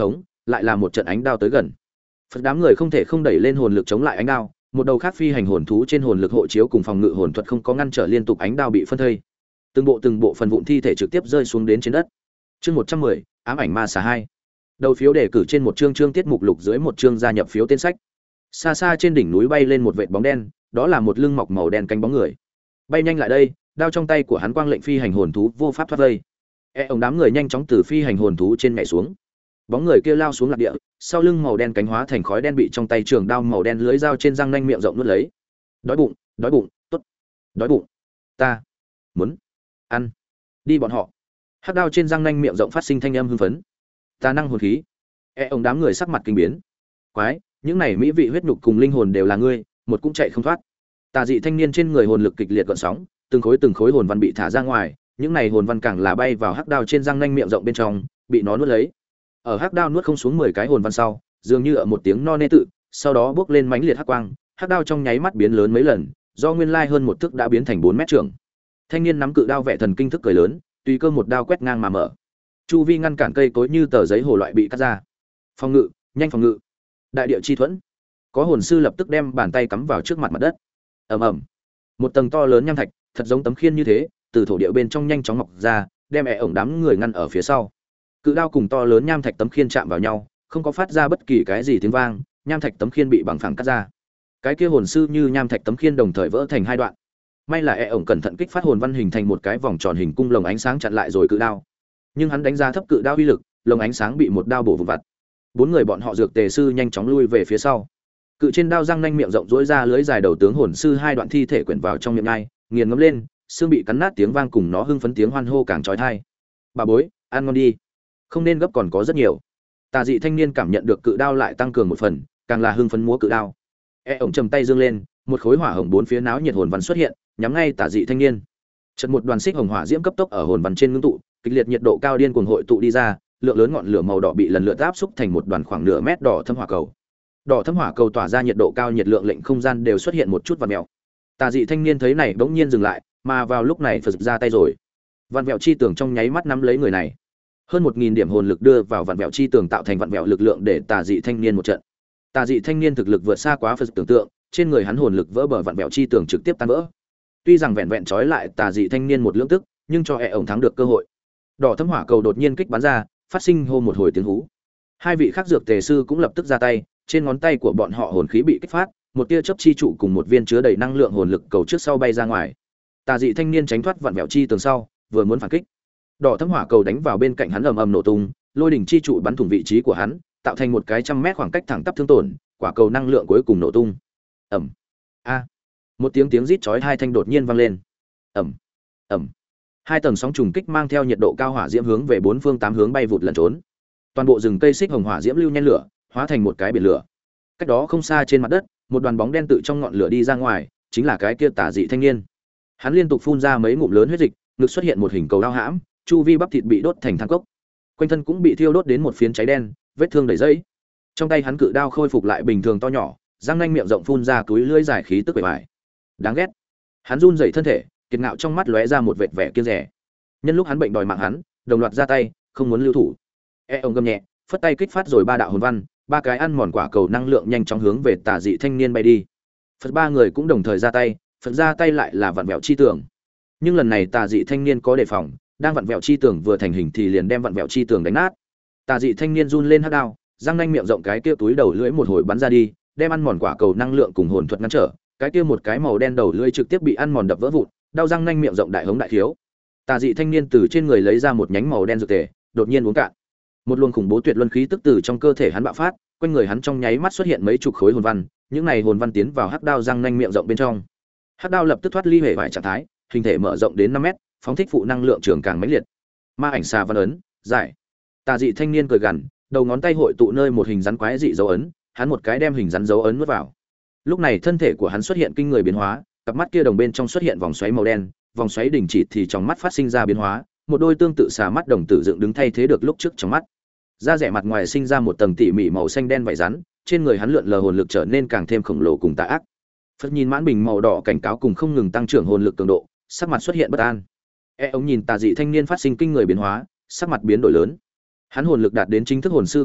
lại là một trận ánh đao tới gần. Phật đám người không thể không đẩy lên hồn lực chống lại ánh đao, một đầu khác phi hành hồn thú trên hồn lực hộ chiếu cùng phòng ngự hồn thuật không có ngăn trở liên tục ánh đao bị phân thây. Từng bộ từng bộ phần vụn thi thể trực tiếp rơi xuống đến trên đất. Chương một trăm mười, ám ảnh ma xà hai. Đầu phiếu đề cử trên một chương chương tiết mục lục dưới một chương gia nhập phiếu tên sách. Xa xa trên đỉnh núi bay lên một vệt bóng đen, đó là một lưng mọc màu đen cánh bóng người. Bay nhanh lại đây, đao trong tay của hắn quang lệnh phi hành hồn thú vô pháp thoát vây. E ông đám người nhanh chóng từ phi hành hồn thú trên nhảy xuống. Bóng người kia lao xuống lạc địa, sau lưng màu đen cánh hóa thành khói đen bị trong tay trường đao màu đen lưới dao trên răng nanh miệng rộng nuốt lấy. Đói bụng, đói bụng, tốt. Đói bụng. Ta muốn ăn. Đi bọn họ. Hắc đao trên răng nanh miệng rộng phát sinh thanh âm hưng phấn. Ta năng hồn khí. E ông đám người sắc mặt kinh biến. Quái, những này mỹ vị huyết nhục cùng linh hồn đều là ngươi, một cũng chạy không thoát. Tà dị thanh niên trên người hồn lực kịch liệt gợn sóng, từng khối từng khối hồn văn bị thả ra ngoài, những này hồn văn càng là bay vào hắc đao trên răng nanh miệng rộng bên trong, bị nó nuốt lấy. Ở hắc đao nuốt không xuống mười cái hồn văn sau, dường như ở một tiếng no nê tự, sau đó bước lên mãnh liệt hắc quang, hắc đao trong nháy mắt biến lớn mấy lần, do nguyên lai hơn một thước đã biến thành bốn mét trưởng. Thanh niên nắm cự đao vẻ thần kinh thức cười lớn, tùy cơ một đao quét ngang mà mở. Chu vi ngăn cản cây cối như tờ giấy hồ loại bị cắt ra. Phòng ngự, nhanh phòng ngự. Đại địa chi thuẫn. Có hồn sư lập tức đem bàn tay cắm vào trước mặt mặt đất. Ầm ầm. Một tầng to lớn nham thạch, thật giống tấm khiên như thế, từ thổ địa bên trong nhanh chóng mọc ra, đem ẻ ổng đám người ngăn ở phía sau. Cự đao cùng to lớn nham thạch tấm khiên chạm vào nhau, không có phát ra bất kỳ cái gì tiếng vang, nham thạch tấm khiên bị bằng phẳng cắt ra. Cái kia hồn sư như nham thạch tấm khiên đồng thời vỡ thành hai đoạn. May là ẻ ổng cẩn thận kích phát hồn văn hình thành một cái vòng tròn hình cung lồng ánh sáng chặn lại rồi cự đao. Nhưng hắn đánh giá thấp cự đao uy lực, lồng ánh sáng bị một đao bổ vụn vặt. Bốn người bọn họ dược tề sư nhanh chóng lui về phía sau. Cự trên đao răng nanh miệng rộng rỗi ra lưới dài đầu tướng hồn sư hai đoạn thi thể quyển vào trong miệng nhai, nghiền ngấm lên, xương bị cắn nát tiếng vang cùng nó hưng phấn tiếng hoan hô càng trói tai. Bà bối, ăn ngon đi. Không nên gấp còn có rất nhiều. Tà dị thanh niên cảm nhận được cự đao lại tăng cường một phần, càng là hưng phấn múa cự đao. E ổng trầm tay dương lên, một khối hỏa hồng bốn phía náo nhiệt hồn văn xuất hiện, nhắm ngay tà dị thanh niên. Chợt một đoàn xích hồng hỏa diễm cấp tốc ở hồn văn trên ngưng tụ, kịch liệt nhiệt độ cao điên cuồng hội tụ đi ra, lượng lớn ngọn lửa màu đỏ bị lần lượt áp xúc thành một đoàn khoảng nửa mét đỏ thâm hỏa cầu. Đỏ thâm hỏa cầu tỏa ra nhiệt độ cao, nhiệt lượng lệnh không gian đều xuất hiện một chút vặn vẹo. Tà dị thanh niên thấy này bỗng nhiên dừng lại, mà vào lúc này Phật ra tay rồi. Vặn vẹo chi tường trong nháy mắt nắm lấy người này. Hơn một nghìn điểm hồn lực đưa vào vặn vẹo chi tường tạo thành vặn vẹo lực lượng để tà dị thanh niên một trận. Tà dị thanh niên thực lực vượt xa quá Phật tưởng tượng, trên người hắn hồn lực vỡ bờ vặn vẹo chi tường trực tiếp tan vỡ. Tuy rằng vẹn vẹn trói lại tà dị thanh niên một lưỡng tức, nhưng cho e ổng thắng được cơ hội. Đỏ thâm hỏa cầu đột nhiên kích bắn ra, phát sinh hô một hồi tiếng hú. Hai vị khác dược tề sư cũng lập tức ra tay, trên ngón tay của bọn họ hồn khí bị kích phát, một tia chớp chi trụ cùng một viên chứa đầy năng lượng hồn lực cầu trước sau bay ra ngoài. Tà dị thanh niên tránh thoát vặn vẹo chi tường sau, vừa muốn phản kích. Đỏ thâm hỏa cầu đánh vào bên cạnh hắn ầm ầm nổ tung, lôi đỉnh chi trụ bắn thủng vị trí của hắn, tạo thành một cái trăm mét khoảng cách thẳng tắp thương tổn, quả cầu năng lượng cuối cùng nổ tung. Ầm. A. Một tiếng tiếng rít chói tai thanh đột nhiên vang lên. Ầm. Ầm. Hai tầng sóng trùng kích mang theo nhiệt độ cao hỏa diễm hướng về bốn phương tám hướng bay vụt lẩn trốn. Toàn bộ rừng cây xích hồng hỏa diễm lưu nhen lửa, hóa thành một cái biển lửa. Cách đó không xa trên mặt đất, một đoàn bóng đen tự trong ngọn lửa đi ra ngoài, chính là cái kia tà dị thanh niên. Hắn liên tục phun ra mấy ngụm lớn huyết dịch, ngực xuất hiện một hình cầu đao hãm, chu vi bắp thịt bị đốt thành than cốc. Quanh thân cũng bị thiêu đốt đến một phiến cháy đen, vết thương đầy dây. Trong tay hắn cự đao khôi phục lại bình thường to nhỏ, răng nanh miệng rộng phun ra túi lưỡi dài khí tức bề bài. Đáng ghét. Hắn run rẩy thân thể, kiệt ngạo trong mắt lóe ra một vệt vẻ kiêng dè. Nhân lúc hắn bệnh đòi mạng hắn, đồng loạt ra tay, không muốn lưu thủ. E ông gầm nhẹ, phất tay kích phát rồi ba đạo hồn văn, ba cái ăn mòn quả cầu năng lượng nhanh chóng hướng về tà dị thanh niên bay đi. Phật ba người cũng đồng thời ra tay, Phật ra tay lại là vặn vẹo chi tường. Nhưng lần này tà dị thanh niên có đề phòng, đang vặn vẹo chi tường vừa thành hình thì liền đem vặn vẹo chi tường đánh nát. Tà dị thanh niên run lên hắc đao, răng nanh miệng rộng cái kia túi đầu lưỡi một hồi bắn ra đi, đem ăn mòn quả cầu năng lượng cùng hồn thuật ngăn trở, cái kia một cái màu đen đầu lưỡi trực tiếp bị ăn mòn đập vỡ vụn, đau răng nanh miệng rộng đại hống đại thiếu. Tà dị thanh niên từ trên người lấy ra một nhánh màu đen dược tề, đột nhiên uống cạn. Một luồng khủng bố tuyệt luân khí tức từ trong cơ thể hắn bạo phát, quanh người hắn trong nháy mắt xuất hiện mấy chục khối hồn văn, những này hồn văn tiến vào hắc đao răng nanh miệng rộng bên trong. Hắc đao lập tức thoát ly hệ vải trạng thái, hình thể mở rộng đến năm mét, phóng thích phụ năng lượng trường càng mãnh liệt. Ma ảnh xà văn ấn, giải. Tà dị thanh niên cười gằn, đầu ngón tay hội tụ nơi một hình rắn quái dị dấu ấn, hắn một cái đem hình rắn dấu ấn nuốt vào. Lúc này thân thể của hắn xuất hiện kinh người biến hóa, cặp mắt kia đồng bên trong xuất hiện vòng xoáy màu đen, vòng xoáy đỉnh chỉ thì trong mắt phát sinh ra biến hóa, một đôi tương tự xà mắt đồng tử dựng đứng thay thế được lúc trước trong mắt. Da rẻ mặt ngoài sinh ra một tầng tỉ mỉ màu xanh đen vảy rắn, trên người hắn lượn lờ hồn lực trở nên càng thêm khổng lồ cùng tà ác. Phật nhìn mãn bình màu đỏ cảnh cáo cùng không ngừng tăng trưởng hồn lực cường độ, sắc mặt xuất hiện bất an. E ống nhìn tà dị thanh niên phát sinh kinh người biến hóa, sắc mặt biến đổi lớn. Hắn hồn lực đạt đến chính thức hồn sư cấp bậc,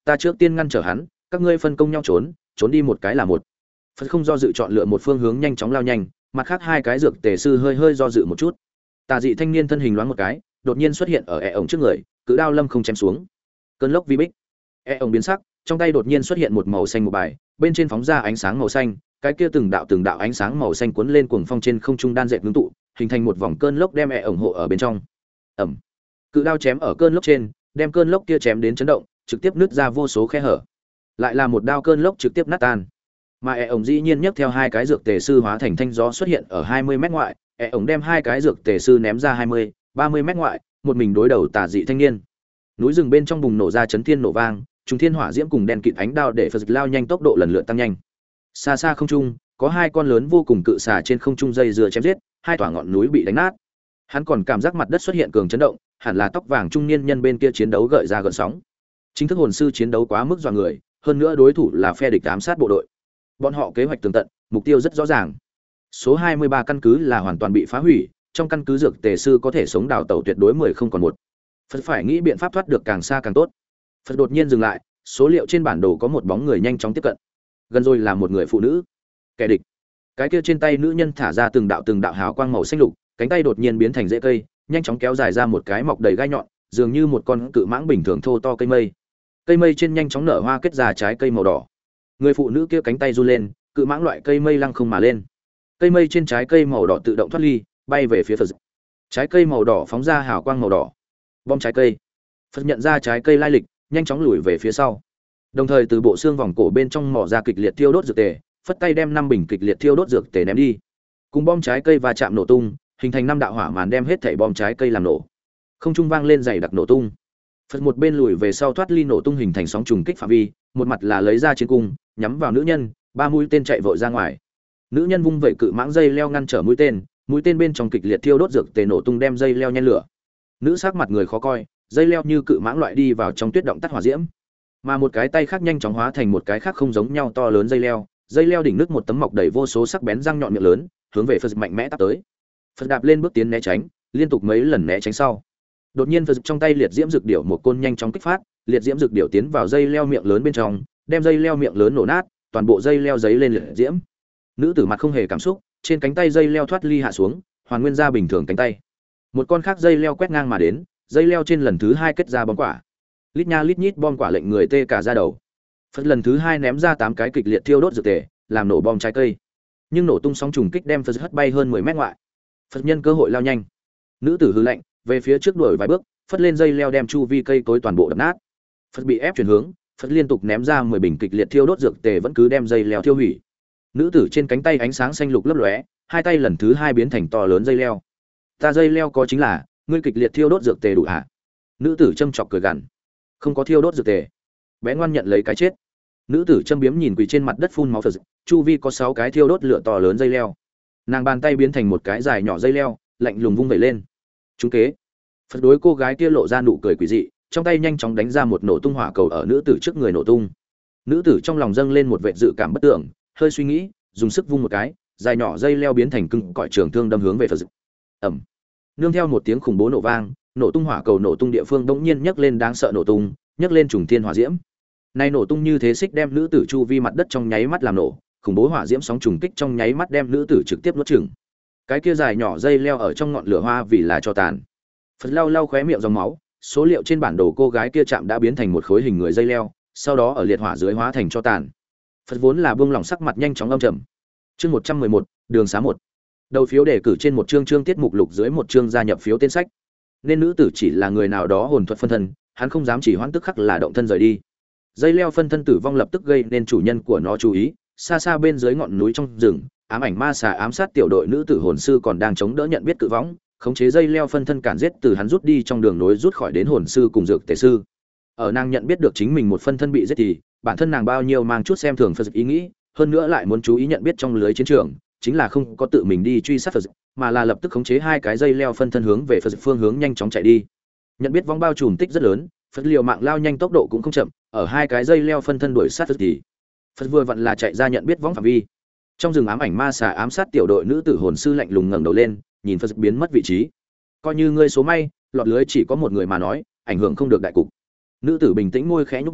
ta trước tiên ngăn trở hắn, các ngươi phân công nhau trốn, trốn đi một cái là một. Phật không do dự chọn lựa một phương hướng nhanh chóng lao nhanh, mặt khác hai cái dược tề sư hơi hơi do dự một chút. Tà dị thanh niên thân hình loáng một cái, đột nhiên xuất hiện ở e ổng trước người, cự đao lâm không chém xuống. Cơn lốc vi bích. E ổng biến sắc, trong tay đột nhiên xuất hiện một màu xanh một bài, bên trên phóng ra ánh sáng màu xanh, cái kia từng đạo từng đạo ánh sáng màu xanh cuốn lên cuồng phong trên không trung đan dệt ngưng tụ, hình thành một vòng cơn lốc đem e ổng hộ ở bên trong. Ầm. Cự đao chém ở cơn lốc trên, đem cơn lốc kia chém đến chấn động, trực tiếp nứt ra vô số khe hở. Lại là một đao cơn lốc trực tiếp nát tan. Mà e ổng dĩ nhiên nhấc theo hai cái dược tề sư hóa thành thanh gió xuất hiện ở hai mươi mét ngoại, e ổng đem hai cái dược tề sư ném ra hai mươi, ba mươi mét ngoại, một mình đối đầu tà dị thanh niên. Núi rừng bên trong bùng nổ ra chấn thiên nổ vang, trùng thiên hỏa diễm cùng đen kịt ánh đao để Phật lao nhanh tốc độ lần lượt tăng nhanh. Xa xa không trung, có hai con lớn vô cùng cự xà trên không trung dây dưa chém giết, hai tòa ngọn núi bị đánh nát. Hắn còn cảm giác mặt đất xuất hiện cường chấn động, hẳn là tóc vàng trung niên nhân bên kia chiến đấu gợi ra gợn sóng. Chính thức hồn sư chiến đấu quá mức dọa người, hơn nữa đối thủ là phe địch ám sát bộ đội. Bọn họ kế hoạch tường tận, mục tiêu rất rõ ràng. Số hai mươi ba căn cứ là hoàn toàn bị phá hủy, trong căn cứ dược tề sư có thể sống đào tẩu tuyệt đối mười không còn một. Phật phải nghĩ biện pháp thoát được càng xa càng tốt. Phật đột nhiên dừng lại, số liệu trên bản đồ có một bóng người nhanh chóng tiếp cận. Gần rồi là một người phụ nữ. Kẻ địch. Cái kia trên tay nữ nhân thả ra từng đạo từng đạo hào quang màu xanh lục, cánh tay đột nhiên biến thành rễ cây, nhanh chóng kéo dài ra một cái mọc đầy gai nhọn, dường như một con cự mãng bình thường thô to cây mây. Cây mây trên nhanh chóng nở hoa kết ra trái cây màu đỏ. Người phụ nữ kia cánh tay run lên, cự mãng loại cây mây lăng không mà lên. Cây mây trên trái cây màu đỏ tự động thoát ly, bay về phía Phật. Trái cây màu đỏ phóng ra hào quang màu đỏ. Bom trái cây. Phật nhận ra trái cây lai lịch, nhanh chóng lùi về phía sau. Đồng thời từ bộ xương vòng cổ bên trong mỏ ra kịch liệt thiêu đốt dược tề, phất tay đem năm bình kịch liệt thiêu đốt dược tề ném đi. Cùng bom trái cây va chạm nổ tung, hình thành năm đạo hỏa màn đem hết thảy bom trái cây làm nổ. Không trung vang lên dày đặc nổ tung. Phật một bên lùi về sau thoát ly nổ tung hình thành sóng trùng kích phạm vi, một mặt là lấy ra chiến cung, nhắm vào nữ nhân, ba mũi tên chạy vội ra ngoài. Nữ nhân vung vẩy cự mãng dây leo ngăn trở mũi tên, mũi tên bên trong kịch liệt thiêu đốt dược tề nổ tung đem dây leo nhen lửa. Nữ sắc mặt người khó coi, dây leo như cự mãng loại đi vào trong tuyết động tắt hỏa diễm. Mà một cái tay khác nhanh chóng hóa thành một cái khác không giống nhau to lớn dây leo, dây leo đỉnh nước một tấm mọc đầy vô số sắc bén răng nhọn miệng lớn, hướng về Phật mạnh mẽ tát tới. Phật đạp lên bước tiến né tránh, liên tục mấy lần né tránh sau. Đột nhiên Phật trong tay liệt diễm dược điểu một côn nhanh chóng kích phát, liệt diễm dược điểu tiến vào dây leo miệng lớn bên trong, đem dây leo miệng lớn nổ nát, toàn bộ dây leo giấy lên liệt diễm. Nữ tử mặt không hề cảm xúc, trên cánh tay dây leo thoát ly hạ xuống, hoàn nguyên ra bình thường cánh tay. Một con khác dây leo quét ngang mà đến, dây leo trên lần thứ hai kết ra bom quả. Lít nha lít nhít bom quả lệnh người tê cả da đầu. Phật lần thứ hai ném ra tám cái kịch liệt thiêu đốt dược tề, làm nổ bom trái cây. Nhưng nổ tung sóng trùng kích đem Phật hất bay hơn mười mét ngoại. Phật nhân cơ hội lao nhanh. Nữ tử hừ lạnh, về phía trước đuổi vài bước, phất lên dây leo đem chu vi cây cối toàn bộ đập nát. Phật bị ép chuyển hướng, Phật liên tục ném ra mười bình kịch liệt thiêu đốt dược tề vẫn cứ đem dây leo tiêu hủy. Nữ tử trên cánh tay ánh sáng xanh lục lấp lóe, hai tay lần thứ hai biến thành to lớn dây leo. Ta dây leo có chính là, ngươi kịch liệt thiêu đốt dược tề đủ hả? Nữ tử châm chọc cười gằn. Không có thiêu đốt dược tề. Bé ngoan nhận lấy cái chết. Nữ tử châm biếm nhìn quỳ trên mặt đất phun máu Phật, chu vi có sáu cái thiêu đốt lửa to lớn dây leo. Nàng bàn tay biến thành một cái dài nhỏ dây leo, lạnh lùng vung vẩy lên. Trúng kế. Phật đối cô gái kia lộ ra nụ cười quỷ dị, trong tay nhanh chóng đánh ra một nổ tung hỏa cầu ở nữ tử trước người nổ tung. Nữ tử trong lòng dâng lên một vệ dự cảm bất tưởng, hơi suy nghĩ, dùng sức vung một cái, dài nhỏ dây leo biến thành cứng cỏi trường thương đâm hướng về Phật. Ầm. Nương theo một tiếng khủng bố nổ vang, nổ tung hỏa cầu nổ tung địa phương bỗng nhiên nhấc lên đáng sợ nổ tung, nhấc lên trùng thiên hỏa diễm. Nay nổ tung như thế xích đem nữ tử chu vi mặt đất trong nháy mắt làm nổ, khủng bố hỏa diễm sóng trùng kích trong nháy mắt đem nữ tử trực tiếp nuốt chửng. Cái kia dài nhỏ dây leo ở trong ngọn lửa hoa vì là cho tàn. Phật lau lau khóe miệng dòng máu, số liệu trên bản đồ cô gái kia chạm đã biến thành một khối hình người dây leo, sau đó ở liệt hỏa dưới hóa thành cho tàn. Phật vốn là buông lỏng sắc mặt nhanh chóng âm trầm. Chương một trăm mười một, đường xá một. Đầu phiếu đề cử trên một chương chương tiết mục lục dưới một chương gia nhập phiếu tên sách. Nên nữ tử chỉ là người nào đó hồn thuật phân thân, hắn không dám chỉ hoãn tức khắc là động thân rời đi. Dây leo phân thân tử vong lập tức gây nên chủ nhân của nó chú ý, xa xa bên dưới ngọn núi trong rừng, ám ảnh ma xà ám sát tiểu đội nữ tử hồn sư còn đang chống đỡ nhận biết cự võng, khống chế dây leo phân thân cản giết từ hắn rút đi trong đường nối rút khỏi đến hồn sư cùng dược tề sư. Ở nàng nhận biết được chính mình một phân thân bị giết thì, bản thân nàng bao nhiêu mang chút xem thường Phật ý nghĩ, hơn nữa lại muốn chú ý nhận biết trong lưới chiến trường, chính là không có tự mình đi truy sát Phật, mà là lập tức khống chế hai cái dây leo phân thân hướng về Phật phương hướng nhanh chóng chạy đi. Nhận biết vong bao trùm tích rất lớn, Phật liều mạng lao nhanh tốc độ cũng không chậm, ở hai cái dây leo phân thân đuổi sát Phật thì Phật vừa vặn là chạy ra nhận biết vong phạm vi. Trong rừng ám ảnh ma xà ám sát tiểu đội nữ tử hồn sư lạnh lùng ngẩng đầu lên, nhìn Phật biến mất vị trí. Coi như ngươi số may, lọt lưới chỉ có một người mà nói, ảnh hưởng không được đại cục. Nữ tử bình tĩnh môi khẽ nhúc nhích,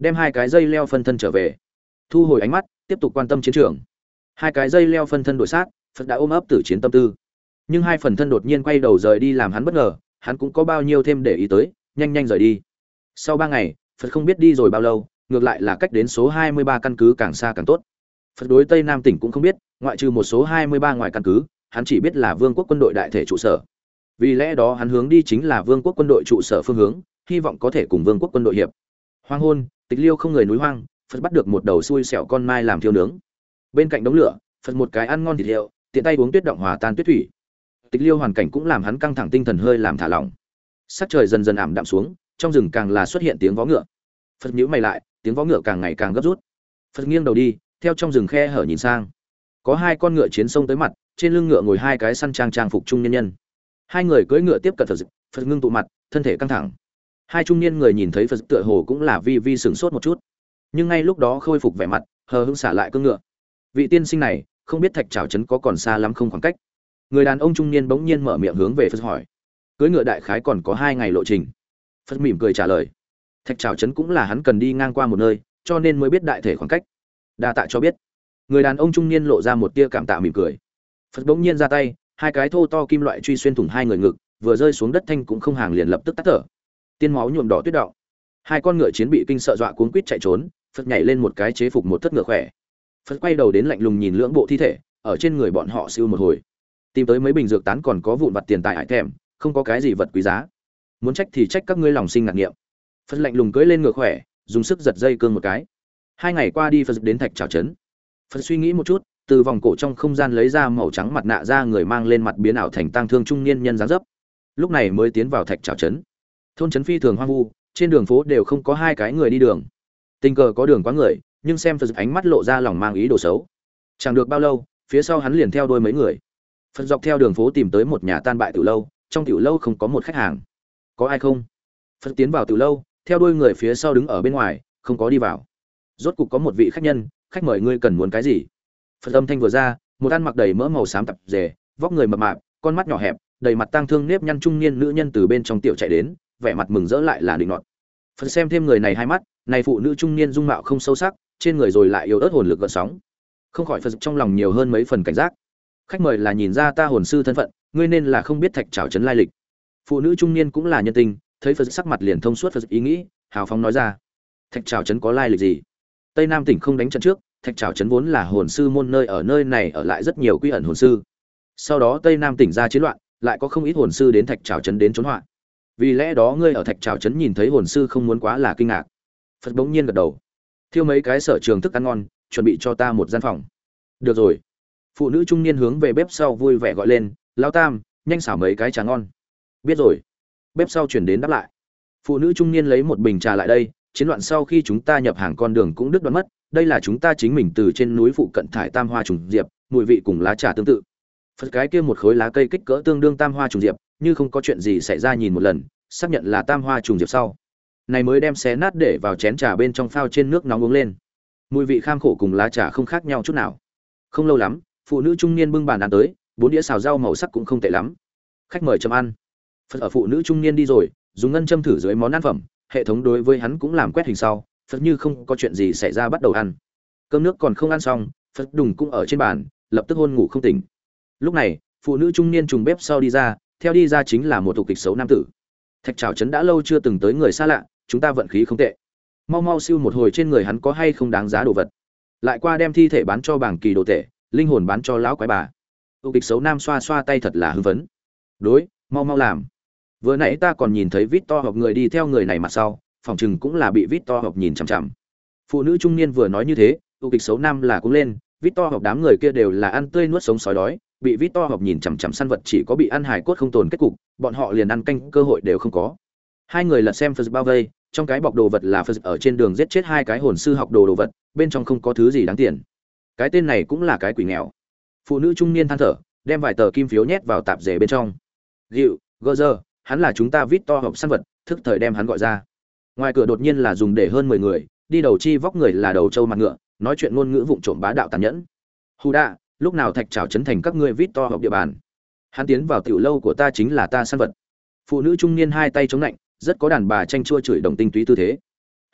đem hai cái dây leo phân thân trở về, thu hồi ánh mắt tiếp tục quan tâm chiến trường. Hai cái dây leo phân thân đổi sát, Phật đã ôm ấp tử chiến tâm tư, nhưng hai phần thân đột nhiên quay đầu rời đi làm hắn bất ngờ, hắn cũng có bao nhiêu thêm để ý tới, nhanh nhanh rời đi. Sau ba ngày, Phật không biết đi rồi bao lâu, ngược lại là cách đến số hai mươi ba căn cứ càng xa càng tốt. Phật đối Tây Nam tỉnh cũng không biết, ngoại trừ một số hai mươi ba ngoài căn cứ, hắn chỉ biết là Vương quốc quân đội đại thể trụ sở. Vì lẽ đó hắn hướng đi chính là Vương quốc quân đội trụ sở phương hướng, hy vọng có thể cùng Vương quốc quân đội hiệp. Hoang hôn, Tịch Liêu không người núi hoang, Phật bắt được một đầu xui xẻo con mai làm thiêu nướng. Bên cạnh đống lửa, Phật một cái ăn ngon thịt hiệu, tiện tay uống tuyết động hòa tan tuyết thủy. Tịch Liêu hoàn cảnh cũng làm hắn căng thẳng tinh thần hơi làm thả lỏng. Sắc trời dần dần ảm đạm xuống, trong rừng càng là xuất hiện tiếng vó ngựa. Phật nhíu mày lại, tiếng vó ngựa càng ngày càng gấp rút. Phật nghiêng đầu đi, theo trong rừng khe hở nhìn sang. Có hai con ngựa chiến sông tới mặt, trên lưng ngựa ngồi hai cái săn trang trang phục trung nhân nhân. Hai người cưỡi ngựa tiếp cận Phật, Phật ngưng tụ mặt, thân thể căng thẳng. Hai trung niên người nhìn thấy Phật tựa hồ cũng là vi vi sửng sốt một chút, nhưng ngay lúc đó khôi phục vẻ mặt, hờ hững xả lại cưỡi ngựa. Vị tiên sinh này, không biết Thạch Trảo trấn có còn xa lắm không khoảng cách? Người đàn ông trung niên bỗng nhiên mở miệng hướng về Phật hỏi. Cưỡi ngựa đại khái còn có hai ngày lộ trình. Phật mỉm cười trả lời. Thạch Trảo trấn cũng là hắn cần đi ngang qua một nơi, cho nên mới biết đại thể khoảng cách. Đa tạ cho biết. Người đàn ông trung niên lộ ra một tia cảm tạ mỉm cười. Phật bỗng nhiên ra tay, hai cái thô to kim loại truy xuyên thủng hai người ngực, vừa rơi xuống đất thanh cũng không hàng liền lập tức tắt thở. Tiên máu nhuộm đỏ tuyết đọng. Hai con ngựa chiến bị kinh sợ dọa cuống quýt chạy trốn, Phật nhảy lên một cái chế phục một thất ngựa khỏe. Phật quay đầu đến lạnh lùng nhìn lưỡng bộ thi thể, ở trên người bọn họ siêu một hồi. Tìm tới mấy bình dược tán còn có vụn vặt tiền tài hải thèm, không có cái gì vật quý giá. Muốn trách thì trách các ngươi lòng sinh ngạc nghiệm. Phật lạnh lùng cưỡi lên ngựa khỏe, dùng sức giật dây cương một cái. Hai ngày qua đi, Phật đến Thạch Trảo trấn. Phật suy nghĩ một chút, từ vòng cổ trong không gian lấy ra màu trắng mặt nạ ra người mang lên mặt biến ảo thành tang thương trung niên nhân dáng dấp. Lúc này mới tiến vào Thạch Trảo trấn. Thôn trấn phi thường hoang vu, trên đường phố đều không có hai cái người đi đường. Tình cờ có đường quá người, nhưng xem Phật ánh mắt lộ ra lòng mang ý đồ xấu. Chẳng được bao lâu, phía sau hắn liền theo đuôi mấy người. Phật dọc theo đường phố tìm tới một nhà tan bại tiểu lâu, trong tiểu lâu không có một khách hàng. Có ai không? Phật tiến vào tiểu lâu, theo đuôi người phía sau đứng ở bên ngoài, không có đi vào. Rốt cục có một vị khách nhân, khách mời ngươi cần muốn cái gì? Phật âm thanh vừa ra, một ăn mặc đầy mỡ màu xám tạp dề, vóc người mập mạp, con mắt nhỏ hẹp, đầy mặt tang thương nếp nhăn trung niên nữ nhân từ bên trong tiểu chạy đến, vẻ mặt mừng rỡ lại là định nọt. Phật xem thêm người này hai mắt, này phụ nữ trung niên dung mạo không sâu sắc, trên người rồi lại yếu ớt hồn lực gợn sóng. Không khỏi Phật trong lòng nhiều hơn mấy phần cảnh giác. Khách mời là nhìn ra ta hồn sư thân phận, ngươi nên là không biết Thạch Trảo trấn lai lịch. Phụ nữ trung niên cũng là nhân tình, thấy Phật sắc mặt liền thông suốt Phật ý nghĩ, hào phóng nói ra. Thạch Trảo trấn có lai lịch gì? Tây Nam tỉnh không đánh trận trước, Thạch Trảo trấn vốn là hồn sư môn nơi, ở nơi này ở lại rất nhiều quy ẩn hồn sư. Sau đó Tây Nam tỉnh ra chiến loạn, lại có không ít hồn sư đến Thạch Trảo trấn đến trốn họa. Vì lẽ đó ngươi ở Thạch Trảo trấn nhìn thấy hồn sư không muốn quá là kinh ngạc. Phật bỗng nhiên gật đầu. Thiêu mấy cái sở trường thức ăn ngon, chuẩn bị cho ta một gian phòng. Được rồi. Phụ nữ trung niên hướng về bếp sau vui vẻ gọi lên, lão tam, nhanh xảo mấy cái trà ngon. Biết rồi. Bếp sau chuyển đến đáp lại. Phụ nữ trung niên lấy một bình trà lại đây, chiến loạn sau khi chúng ta nhập hàng con đường cũng đứt đoạn mất, đây là chúng ta chính mình từ trên núi phụ cận thải tam hoa trùng diệp, mùi vị cùng lá trà tương tự. Phật cái kia một khối lá cây kích cỡ tương đương tam hoa trùng diệp, như không có chuyện gì xảy ra nhìn một lần, xác nhận là tam hoa trùng diệp sau. Này mới đem xé nát để vào chén trà bên trong phao trên nước nóng uống lên. Mùi vị kham khổ cùng lá trà không khác nhau chút nào. Không lâu lắm, phụ nữ trung niên bưng bàn ăn tới, bốn đĩa xào rau màu sắc cũng không tệ lắm. Khách mời chấm ăn. Phật ở phụ nữ trung niên đi rồi, dùng ngân châm thử dưới món ăn phẩm, hệ thống đối với hắn cũng làm quét hình sau, Phật như không có chuyện gì xảy ra bắt đầu ăn. Cơm nước còn không ăn xong, Phật đùng cũng ở trên bàn, lập tức hôn ngủ không tỉnh. Lúc này, phụ nữ trung niên trùng bếp sau đi ra, theo đi ra chính là một thủ kịch xấu nam tử. Thạch Trảo trấn đã lâu chưa từng tới người xa lạ, chúng ta vận khí không tệ. Mau mau siêu một hồi trên người hắn có hay không đáng giá đồ vật. Lại qua đem thi thể bán cho bảng kỳ đồ tệ, linh hồn bán cho lão quái bà. Thủ kịch xấu nam xoa xoa tay thật là hưng phấn. Đối, mau mau làm. Vừa nãy ta còn nhìn thấy vít to học người đi theo người này mặt sau, phòng chừng cũng là bị vít to học nhìn chằm chằm. Phụ nữ trung niên vừa nói như thế, thủ kịch xấu nam là cũng lên, vít to học đám người kia đều là ăn tươi nuốt sống sói đói, bị vít to học nhìn chằm chằm săn vật chỉ có bị ăn hài cốt không tồn kết cục, bọn họ liền ăn canh cơ hội đều không có. Hai người lật xem Phật bao vây, trong cái bọc đồ vật là Phật ở trên đường giết chết hai cái hồn sư học đồ đồ vật, bên trong không có thứ gì đáng tiền. Cái tên này cũng là cái quỷ nghèo. Phụ nữ trung niên than thở, đem vài tờ kim phiếu nhét vào tạp dề bên trong. Dịu, gơ giờ, hắn là chúng ta vít to học săn vật, thức thời đem hắn gọi ra. Ngoài cửa đột nhiên là dùng để hơn mười người, đi đầu chi vóc người là đầu trâu mặt ngựa, nói chuyện ngôn ngữ vụng trộm bá đạo tàn nhẫn. Hù đạ, lúc nào Thạch Trảo trấn thành các ngươi vít to học địa bàn. Hắn tiến vào tiểu lâu của ta chính là ta săn vật. Phụ nữ trung niên hai tay chống lạnh, rất có đàn bà tranh chua chửi đồng tinh túy tư thế. Hừ,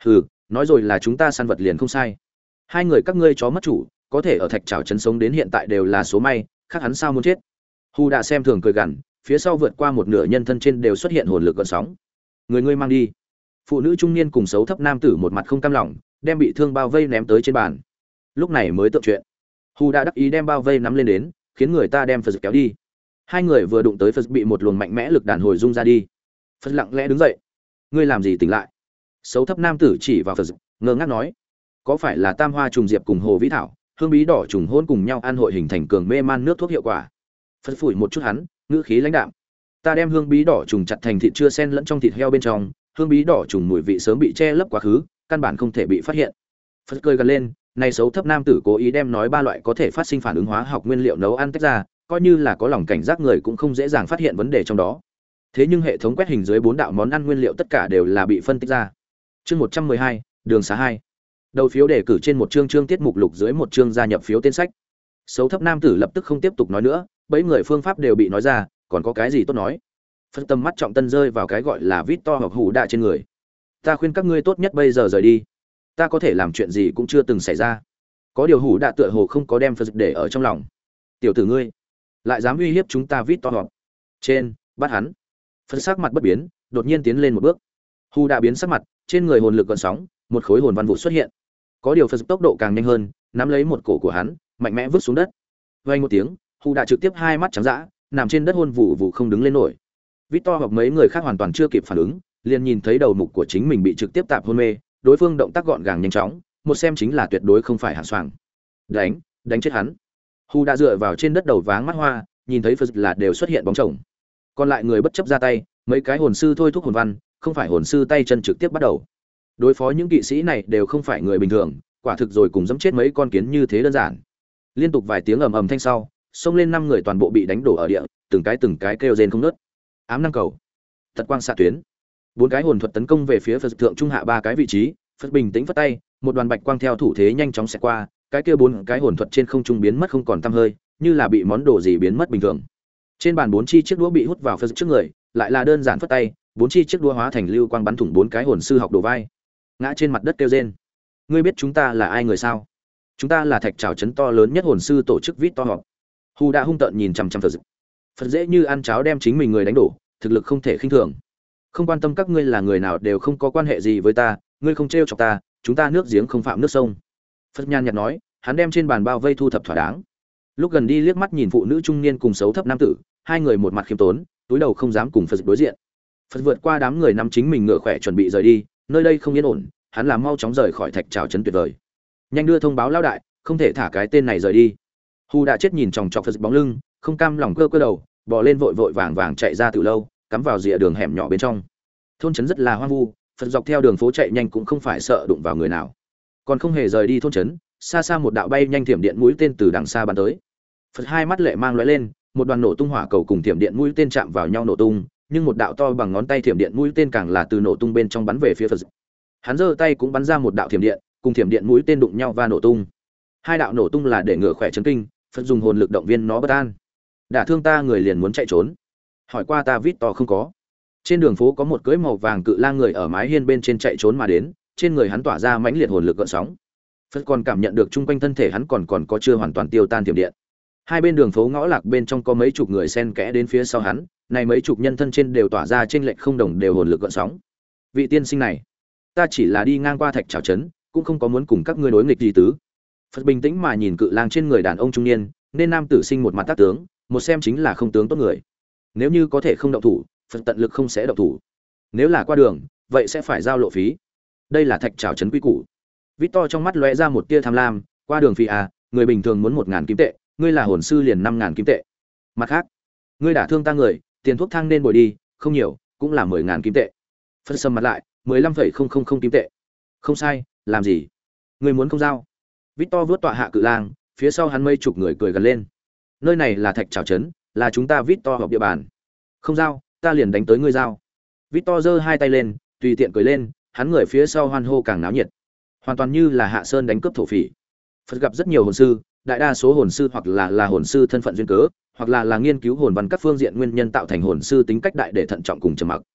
nói rồi là chúng ta săn vật liền không sai. Hai người các ngươi chó mất chủ, có thể ở thạch trảo trấn sống đến hiện tại đều là số may, khác hắn sao muốn chết. Hu đã xem thường cười gằn, phía sau vượt qua một nửa nhân thân trên đều xuất hiện hồn lực gợn sóng. Người ngươi mang đi. Phụ nữ trung niên cùng xấu thấp nam tử một mặt không cam lòng, đem bị thương bao vây ném tới trên bàn. Lúc này mới tượng chuyện. Hu đã đắc ý đem bao vây nắm lên đến, khiến người ta đem Phật kéo đi. Hai người vừa đụng tới Phật bị một luồng mạnh mẽ lực đàn hồi rung ra đi. Phật lặng lẽ đứng dậy. Ngươi làm gì tỉnh lại? Xấu thấp nam tử chỉ vào Phật, ngơ ngác nói, có phải là tam hoa trùng diệp cùng hồ vĩ thảo, hương bí đỏ trùng hôn cùng nhau ăn hội hình thành cường mê man nước thuốc hiệu quả? Phật phủi một chút hắn, ngữ khí lãnh đạm. Ta đem hương bí đỏ trùng chặt thành thịt chưa xen lẫn trong thịt heo bên trong, hương bí đỏ trùng mùi vị sớm bị che lấp quá khứ, căn bản không thể bị phát hiện. Phật cười gần lên, này xấu thấp nam tử cố ý đem nói ba loại có thể phát sinh phản ứng hóa học nguyên liệu nấu ăn tách ra, coi như là có lòng cảnh giác người cũng không dễ dàng phát hiện vấn đề trong đó. Thế nhưng hệ thống quét hình dưới bốn đạo món ăn nguyên liệu tất cả đều là bị phân tích ra. Chương một trăm mười hai, đường xá hai. Đầu phiếu đề cử trên một chương chương tiết mục lục dưới một chương gia nhập phiếu tên sách. Xấu thấp nam tử lập tức không tiếp tục nói nữa, bấy người phương pháp đều bị nói ra, còn có cái gì tốt nói. Phân tâm mắt trọng tân rơi vào cái gọi là Victor hoặc hủ đạ trên người. Ta khuyên các ngươi tốt nhất bây giờ rời đi. Ta có thể làm chuyện gì cũng chưa từng xảy ra. Có điều hủ đạ tựa hồ không có đem Phật để ở trong lòng. Tiểu tử ngươi, lại dám uy hiếp chúng ta Victor hoặc. Trên, bắt hắn. Phật sắc mặt bất biến, đột nhiên tiến lên một bước. Hủ đạ biến sắc mặt, trên người hồn lực gợn sóng, một khối hồn văn vụ xuất hiện. Có điều Phật tốc độ càng nhanh hơn, nắm lấy một cổ của hắn, mạnh mẽ vứt xuống đất. Vang một tiếng, Hủ đạ trực tiếp hai mắt trắng dã, nằm trên đất hôn vụ vụ không đứng lên nổi. Victor hoặc mấy người khác hoàn toàn chưa kịp phản ứng, liền nhìn thấy đầu mục của chính mình bị trực tiếp tạp hôn mê, đối phương động tác gọn gàng nhanh chóng, một xem chính là tuyệt đối không phải hạng soàng. Đánh, đánh chết hắn. Hu đã dựa vào trên đất đầu váng mắt hoa, nhìn thấy Phật là đều xuất hiện bóng chồng. Còn lại người bất chấp ra tay, mấy cái hồn sư thôi thúc hồn văn, không phải hồn sư tay chân trực tiếp bắt đầu. Đối phó những kỵ sĩ này đều không phải người bình thường, quả thực rồi cùng giẫm chết mấy con kiến như thế đơn giản. Liên tục vài tiếng ầm ầm thanh sau, xông lên năm người toàn bộ bị đánh đổ ở địa, từng cái từng cái kêu rên không ngớt. Ám năng cầu, tật quang xạ tuyến, bốn cái hồn thuật tấn công về phía Phật thượng trung hạ ba cái vị trí. Phật bình tĩnh phất tay, một đoàn bạch quang theo thủ thế nhanh chóng xẹt qua, cái kia bốn cái hồn thuật trên không trung biến mất không còn tăm hơi, như là bị món đồ gì biến mất bình thường. Trên bàn bốn chi chiếc đũa bị hút vào Phật trước người, lại là đơn giản phất tay, bốn chi chiếc đũa hóa thành lưu quang bắn thủng bốn cái hồn sư học đồ vai, ngã trên mặt đất kêu rên. Ngươi biết chúng ta là ai người sao? Chúng ta là thạch trảo trấn to lớn nhất hồn sư tổ chức vít to họp. Hu đã hung tợn nhìn chằm chằm Phật. Phật dễ như ăn cháo đem chính mình người đánh đổ, thực lực không thể khinh thường. Không quan tâm các ngươi là người nào đều không có quan hệ gì với ta, ngươi không trêu chọc ta, chúng ta nước giếng không phạm nước sông. Phật nhàn nhạt nói, hắn đem trên bàn bao vây thu thập thỏa đáng. Lúc gần đi liếc mắt nhìn phụ nữ trung niên cùng xấu thấp nam tử, hai người một mặt khiêm tốn, túi đầu không dám cùng Phật đối diện. Phật vượt qua đám người nắm chính mình ngựa khỏe chuẩn bị rời đi, nơi đây không yên ổn, hắn làm mau chóng rời khỏi thạch trảo trấn tuyệt vời. Nhanh đưa thông báo lão đại, không thể thả cái tên này rời đi. Hu đã chết nhìn chòng chọc Phật bóng lưng, không cam lòng cơ cơ đầu, bò lên vội vội vàng vàng chạy ra từ lâu, cắm vào rìa đường hẻm nhỏ bên trong. Thôn trấn rất là hoang vu, Phật dọc theo đường phố chạy nhanh cũng không phải sợ đụng vào người nào, còn không hề rời đi thôn trấn, xa xa một đạo bay nhanh thiểm điện mũi tên từ đằng xa bắn tới. Phật hai mắt lệ mang lóe lên, một đoàn nổ tung hỏa cầu cùng thiểm điện mũi tên chạm vào nhau nổ tung, nhưng một đạo to bằng ngón tay thiểm điện mũi tên càng là từ nổ tung bên trong bắn về phía Phật. Hắn giơ tay cũng bắn ra một đạo thiểm điện, cùng thiểm điện mũi tên đụng nhau và nổ tung. Hai đạo nổ tung là để ngựa khỏe chấn kinh, Phật dùng hồn lực động viên nó bất an. Đả thương ta người liền muốn chạy trốn. Hỏi qua ta vít to không có. Trên đường phố có một cưỡi màu vàng cự lang người ở mái hiên bên trên chạy trốn mà đến, trên người hắn tỏa ra mãnh liệt hồn lực gợn sóng. Phật còn cảm nhận được chung quanh thân thể hắn còn còn có chưa hoàn toàn tiêu tan thiểm điện. Hai bên đường phố ngõ lạc bên trong có mấy chục người xen kẽ đến phía sau hắn, này mấy chục nhân thân trên đều tỏa ra trên lệch không đồng đều hồn lực gợn sóng. Vị tiên sinh này, ta chỉ là đi ngang qua thạch trảo trấn, cũng không có muốn cùng các ngươi đối nghịch gì tứ. Phật bình tĩnh mà nhìn cự lang trên người đàn ông trung niên, nên nam tử sinh một mặt tác tướng, một xem chính là không tướng tốt người. Nếu như có thể không động thủ, Phật tận lực không sẽ động thủ. Nếu là qua đường, vậy sẽ phải giao lộ phí. Đây là thạch trảo trấn quy củ. Victor trong mắt lóe ra một tia tham lam, qua đường phí à, người bình thường muốn một ngàn kim tệ, ngươi là hồn sư liền năm ngàn kim tệ. Mặt khác, ngươi đả thương ta người, tiền thuốc thang nên bồi đi, không nhiều, cũng là mười ngàn kim tệ. Phật sầm mặt lại, mười lăm phẩy không không không kim tệ. Không sai, làm gì? Ngươi muốn không giao? Victor vớt tọa hạ cự lang, phía sau hắn mấy chục người cười gần lên. Nơi này là thạch trảo trấn, là chúng ta Victor họp địa bàn. Không giao, ta liền đánh tới ngươi giao. Victor giơ hai tay lên, tùy tiện cười lên, hắn người phía sau hoan hô càng náo nhiệt. Hoàn toàn như là hạ sơn đánh cướp thổ phỉ. Phật gặp rất nhiều hồn sư, đại đa số hồn sư hoặc là là hồn sư thân phận duyên cớ, hoặc là là nghiên cứu hồn văn các phương diện nguyên nhân tạo thành hồn sư tính cách đại để thận trọng cùng trầm mặc.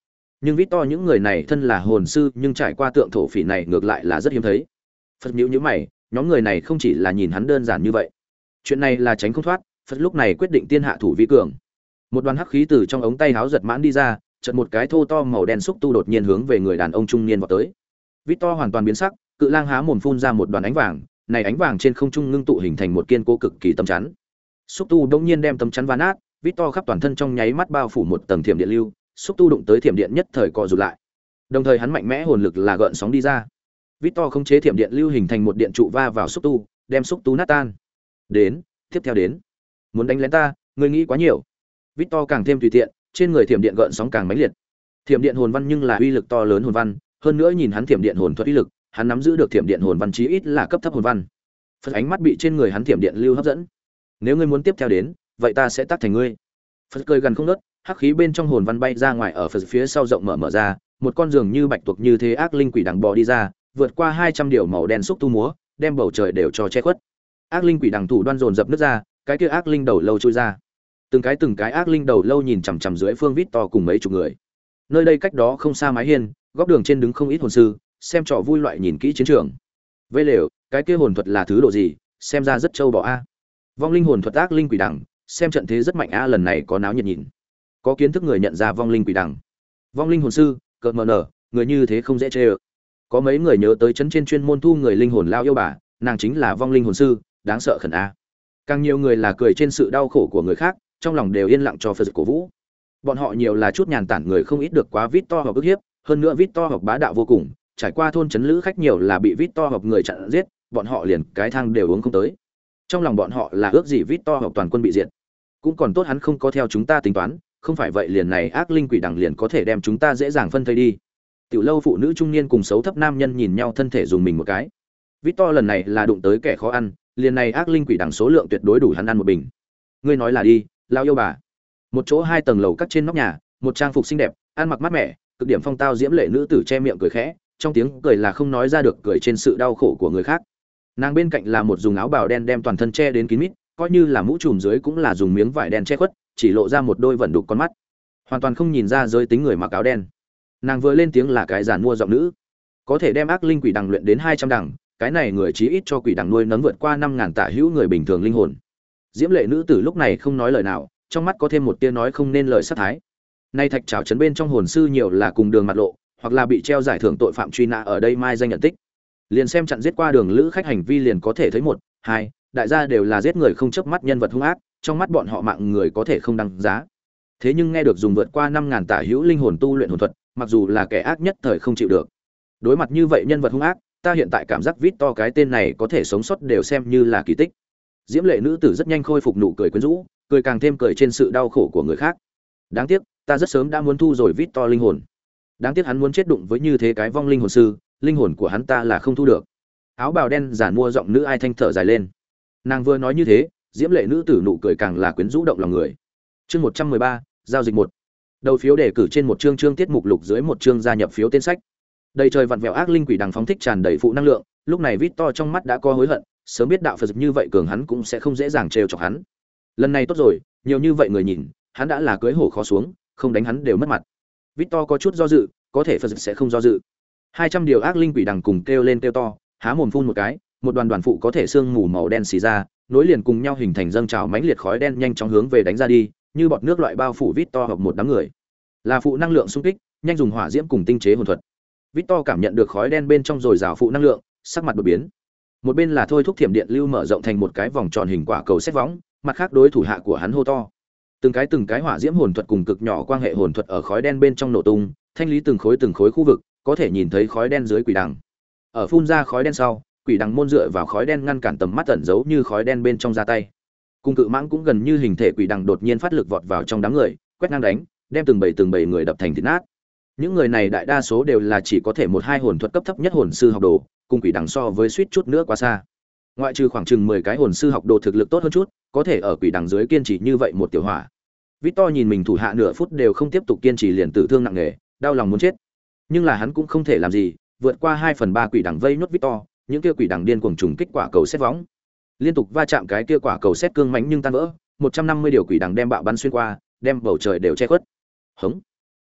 Nhưng Victor những người này thân là hồn sư nhưng trải qua tượng thổ phỉ này ngược lại là rất hiếm thấy. Phật nhíu nhíu mày, nhóm người này không chỉ là nhìn hắn đơn giản như vậy. Chuyện này là tránh không thoát, Phật lúc này quyết định tiên hạ thủ vi cường. Một đoàn hắc khí từ trong ống tay háo giật mãn đi ra, chợt một cái thô to màu đen xúc tu đột nhiên hướng về người đàn ông trung niên vọt tới. Victor hoàn toàn biến sắc, cự lang há mồm phun ra một đoàn ánh vàng, này ánh vàng trên không trung ngưng tụ hình thành một kiên cố cực kỳ tấm chắn. Xúc tu đột nhiên đem tấm chắn vỡ nát, Victor khắp toàn thân trong nháy mắt bao phủ một tầng thiểm điện lưu, xúc tu đụng tới thiểm điện nhất thời co rụt lại. Đồng thời hắn mạnh mẽ hồn lực là gợn sóng đi ra. Victor khống chế thiểm điện lưu hình thành một điện trụ va vào xúc tu, đem xúc tu nát tan. Đến, tiếp theo đến. Muốn đánh lén ta, ngươi nghĩ quá nhiều. Victor càng thêm tùy tiện, trên người thiểm điện gợn sóng càng mãnh liệt. Thiểm điện hồn văn nhưng là uy lực to lớn hồn văn, hơn nữa nhìn hắn thiểm điện hồn thuật uy lực, hắn nắm giữ được thiểm điện hồn văn chí ít là cấp thấp hồn văn. Phật ánh mắt bị trên người hắn thiểm điện lưu hấp dẫn. Nếu ngươi muốn tiếp theo đến, vậy ta sẽ tác thành ngươi. Phật cười gần không ngớt, hắc khí bên trong hồn văn bay ra ngoài ở Phật phía sau rộng mở mở ra, một con giường như bạch tuộc như thế ác linh quỷ đằng bò đi ra, vượt qua hai trăm điều màu đen xúc tu múa, đem bầu trời đều cho che khuất. Ác linh quỷ đằng thủ đoan dồn dập nứt ra, cái kia ác linh đầu lâu chui ra. Từng cái từng cái ác linh đầu lâu nhìn chằm chằm dưới phương vít to cùng mấy chục người. Nơi đây cách đó không xa mái hiên, góc đường trên đứng không ít hồn sư, xem trò vui loại nhìn kỹ chiến trường. Vây lều, cái kia hồn thuật là thứ độ gì, xem ra rất trâu bò a. Vong linh hồn thuật ác linh quỷ đằng, xem trận thế rất mạnh a, lần này có náo nhiệt nhìn. Có kiến thức người nhận ra vong linh quỷ đằng. Vong linh hồn sư, cợt mờ nở, người như thế không dễ chê ơ. Có mấy người nhớ tới chấn trên chuyên môn thu người linh hồn lao yêu bà, nàng chính là vong linh hồn sư, đáng sợ khẩn a. Càng nhiều người là cười trên sự đau khổ của người khác, trong lòng đều yên lặng cho Phật cổ vũ. Bọn họ nhiều là chút nhàn tản người không ít được quá vít to hoặc ức hiếp, hơn nữa vít to hoặc bá đạo vô cùng, trải qua thôn trấn lữ khách nhiều là bị vít to hoặc người chặn giết, bọn họ liền cái thang đều uống không tới. Trong lòng bọn họ là ước gì vít to hoặc toàn quân bị diệt. Cũng còn tốt hắn không có theo chúng ta tính toán, không phải vậy liền này ác linh quỷ đằng liền có thể đem chúng ta dễ dàng phân thây đi. Tiểu lâu phụ nữ trung niên cùng xấu thấp nam nhân nhìn nhau thân thể dùng mình một cái. Victor lần này là đụng tới kẻ khó ăn, liền này ác linh quỷ đằng số lượng tuyệt đối đủ hắn ăn một bình. Ngươi nói là đi, lao yêu bà. Một chỗ hai tầng lầu cắt trên nóc nhà, một trang phục xinh đẹp, ăn mặc mát mẻ, cực điểm phong tao diễm lệ nữ tử che miệng cười khẽ, trong tiếng cười là không nói ra được cười trên sự đau khổ của người khác. Nàng bên cạnh là một dùng áo bào đen đem toàn thân che đến kín mít, coi như là mũ trùm dưới cũng là dùng miếng vải đen che khuất, chỉ lộ ra một đôi vẩn đục con mắt, hoàn toàn không nhìn ra giới tính người mặc áo đen. Nàng vừa lên tiếng là cái giàn mua giọng nữ, có thể đem ác linh quỷ đằng luyện đến hai trăm đằng, cái này người chí ít cho quỷ đằng nuôi nấng vượt qua năm ngàn tả hữu người bình thường linh hồn. Diễm lệ nữ tử lúc này không nói lời nào, trong mắt có thêm một tia nói không nên lời sát thái. Nay thạch trảo trấn bên trong hồn sư nhiều là cùng đường mặt lộ, hoặc là bị treo giải thưởng tội phạm truy nã ở đây mai danh nhận tích. Liền xem chặn giết qua đường lữ khách hành vi liền có thể thấy một, hai, đại gia đều là giết người không chớp mắt nhân vật hung ác, trong mắt bọn họ mạng người có thể không đăng giá. Thế nhưng nghe được dùng vượt qua năm ngàn tả hữu linh hồn tu luyện hồn thuật, mặc dù là kẻ ác nhất thời không chịu được. Đối mặt như vậy nhân vật hung ác, ta hiện tại cảm giác vít to cái tên này có thể sống sót đều xem như là kỳ tích. Diễm lệ nữ tử rất nhanh khôi phục nụ cười quyến rũ, cười càng thêm cười trên sự đau khổ của người khác. Đáng tiếc, ta rất sớm đã muốn thu rồi vít to linh hồn. Đáng tiếc hắn muốn chết đụng với như thế cái vong linh hồn sư, linh hồn của hắn ta là không thu được. Áo bào đen giản mua giọng nữ ai thanh thở dài lên. Nàng vừa nói như thế, diễm lệ nữ tử nụ cười càng là quyến rũ động lòng người. Chương một trăm mười ba, giao dịch một. Đầu phiếu đề cử trên một chương chương tiết mục lục dưới một chương gia nhập phiếu tên sách. Đầy trời vặn vẹo ác linh quỷ đằng phóng thích tràn đầy phụ năng lượng, lúc này Victor trong mắt đã có hối hận, sớm biết đạo Phật như vậy cường hắn cũng sẽ không dễ dàng trêu chọc hắn. Lần này tốt rồi, nhiều như vậy người nhìn, hắn đã là cưới hổ khó xuống, không đánh hắn đều mất mặt. Victor có chút do dự, có thể Phật sẽ không do dự. hai trăm điều ác linh quỷ đằng cùng kêu lên kêu to, há mồm phun một cái, một đoàn đoàn phụ có thể xương mù màu đen xì ra, nối liền cùng nhau hình thành dâng trào mãnh liệt khói đen nhanh chóng hướng về đánh ra đi, như bọt nước loại bao phủ Victor hoặc một đám người. Là phụ năng lượng xung kích, nhanh dùng hỏa diễm cùng tinh chế hồn thuật. Victor cảm nhận được khói đen bên trong rồi rào phụ năng lượng, sắc mặt đột biến. Một bên là thôi thúc thiểm điện lưu mở rộng thành một cái vòng tròn hình quả cầu xét võng, mặt khác đối thủ hạ của hắn hô to. Từng cái từng cái hỏa diễm hồn thuật cùng cực nhỏ quang hệ hồn thuật ở khói đen bên trong nổ tung, thanh lý từng khối từng khối khu vực, có thể nhìn thấy khói đen dưới quỷ đằng. Ở phun ra khói đen sau, quỷ đằng môn dựa vào khói đen ngăn cản tầm mắt ẩn giấu như khói đen bên trong ra tay. Cung cự mãng cũng gần như hình thể quỷ đằng đột nhiên phát lực vọt vào trong đám người, quét ngang đánh, đem từng bầy từng bầy người đập thành thịt nát. Những người này đại đa số đều là chỉ có thể một hai hồn thuật cấp thấp nhất hồn sư học đồ, cùng quỷ đằng so với suýt chút nữa quá xa. Ngoại trừ khoảng chừng mười cái hồn sư học đồ thực lực tốt hơn chút, có thể ở quỷ đằng dưới kiên trì như vậy một tiểu hỏa. Victor nhìn mình thủ hạ nửa phút đều không tiếp tục kiên trì liền tử thương nặng nề, đau lòng muốn chết. Nhưng là hắn cũng không thể làm gì, vượt qua hai phần ba quỷ đằng vây nhốt Victor, những kia quỷ đằng điên cuồng trùng kích quả cầu xét võng. Liên tục va chạm cái kia quả cầu xét cương mãnh nhưng tan vỡ, một trăm năm mươi điều quỷ đằng đem bạo bắn xuyên qua, đem bầu trời đều che khuất. Hống.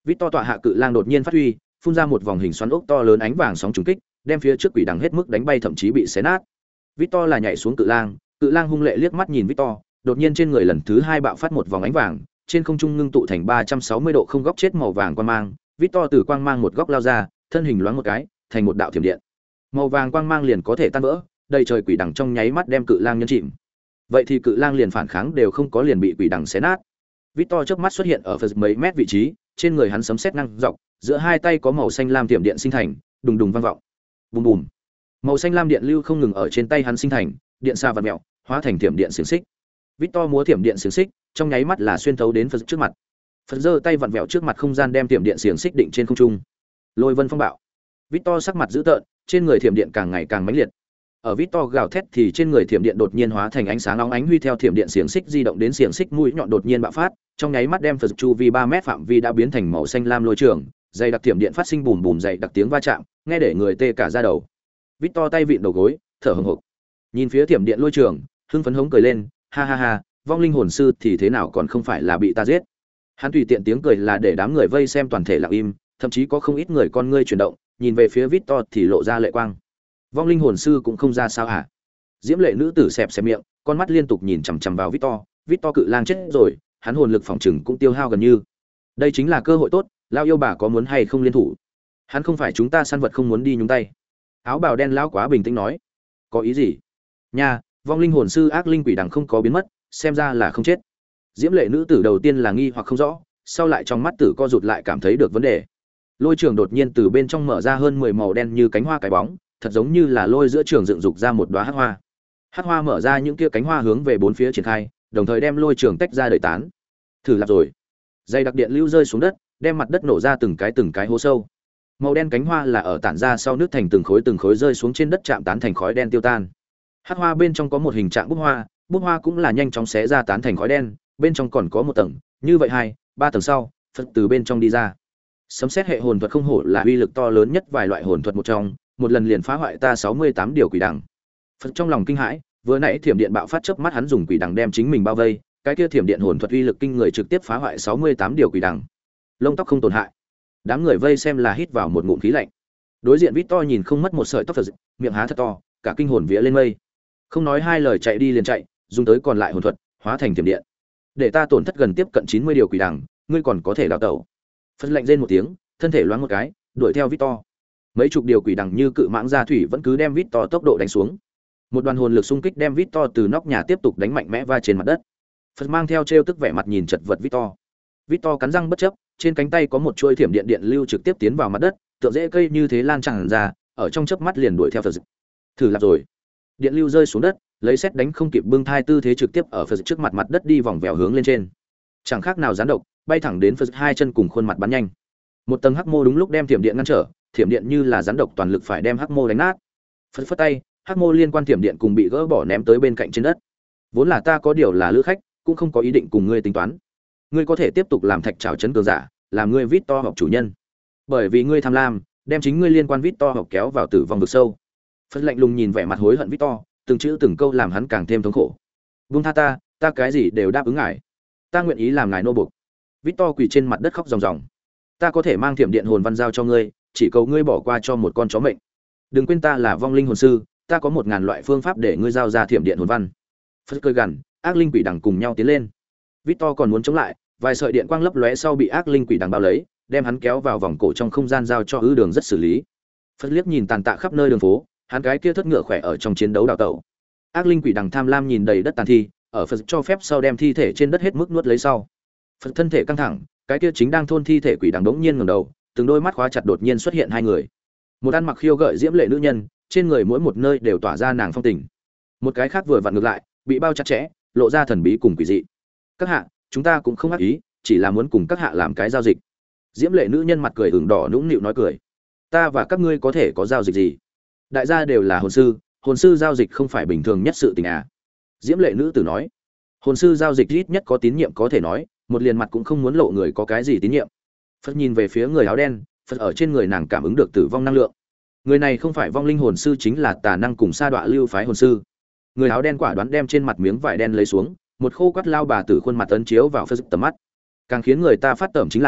vít to tọa hạ cự lang đột nhiên phát huy, phun ra một vòng hình xoắn ốc to lớn ánh vàng sóng trùng kích, đem phía trước quỷ đằng hết mức đánh bay, thậm chí bị xé nát. vít to là nhảy xuống cự lang, cự lang hung lệ liếc mắt nhìn vít to, đột nhiên trên người lần thứ hai bạo phát một vòng ánh vàng, trên không trung ngưng tụ thành ba trăm sáu mươi độ không góc chết màu vàng quang mang, vít to từ quang mang một góc lao ra, thân hình loáng một cái, thành một đạo thiểm điện. Màu vàng quang mang liền có thể tan vỡ, đầy trời quỷ đằng trong nháy mắt đem cự lang nhấn chìm. Vậy thì cự lang liền phản kháng đều không có, liền bị quỷ đằng xé nát. Victor chớp mắt xuất hiện ở phật mấy mét vị trí, trên người hắn sấm sét năng dọc, giữa hai tay có màu xanh lam tiệm điện sinh thành, đùng đùng vang vọng. Bùm bùm. Màu xanh lam điện lưu không ngừng ở trên tay hắn sinh thành, điện xa vặn mèo, hóa thành tiệm điện xiềng xích. Victor múa tiệm điện xiềng xích, trong nháy mắt là xuyên thấu đến Phật trước mặt. Phật giơ tay vặn vẹo trước mặt không gian đem tiệm điện xiềng xích định trên không trung. Lôi vân phong bạo. Victor sắc mặt dữ tợn, trên người thiểm điện càng ngày càng mãnh liệt. Ở Victor gào thét thì trên người thiểm điện đột nhiên hóa thành ánh sáng óng ánh huy theo thiểm điện xiềng xích di động đến xiềng xích mũi nhọn đột nhiên bạo phát, trong nháy mắt đem Phật chu vi ba mét phạm vi đã biến thành màu xanh lam lôi trường, dày đặc thiểm điện phát sinh bùm bùm dày đặc tiếng va chạm, nghe để người tê cả da đầu. Victor tay vịn đầu gối, thở hổn hộc. Nhìn phía thiểm điện lôi trường, hưng phấn hống cười lên, ha ha ha, vong linh hồn sư thì thế nào còn không phải là bị ta giết. Hắn tùy tiện tiếng cười là để đám người vây xem toàn thể lặng im, thậm chí có không ít người con ngươi chuyển động, nhìn về phía Victor thì lộ ra lệ quang. Vong linh hồn sư cũng không ra sao hả? Diễm lệ nữ tử xẹp xẹp miệng, con mắt liên tục nhìn chằm chằm vào Victor, Victor cự lang chết rồi, hắn hồn lực phòng trừng cũng tiêu hao gần như. Đây chính là cơ hội tốt, lão yêu bà có muốn hay không liên thủ? Hắn không phải chúng ta săn vật không muốn đi nhúng tay. Áo bào đen lão quá bình tĩnh nói. Có ý gì? Nha, vong linh hồn sư ác linh quỷ đằng không có biến mất, xem ra là không chết. Diễm lệ nữ tử đầu tiên là nghi hoặc không rõ, sau lại trong mắt tử co rụt lại cảm thấy được vấn đề. Lôi trường đột nhiên từ bên trong mở ra hơn mười màu đen như cánh hoa cái bóng, thật giống như là lôi giữa trường dựng dục ra một đóa hắc hoa. Hắc hoa mở ra những kia cánh hoa hướng về bốn phía triển khai, đồng thời đem lôi trường tách ra đẩy tán. Thử làm rồi. Dây đặc điện lưu rơi xuống đất, đem mặt đất nổ ra từng cái từng cái hố sâu. Màu đen cánh hoa là ở tản ra sau nước thành từng khối từng khối rơi xuống trên đất chạm tán thành khói đen tiêu tan. Hắc hoa bên trong có một hình trạng bút hoa, bút hoa cũng là nhanh chóng xé ra tán thành khói đen, bên trong còn có một tầng, như vậy hai, ba tầng sau, Phật từ bên trong đi ra. Sấm xét hệ hồn thuật không hổ là uy lực to lớn nhất vài loại hồn thuật một trong, một lần liền phá hoại ta sáu mươi tám điều quỷ đằng. Phật trong lòng kinh hãi, vừa nãy thiểm điện bạo phát chớp mắt hắn dùng quỷ đằng đem chính mình bao vây, cái kia thiểm điện hồn thuật uy lực kinh người trực tiếp phá hoại sáu mươi tám điều quỷ đằng. Lông tóc không tổn hại. Đám người vây xem là hít vào một ngụm khí lạnh. Đối diện Victor nhìn không mất một sợi tóc Phật, miệng há thật to, cả kinh hồn vía lên mây. Không nói hai lời chạy đi liền chạy, dùng tới còn lại hồn thuật, hóa thành thiểm điện. Để ta tổn thất gần tiếp cận chín mươi điều quỷ đằng, ngươi còn có thể đào tẩu. Phật lạnh rên một tiếng, thân thể loáng một cái, đuổi theo Victor. Mấy chục điều quỷ đằng như cự mãng ra thủy vẫn cứ đem Victor tốc độ đánh xuống. Một đoàn hồn lực xung kích đem Victor từ nóc nhà tiếp tục đánh mạnh mẽ va trên mặt đất. Phật mang theo trêu tức vẻ mặt nhìn chật vật Victor. Victor cắn răng bất chấp, trên cánh tay có một chuôi thiểm điện điện lưu trực tiếp tiến vào mặt đất, tựa rễ cây như thế lan tràn ra, ở trong chớp mắt liền đuổi theo Phật. Thử làm rồi. Điện lưu rơi xuống đất, lấy xét đánh không kịp bưng thai tư thế trực tiếp ở Phật trước mặt mặt đất đi vòng vèo hướng lên trên. Chẳng khác nào gián độc, bay thẳng đến Phật hai chân cùng khuôn mặt bắn nhanh. Một tầng hắc mô đúng lúc đem thiểm điện ngăn trở, thiểm điện như là rắn độc toàn lực phải đem hắc mô đánh nát. Phật phất tay, hắc mô liên quan thiểm điện cùng bị gỡ bỏ ném tới bên cạnh trên đất. Vốn là ta có điều là lữ khách, cũng không có ý định cùng ngươi tính toán. Ngươi có thể tiếp tục làm thạch trảo chấn cường giả, làm ngươi vít to học chủ nhân. Bởi vì ngươi tham lam, đem chính ngươi liên quan vít to học kéo vào tử vong vực sâu. Phật lạnh lùng nhìn vẻ mặt hối hận vít to, từng chữ từng câu làm hắn càng thêm thống khổ. Buông tha ta, ta cái gì đều đáp ứng ngài. Ta nguyện ý làm ngài nô buộc. Vít to quỳ trên mặt đất khóc ròng ròng. Ta có thể mang thiểm điện hồn văn giao cho ngươi, chỉ cầu ngươi bỏ qua cho một con chó mệnh. Đừng quên ta là vong linh hồn sư, ta có một ngàn loại phương pháp để ngươi giao ra thiểm điện hồn văn. Phật cười gằn, ác linh quỷ đằng cùng nhau tiến lên. Victor còn muốn chống lại, vài sợi điện quang lấp lóe sau bị ác linh quỷ đằng bao lấy, đem hắn kéo vào vòng cổ trong không gian giao cho ư đường rất xử lý. Phật liếc nhìn tàn tạ khắp nơi đường phố, hắn cái kia thất ngựa khỏe ở trong chiến đấu đào tẩu. Ác linh quỷ đằng tham lam nhìn đầy đất tàn thi, ở Phật cho phép sau đem thi thể trên đất hết mức nuốt lấy sau. Phật thân thể căng thẳng, cái kia chính đang thôn thi thể quỷ đằng đống nhiên ngẩng đầu, từng đôi mắt khóa chặt đột nhiên xuất hiện hai người. Một ăn mặc khiêu gợi diễm lệ nữ nhân, trên người mỗi một nơi đều tỏa ra nàng phong tình. Một cái khác vừa vặn ngược lại, bị bao chặt chẽ, lộ ra thần bí cùng quỷ dị. Các hạ, chúng ta cũng không ác ý, chỉ là muốn cùng các hạ làm cái giao dịch. Diễm lệ nữ nhân mặt cười ửng đỏ nũng nịu nói cười. Ta và các ngươi có thể có giao dịch gì? Đại gia đều là hồn sư, hồn sư giao dịch không phải bình thường nhất sự tình à? Diễm lệ nữ tử nói. Hồn sư giao dịch ít nhất có tín nhiệm có thể nói, một liền mặt cũng không muốn lộ người có cái gì tín nhiệm. Phật nhìn về phía người áo đen, Phật ở trên người nàng cảm ứng được tử vong năng lượng. Người này không phải vong linh hồn sư chính là tà năng cùng sa đọa lưu phái hồn sư. Người áo đen quả đoán đem trên mặt miếng vải đen lấy xuống, một khô quắt lao bà tử khuôn mặt ấn chiếu vào Phật tầm mắt. Càng khiến người ta phát tởm chính là,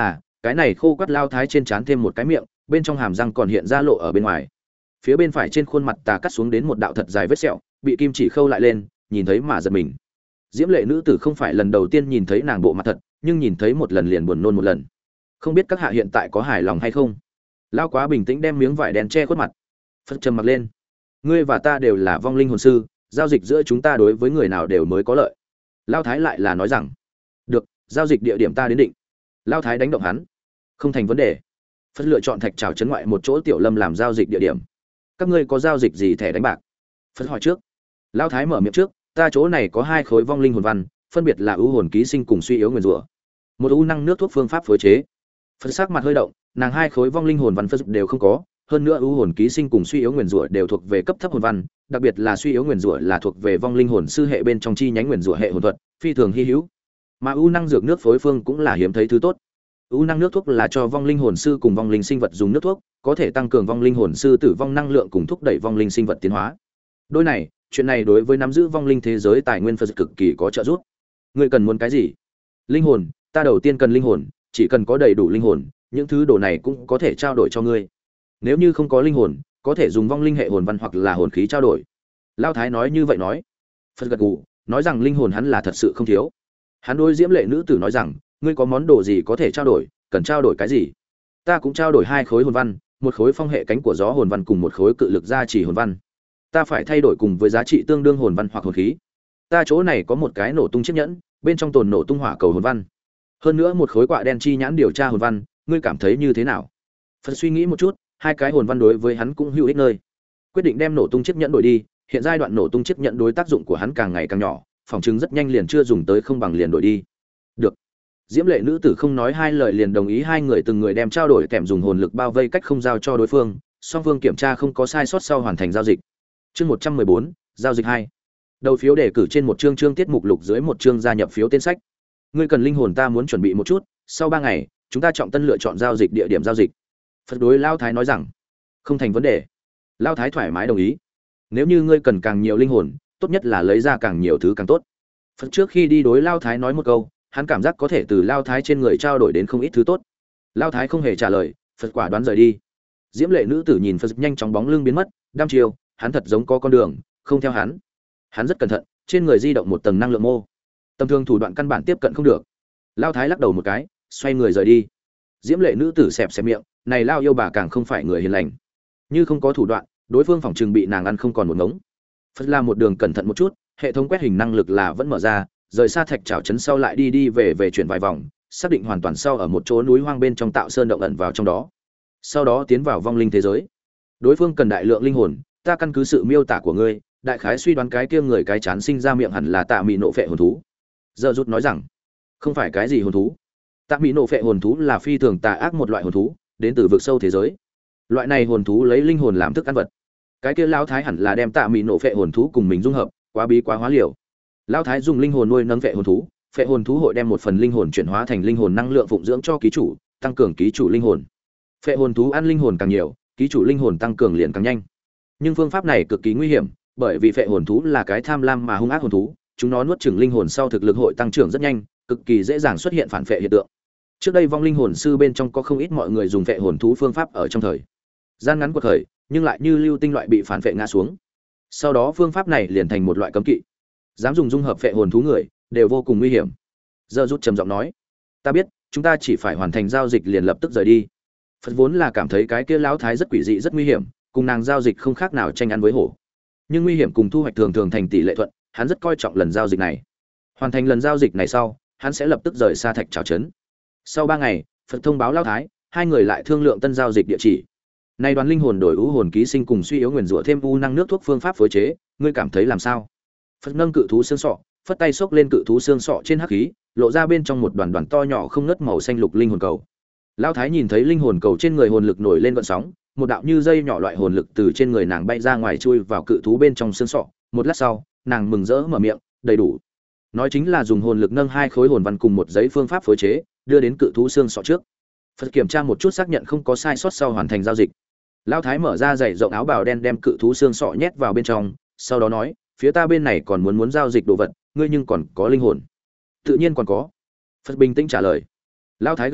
Cái này khô quắt lao thái trên trán thêm một cái miệng, bên trong hàm răng còn hiện ra lộ ở bên ngoài. Phía bên phải trên khuôn mặt tà cắt xuống đến một đạo thật dài vết sẹo, bị kim chỉ khâu lại lên, nhìn thấy mà giật mình. Diễm lệ nữ tử không phải lần đầu tiên nhìn thấy nàng bộ mặt thật, nhưng nhìn thấy một lần liền buồn nôn một lần. Không biết các hạ hiện tại có hài lòng hay không? Lao quá bình tĩnh đem miếng vải đen che khuất mặt. Phật trầm mặc lên. Ngươi và ta đều là vong linh hồn sư, giao dịch giữa chúng ta đối với người nào đều mới có lợi. Lao thái lại là nói rằng, được, giao dịch địa điểm ta đến định. Lao thái đánh động hắn. Không thành vấn đề. Phật lựa chọn thạch trào trấn ngoại một chỗ tiểu lâm làm giao dịch địa điểm. Các ngươi có giao dịch gì thẻ đánh bạc? Phật hỏi trước. Lao thái mở miệng trước, ta chỗ này có hai khối vong linh hồn văn, phân biệt là ưu hồn ký sinh cùng suy yếu nguyên rủa. Một ưu năng nước thuốc phương pháp phối chế. Phật sắc mặt hơi động, nàng hai khối vong linh hồn văn Phật đều không có, hơn nữa ưu hồn ký sinh cùng suy yếu nguyên rủa đều thuộc về cấp thấp hồn văn, đặc biệt là suy yếu nguyên rủa là thuộc về vong linh hồn sư hệ bên trong chi nhánh nguyên rủa hệ hồn thuật, phi thường hi hữu. Mà ưu năng dược nước phối phương cũng là hiếm thấy thứ tốt. Ưu năng nước thuốc là cho vong linh hồn sư cùng vong linh sinh vật dùng nước thuốc, có thể tăng cường vong linh hồn sư tử vong năng lượng cùng thúc đẩy vong linh sinh vật tiến hóa. Đôi này, chuyện này đối với nắm giữ vong linh thế giới tài nguyên Phật cực kỳ có trợ giúp. Ngươi cần muốn cái gì? Linh hồn, ta đầu tiên cần linh hồn, chỉ cần có đầy đủ linh hồn, những thứ đồ này cũng có thể trao đổi cho ngươi. Nếu như không có linh hồn, có thể dùng vong linh hệ hồn văn hoặc là hồn khí trao đổi. Lao thái nói như vậy nói. Phật gật gù, nói rằng linh hồn hắn là thật sự không thiếu. Hắn đối diễm lệ nữ tử nói rằng, ngươi có món đồ gì có thể trao đổi, cần trao đổi cái gì? Ta cũng trao đổi hai khối hồn văn, một khối phong hệ cánh của gió hồn văn cùng một khối cự lực gia trì hồn văn. Ta phải thay đổi cùng với giá trị tương đương hồn văn hoặc hồn khí. Ta chỗ này có một cái nổ tung chiếc nhẫn, bên trong tồn nổ tung hỏa cầu hồn văn. Hơn nữa một khối quạ đen chi nhãn điều tra hồn văn, ngươi cảm thấy như thế nào? Phật suy nghĩ một chút, hai cái hồn văn đối với hắn cũng hữu ích nơi. Quyết định đem nổ tung chiếc nhẫn đổi đi, hiện giai đoạn nổ tung chiếc nhẫn đối tác dụng của hắn càng ngày càng nhỏ, phòng chứng rất nhanh liền chưa dùng tới không bằng liền đổi đi. Được. Diễm lệ nữ tử không nói hai lời liền đồng ý hai người từng người đem trao đổi kèm dùng hồn lực bao vây cách không giao cho đối phương, song phương kiểm tra không có sai sót sau hoàn thành giao dịch. Chương một trăm mười bốn, giao dịch hai. Đầu phiếu đề cử trên một chương chương tiết mục lục dưới một chương gia nhập phiếu tên sách. Ngươi cần linh hồn ta muốn chuẩn bị một chút, sau ba ngày, chúng ta trọng tân lựa chọn giao dịch địa điểm giao dịch. Phật đối Lao thái nói rằng, không thành vấn đề. Lao thái thoải mái đồng ý. Nếu như ngươi cần càng nhiều linh hồn, tốt nhất là lấy ra càng nhiều thứ càng tốt. Phật trước khi đi đối Lao thái nói một câu, hắn cảm giác có thể từ Lao thái trên người trao đổi đến không ít thứ tốt. Lao thái không hề trả lời, Phật quả đoán rời đi. Diễm lệ nữ tử nhìn Phật nhanh chóng bóng lưng biến mất, đăm chiêu, hắn thật giống có con đường, không theo hắn. Hắn rất cẩn thận, trên người di động một tầng năng lượng mô. Tầm thường thủ đoạn căn bản tiếp cận không được. Lao thái lắc đầu một cái, xoay người rời đi. Diễm lệ nữ tử xẹp xẹp miệng, này Lao yêu bà càng không phải người hiền lành. Như không có thủ đoạn, đối phương phòng trường bị nàng ăn không còn một ngống. Phật là một đường cẩn thận một chút, hệ thống quét hình năng lực là vẫn mở ra, rời xa thạch trảo trấn sau lại đi đi về về chuyển vài vòng, xác định hoàn toàn sau ở một chỗ núi hoang bên trong tạo sơn động ẩn vào trong đó. Sau đó tiến vào vong linh thế giới. Đối phương cần đại lượng linh hồn, ta căn cứ sự miêu tả của ngươi, đại khái suy đoán cái kia người cái chán sinh ra miệng hẳn là Tạ Mị nộ phệ hồn thú. Giờ rút nói rằng, không phải cái gì hồn thú. Tạ Mị nộ phệ hồn thú là phi thường tà ác một loại hồn thú, đến từ vực sâu thế giới. Loại này hồn thú lấy linh hồn làm thức ăn vật. Cái kia lão thái hẳn là đem Tạ Mị nộ phệ hồn thú cùng mình dung hợp, quá bí quá hóa liều. Lão thái dùng linh hồn nuôi nấng phệ hồn thú, phệ hồn thú hội đem một phần linh hồn chuyển hóa thành linh hồn năng lượng phụng dưỡng cho ký chủ, tăng cường ký chủ linh hồn. Phệ hồn thú ăn linh hồn càng nhiều, ký chủ linh hồn tăng cường liền càng nhanh. Nhưng phương pháp này cực kỳ nguy hiểm, bởi vì phệ hồn thú là cái tham lam mà hung ác hồn thú, chúng nó nuốt chửng linh hồn sau thực lực hội tăng trưởng rất nhanh, cực kỳ dễ dàng xuất hiện phản phệ hiện tượng. Trước đây vong linh hồn sư bên trong có không ít mọi người dùng phệ hồn thú phương pháp ở trong thời gian ngắn của thời, nhưng lại như lưu tinh loại bị phản phệ ngã xuống. Sau đó phương pháp này liền thành một loại cấm kỵ. Dám dùng dung hợp phệ hồn thú người, đều vô cùng nguy hiểm. Giờ rút trầm giọng nói, ta biết, chúng ta chỉ phải hoàn thành giao dịch liền lập tức rời đi. Phật vốn là cảm thấy cái kia lão thái rất quỷ dị rất nguy hiểm, cùng nàng giao dịch không khác nào tranh ăn với hổ. Nhưng nguy hiểm cùng thu hoạch thường thường thành tỷ lệ thuận, hắn rất coi trọng lần giao dịch này. Hoàn thành lần giao dịch này sau, hắn sẽ lập tức rời xa thạch trảo trấn. Sau ba ngày, Phật thông báo lão thái, hai người lại thương lượng tân giao dịch địa chỉ. Nay đoàn linh hồn đổi ưu hồn ký sinh cùng suy yếu nguyên rủa thêm u năng nước thuốc phương pháp phối chế, ngươi cảm thấy làm sao? Phật nâng cự thú xương sọ, phất tay xốc lên cự thú xương sọ trên hắc khí, lộ ra bên trong một đoàn đoàn to nhỏ không ngớt màu xanh lục linh hồn cầu. Lão thái nhìn thấy linh hồn cầu trên người hồn lực nổi lên gợn sóng, một đạo như dây nhỏ loại hồn lực từ trên người nàng bay ra ngoài chui vào cự thú bên trong xương sọ. Một lát sau, nàng mừng rỡ mở miệng, đầy đủ. Nói chính là dùng hồn lực nâng hai khối hồn văn cùng một giấy phương pháp phối chế, đưa đến cự thú xương sọ trước. Phật kiểm tra một chút xác nhận không có sai sót sau hoàn thành giao dịch. Lão thái mở ra giày rộng áo bào đen đem cự thú xương sọ nhét vào bên trong, sau đó nói, phía ta bên này còn muốn muốn giao dịch đồ vật, ngươi nhưng còn có linh hồn. Tự nhiên còn có. Phật bình tĩnh trả lời. Lão thái gật gù,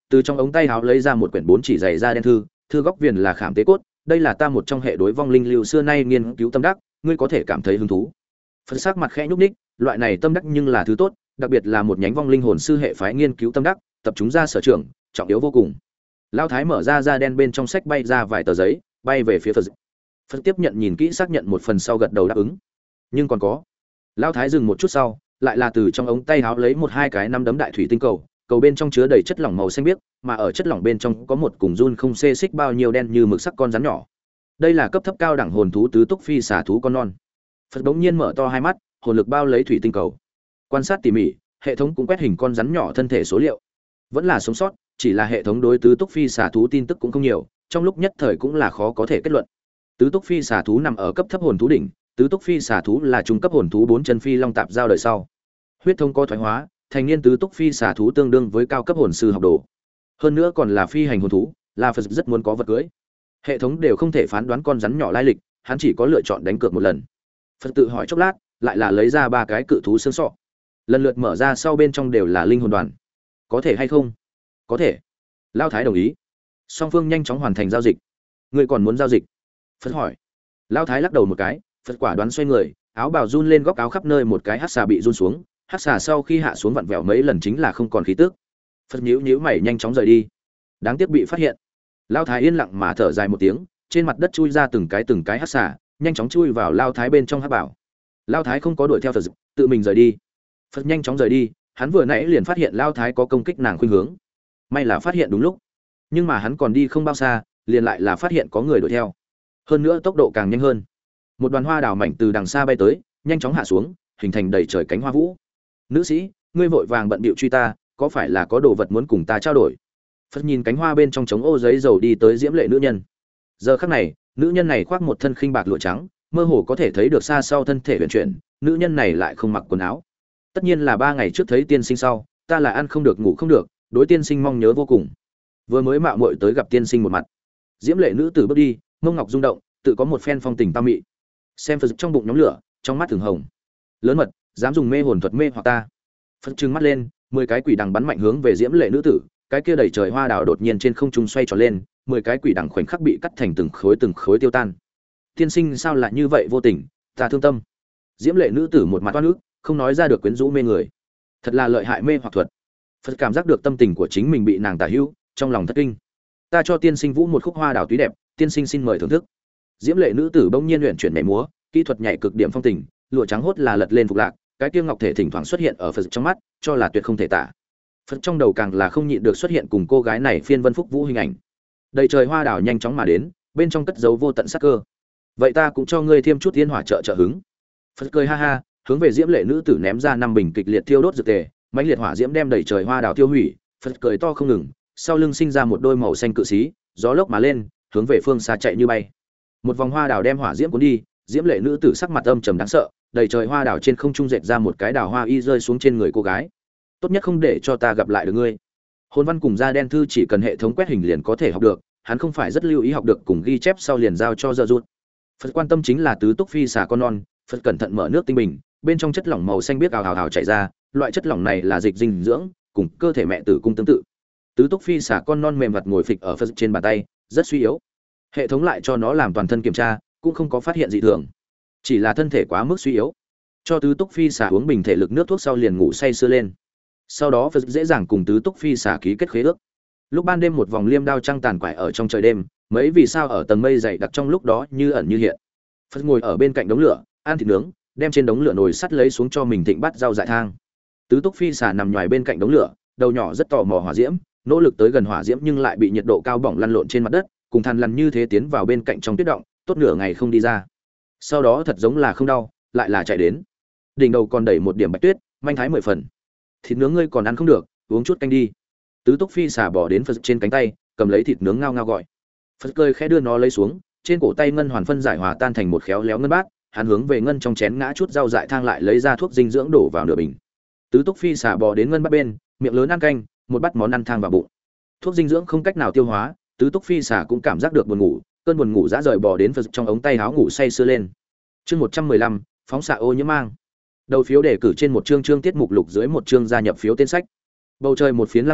từ trong ống tay áo lấy ra một quyển bốn chỉ dày da đen thư, thư góc viền là khảm tế cốt, đây là ta một trong hệ đối vong linh lưu xưa nay nghiên cứu tâm đắc, ngươi có thể cảm thấy hứng thú. Phật sắc mặt khẽ nhúc nhích, loại này tâm đắc nhưng là thứ tốt, đặc biệt là một nhánh vong linh hồn sư hệ phái nghiên cứu tâm đắc, tập trung ra sở trường, trọng yếu vô cùng. Lão thái mở ra da đen bên trong sách bay ra vài tờ giấy, bay về phía Phật. Phật tiếp nhận nhìn kỹ xác nhận một phần sau gật đầu đáp ứng. Nhưng còn có. Lão thái dừng một chút sau, lại là từ trong ống tay áo lấy một hai cái năm đấm đại thủy tinh cầu, cầu bên trong chứa đầy chất lỏng màu xanh biếc, mà ở chất lỏng bên trong có một cùng run không xê xích bao nhiêu đen như mực sắc con rắn nhỏ. Đây là cấp thấp cao đẳng hồn thú tứ túc phi xà thú con non. Phật bỗng nhiên mở to hai mắt, hồn lực bao lấy thủy tinh cầu. Quan sát tỉ mỉ, hệ thống cũng quét hình con rắn nhỏ thân thể số liệu. Vẫn là sống sót, chỉ là hệ thống đối tứ túc phi xà thú tin tức cũng không nhiều, trong lúc nhất thời cũng là khó có thể kết luận. Tứ túc phi xà thú nằm ở cấp thấp hồn thú đỉnh, tứ túc phi xà thú là trung cấp hồn thú bốn chân phi long tạp giao đời sau. Huyết thống có thoái hóa, thành niên tứ túc phi xà thú tương đương với cao cấp hồn sư học đồ. Hơn nữa còn là phi hành hồn thú, là Phật rất muốn có vật cưới. Hệ thống đều không thể phán đoán con rắn nhỏ lai lịch, hắn chỉ có lựa chọn đánh cược một lần. Phật tự hỏi chốc lát, lại là lấy ra ba cái cự thú xương sọ. Lần lượt mở ra sau bên trong đều là linh hồn đoàn. Có thể hay không? Có thể. Lao thái đồng ý. Song phương nhanh chóng hoàn thành giao dịch. Ngươi còn muốn giao dịch? Phật hỏi. Lao thái lắc đầu một cái, Phật quả đoán xoay người, áo bào run lên góc áo khắp nơi một cái hắc xà bị run xuống, hắc xà sau khi hạ xuống vặn vẹo mấy lần chính là không còn khí tức. Phật nhíu nhíu mày nhanh chóng rời đi. Đáng tiếc bị phát hiện. Lao thái yên lặng mà thở dài một tiếng, trên mặt đất chui ra từng cái từng cái hắc xà, nhanh chóng chui vào Lao thái bên trong hắc bảo. Lao thái không có đuổi theo Phật, tự mình rời đi. Phật nhanh chóng rời đi, hắn vừa nãy liền phát hiện Lao thái có công kích nàng khuynh hướng. May là phát hiện đúng lúc. Nhưng mà hắn còn đi không bao xa, liền lại là phát hiện có người đuổi theo. Hơn nữa tốc độ càng nhanh hơn. Một đoàn hoa đào mảnh từ đằng xa bay tới, nhanh chóng hạ xuống, hình thành đầy trời cánh hoa vũ. Nữ sĩ, ngươi vội vàng bận bịu truy ta, có phải là có đồ vật muốn cùng ta trao đổi? Phật nhìn cánh hoa bên trong trống ô giấy dầu đi tới diễm lệ nữ nhân. Giờ khắc này, nữ nhân này khoác một thân khinh bạc lụa trắng, mơ hồ có thể thấy được xa sau thân thể huyền chuyển, nữ nhân này lại không mặc quần áo. Tất nhiên là ba ngày trước thấy tiên sinh sau, ta là ăn không được ngủ không được, đối tiên sinh mong nhớ vô cùng. Vừa mới mạo muội tới gặp tiên sinh một mặt. Diễm lệ nữ tử bước đi, mông ngọc rung động, tự có một phen phong tình tao mị. Xem Phật trong bụng nhóm lửa, trong mắt thường hồng. Lớn mật, dám dùng mê hồn thuật mê hoặc ta. Phật trừng mắt lên, mười cái quỷ đằng bắn mạnh hướng về diễm lệ nữ tử, cái kia đầy trời hoa đào đột nhiên trên không trung xoay tròn lên, mười cái quỷ đằng khoảnh khắc bị cắt thành từng khối từng khối tiêu tan. Tiên sinh sao lại như vậy vô tình, ta thương tâm. Diễm lệ nữ tử một mặt oan ức, không nói ra được quyến rũ mê người. Thật là lợi hại mê hoặc thuật. Phật cảm giác được tâm tình của chính mình bị nàng tả hữu, trong lòng thất kinh. Ta cho tiên sinh vũ một khúc hoa đào túy đẹp, tiên sinh xin mời thưởng thức. Diễm lệ nữ tử bỗng nhiên luyện chuyển nhảy múa, kỹ thuật nhảy cực điểm phong tình, lụa trắng hốt là lật lên phục lạc, cái kia ngọc thể thỉnh thoảng xuất hiện ở Phật trong mắt, cho là tuyệt không thể tả. Phật trong đầu càng là không nhịn được xuất hiện cùng cô gái này phiên vân phúc vũ hình ảnh. Đầy trời hoa đào nhanh chóng mà đến, bên trong cất giấu vô tận sắc cơ. Vậy ta cũng cho ngươi thêm chút thiên hỏa trợ trợ hứng. Phật cười ha ha, hướng về diễm lệ nữ tử ném ra năm bình kịch liệt thiêu đốt dược tề, mãnh liệt hỏa diễm đem đầy trời hoa đào tiêu hủy. Phật cười to không ngừng, sau lưng sinh ra một đôi màu xanh cự xí, gió lốc mà lên, hướng về phương xa chạy như bay. Một vòng hoa đào đem hỏa diễm cuốn đi, diễm lệ nữ tử sắc mặt âm trầm đáng sợ, đầy trời hoa đào trên không trung dệt ra một cái đào hoa y rơi xuống trên người cô gái. Tốt nhất không để cho ta gặp lại được ngươi. Hồn văn cùng da đen thư chỉ cần hệ thống quét hình liền có thể học được, hắn không phải rất lưu ý học được cùng ghi chép sau liền giao cho Dơ Rụt. Phật quan tâm chính là tứ túc phi xà con non, Phật cẩn thận mở nước tinh bình, bên trong chất lỏng màu xanh biếc ào ào ào chảy ra, loại chất lỏng này là dịch dinh dưỡng, cùng cơ thể mẹ tử cung tương tự. Tứ túc phi xà con non mềm mặt ngồi phịch ở Phật trên bàn tay, rất suy yếu. Hệ thống lại cho nó làm toàn thân kiểm tra, cũng không có phát hiện dị thường, chỉ là thân thể quá mức suy yếu. Cho tứ túc phi xà uống bình thể lực nước thuốc sau liền ngủ say sưa lên. Sau đó Phật dễ dàng cùng tứ túc phi xà ký kết khế ước. Lúc ban đêm một vòng liêm đao trăng tàn quải ở trong trời đêm, mấy vì sao ở tầng mây dày đặc trong lúc đó như ẩn như hiện. Phật ngồi ở bên cạnh đống lửa, ăn thịt nướng, đem trên đống lửa nồi sắt lấy xuống cho mình thịnh bát rau dại thang. Tứ túc phi xà nằm nhòi bên cạnh đống lửa, đầu nhỏ rất tò mò hỏa diễm, nỗ lực tới gần hỏa diễm nhưng lại bị nhiệt độ cao bỏng lăn lộn trên mặt đất, cùng than lăn như thế tiến vào bên cạnh trong tuyết động, tốt nửa ngày không đi ra. Sau đó thật giống là không đau, lại là chạy đến. Đỉnh đầu còn đẩy một điểm bạch tuyết, manh thái mười phần. Thịt nướng ngươi còn ăn không được, uống chút canh đi. Tứ túc phi xà bỏ đến Phật trên cánh tay, cầm lấy thịt nướng ngao ngao gọi. Phật cười khẽ đưa nó lấy xuống, trên cổ tay ngân hoàn phân giải hòa tan thành một khéo léo ngân bát, hắn hướng về ngân trong chén ngã chút rau dại thang lại lấy ra thuốc dinh dưỡng đổ vào nửa bình. Tứ túc phi xà bò đến ngân bát bên, miệng lớn ăn canh, một bát món ăn thang vào bụng. Thuốc dinh dưỡng không cách nào tiêu hóa, tứ túc phi xà cũng cảm giác được buồn ngủ, cơn buồn ngủ dã rời bò đến Phật trong ống tay áo ngủ say sưa lên. Chương một trăm mười lăm, phóng xạ ô nhiễm mang. Đầu phiếu đề cử trên một chương chương tiết mục lục dưới một chương gia nhập phiếu tên sách. Bầu trời một phiến lam nhạt,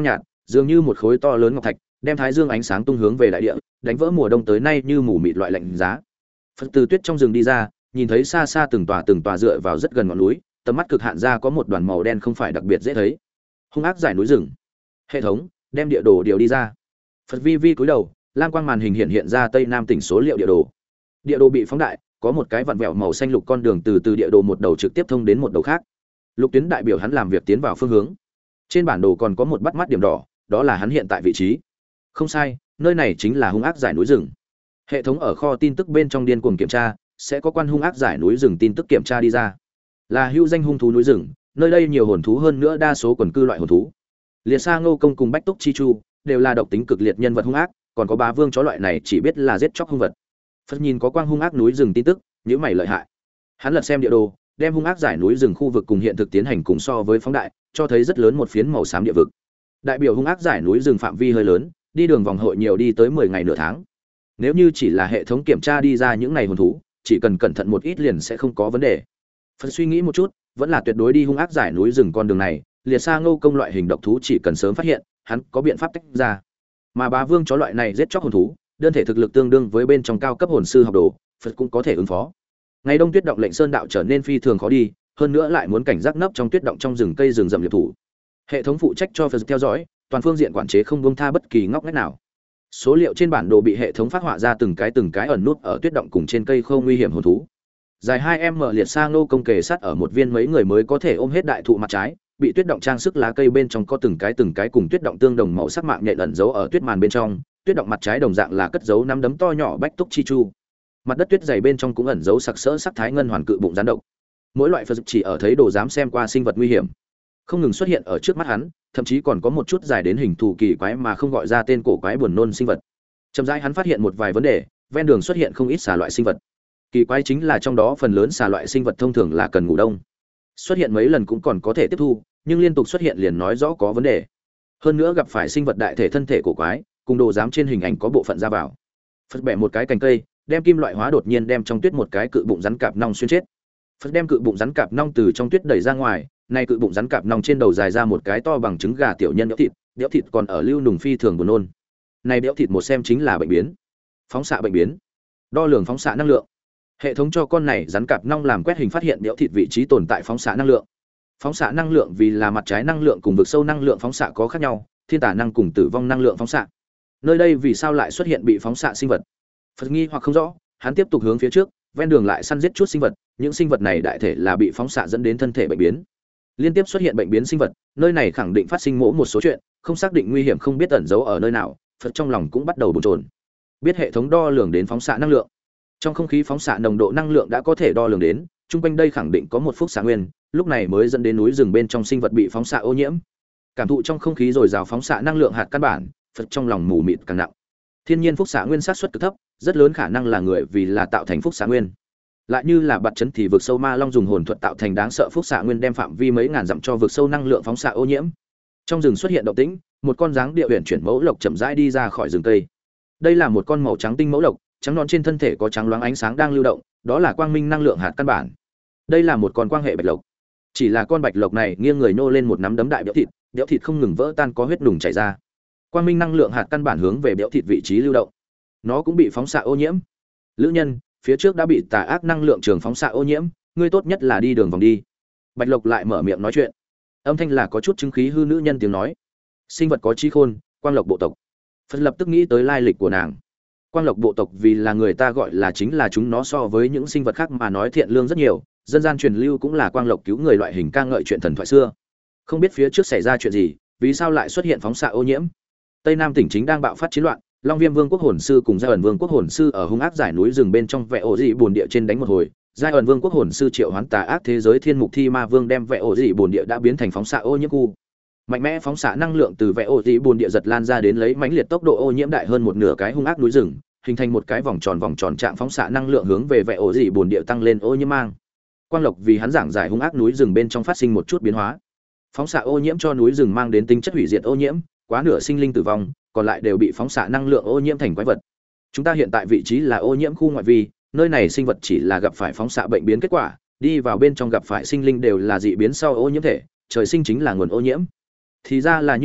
dường như một khối to lớn ngọc thạch, đem thái dương ánh sáng tung hướng về đại địa, đánh vỡ mùa đông tới nay như mù mịt loại lạnh giá. Phật từ tuyết trong rừng đi ra, nhìn thấy xa xa từng tòa từng tòa dựa vào rất gần ngọn núi, tầm mắt cực hạn ra có một đoàn màu đen không phải đặc biệt dễ thấy. Hung ác giải núi rừng. Hệ thống, đem địa đồ điều đi ra. Phật vi vi cúi đầu, lam quang màn hình hiện hiện ra Tây Nam tỉnh số liệu địa đồ. Địa đồ bị phóng đại, có một cái vặn vẹo màu xanh lục con đường từ từ địa đồ một đầu trực tiếp thông đến một đầu khác. Lục tuyến đại biểu hắn làm việc tiến vào phương hướng. Trên bản đồ còn có một bắt mắt điểm đỏ, đó là hắn hiện tại vị trí. Không sai, nơi này chính là hung ác giải núi rừng. Hệ thống ở kho tin tức bên trong điên cuồng kiểm tra, sẽ có quan hung ác giải núi rừng tin tức kiểm tra đi ra. Là hữu danh hung thú núi rừng, nơi đây nhiều hồn thú hơn nữa đa số quần cư loại hồn thú. Liệt Sa Ngô Công cùng Bách Túc Chi Chu đều là độc tính cực liệt nhân vật hung ác, còn có Bá Vương chó loại này chỉ biết là giết chóc hung vật. Phật nhìn có quang hung ác núi rừng tin tức, nhíu mày lợi hại. Hắn lật xem địa đồ, đem hung ác giải núi rừng khu vực cùng hiện thực tiến hành cùng so với phóng đại, cho thấy rất lớn một phiến màu xám địa vực. Đại biểu hung ác giải núi rừng phạm vi hơi lớn, đi đường vòng hội nhiều đi tới mười ngày nửa tháng. Nếu như chỉ là hệ thống kiểm tra đi ra những này hồn thú, chỉ cần cẩn thận một ít liền sẽ không có vấn đề. Phật suy nghĩ một chút, vẫn là tuyệt đối đi hung ác giải núi rừng con đường này, Liệt Sa Ngô Công loại hình độc thú chỉ cần sớm phát hiện, hắn có biện pháp tách ra. Mà Bá Vương chó loại này giết chóc hồn thú, đơn thể thực lực tương đương với bên trong cao cấp hồn sư học đồ, Phật cũng có thể ứng phó. Ngày đông tuyết động lệnh sơn đạo trở nên phi thường khó đi, hơn nữa lại muốn cảnh giác nấp trong tuyết động trong rừng cây rừng rậm liệp thủ. Hệ thống phụ trách cho Phật theo dõi, toàn phương diện quản chế không buông tha bất kỳ ngóc ngách nào. Số liệu trên bản đồ bị hệ thống phát họa ra từng cái từng cái ẩn nút ở tuyết động cùng trên cây khô nguy hiểm hồn thú. Dài hai m Liệt Sa Ngô Công kề sát ở một viên mấy người mới có thể ôm hết đại thụ mặt trái, bị tuyết động trang sức lá cây bên trong có từng cái từng cái cùng tuyết động tương đồng màu sắc mạng nhện ẩn giấu ở tuyết màn bên trong, tuyết động mặt trái đồng dạng là cất giấu năm đấm to nhỏ Bách Túc Chi Chu. Mặt đất tuyết dày bên trong cũng ẩn giấu sặc sỡ sắc thái ngân hoàn cự bụng rắn độc. Mỗi loại Phật chỉ ở thấy đồ dám xem qua sinh vật nguy hiểm, không ngừng xuất hiện ở trước mắt hắn, thậm chí còn có một chút dài đến hình thù kỳ quái mà không gọi ra tên cổ quái buồn nôn sinh vật. Chậm rãi hắn phát hiện một vài vấn đề, ven đường xuất hiện không ít xà loại sinh vật. Kỳ quái chính là trong đó phần lớn xà loại sinh vật thông thường là cần ngủ đông. Xuất hiện mấy lần cũng còn có thể tiếp thu, nhưng liên tục xuất hiện liền nói rõ có vấn đề. Hơn nữa gặp phải sinh vật đại thể thân thể cổ quái, cùng đồ giám trên hình ảnh có bộ phận ra vào. Phật bẻ một cái cành cây, đem kim loại hóa đột nhiên đem trong tuyết một cái cự bụng rắn cạp nong xuyên chết. Phật đem cự bụng rắn cạp nong từ trong tuyết đẩy ra ngoài, nay cự bụng rắn cạp nong trên đầu dài ra một cái to bằng trứng gà tiểu nhân đẽo thịt, đẽo thịt còn ở lưu nùng phi thường buồn nôn. Này đẽo thịt một xem chính là bệnh biến. Phóng xạ bệnh biến. Đo lường phóng xạ năng lượng. Hệ thống cho con này rắn cạp nong làm quét hình phát hiện đẽo thịt vị trí tồn tại phóng xạ năng lượng. Phóng xạ năng lượng vì là mặt trái năng lượng cùng vực sâu năng lượng phóng xạ có khác nhau, thiên tả năng cùng tử vong năng lượng phóng xạ. Nơi đây vì sao lại xuất hiện bị phóng xạ sinh vật? Phật nghi hoặc không rõ, hắn tiếp tục hướng phía trước, ven đường lại săn giết chút sinh vật, những sinh vật này đại thể là bị phóng xạ dẫn đến thân thể bệnh biến. Liên tiếp xuất hiện bệnh biến sinh vật, nơi này khẳng định phát sinh mỗ một số chuyện, không xác định nguy hiểm không biết ẩn giấu ở nơi nào, Phật trong lòng cũng bắt đầu bồn chồn. Biết hệ thống đo lường đến phóng xạ năng lượng. Trong không khí phóng xạ nồng độ năng lượng đã có thể đo lường đến, chung quanh đây khẳng định có một phúc xạ nguyên, lúc này mới dẫn đến núi rừng bên trong sinh vật bị phóng xạ ô nhiễm. Cảm thụ trong không khí dồi dào phóng xạ năng lượng hạt căn bản, Phật trong lòng mù mịt càng nặng. Thiên nhiên phúc xạ nguyên sát suất cực thấp, rất lớn khả năng là người vì là tạo thành phúc xạ nguyên. Lại như là bạt chấn thì vực sâu ma long dùng hồn thuật tạo thành đáng sợ phúc xạ nguyên đem phạm vi mấy ngàn dặm cho vực sâu năng lượng phóng xạ ô nhiễm. Trong rừng xuất hiện động tĩnh, một con dáng địa huyền chuyển mẫu lộc chậm rãi đi ra khỏi rừng cây. Đây là một con màu trắng tinh mẫu lộc, trắng non trên thân thể có trắng loáng ánh sáng đang lưu động, đó là quang minh năng lượng hạt căn bản. Đây là một con quang hệ bạch lộc. Chỉ là con bạch lộc này nghiêng người nô lên một nắm đấm đại béo thịt, béo thịt không ngừng vỡ tan có huyết nùng chảy ra. Quang minh năng lượng hạt căn bản hướng về béo thịt vị trí lưu động. Nó cũng bị phóng xạ ô nhiễm. Lữ nhân, phía trước đã bị tà ác năng lượng trường phóng xạ ô nhiễm, ngươi tốt nhất là đi đường vòng đi. Bạch lộc lại mở miệng nói chuyện. Âm thanh là có chút chứng khí hư nữ nhân tiếng nói. Sinh vật có trí khôn, quang lộc bộ tộc. Phật lập tức nghĩ tới lai lịch của nàng. Quang lộc bộ tộc vì là người ta gọi là chính là chúng nó so với những sinh vật khác mà nói thiện lương rất nhiều, dân gian truyền lưu cũng là quang lộc cứu người loại hình ca ngợi chuyện thần thoại xưa. Không biết phía trước xảy ra chuyện gì, vì sao lại xuất hiện phóng xạ ô nhiễm? Tây Nam tỉnh chính đang bạo phát chiến loạn, Long Viêm Vương quốc hồn sư cùng Giai ẩn Vương quốc hồn sư ở hung ác giải núi rừng bên trong vẽ ổ dị buồn địa trên đánh một hồi. Giai ẩn Vương quốc hồn sư triệu hoán tà ác thế giới thiên mục thi ma vương đem vẽ ổ dị buồn địa đã biến thành phóng xạ ô nhiễm khu. Mạnh mẽ phóng xạ năng lượng từ vẽ ổ dị buồn địa giật lan ra đến lấy mãnh liệt tốc độ ô nhiễm đại hơn một nửa cái hung ác núi rừng, hình thành một cái vòng tròn vòng tròn trạng phóng xạ năng lượng hướng về vẽ ổ dị buồn địa tăng lên ô nhiễm mang. Quang Lộc vì hắn giảng giải hung ác núi rừng bên trong phát sinh một chút biến hóa. Phóng xạ ô nhiễm cho núi rừng mang đến tính chất hủy diệt ô nhiễm, quá nửa sinh linh tử vong, còn lại đều bị phóng xạ năng lượng ô nhiễm thành quái vật. Chúng ta hiện tại vị trí là ô nhiễm khu ngoại vi, nơi này sinh vật chỉ là gặp phải phóng xạ bệnh biến kết quả, đi vào bên trong gặp phải sinh linh đều là dị biến sau ô nhiễm thể, trời sinh chính là nguồn ô nhiễm. Thì ra là như vậy,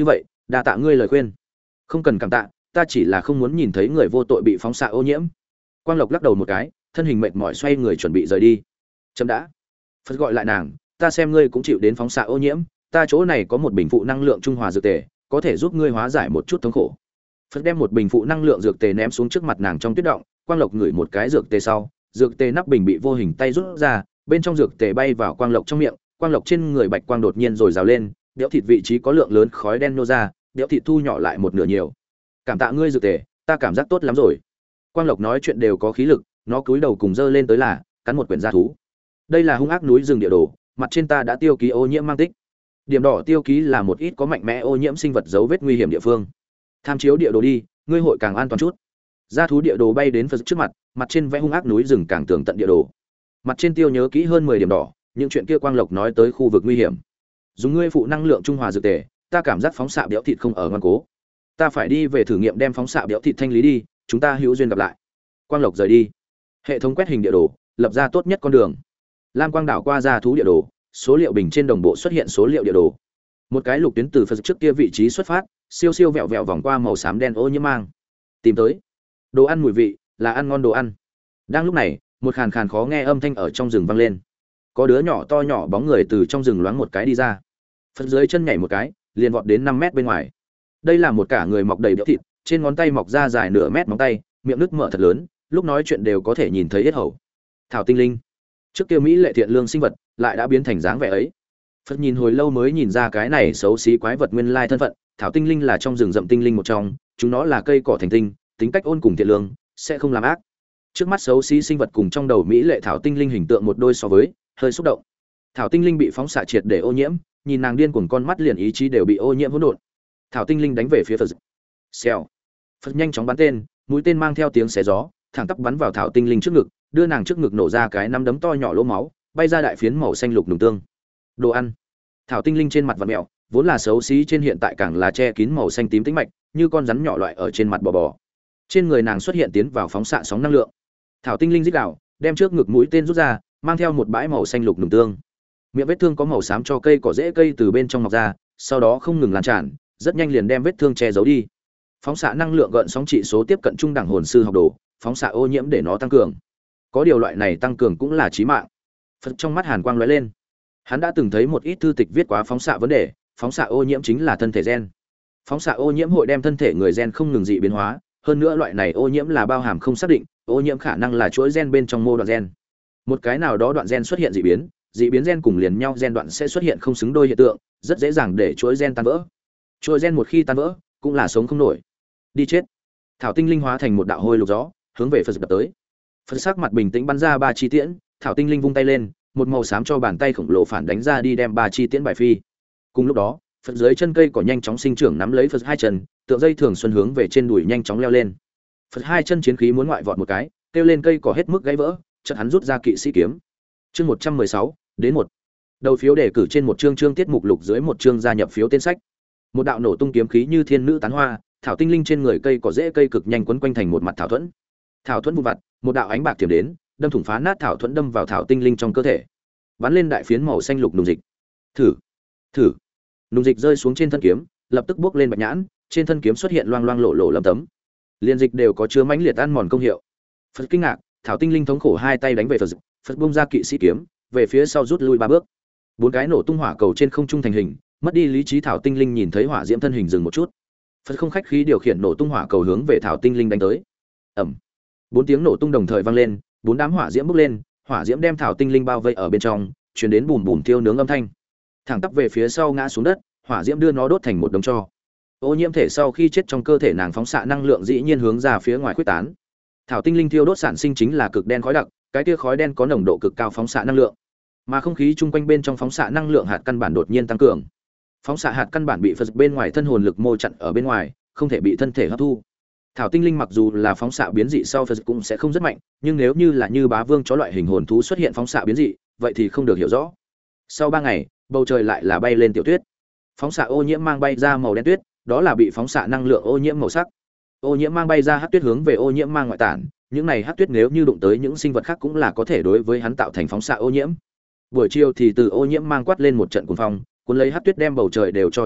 đa tạ ngươi lời khuyên. Không cần cảm tạ, ta chỉ là không muốn nhìn thấy người vô tội bị phóng xạ ô nhiễm. Quang Lộc lắc đầu một cái, thân hình mệt mỏi xoay người chuẩn bị rời đi. Chấm đã. Phật gọi lại nàng, ta xem ngươi cũng chịu đến phóng xạ ô nhiễm, ta chỗ này có một bình phụ năng lượng trung hòa dược tề, có thể giúp ngươi hóa giải một chút thống khổ. Phật đem một bình phụ năng lượng dược tề ném xuống trước mặt nàng trong tuyết động, Quang Lộc ngửi một cái dược tề sau, dược tề nắp bình bị vô hình tay rút ra, bên trong dược tề bay vào Quang Lộc trong miệng, Quang Lộc trên người bạch quang đột nhiên rồi rào lên, béo thịt vị trí có lượng lớn khói đen nô ra, béo thịt thu nhỏ lại một nửa nhiều. Cảm tạ ngươi dược tề, ta cảm giác tốt lắm rồi. Quang Lộc nói chuyện đều có khí lực, nó cúi đầu cùng dơ lên tới là cắn một quyển gia thú. Đây là hung ác núi rừng địa đồ, mặt trên ta đã tiêu ký ô nhiễm mang tích. Điểm đỏ tiêu ký là một ít có mạnh mẽ ô nhiễm sinh vật dấu vết nguy hiểm địa phương. Tham chiếu địa đồ đi, ngươi hội càng an toàn chút. Gia thú địa đồ bay đến Phật trước mặt, mặt trên vẽ hung ác núi rừng càng tường tận địa đồ. Mặt trên tiêu nhớ kỹ hơn mười điểm đỏ, những chuyện kia Quang Lộc nói tới khu vực nguy hiểm. Dùng ngươi phụ năng lượng trung hòa dược tề, ta cảm giác phóng xạ béo thịt không ở ngoan cố. Ta phải đi về thử nghiệm đem phóng xạ béo thịt thanh lý đi, chúng ta hữu duyên gặp lại. Quang Lộc rời đi. Hệ thống quét hình địa đồ, lập ra tốt nhất con đường. Lam quang đảo qua gia thú địa đồ, số liệu bình trên đồng bộ xuất hiện số liệu địa đồ. Một cái lục tuyến từ Phật trước kia vị trí xuất phát, siêu siêu vẹo vẹo vòng qua màu xám đen ô nhiễm mang. Tìm tới. Đồ ăn mùi vị, là ăn ngon đồ ăn. Đang lúc này, một khàn khàn khó nghe âm thanh ở trong rừng vang lên. Có đứa nhỏ to nhỏ bóng người từ trong rừng loáng một cái đi ra. Phật dưới chân nhảy một cái, liền vọt đến năm mét bên ngoài. Đây là một cả người mọc đầy béo thịt, trên ngón tay mọc ra dài nửa mét móng tay, miệng nứt mở thật lớn, lúc nói chuyện đều có thể nhìn thấy yết hầu. Thảo tinh linh. Trước kia mỹ lệ thiện lương sinh vật, lại đã biến thành dáng vẻ ấy. Phật nhìn hồi lâu mới nhìn ra cái này xấu xí quái vật nguyên lai thân phận, thảo tinh linh là trong rừng rậm tinh linh một trong, chúng nó là cây cỏ thành tinh, tính cách ôn cùng thiện lương, sẽ không làm ác. Trước mắt xấu xí sinh vật cùng trong đầu mỹ lệ thảo tinh linh hình tượng một đôi so với, hơi xúc động. Thảo tinh linh bị phóng xạ triệt để ô nhiễm, nhìn nàng điên cuồng con mắt liền ý chí đều bị ô nhiễm hỗn độn. Thảo tinh linh đánh về phía Phật. Xèo. Phật nhanh chóng bắn tên, mũi tên mang theo tiếng xé gió, thẳng tắp bắn vào thảo tinh linh trước ngực, đưa nàng trước ngực nổ ra cái nắm đấm to nhỏ lỗ máu, bay ra đại phiến màu xanh lục nùng tương. Đồ ăn. Thảo tinh linh trên mặt vặn mèo, vốn là xấu xí trên hiện tại càng là che kín màu xanh tím tĩnh mạch, như con rắn nhỏ loại ở trên mặt bò bò. Trên người nàng xuất hiện tiến vào phóng xạ sóng năng lượng. Thảo tinh linh rít gào, đem trước ngực mũi tên rút ra, mang theo một bãi màu xanh lục nùng tương. Miệng vết thương có màu xám cho cây cỏ rễ cây từ bên trong mọc ra, sau đó không ngừng lan tràn, rất nhanh liền đem vết thương che giấu đi. Phóng xạ năng lượng gợn sóng trị số tiếp cận trung đẳng hồn sư học đồ, phóng xạ ô nhiễm để nó tăng cường. Có điều loại này tăng cường cũng là chí mạng. Phật trong mắt hàn quang lóe lên. Hắn đã từng thấy một ít thư tịch viết quá phóng xạ vấn đề, phóng xạ ô nhiễm chính là thân thể gen. Phóng xạ ô nhiễm hội đem thân thể người gen không ngừng dị biến hóa, hơn nữa loại này ô nhiễm là bao hàm không xác định, ô nhiễm khả năng là chuỗi gen bên trong mô đoạn gen. Một cái nào đó đoạn gen xuất hiện dị biến, dị biến gen cùng liền nhau gen đoạn sẽ xuất hiện không xứng đôi hiện tượng, rất dễ dàng để chuỗi gen tan vỡ. Chuỗi gen một khi tan vỡ, cũng là sống không nổi. Đi chết. Thảo tinh linh hóa thành một đạo hôi lục gió, hướng về Phật đập tới. Phật sắc mặt bình tĩnh bắn ra ba chi tiễn, thảo tinh linh vung tay lên, một màu xám cho bàn tay khổng lồ phản đánh ra đi đem ba chi tiễn bài phi. Cùng lúc đó, Phật dưới chân cây cỏ nhanh chóng sinh trưởng nắm lấy Phật hai chân, tượng dây thường xuân hướng về trên đùi nhanh chóng leo lên. Phật hai chân chiến khí muốn ngoại vọt một cái, kêu lên cây cỏ hết mức gãy vỡ, chợt hắn rút ra kỵ sĩ kiếm. Chương một trăm mười sáu, đến một. Đầu phiếu đề cử trên một chương chương tiết mục lục dưới một chương gia nhập phiếu tên sách. Một đạo nổ tung kiếm khí như thiên nữ tán hoa, thảo tinh linh trên người cây cỏ rễ cây cực nhanh quấn quanh thành một mặt thảo thuẫn. Thảo thuẫn vụn vặt, một đạo ánh bạc tiềm đến, đâm thủng phá nát thảo thuẫn đâm vào thảo tinh linh trong cơ thể. Bắn lên đại phiến màu xanh lục nùng dịch. Thử, thử. Nùng dịch rơi xuống trên thân kiếm, lập tức bước lên bạch nhãn, trên thân kiếm xuất hiện loang loang lộ lộ lấm tấm. Liên dịch đều có chứa mãnh liệt ăn mòn công hiệu. Phật kinh ngạc, thảo tinh linh thống khổ hai tay đánh về Phật, Phật bung ra kỵ sĩ kiếm, về phía sau rút lui ba bước. Bốn cái nổ tung hỏa cầu trên không trung thành hình, mất đi lý trí thảo tinh linh nhìn thấy hỏa diễm thân hình dừng một chút. Phật không khách khí điều khiển nổ tung hỏa cầu hướng về thảo tinh linh đánh tới. Ầm. Bốn tiếng nổ tung đồng thời vang lên, bốn đám hỏa diễm bốc lên, hỏa diễm đem thảo tinh linh bao vây ở bên trong, truyền đến bùm bùm thiêu nướng âm thanh. Thẳng tắp về phía sau ngã xuống đất, hỏa diễm đưa nó đốt thành một đống tro. Ô nhiễm thể sau khi chết trong cơ thể nàng phóng xạ năng lượng dĩ nhiên hướng ra phía ngoài khuếch tán. Thảo tinh linh thiêu đốt sản sinh chính là cực đen khói đặc, cái tia khói đen có nồng độ cực cao phóng xạ năng lượng, mà không khí chung quanh bên trong phóng xạ năng lượng hạt căn bản đột nhiên tăng cường. Phóng xạ hạt căn bản bị Phật bên ngoài thân hồn lực mô chặn ở bên ngoài, không thể bị thân thể hấp thu. Thảo tinh linh mặc dù là phóng xạ biến dị sau Phật cũng sẽ không rất mạnh, nhưng nếu như là như bá vương chó loại hình hồn thú xuất hiện phóng xạ biến dị, vậy thì không được hiểu rõ. Sau ba ngày, bầu trời lại là bay lên tiểu tuyết. Phóng xạ ô nhiễm mang bay ra màu đen tuyết, đó là bị phóng xạ năng lượng ô nhiễm màu sắc. Ô nhiễm mang bay ra hắc tuyết hướng về ô nhiễm mang ngoại tản, những này hắc tuyết nếu như đụng tới những sinh vật khác cũng là có thể đối với hắn tạo thành phóng xạ ô nhiễm. Buổi chiều thì từ ô nhiễm mang quát lên một trận cuồng phong, cuốn lấy hắc tuyết đem bầu trời đều cho che khuất,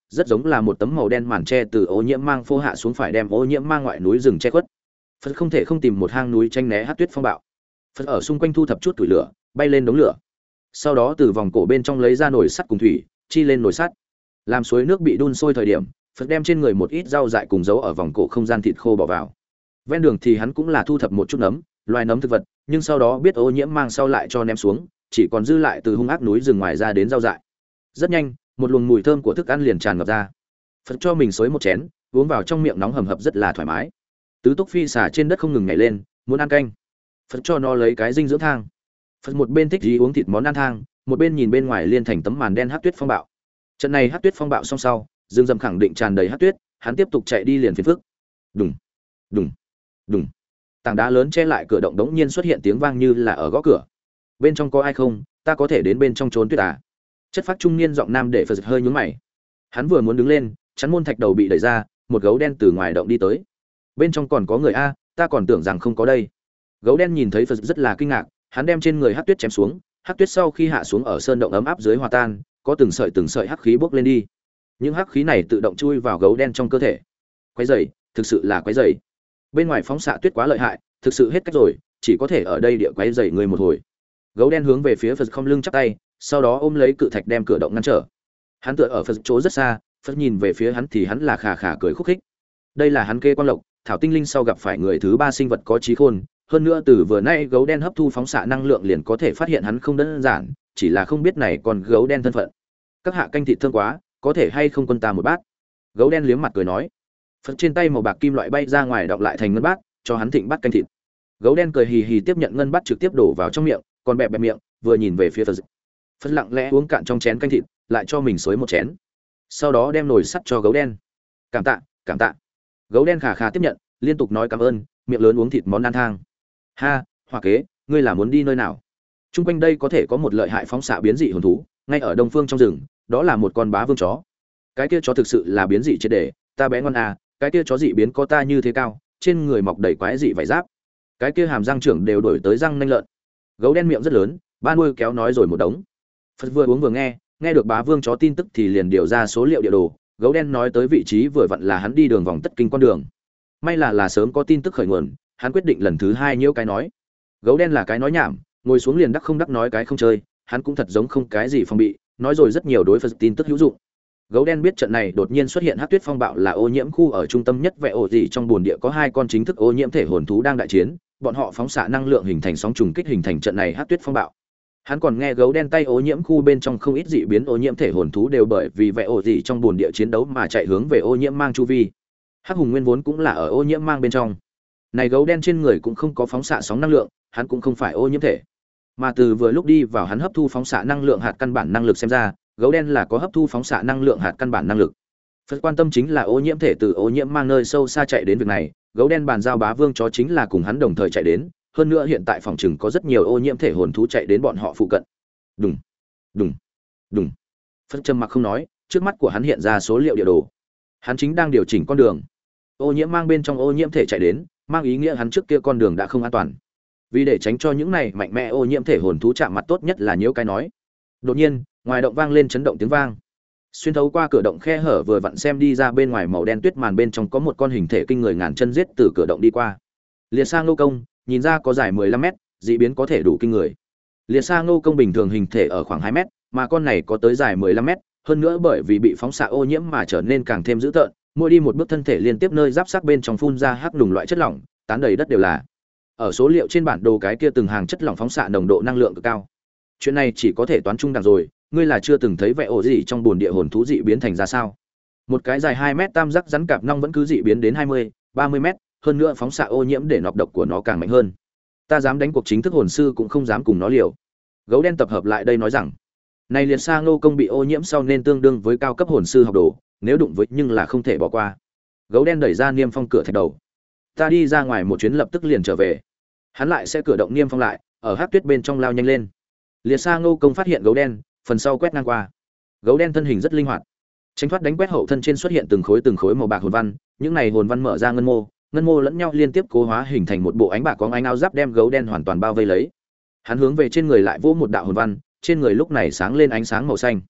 rất giống là một tấm màu đen màn tre từ ô nhiễm mang phô hạ xuống, phải đem ô nhiễm mang ngoại núi rừng che khuất. Phật không thể không tìm một hang núi tranh né hát tuyết phong bạo. Phật ở xung quanh thu thập chút củi lửa, bay lên đống lửa. Sau đó từ vòng cổ bên trong lấy ra nồi sắt cùng thủy, chi lên nồi sắt. Làm suối nước bị đun sôi thời điểm, Phật đem trên người một ít rau dại cùng giấu ở vòng cổ không gian thịt khô bỏ vào. Ven đường thì hắn cũng là thu thập một chút nấm, loài nấm thực vật, nhưng sau đó biết ô nhiễm mang sau lại cho ném xuống, chỉ còn dư lại từ hung ác núi rừng ngoài ra đến rau dại. Rất nhanh, một luồng mùi thơm của thức ăn liền tràn ngập ra. Phật cho mình xối một chén, uống vào trong miệng nóng hầm hập rất là thoải mái. Tứ túc phi xà trên đất không ngừng nhảy lên, muốn ăn canh. Phật cho nó lấy cái dinh dưỡng thang. Phật một bên thích gì uống thịt món ăn thang, một bên nhìn bên ngoài liên thành tấm màn đen hắc tuyết phong bạo. Trận này hắc tuyết phong bạo xong sau, rừng rậm khẳng định tràn đầy hắc tuyết, hắn tiếp tục chạy đi liền phiền phức. Đùng, đùng, đùng. Tảng đá lớn che lại cửa động đống nhiên xuất hiện tiếng vang như là ở gõ cửa. Bên trong có ai không? Ta có thể đến bên trong trốn tuyết à? Chất phát trung niên giọng nam để Phật hơi nhướng mày. Hắn vừa muốn đứng lên, chắn môn thạch đầu bị đẩy ra, một gấu đen từ ngoài động đi tới. Bên trong còn có người a, ta còn tưởng rằng không có đây. Gấu đen nhìn thấy Phật rất là kinh ngạc, hắn đem trên người hắc tuyết chém xuống, hắc tuyết sau khi hạ xuống ở sơn động ấm áp dưới hòa tan, có từng sợi từng sợi hắc khí bốc lên đi. Những hắc khí này tự động chui vào gấu đen trong cơ thể. Quái rầy, thực sự là quái rầy. Bên ngoài phóng xạ tuyết quá lợi hại, thực sự hết cách rồi, chỉ có thể ở đây địa quái rầy người một hồi. Gấu đen hướng về phía Phật không lưng chắp tay, sau đó ôm lấy cự thạch đem cửa động ngăn trở. Hắn tựa ở Phật chỗ rất xa, Phật nhìn về phía hắn thì hắn là khà khà cười khúc khích. Đây là hắn kê quan lộc, thảo tinh linh sau gặp phải người thứ ba sinh vật có trí khôn, hơn nữa từ vừa nay gấu đen hấp thu phóng xạ năng lượng liền có thể phát hiện hắn không đơn giản, chỉ là không biết này còn gấu đen thân phận. Các hạ canh thịt thơm quá, có thể hay không quân ta một bát? Gấu đen liếm mặt cười nói. Phật trên tay màu bạc kim loại bay ra ngoài đọng lại thành ngân bát, cho hắn thịnh bát canh thịt. Gấu đen cười hì hì tiếp nhận ngân bát trực tiếp đổ vào trong miệng, còn bẹp bẹp miệng, vừa nhìn về phía Phật. Phật lặng lẽ uống cạn trong chén canh thịt, lại cho mình xối một chén. Sau đó đem nồi sắt cho gấu đen. Cảm tạ, cảm tạ. Gấu đen khà khà tiếp nhận, liên tục nói cảm ơn, miệng lớn uống thịt món ăn thang. Ha, Hoa kế, ngươi là muốn đi nơi nào? Trung quanh đây có thể có một lợi hại phóng xạ biến dị hồn thú, ngay ở đông phương trong rừng, đó là một con bá vương chó. Cái kia chó thực sự là biến dị triệt để, ta bé ngon à, cái kia chó dị biến có ta như thế cao, trên người mọc đầy quái dị vảy giáp. Cái kia hàm răng trưởng đều đổi tới răng nanh lợn. Gấu đen miệng rất lớn, ba nuôi kéo nói rồi một đống. Phật vừa uống vừa nghe, nghe được bá vương chó tin tức thì liền điều ra số liệu địa đồ, gấu đen nói tới vị trí vừa vặn là hắn đi đường vòng tất kinh con đường. May là là sớm có tin tức khởi nguồn, hắn quyết định lần thứ hai nhiễu cái nói. Gấu đen là cái nói nhảm, ngồi xuống liền đắc không đắc nói cái không chơi, hắn cũng thật giống không cái gì phòng bị, nói rồi rất nhiều đối Phật tin tức hữu dụng. Gấu đen biết trận này đột nhiên xuất hiện hắc tuyết phong bạo là ô nhiễm khu ở trung tâm nhất vẽ ổ gì trong buồn địa có hai con chính thức ô nhiễm thể hồn thú đang đại chiến, bọn họ phóng xạ năng lượng hình thành sóng trùng kích hình thành trận này hắc tuyết phong bạo. Hắn còn nghe gấu đen tay ô nhiễm khu bên trong không ít dị biến ô nhiễm thể hồn thú đều bởi vì vẽ ổ gì trong buồn địa chiến đấu mà chạy hướng về ô nhiễm mang chu vi. Hắc hùng nguyên vốn cũng là ở ô nhiễm mang bên trong. Này gấu đen trên người cũng không có phóng xạ sóng năng lượng, hắn cũng không phải ô nhiễm thể. Mà từ vừa lúc đi vào hắn hấp thu phóng xạ năng lượng hạt căn bản năng lực xem ra, gấu đen là có hấp thu phóng xạ năng lượng hạt căn bản năng lực. Phật quan tâm chính là ô nhiễm thể từ ô nhiễm mang nơi sâu xa chạy đến việc này, gấu đen bàn giao bá vương chó chính là cùng hắn đồng thời chạy đến, hơn nữa hiện tại phòng trừng có rất nhiều ô nhiễm thể hồn thú chạy đến bọn họ phụ cận. Đùng, đùng, đùng. Phật trầm mặc không nói, trước mắt của hắn hiện ra số liệu địa đồ. Hắn chính đang điều chỉnh con đường. Ô nhiễm mang bên trong ô nhiễm thể chạy đến, mang ý nghĩa hắn trước kia con đường đã không an toàn. Vì để tránh cho những này mạnh mẽ ô nhiễm thể hồn thú chạm mặt tốt nhất là nhiễu cái nói. Đột nhiên, ngoài động vang lên chấn động tiếng vang. Xuyên thấu qua cửa động khe hở vừa vặn xem đi ra bên ngoài màu đen tuyết màn bên trong có một con hình thể kinh người ngàn chân giết từ cửa động đi qua. Liệt Sa Ngô Công, nhìn ra có dài mười lăm mét, dị biến có thể đủ kinh người. Liệt Sa Ngô Công bình thường hình thể ở khoảng hai mét, mà con này có tới dài mười lăm mét, hơn nữa bởi vì bị phóng xạ ô nhiễm mà trở nên càng thêm dữ tợn, mỗi đi một bước thân thể liên tiếp nơi giáp xác bên trong phun ra hắc đùng loại chất lỏng, tán đầy đất đều là. Ở số liệu trên bản đồ cái kia từng hàng chất lỏng phóng xạ nồng độ năng lượng cực cao. Chuyện này chỉ có thể toán trung đẳng rồi, ngươi là chưa từng thấy vẽ ổ gì trong buồn địa hồn thú dị biến thành ra sao? Một cái dài hai mét tam giác rắn cạp nong vẫn cứ dị biến đến hai mươi, ba mươi mét, hơn nữa phóng xạ ô nhiễm để nọc độc của nó càng mạnh hơn. Ta dám đánh cuộc chính thức hồn sư cũng không dám cùng nó liều. Gấu đen tập hợp lại đây nói rằng, này Liệt Sa Ngô Công bị ô nhiễm sau nên tương đương với cao cấp hồn sư học đồ, nếu đụng với nhưng là không thể bỏ qua. Gấu đen đẩy ra niêm phong cửa thạch đầu. Ta đi ra ngoài một chuyến lập tức liền trở về. Hắn lại sẽ cửa động niêm phong lại, ở hắc tuyết bên trong lao nhanh lên. Liệt Sa Ngô Công phát hiện gấu đen, phần sau quét ngang qua. Gấu đen thân hình rất linh hoạt, tránh thoát đánh quét hậu thân trên xuất hiện từng khối từng khối màu bạc hồn văn, những này hồn văn mở ra ngân mô, ngân mô lẫn nhau liên tiếp cố hóa hình thành một bộ ánh bạc có ánh áo giáp đem gấu đen hoàn toàn bao vây lấy. Hắn hướng về trên người lại vỗ một đạo hồn văn, trên người lúc này sáng lên ánh sáng màu xanh.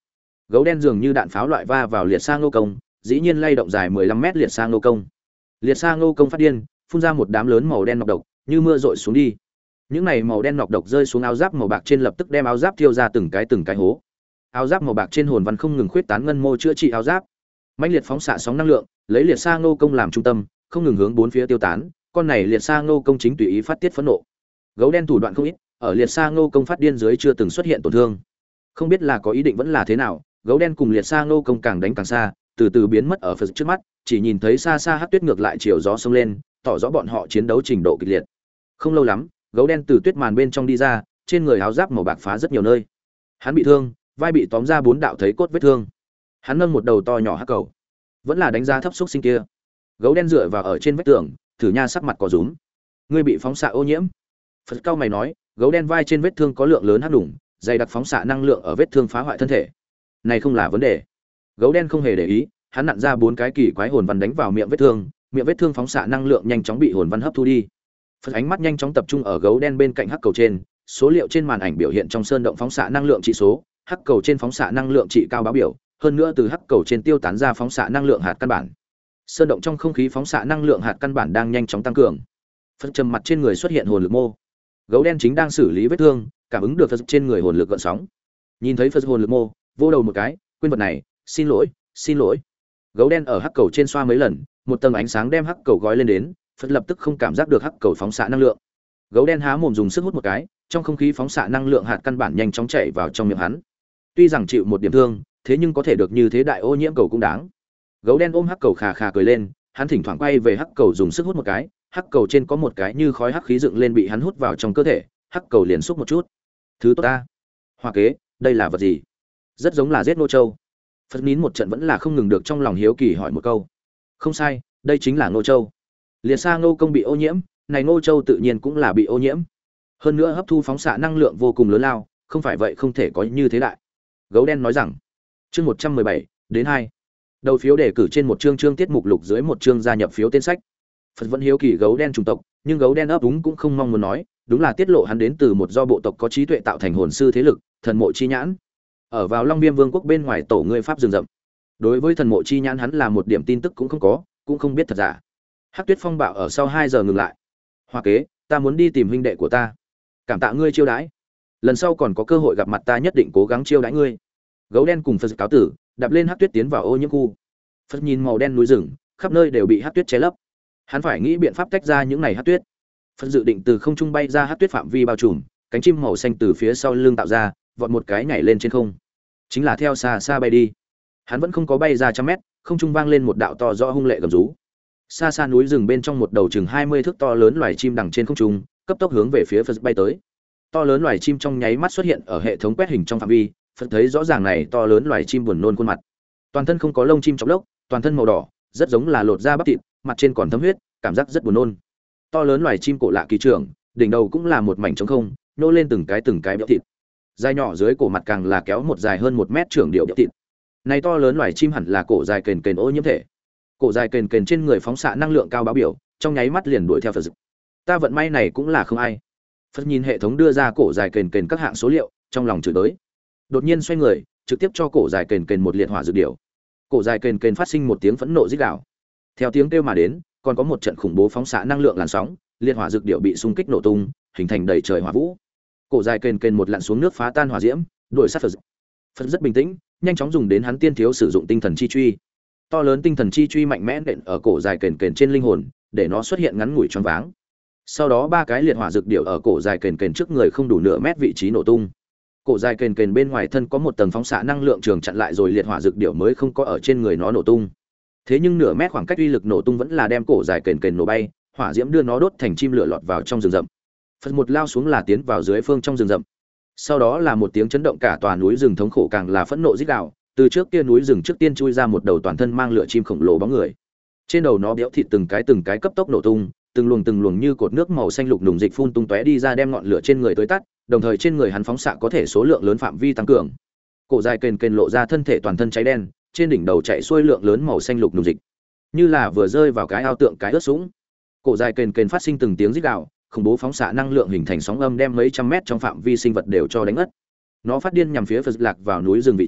Gấu đen dường như đạn pháo loại va vào liệt sa ngô công, dĩ nhiên lay động dài mười lăm mét liệt sa ngô công. Liệt sa ngô công phát điên, phun ra một đám lớn màu đen nọc độc, như mưa rội xuống đi. Những này màu đen nọc độc rơi xuống áo giáp màu bạc trên, lập tức đem áo giáp thiêu ra từng cái từng cái hố. Áo giáp màu bạc trên hồn văn không ngừng khuyết tán ngân mô chữa trị áo giáp. Mãnh liệt phóng xạ sóng năng lượng, lấy liệt sa ngô công làm trung tâm, không ngừng hướng bốn phía tiêu tán. Con này liệt sa ngô công chính tùy ý phát tiết phẫn nộ. Gấu đen thủ đoạn không ít, ở liệt sa ngô công phát điên dưới chưa từng xuất hiện tổn thương. Không biết là có ý định vẫn là thế nào, gấu đen cùng liệt sa ngô công càng đánh càng xa, từ từ biến mất ở phía trước mắt, chỉ nhìn thấy xa xa hắc tuyết ngược lại chiều gió xông lên, tỏ rõ bọn họ chiến đấu trình độ kịch liệt. Không lâu lắm, gấu đen từ tuyết màn bên trong đi ra, trên người áo giáp màu bạc phá rất nhiều nơi. Hắn bị thương, vai bị tóm ra bốn đạo thấy cốt vết thương. Hắn nâng một đầu to nhỏ hắc cầu, vẫn là đánh giá thấp xúc sinh kia. Gấu đen dựa vào ở trên vách tường, thử nha sắc mặt có rúm. Ngươi bị phóng xạ ô nhiễm. Phật cao mày nói, gấu đen vai trên vết thương có lượng lớn hắc đủng, dày đặc phóng xạ năng lượng ở vết thương phá hoại thân thể. Này không là vấn đề. Gấu đen không hề để ý, hắn nặn ra bốn cái kỳ quái hồn văn đánh vào miệng vết thương, miệng vết thương phóng xạ năng lượng nhanh chóng bị hồn văn hấp thu đi. Phật ánh mắt nhanh chóng tập trung ở gấu đen bên cạnh hắc cầu trên, số liệu trên màn ảnh biểu hiện trong sơn động phóng xạ năng lượng trị số, hắc cầu trên phóng xạ năng lượng trị cao báo biểu, hơn nữa từ hắc cầu trên tiêu tán ra phóng xạ năng lượng hạt căn bản. Sơn động trong không khí phóng xạ năng lượng hạt căn bản đang nhanh chóng tăng cường. Phật trầm mặt trên người xuất hiện hồn lực mô. Gấu đen chính đang xử lý vết thương, cảm ứng được Phật trên người hồn lực gợn sóng. Nhìn thấy Phật hồn lực mô, vô đầu một cái, quên vật này, xin lỗi, xin lỗi. Gấu đen ở hắc cầu trên xoa mấy lần, một tầng ánh sáng đem hắc cầu gói lên đến, Phật lập tức không cảm giác được hắc cầu phóng xạ năng lượng. Gấu đen há mồm dùng sức hút một cái, trong không khí phóng xạ năng lượng hạt căn bản nhanh chóng chảy vào trong miệng hắn. Tuy rằng chịu một điểm thương, thế nhưng có thể được như thế đại ô nhiễm cầu cũng đáng. Gấu đen ôm hắc cầu khà khà cười lên, hắn thỉnh thoảng quay về hắc cầu dùng sức hút một cái, hắc cầu trên có một cái như khói hắc khí dựng lên bị hắn hút vào trong cơ thể, hắc cầu liền xúc một chút. Thứ tốt ta. Hoa kế, đây là vật gì? Rất giống là giết nô châu. Phật nín một trận vẫn là không ngừng được trong lòng hiếu kỳ hỏi một câu. Không sai, đây chính là nô châu. Liệt sa ngô công bị ô nhiễm, này nô châu tự nhiên cũng là bị ô nhiễm. Hơn nữa hấp thu phóng xạ năng lượng vô cùng lớn lao, không phải vậy không thể có như thế đại. Gấu đen nói rằng, chương một trăm mười bảy đến hai. Đầu phiếu đề cử trên một chương chương tiết mục lục dưới một chương gia nhập phiếu tên sách. Phật vẫn hiếu kỳ gấu đen chủng tộc, nhưng gấu đen ấp úng cũng không mong muốn nói, đúng là tiết lộ hắn đến từ một do bộ tộc có trí tuệ tạo thành hồn sư thế lực, thần mộ chi nhãn. Ở vào Long Viêm Vương quốc bên ngoài tổ ngươi pháp rừng rậm. Đối với thần mộ chi nhãn hắn là một điểm tin tức cũng không có, cũng không biết thật giả. Hắc Tuyết Phong bạo ở sau hai giờ ngừng lại. Hoa kế, ta muốn đi tìm huynh đệ của ta. Cảm tạ ngươi chiêu đãi. Lần sau còn có cơ hội gặp mặt ta nhất định cố gắng chiêu đãi ngươi. Gấu đen cùng Phật cáo tử, đạp lên Hắc Tuyết tiến vào ô nhiễm khu. Phật nhìn màu đen núi rừng, khắp nơi đều bị Hắc Tuyết che lấp. Hắn phải nghĩ biện pháp tách ra những này Hắc Tuyết. Phật dự định từ không trung bay ra Hắc Tuyết phạm vi bao trùm, cánh chim màu xanh từ phía sau lưng tạo ra, vọt một cái nhảy lên trên không. Chính là theo xa xa bay đi. Hắn vẫn không có bay ra trăm mét, không trung vang lên một đạo to rõ hung lệ gầm rú. Xa xa núi rừng bên trong một đầu chừng hai mươi thước to lớn loài chim đằng trên không trung, cấp tốc hướng về phía Phật bay tới. To lớn loài chim trong nháy mắt xuất hiện ở hệ thống quét hình trong phạm vi, Phật thấy rõ ràng này to lớn loài chim buồn nôn khuôn mặt. Toàn thân không có lông chim chọc lốc, toàn thân màu đỏ, rất giống là lột da bắp thịt, mặt trên còn thấm huyết, cảm giác rất buồn nôn. To lớn loài chim cổ lạ kỳ trưởng, đỉnh đầu cũng là một mảnh trống không, nô lên từng cái từng cái béo thịt. Dài nhỏ dưới cổ mặt càng là kéo một dài hơn một mét trưởng điệu béo thịt. Này to lớn loài chim hẳn là cổ dài kền kền ô nhiễm thể. Cổ dài kền kền trên người phóng xạ năng lượng cao báo biểu, trong nháy mắt liền đuổi theo Phật. Ta vận may này cũng là không ai. Phật nhìn hệ thống đưa ra cổ dài kền kền các hạng số liệu, trong lòng chửi tới. Đột nhiên xoay người, trực tiếp cho cổ dài kền kền một liệt hỏa dược điểu. Cổ dài kền kền phát sinh một tiếng phẫn nộ rít gào. Theo tiếng kêu mà đến, còn có một trận khủng bố phóng xạ năng lượng làn sóng, liệt hỏa dược điểu bị xung kích nổ tung, hình thành đầy trời hỏa vũ. Cổ dài kền kền một lặn xuống nước phá tan hỏa diễm, đuổi sát Phật. Phật rất bình tĩnh, nhanh chóng dùng đến hắn tiên thiếu sử dụng tinh thần chi truy. To lớn tinh thần chi truy mạnh mẽ nện ở cổ dài kền kền trên linh hồn, để nó xuất hiện ngắn ngủi choáng váng. Sau đó ba cái liệt hỏa dược điểu ở cổ dài kền kền trước người không đủ nửa mét vị trí nổ tung. Cổ dài kền kền bên ngoài thân có một tầng phóng xạ năng lượng trường chặn lại rồi liệt hỏa dược điểu mới không có ở trên người nó nổ tung. Thế nhưng nửa mét khoảng cách uy lực nổ tung vẫn là đem cổ dài kền kền nổ bay, hỏa diễm đưa nó đốt thành chim lửa lọt vào trong rừng rậm. Phật một lao xuống là tiến vào dưới phương trong rừng rậm. Sau đó là một tiếng chấn động cả tòa núi rừng thống khổ càng là phẫn nộ rít gào, từ trước kia núi rừng trước tiên chui ra một đầu toàn thân mang lửa chim khổng lồ bóng người. Trên đầu nó béo thịt từng cái từng cái cấp tốc nổ tung, từng luồng từng luồng như cột nước màu xanh lục nùng dịch phun tung tóe đi ra đem ngọn lửa trên người tới tắt, đồng thời trên người hắn phóng xạ có thể số lượng lớn phạm vi tăng cường. Cổ dài kền kền lộ ra thân thể toàn thân cháy đen, trên đỉnh đầu chạy xuôi lượng lớn màu xanh lục nùng dịch, như là vừa rơi vào cái ao tượng cái ướt sũng. Cổ dài kền kền phát sinh từng tiếng rít gào, khủng bố phóng xạ năng lượng hình thành sóng âm đem mấy trăm mét trong phạm vi sinh vật đều cho đánh ngất. Nó phát điên nhằm phía Phật lạc vào núi rừng vị trí,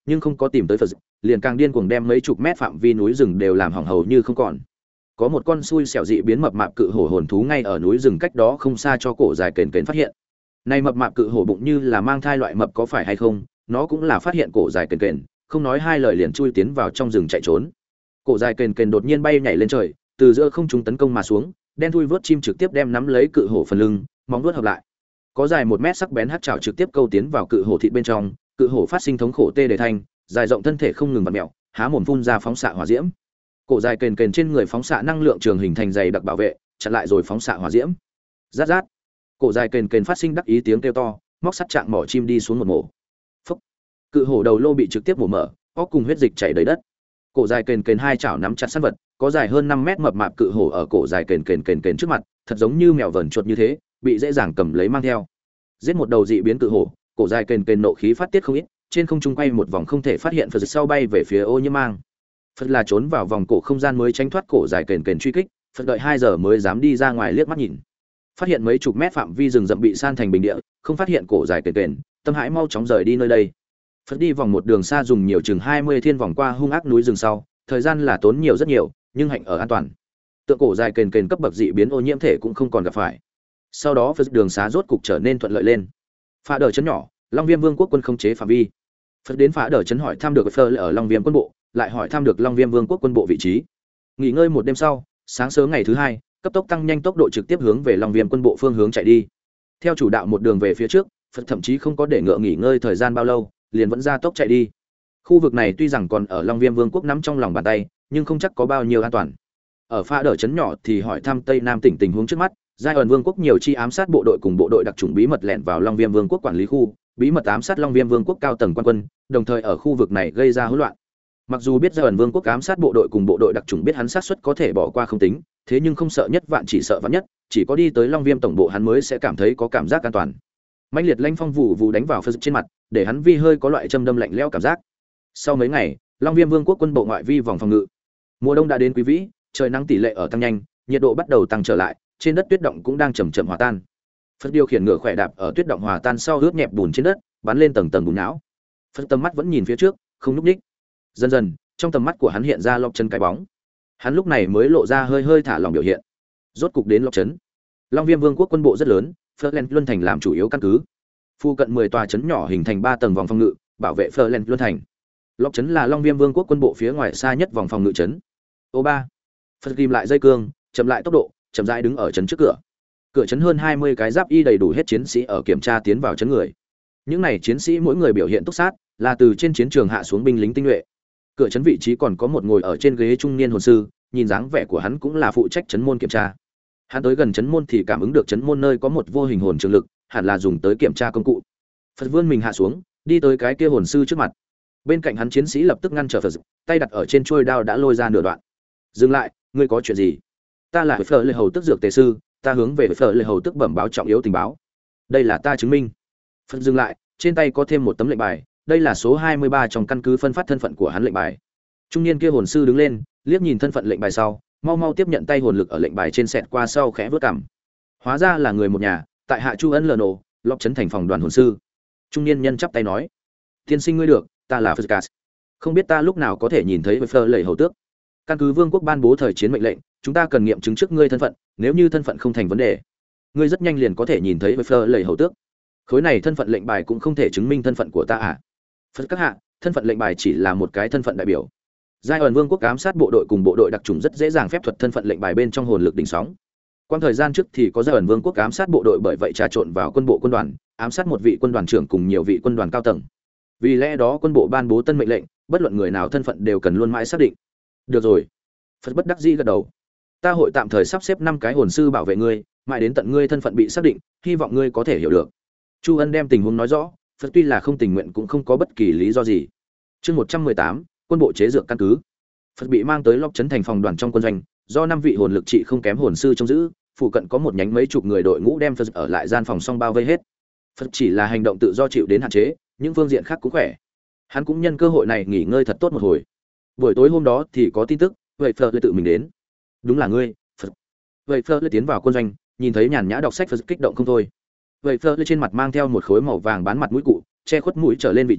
nhưng không có tìm tới Phật, liền càng điên cuồng đem mấy chục mét phạm vi núi rừng đều làm hỏng hầu như không còn. Có một con xui xẻo dị biến mập mạp cự hổ hồn thú ngay ở núi rừng cách đó không xa cho cổ dài kền kền phát hiện. Này mập mạp cự hổ bụng như là mang thai loại mập có phải hay không, nó cũng là phát hiện cổ dài kền kền, không nói hai lời liền chui tiến vào trong rừng chạy trốn. Cổ dài kền kền đột nhiên bay nhảy lên trời, từ giữa không trung tấn công mà xuống, đen thui vớt chim trực tiếp đem nắm lấy cự hổ phần lưng, móng vuốt hợp lại. Có dài một mét sắc bén hắc trảo trực tiếp câu tiến vào cự hổ thịt bên trong, cự hổ phát sinh thống khổ tê đề thanh, dài rộng thân thể không ngừng vặn mèo, há mồm phun ra phóng xạ hỏa diễm. Cổ dài kền kền trên người phóng xạ năng lượng trường hình thành dày đặc bảo vệ, chặn lại rồi phóng xạ hỏa diễm. Rát rát. Cổ dài kền kền phát sinh đắc ý tiếng kêu to, móc sắt trạng mỏ chim đi xuống một mổ. Phốc. Cự hổ đầu lô bị trực tiếp mổ mở, có cùng huyết dịch chảy đầy đất. Cổ dài kền kền hai chảo nắm chặt săn vật, có dài hơn năm mét mập mạp cự hổ ở cổ dài kền kền kền kền trước mặt, thật giống như mèo vờn chuột như thế, bị dễ dàng cầm lấy mang theo. Giết một đầu dị biến cự hổ, cổ dài kền kền nộ khí phát tiết không ít, trên không trung quay một vòng không thể phát hiện Phật sau bay về phía ô nhiễm mang. Phật là trốn vào vòng cổ không gian mới tránh thoát cổ dài kền kền truy kích, Phật đợi hai giờ mới dám đi ra ngoài liếc mắt nhìn. Phát hiện mấy chục mét phạm vi rừng rậm bị san thành bình địa, không phát hiện cổ dài kền kền, tâm hãi mau chóng rời đi nơi đây. Phật đi vòng một đường xa dùng nhiều chừng hai mươi thiên vòng qua hung ác núi rừng sau, thời gian là tốn nhiều rất nhiều, nhưng hạnh ở an toàn. Tượng cổ dài kền kền cấp bậc dị biến ô nhiễm thể cũng không còn gặp phải. Sau đó Phật đường xá rốt cục trở nên thuận lợi lên. Phá đờ chấn nhỏ, Long Viêm Vương quốc quân không chế phạm vi. Phật đến phá đờ chấn hỏi thăm được Phơ ở Long Viêm quân bộ, lại hỏi thăm được Long Viêm Vương quốc quân bộ vị trí. Nghỉ ngơi một đêm sau, sáng sớm ngày thứ hai, cấp tốc tăng nhanh tốc độ trực tiếp hướng về Long Viêm quân bộ phương hướng chạy đi. Theo chủ đạo một đường về phía trước, Phật thậm chí không có để ngựa nghỉ ngơi thời gian bao lâu, liền vẫn ra tốc chạy đi. Khu vực này tuy rằng còn ở Long Viêm Vương quốc nắm trong lòng bàn tay, nhưng không chắc có bao nhiêu an toàn. Ở pha đỡ chấn nhỏ thì hỏi thăm Tây Nam tỉnh tình huống trước mắt, Giai ẩn Vương quốc nhiều chi ám sát bộ đội cùng bộ đội đặc chủng bí mật lẻn vào Long Viêm Vương quốc quản lý khu, bí mật ám sát Long Viêm Vương quốc cao tầng quan quân, đồng thời ở khu vực này gây ra hỗn loạn. Mặc dù biết Giai ẩn Vương quốc ám sát bộ đội cùng bộ đội đặc chủng biết hắn sát suất có thể bỏ qua không tính, thế nhưng không sợ nhất vạn chỉ sợ vạn nhất, chỉ có đi tới Long Viêm tổng bộ hắn mới sẽ cảm thấy có cảm giác an toàn. Mãnh liệt lãnh phong vụ vụ đánh vào Phật trên mặt, để hắn vi hơi có loại châm đâm lạnh lẽo cảm giác. Sau mấy ngày, Long Viêm Vương quốc quân bộ ngoại vi vòng phòng ngự. Mùa đông đã đến quý vĩ, trời nắng tỷ lệ ở tăng nhanh, nhiệt độ bắt đầu tăng trở lại, trên đất tuyết động cũng đang chậm chậm hòa tan. Phật điều khiển ngựa khỏe đạp ở tuyết động hòa tan sau ướt nhẹp bùn trên đất, bắn lên tầng tầng bùn não. Phật tầm mắt vẫn nhìn phía trước, không lúc đích. Dần dần, trong tầm mắt của hắn hiện ra lọc chân cái bóng. Hắn lúc này mới lộ ra hơi hơi thả lòng biểu hiện. Rốt cục đến lọc trấn. Long Viêm Vương quốc quân bộ rất lớn, Ferland Luân thành làm chủ yếu căn cứ. Phu cận mười tòa trấn nhỏ hình thành ba tầng vòng phòng ngự, bảo vệ Ferland Luân thành. Lọc trấn là Long Viêm Vương quốc quân bộ phía ngoài xa nhất vòng phòng ngự trấn. Ô ba. Phật ghim lại dây cương, chậm lại tốc độ, chậm rãi đứng ở trấn trước cửa. Cửa trấn hơn hai mươi cái giáp y đầy đủ hết chiến sĩ ở kiểm tra tiến vào trấn người. Những này chiến sĩ mỗi người biểu hiện túc sát, là từ trên chiến trường hạ xuống binh lính tinh nhuệ. Cửa trấn vị trí còn có một ngồi ở trên ghế trung niên hồn sư, nhìn dáng vẻ của hắn cũng là phụ trách trấn môn kiểm tra. Hắn tới gần trấn môn thì cảm ứng được trấn môn nơi có một vô hình hồn trường lực, hẳn là dùng tới kiểm tra công cụ. Phật vươn mình hạ xuống, đi tới cái kia hồn sư trước mặt. Bên cạnh hắn chiến sĩ lập tức ngăn trở Phật, tay đặt ở trên chuôi đao đã lôi ra nửa đoạn. Dừng lại, ngươi có chuyện gì? Ta là Phở Lệ Hầu tức dược tề sư, ta hướng về Phở Lệ Hầu tức bẩm báo trọng yếu tình báo. Đây là ta chứng minh. Phật dừng lại, trên tay có thêm một tấm lệnh bài, đây là số hai mươi ba trong căn cứ phân phát thân phận của hắn lệnh bài. Trung niên kia hồn sư đứng lên, liếc nhìn thân phận lệnh bài sau, mau mau tiếp nhận tay hồn lực ở lệnh bài trên sẹt qua sau khẽ vớt cằm. Hóa ra là người một nhà, tại hạ Chu Ân Lờ Nổ, Lộc trấn thành phòng đoàn hồn sư. Trung niên nhân chắp tay nói: "Tiên sinh ngươi được, ta là Phật. Không biết ta lúc nào có thể nhìn thấy với Phở Lệ Hầu tước. Căn cứ vương quốc ban bố thời chiến mệnh lệnh, chúng ta cần nghiệm chứng trước ngươi thân phận, nếu như thân phận không thành vấn đề, ngươi rất nhanh liền có thể nhìn thấy với Phở Lệ Hầu tước. Khối này thân phận lệnh bài cũng không thể chứng minh thân phận của ta à?" Phật các hạ, thân phận lệnh bài chỉ là một cái thân phận đại biểu. Giai ẩn Vương quốc ám sát bộ đội cùng bộ đội đặc trùng rất dễ dàng phép thuật thân phận lệnh bài bên trong hồn lực đỉnh sóng. Quan thời gian trước thì có Giai ẩn Vương quốc ám sát bộ đội bởi vậy trà trộn vào quân bộ quân đoàn, ám sát một vị quân đoàn trưởng cùng nhiều vị quân đoàn cao tầng. Vì lẽ đó quân bộ ban bố tân mệnh lệnh, bất luận người nào thân phận đều cần luôn mãi xác định. Được rồi. Phật bất đắc dĩ gật đầu. Ta hội tạm thời sắp xếp năm cái hồn sư bảo vệ ngươi, mãi đến tận ngươi thân phận bị xác định, hy vọng ngươi có thể hiểu được. Chu Ân đem tình huống nói rõ, Phật tuy là không tình nguyện cũng không có bất kỳ lý do gì. Chương một trăm mười tám, quân bộ chế dược căn cứ. Phật bị mang tới Lộc trấn thành phòng đoàn trong quân doanh, do năm vị hồn lực trị không kém hồn sư trông giữ, phụ cận có một nhánh mấy chục người đội ngũ đem Phật ở lại gian phòng song bao vây hết. Phật chỉ là hành động tự do chịu đến hạn chế, những phương diện khác cũng khỏe. Hắn cũng nhân cơ hội này nghỉ ngơi thật tốt một hồi. Buổi tối hôm đó thì có tin tức, vậy Phật lại tự mình đến. Đúng là ngươi, Phật. Vậy Phật lại tiến vào quân doanh, nhìn thấy nhàn nhã đọc sách Phật kích động không thôi. Vậy Phật trên mặt mang theo một khối màu vàng bán mặt mũi cụ, che khuất mũi trở lên vị trí,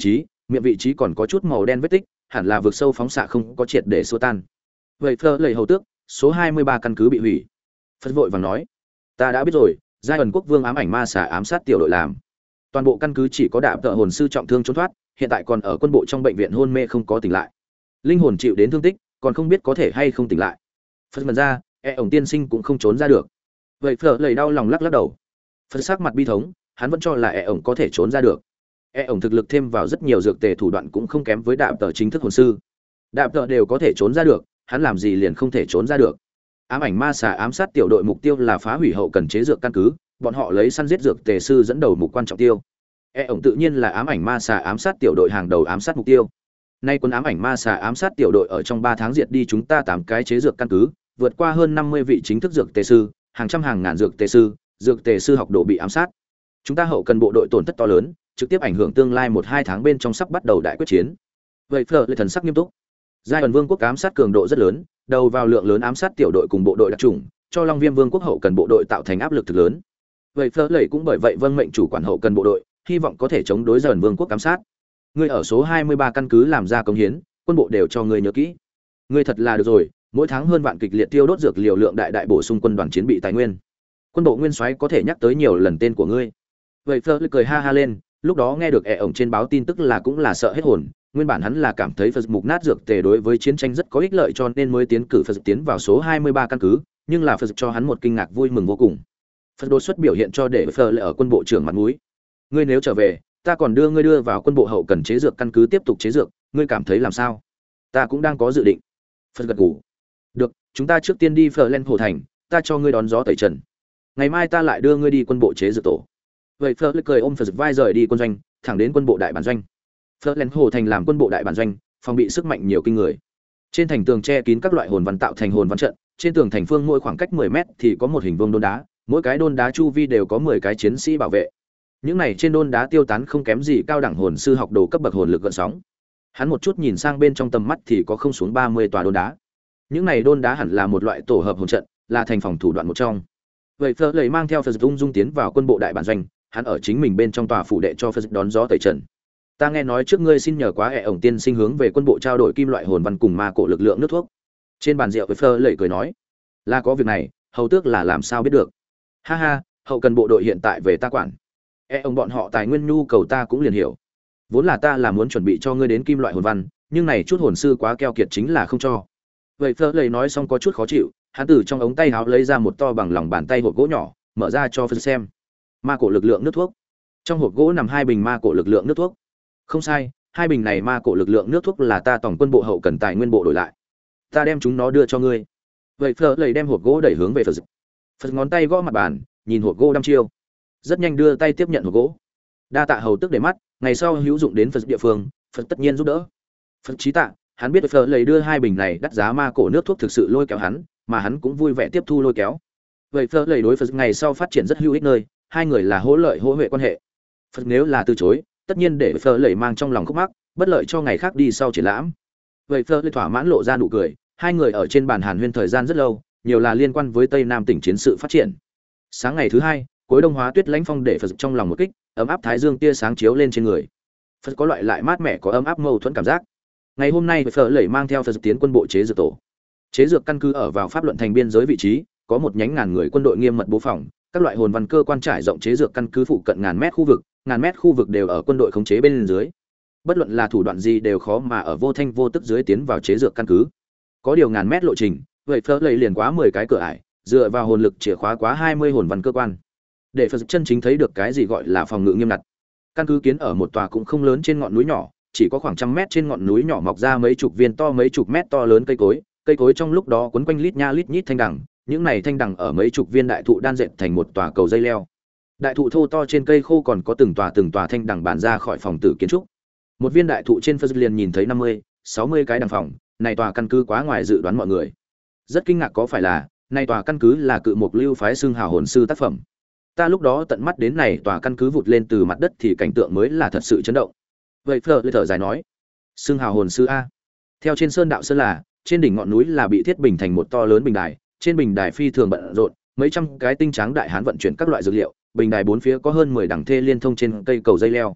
miệng vị trí còn có chút màu đen vết tích, hẳn là vực sâu phóng xạ không có triệt để xua tan. Vậy Fleur lầy hầu tước, số hai mươi ba căn cứ bị hủy. Phật vội vàng nói, ta đã biết rồi, giai ẩn quốc vương ám ảnh ma xà ám sát tiểu đội làm. Toàn bộ căn cứ chỉ có đạm tợ hồn sư trọng thương trốn thoát, hiện tại còn ở quân bộ trong bệnh viện hôn mê không có tỉnh lại. Linh hồn chịu đến thương tích, còn không biết có thể hay không tỉnh lại. Phật mần ra, e ổng tiên sinh cũng không trốn ra được. Vậy Fleur lầy đau lòng lắc lắc đầu. Phật sắc mặt bi thống, hắn vẫn cho là e ổng có thể trốn ra được. E ổng thực lực thêm vào rất nhiều dược tề thủ đoạn cũng không kém với đạm tợ chính thức hồn sư. Đạm tợ đều có thể trốn ra được, hắn làm gì liền không thể trốn ra được. Ám ảnh ma xà ám sát tiểu đội mục tiêu là phá hủy hậu cần chế dược căn cứ, bọn họ lấy săn giết dược tề sư dẫn đầu mục quan trọng tiêu. E ổng tự nhiên là ám ảnh ma xà ám sát tiểu đội hàng đầu ám sát mục tiêu. Nay quân ám ảnh ma xà ám sát tiểu đội ở trong ba tháng diệt đi chúng ta tám cái chế dược căn cứ, vượt qua hơn năm mươi vị chính thức dược tề sư, hàng trăm hàng ngàn dược tề sư, dược tề sư học đồ bị ám sát. Chúng ta hậu cần bộ đội tổn thất to lớn, trực tiếp ảnh hưởng tương lai một hai tháng bên trong sắp bắt đầu đại quyết chiến. Vậy Fleur lệ thần sắc nghiêm túc. Giai ẩn vương quốc ám sát cường độ rất lớn, đầu vào lượng lớn ám sát tiểu đội cùng bộ đội đặc chủng, cho Long Viêm vương quốc hậu cần bộ đội tạo thành áp lực thực lớn. Vậy Fleur lệ cũng bởi vậy vâng mệnh chủ quản hậu cần bộ đội, hy vọng có thể chống đối Giai ẩn vương quốc ám sát. Ngươi ở số hai mươi ba căn cứ làm ra công hiến, quân bộ đều cho ngươi nhớ kỹ. Ngươi thật là được rồi, mỗi tháng hơn vạn kịch liệt tiêu đốt dược liều lượng đại đại bổ sung quân đoàn chiến bị tài nguyên. Quân bộ nguyên soái có thể nhắc tới nhiều lần tên của ngươi. Vậy Fleur lệ cười ha ha lên, lúc đó nghe được ẻ ổng trên báo tin tức là cũng là sợ hết hồn. Nguyên bản hắn là cảm thấy Phật mục nát dược tề đối với chiến tranh rất có ích lợi cho nên mới tiến cử Phật tiến vào số hai mươi ba căn cứ, nhưng là Phật cho hắn một kinh ngạc vui mừng vô cùng. Phật đột xuất biểu hiện cho để Phật lại ở quân bộ trưởng mặt mũi. Ngươi nếu trở về, ta còn đưa ngươi đưa vào quân bộ hậu cần chế dược căn cứ tiếp tục chế dược, ngươi cảm thấy làm sao? Ta cũng đang có dự định. Phật gật gù. Được, chúng ta trước tiên đi Phở lên hồ thành, ta cho ngươi đón gió tẩy trần. Ngày mai ta lại đưa ngươi đi quân bộ chế dược tổ. Vậy Phở lại cười ôm Phật vai rời đi quân doanh, thẳng đến quân bộ đại bản doanh. Phớtlen hồ thành làm quân bộ đại bản doanh, phòng bị sức mạnh nhiều kinh người. Trên thành tường che kín các loại hồn văn tạo thành hồn văn trận, trên tường thành phương mỗi khoảng cách mười mét thì có một hình vuông đôn đá, mỗi cái đôn đá chu vi đều có mười cái chiến sĩ bảo vệ. Những này trên đôn đá tiêu tán không kém gì cao đẳng hồn sư học đồ cấp bậc hồn lực gợn sóng. Hắn một chút nhìn sang bên trong tầm mắt thì có không xuống ba mươi tòa đôn đá. Những này đôn đá hẳn là một loại tổ hợp hồn trận, là thành phòng thủ đoạn một trong. Vậy Phớt lấy mang theo Phật ung dung tiến vào quân bộ đại bản doanh, hắn ở chính mình bên trong tòa phủ đệ cho Phật đón gió tẩy trần. Ta nghe nói trước ngươi xin nhờ quá ẻ ổng tiên sinh hướng về quân bộ trao đổi kim loại hồn văn cùng ma cổ lực lượng nước thuốc. Trên bàn rượu với Phơ lệ cười nói, là có việc này, hầu tước là làm sao biết được? Ha ha, hậu cần bộ đội hiện tại về ta quản. E ông bọn họ tài nguyên nhu cầu ta cũng liền hiểu. Vốn là ta là muốn chuẩn bị cho ngươi đến kim loại hồn văn, nhưng này chút hồn sư quá keo kiệt chính là không cho. Vậy Phơ lệ nói xong có chút khó chịu, hắn từ trong ống tay áo lấy ra một to bằng lòng bàn tay hộp gỗ nhỏ, mở ra cho Phơ xem. Ma cổ lực lượng nước thuốc. Trong hộp gỗ nằm hai bình ma cổ lực lượng nước thuốc. Không sai, hai bình này ma cổ lực lượng nước thuốc là ta tổng quân bộ hậu cần tài nguyên bộ đổi lại. Ta đem chúng nó đưa cho ngươi. Vậy Phở lầy đem hộp gỗ đẩy hướng về Phật. Phật ngón tay gõ mặt bàn, nhìn hộp gỗ đăm chiêu. Rất nhanh đưa tay tiếp nhận hộp gỗ. Đa tạ hầu tức để mắt, ngày sau hữu dụng đến Phật địa phương, Phật tất nhiên giúp đỡ. Phật chí tạ, hắn biết Phở lầy đưa hai bình này đắt giá ma cổ nước thuốc thực sự lôi kéo hắn, mà hắn cũng vui vẻ tiếp thu lôi kéo. Vậy Phở lầy đối Phật ngày sau phát triển rất hữu ích nơi, hai người là hỗ lợi hỗ huệ quan hệ. Phật nếu là từ chối, tất nhiên để Phở lầy mang trong lòng khúc mắc, bất lợi cho ngày khác đi sau triển lãm. Vậy Phở lầy thỏa mãn lộ ra nụ cười, hai người ở trên bàn hàn huyên thời gian rất lâu, nhiều là liên quan với Tây Nam tỉnh chiến sự phát triển. Sáng ngày thứ hai, cuối đông hóa tuyết lãnh phong để Phật trong lòng một kích, ấm áp thái dương tia sáng chiếu lên trên người. Phật có loại lại mát mẻ có ấm áp mâu thuẫn cảm giác. Ngày hôm nay Phở lầy mang theo Phật tiến quân bộ chế dược tổ. Chế dược căn cứ ở vào pháp luận thành biên giới vị trí, có một nhánh ngàn người quân đội nghiêm mật bố phòng, các loại hồn văn cơ quan trải rộng chế dược căn cứ phụ cận ngàn mét khu vực, ngàn mét khu vực đều ở quân đội khống chế bên dưới. Bất luận là thủ đoạn gì đều khó mà ở vô thanh vô tức dưới tiến vào chế dược căn cứ. Có điều ngàn mét lộ trình, vậy Phở lầy liền quá mười cái cửa ải, dựa vào hồn lực chìa khóa quá hai mươi hồn văn cơ quan. Để Phật chân chính thấy được cái gì gọi là phòng ngự nghiêm ngặt. Căn cứ kiến ở một tòa cũng không lớn trên ngọn núi nhỏ, chỉ có khoảng trăm mét trên ngọn núi nhỏ mọc ra mấy chục viên to mấy chục mét to lớn cây cối, cây cối trong lúc đó quấn quanh lít nha lít nhít thanh đằng, những này thanh đằng ở mấy chục viên đại thụ đan dệt thành một tòa cầu dây leo. Đại thụ thô to trên cây khô còn có từng tòa từng tòa thanh đằng bàn ra khỏi phòng tử kiến trúc. Một viên đại thụ trên Phật liền nhìn thấy năm mươi, sáu mươi cái đằng phòng, này tòa căn cứ quá ngoài dự đoán mọi người. Rất kinh ngạc có phải là, này tòa căn cứ là cự mục lưu phái xương hào hồn sư tác phẩm. Ta lúc đó tận mắt đến này tòa căn cứ vụt lên từ mặt đất thì cảnh tượng mới là thật sự chấn động. Vậy Phở thở dài nói, xương hào hồn sư a. Theo trên sơn đạo sơn là, trên đỉnh ngọn núi là bị thiết bình thành một to lớn bình đài, trên bình đài phi thường bận rộn, mấy trăm cái tinh tráng đại hán vận chuyển các loại dược liệu, bình đài bốn phía có hơn mười đằng thê liên thông trên cây cầu dây leo.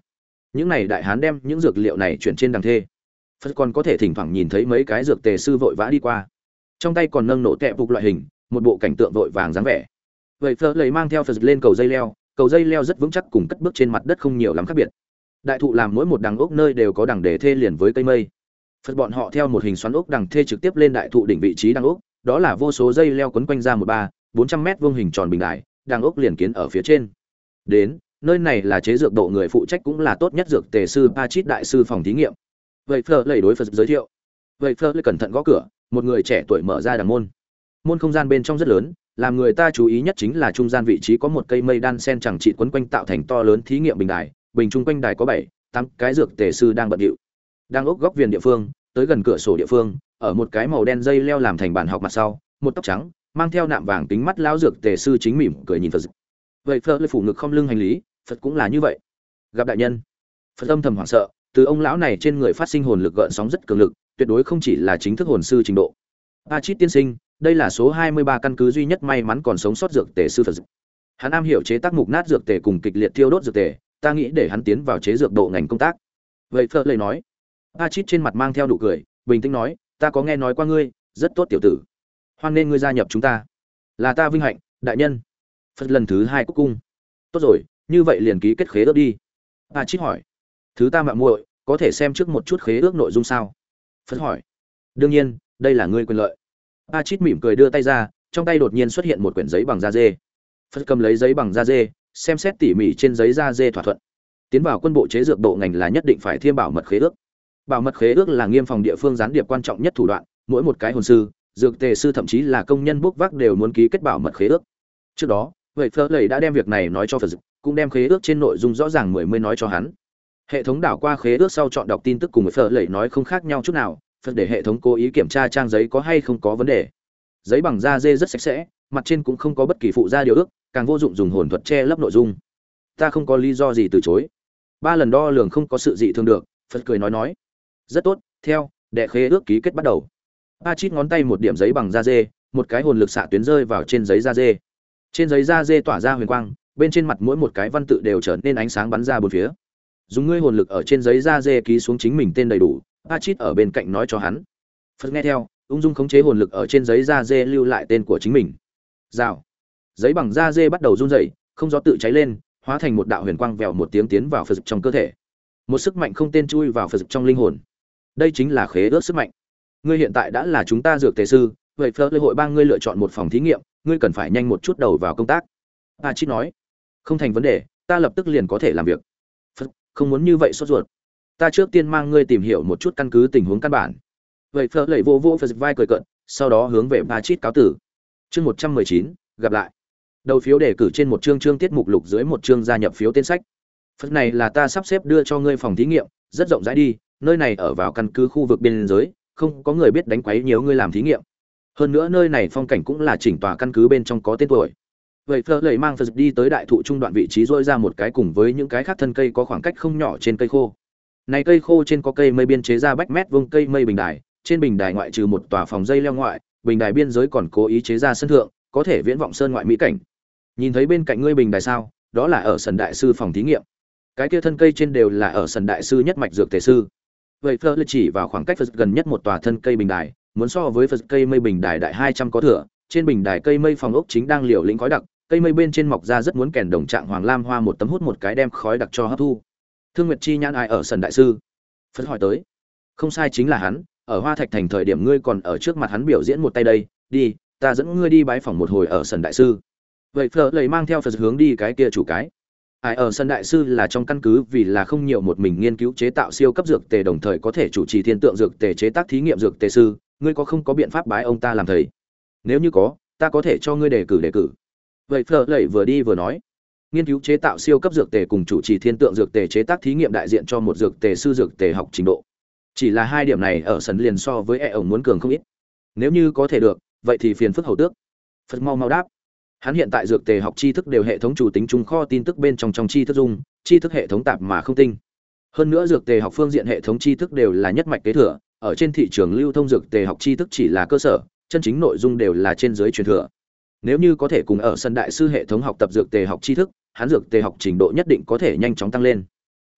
những này đại hán đem những dược liệu này chuyển trên đằng thê. Phật còn có thể thỉnh thoảng nhìn thấy mấy cái dược tề sư vội vã đi qua, trong tay còn nâng nổ tẹp phục loại hình, một bộ cảnh tượng vội vàng dáng vẻ. Vậy Phật lấy mang theo Phật lên cầu dây leo, cầu dây leo rất vững chắc, cùng cất bước trên mặt đất không nhiều lắm khác biệt. Đại thụ làm mỗi một đằng ốc nơi đều có đằng để thê liền với cây mây. Phật bọn họ theo một hình xoắn ốc đằng thê trực tiếp lên đại thụ đỉnh vị trí đằng ốc, đó là vô số dây leo quấn quanh ra một ba bốn trăm mét vuông hình tròn bình đài, đằng ốc liền kiến ở phía trên. Đến nơi này là chế dược độ người phụ trách cũng là tốt nhất dược tề sư Pachit đại sư phòng thí nghiệm. Vậy Phật lấy đối Phật giới thiệu. Vậy Phật lấy cẩn thận gõ cửa, một người trẻ tuổi mở ra đằng môn. Môn không gian bên trong rất lớn, làm người ta chú ý nhất chính là trung gian vị trí có một cây mây đan sen chẳng trị quấn quanh tạo thành to lớn thí nghiệm bình đài, bình trung quanh đài có bảy tám cái dược tề sư đang bận rộn. Đang ốc góc viền địa phương, tới gần cửa sổ địa phương, ở một cái màu đen dây leo làm thành bàn học mặt sau, một tóc trắng, mang theo nạm vàng kính mắt lão dược tề sư chính mỉm cười nhìn Phật. Vậy Phật lấy phủ ngực không lưng hành lý, Phật cũng là như vậy. Gặp đại nhân, Phật âm thầm hoảng sợ, từ ông lão này trên người phát sinh hồn lực gợn sóng rất cường lực, tuyệt đối không chỉ là chính thức hồn sư trình độ. Pachit tiên sinh, đây là số hai mươi ba căn cứ duy nhất may mắn còn sống sót dược tề sư Phật. Hắn am hiểu chế tác mục nát dược tề cùng kịch liệt thiêu đốt dược tề, ta nghĩ để hắn tiến vào chế dược độ ngành công tác. Vậy Phật lời nói. Pachit trên mặt mang theo nụ cười, bình tĩnh nói, ta có nghe nói qua ngươi, rất tốt tiểu tử. Hoan nên ngươi gia nhập chúng ta. Là ta vinh hạnh, đại nhân. Phật lần thứ hai cúc cung. Tốt rồi, như vậy liền ký kết khế ước đi. Pachit hỏi. Thứ ta mạo muội, có thể xem trước một chút khế ước nội dung sao? Phật hỏi. Đương nhiên, đây là ngươi quyền lợi. Pachit mỉm cười đưa tay ra, trong tay đột nhiên xuất hiện một quyển giấy bằng da dê. Phật cầm lấy giấy bằng da dê, xem xét tỉ mỉ trên giấy da dê thỏa thuận. Tiến vào quân bộ chế dược bộ ngành là nhất định phải thiêm bảo mật khế ước. Bảo mật khế ước là nghiêm phòng địa phương gián điệp quan trọng nhất thủ đoạn, mỗi một cái hồn sư, dược tề sư thậm chí là công nhân bốc vác đều muốn ký kết bảo mật khế ước. Trước đó, vậy Phật lầy đã đem việc này nói cho Phật, cũng đem khế ước trên nội dung rõ ràng mười mươi nói cho hắn. Hệ thống đảo qua khế ước sau chọn đọc tin tức cùng với Phật lầy nói không khác nhau chút nào, Phật để hệ thống cố ý kiểm tra trang giấy có hay không có vấn đề. Giấy bằng da dê rất sạch sẽ, mặt trên cũng không có bất kỳ phụ gia điều ước, càng vô dụng dùng hồn thuật che lấp nội dung. Ta không có lý do gì từ chối. Ba lần đo lường không có sự dị thường được, Phật cười nói nói. Rất tốt, theo, đệ khế ước ký kết bắt đầu. Pachit ngón tay một điểm giấy bằng da dê, một cái hồn lực xạ tuyến rơi vào trên giấy da dê. Trên giấy da dê tỏa ra huyền quang, bên trên mặt mỗi một cái văn tự đều trở nên ánh sáng bắn ra bốn phía. Dùng ngươi hồn lực ở trên giấy da dê ký xuống chính mình tên đầy đủ, Pachit ở bên cạnh nói cho hắn. Phật nghe theo, ung dung khống chế hồn lực ở trên giấy da dê lưu lại tên của chính mình. Rào. Giấy bằng da dê bắt đầu run rẩy, không gió tự cháy lên, hóa thành một đạo huyền quang vèo một tiếng tiến vào Phật trong cơ thể. Một sức mạnh không tên chui vào Phật trong linh hồn. Đây chính là khế ước sức mạnh. Ngươi hiện tại đã là chúng ta dược tề sư, vậy Phật lễ hội bang ngươi lựa chọn một phòng thí nghiệm, ngươi cần phải nhanh một chút đầu vào công tác. Pachit nói. Không thành vấn đề, ta lập tức liền có thể làm việc. Phật, không muốn như vậy sốt ruột. Ta trước tiên mang ngươi tìm hiểu một chút căn cứ tình huống căn bản. Vậy Phật lễ vô vô Phật vai cười cợt, sau đó hướng về Pachit cáo tử. Chương một trăm mười chín, gặp lại. Đầu phiếu đề cử trên một chương chương tiết mục lục dưới một chương gia nhập phiếu tên sách. Phật này là ta sắp xếp đưa cho ngươi phòng thí nghiệm, rất rộng rãi đi, nơi này ở vào căn cứ khu vực biên giới, không có người biết đánh quấy nhiều ngươi làm thí nghiệm. Hơn nữa nơi này phong cảnh cũng là chỉnh tòa căn cứ bên trong có tên tuổi. Vậy Phật lầy mang Phật đi tới đại thụ trung đoạn vị trí rỗi ra một cái cùng với những cái khác thân cây có khoảng cách không nhỏ trên cây khô. Này cây khô trên có cây mây biên chế ra bách mét vuông cây mây bình đài, trên bình đài ngoại trừ một tòa phòng dây leo ngoại, bình đài biên giới còn cố ý chế ra sân thượng, có thể viễn vọng sơn ngoại mỹ cảnh. Nhìn thấy bên cạnh ngươi bình đài sao? Đó là ở sân đại sư phòng thí nghiệm. Cái kia thân cây trên đều là ở sân đại sư nhất mạch dược tề sư. Vậy Phật chỉ vào khoảng cách Phật gần nhất một tòa thân cây bình đài, muốn so với Phật cây mây bình đài đại hai trăm có thừa, trên bình đài cây mây phòng ốc chính đang liều lĩnh khói đặc, cây mây bên trên mọc ra rất muốn kèn đồng trạng hoàng lam hoa một tấm hút một cái đem khói đặc cho hấp thu. Thương Nguyệt Chi nhãn ai ở sân đại sư? Phật hỏi tới. Không sai chính là hắn, ở Hoa Thạch thành thời điểm ngươi còn ở trước mặt hắn biểu diễn một tay đây, đi, ta dẫn ngươi đi bái phỏng một hồi ở sân đại sư. Vậy Phật lấy mang theo Phật hướng đi cái kia chủ cái. Ai ở sân đại sư là trong căn cứ vì là không nhiều một mình nghiên cứu chế tạo siêu cấp dược tề đồng thời có thể chủ trì thiên tượng dược tề chế tác thí nghiệm dược tề sư, ngươi có không có biện pháp bái ông ta làm thầy? Nếu như có, ta có thể cho ngươi đề cử đề cử. Vậy Phật lầy vừa đi vừa nói, nghiên cứu chế tạo siêu cấp dược tề cùng chủ trì thiên tượng dược tề chế tác thí nghiệm đại diện cho một dược tề sư dược tề học trình độ. Chỉ là hai điểm này ở sân liền so với e ổng muốn cường không ít. Nếu như có thể được, vậy thì phiền phức hầu tước. Phật mau mau đáp. Hắn hiện tại dược tề học tri thức đều hệ thống chủ tính trung kho tin tức bên trong trong tri thức dung, tri thức hệ thống tạp mà không tinh. Hơn nữa dược tề học phương diện hệ thống tri thức đều là nhất mạch kế thừa, ở trên thị trường lưu thông dược tề học tri thức chỉ là cơ sở, chân chính nội dung đều là trên dưới truyền thừa. Nếu như có thể cùng ở sân đại sư hệ thống học tập dược tề học tri thức, hắn dược tề học trình độ nhất định có thể nhanh chóng tăng lên.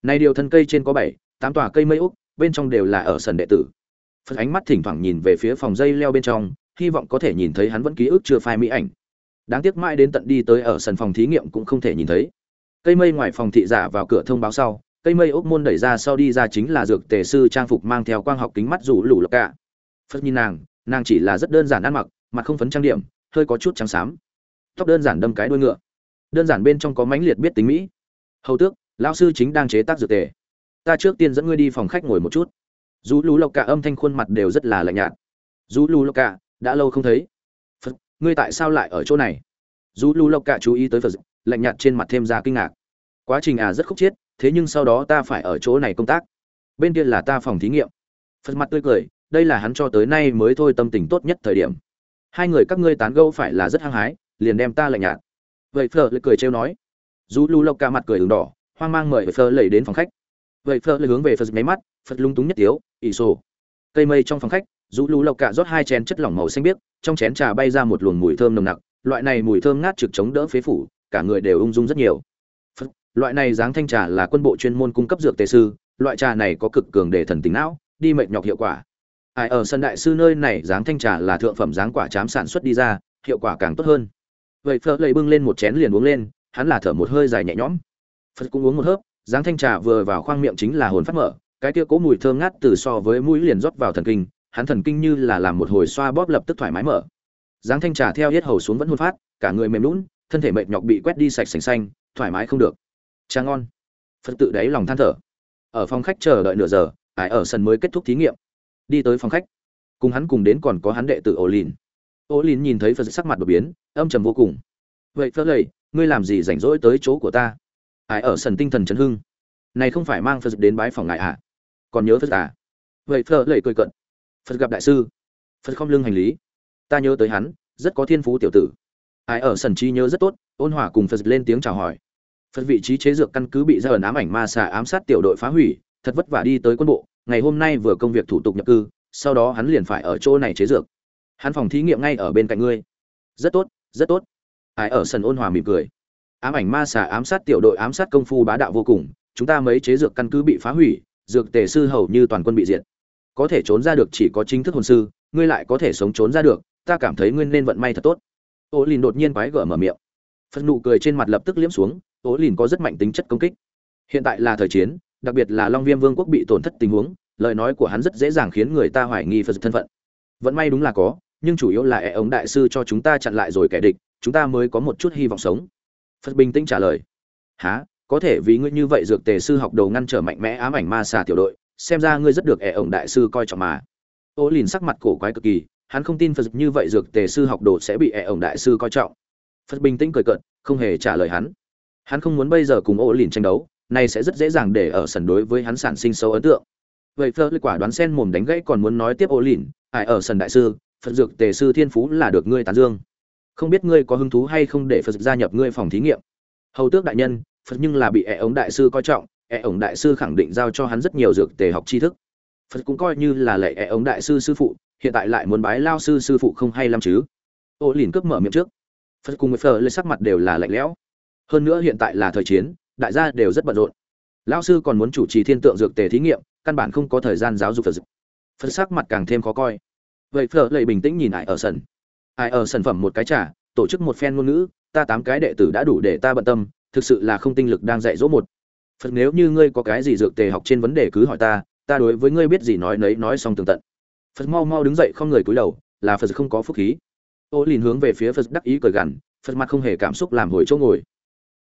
Này điều thân cây trên có bảy tám tòa cây mây úc, bên trong đều là ở sân đệ tử. Phật ánh mắt thỉnh thoảng nhìn về phía phòng dây leo bên trong, hy vọng có thể nhìn thấy hắn vẫn ký ức chưa phai mỹ ảnh. Đáng tiếc mãi đến tận đi tới ở sân phòng thí nghiệm cũng không thể nhìn thấy. Cây mây ngoài phòng thị giả vào cửa thông báo sau, cây mây ốc môn đẩy ra sau đi ra chính là dược tề sư trang phục mang theo quang học kính mắt rủ lù lộc cả. Phật nhìn nàng, nàng chỉ là rất đơn giản ăn mặc, mặt không phấn trang điểm, hơi có chút trắng xám. Tóc đơn giản đâm cái đuôi ngựa. Đơn giản bên trong có mãnh liệt biết tính mỹ. Hầu tước, lão sư chính đang chế tác dược tề. Ta trước tiên dẫn ngươi đi phòng khách ngồi một chút. Rủ lù lộc cả âm thanh khuôn mặt đều rất là lạnh nhạt. Rủ lù lộc cả, đã lâu không thấy. Phật, ngươi tại sao lại ở chỗ này? Rủ lù lộc cả chú ý tới Phật, lạnh nhạt trên mặt thêm ra kinh ngạc. Quá trình à rất khúc chiết, thế nhưng sau đó ta phải ở chỗ này công tác. Bên kia là ta phòng thí nghiệm. Phật mặt tươi cười, đây là hắn cho tới nay mới thôi tâm tình tốt nhất thời điểm. Hai người các ngươi tán gẫu phải là rất hăng hái, liền đem ta lạnh nhạt. Vậy Phở lại cười trêu nói. Dù Lu Lộc cả mặt cười ửng đỏ, hoang mang mời Phở lầy đến phòng khách. Vậy Phở lại hướng về Phật máy mắt, Phật lung túng nhất tiếu, ỷ sổ. Cây mây trong phòng khách, Dù Lu Lộc cả rót hai chén chất lỏng màu xanh biếc, trong chén trà bay ra một luồng mùi thơm nồng nặc, loại này mùi thơm ngát trực chống đỡ phế phủ, cả người đều ung dung rất nhiều. Phật, loại này dáng thanh trà là quân bộ chuyên môn cung cấp dược tề sư, loại trà này có cực cường để thần tính não, đi mệt nhọc hiệu quả. Ai ở sân đại sư nơi này dáng thanh trà là thượng phẩm dáng quả chám sản xuất đi ra, hiệu quả càng tốt hơn. Vậy Phật lấy bưng lên một chén liền uống lên, hắn là thở một hơi dài nhẹ nhõm. Phật cũng uống một hớp, dáng thanh trà vừa vào khoang miệng chính là hồn phát mở, cái kia cố mùi thơm ngát từ so với mũi liền rót vào thần kinh, hắn thần kinh như là làm một hồi xoa bóp lập tức thoải mái mở. Dáng thanh trà theo yết hầu xuống vẫn hôn phát, cả người mềm nhũn, thân thể mệt nhọc bị quét đi sạch sành xanh, thoải mái không được. Trà ngon. Phật tự đáy lòng than thở. Ở phòng khách chờ đợi nửa giờ, Ai ở sân mới kết thúc thí nghiệm. Đi tới phòng khách, cùng hắn cùng đến còn có hắn đệ tử Olin. Olin nhìn thấy Phật sắc mặt đột biến, âm trầm vô cùng. Vậy Phật lầy, ngươi làm gì rảnh rỗi tới chỗ của ta? Ai ở sân tinh thần chấn hưng. Này không phải mang Phật đến bái phòng ngài à? Còn nhớ Phật à? Vậy Phật lầy cười cận. Phật gặp đại sư. Phật không lưng hành lý. Ta nhớ tới hắn, rất có thiên phú tiểu tử. Ai ở sân trí nhớ rất tốt, ôn hòa cùng Phật lên tiếng chào hỏi. Phật vị trí chế dược căn cứ bị ra ẩn ám ảnh ma xà ám sát tiểu đội phá hủy, thật vất vả đi tới quân bộ, ngày hôm nay vừa công việc thủ tục nhập cư, sau đó hắn liền phải ở chỗ này chế dược. Hắn phòng thí nghiệm ngay ở bên cạnh ngươi. Rất tốt, rất tốt. Ai ở sân ôn hòa mỉm cười. Ám ảnh ma xà ám sát tiểu đội ám sát công phu bá đạo vô cùng, chúng ta mấy chế dược căn cứ bị phá hủy, dược tề sư hầu như toàn quân bị diệt. Có thể trốn ra được chỉ có chính thức hồn sư, ngươi lại có thể sống trốn ra được, ta cảm thấy ngươi nên vận may thật tốt. Ô Lìn đột nhiên quái gở mở miệng. Phật nụ cười trên mặt lập tức liếm xuống, Ô Lìn có rất mạnh tính chất công kích. Hiện tại là thời chiến, đặc biệt là Long Viêm Vương quốc bị tổn thất tình huống, lời nói của hắn rất dễ dàng khiến người ta hoài nghi Phật thân phận. Vận may đúng là có, nhưng chủ yếu là ẻ ống đại sư cho chúng ta chặn lại rồi kẻ địch, chúng ta mới có một chút hy vọng sống. Phật bình tĩnh trả lời. Hả, có thể vì ngươi như vậy dược tề sư học đầu ngăn trở mạnh mẽ ám ảnh ma xà tiểu đội, xem ra ngươi rất được ẻ ống đại sư coi trọng mà. Ô Lìn sắc mặt cổ quái cực kỳ, hắn không tin Phật như vậy dược tề sư học đồ sẽ bị ẻ ống đại sư coi trọng. Phật bình tĩnh cười cợt, không hề trả lời hắn. Hắn không muốn bây giờ cùng Ô Lìn tranh đấu, này sẽ rất dễ dàng để ở sân đối với hắn sản sinh sâu ấn tượng. Vậy Phật quả đoán sen mồm đánh gãy còn muốn nói tiếp Ô Lìn, ai ở sân đại sư, Phật dược tề sư thiên phú là được ngươi tán dương. Không biết ngươi có hứng thú hay không để Phật gia nhập ngươi phòng thí nghiệm. Hầu tước đại nhân, Phật nhưng là bị ẻ ống đại sư coi trọng, ẻ ống đại sư khẳng định giao cho hắn rất nhiều dược tề học tri thức. Phật cũng coi như là lệ ẻ ống đại sư sư phụ, hiện tại lại muốn bái lao sư sư phụ không hay lắm chứ. Ô Lìn cướp mở miệng trước. Phật cùng với Phật lên sắc mặt đều là lạnh lẽo. Hơn nữa hiện tại là thời chiến, đại gia đều rất bận rộn. Lão sư còn muốn chủ trì thiên tượng dược tề thí nghiệm, căn bản không có thời gian giáo dục Phật. Phật sắc mặt càng thêm khó coi. Vậy Phật lại bình tĩnh nhìn Ai ở sân. Ai ở sân phẩm một cái trà, tổ chức một phen ngôn ngữ, ta tám cái đệ tử đã đủ để ta bận tâm, thực sự là không tinh lực đang dạy dỗ một. Phật nếu như ngươi có cái gì dược tề học trên vấn đề cứ hỏi ta, ta đối với ngươi biết gì nói nấy nói xong tường tận. Phật mau mau đứng dậy không người cúi đầu, là Phật không có phúc khí. Ô Lìn hướng về phía Phật đắc ý cười gằn, Phật mặt không hề cảm xúc làm hồi chỗ ngồi.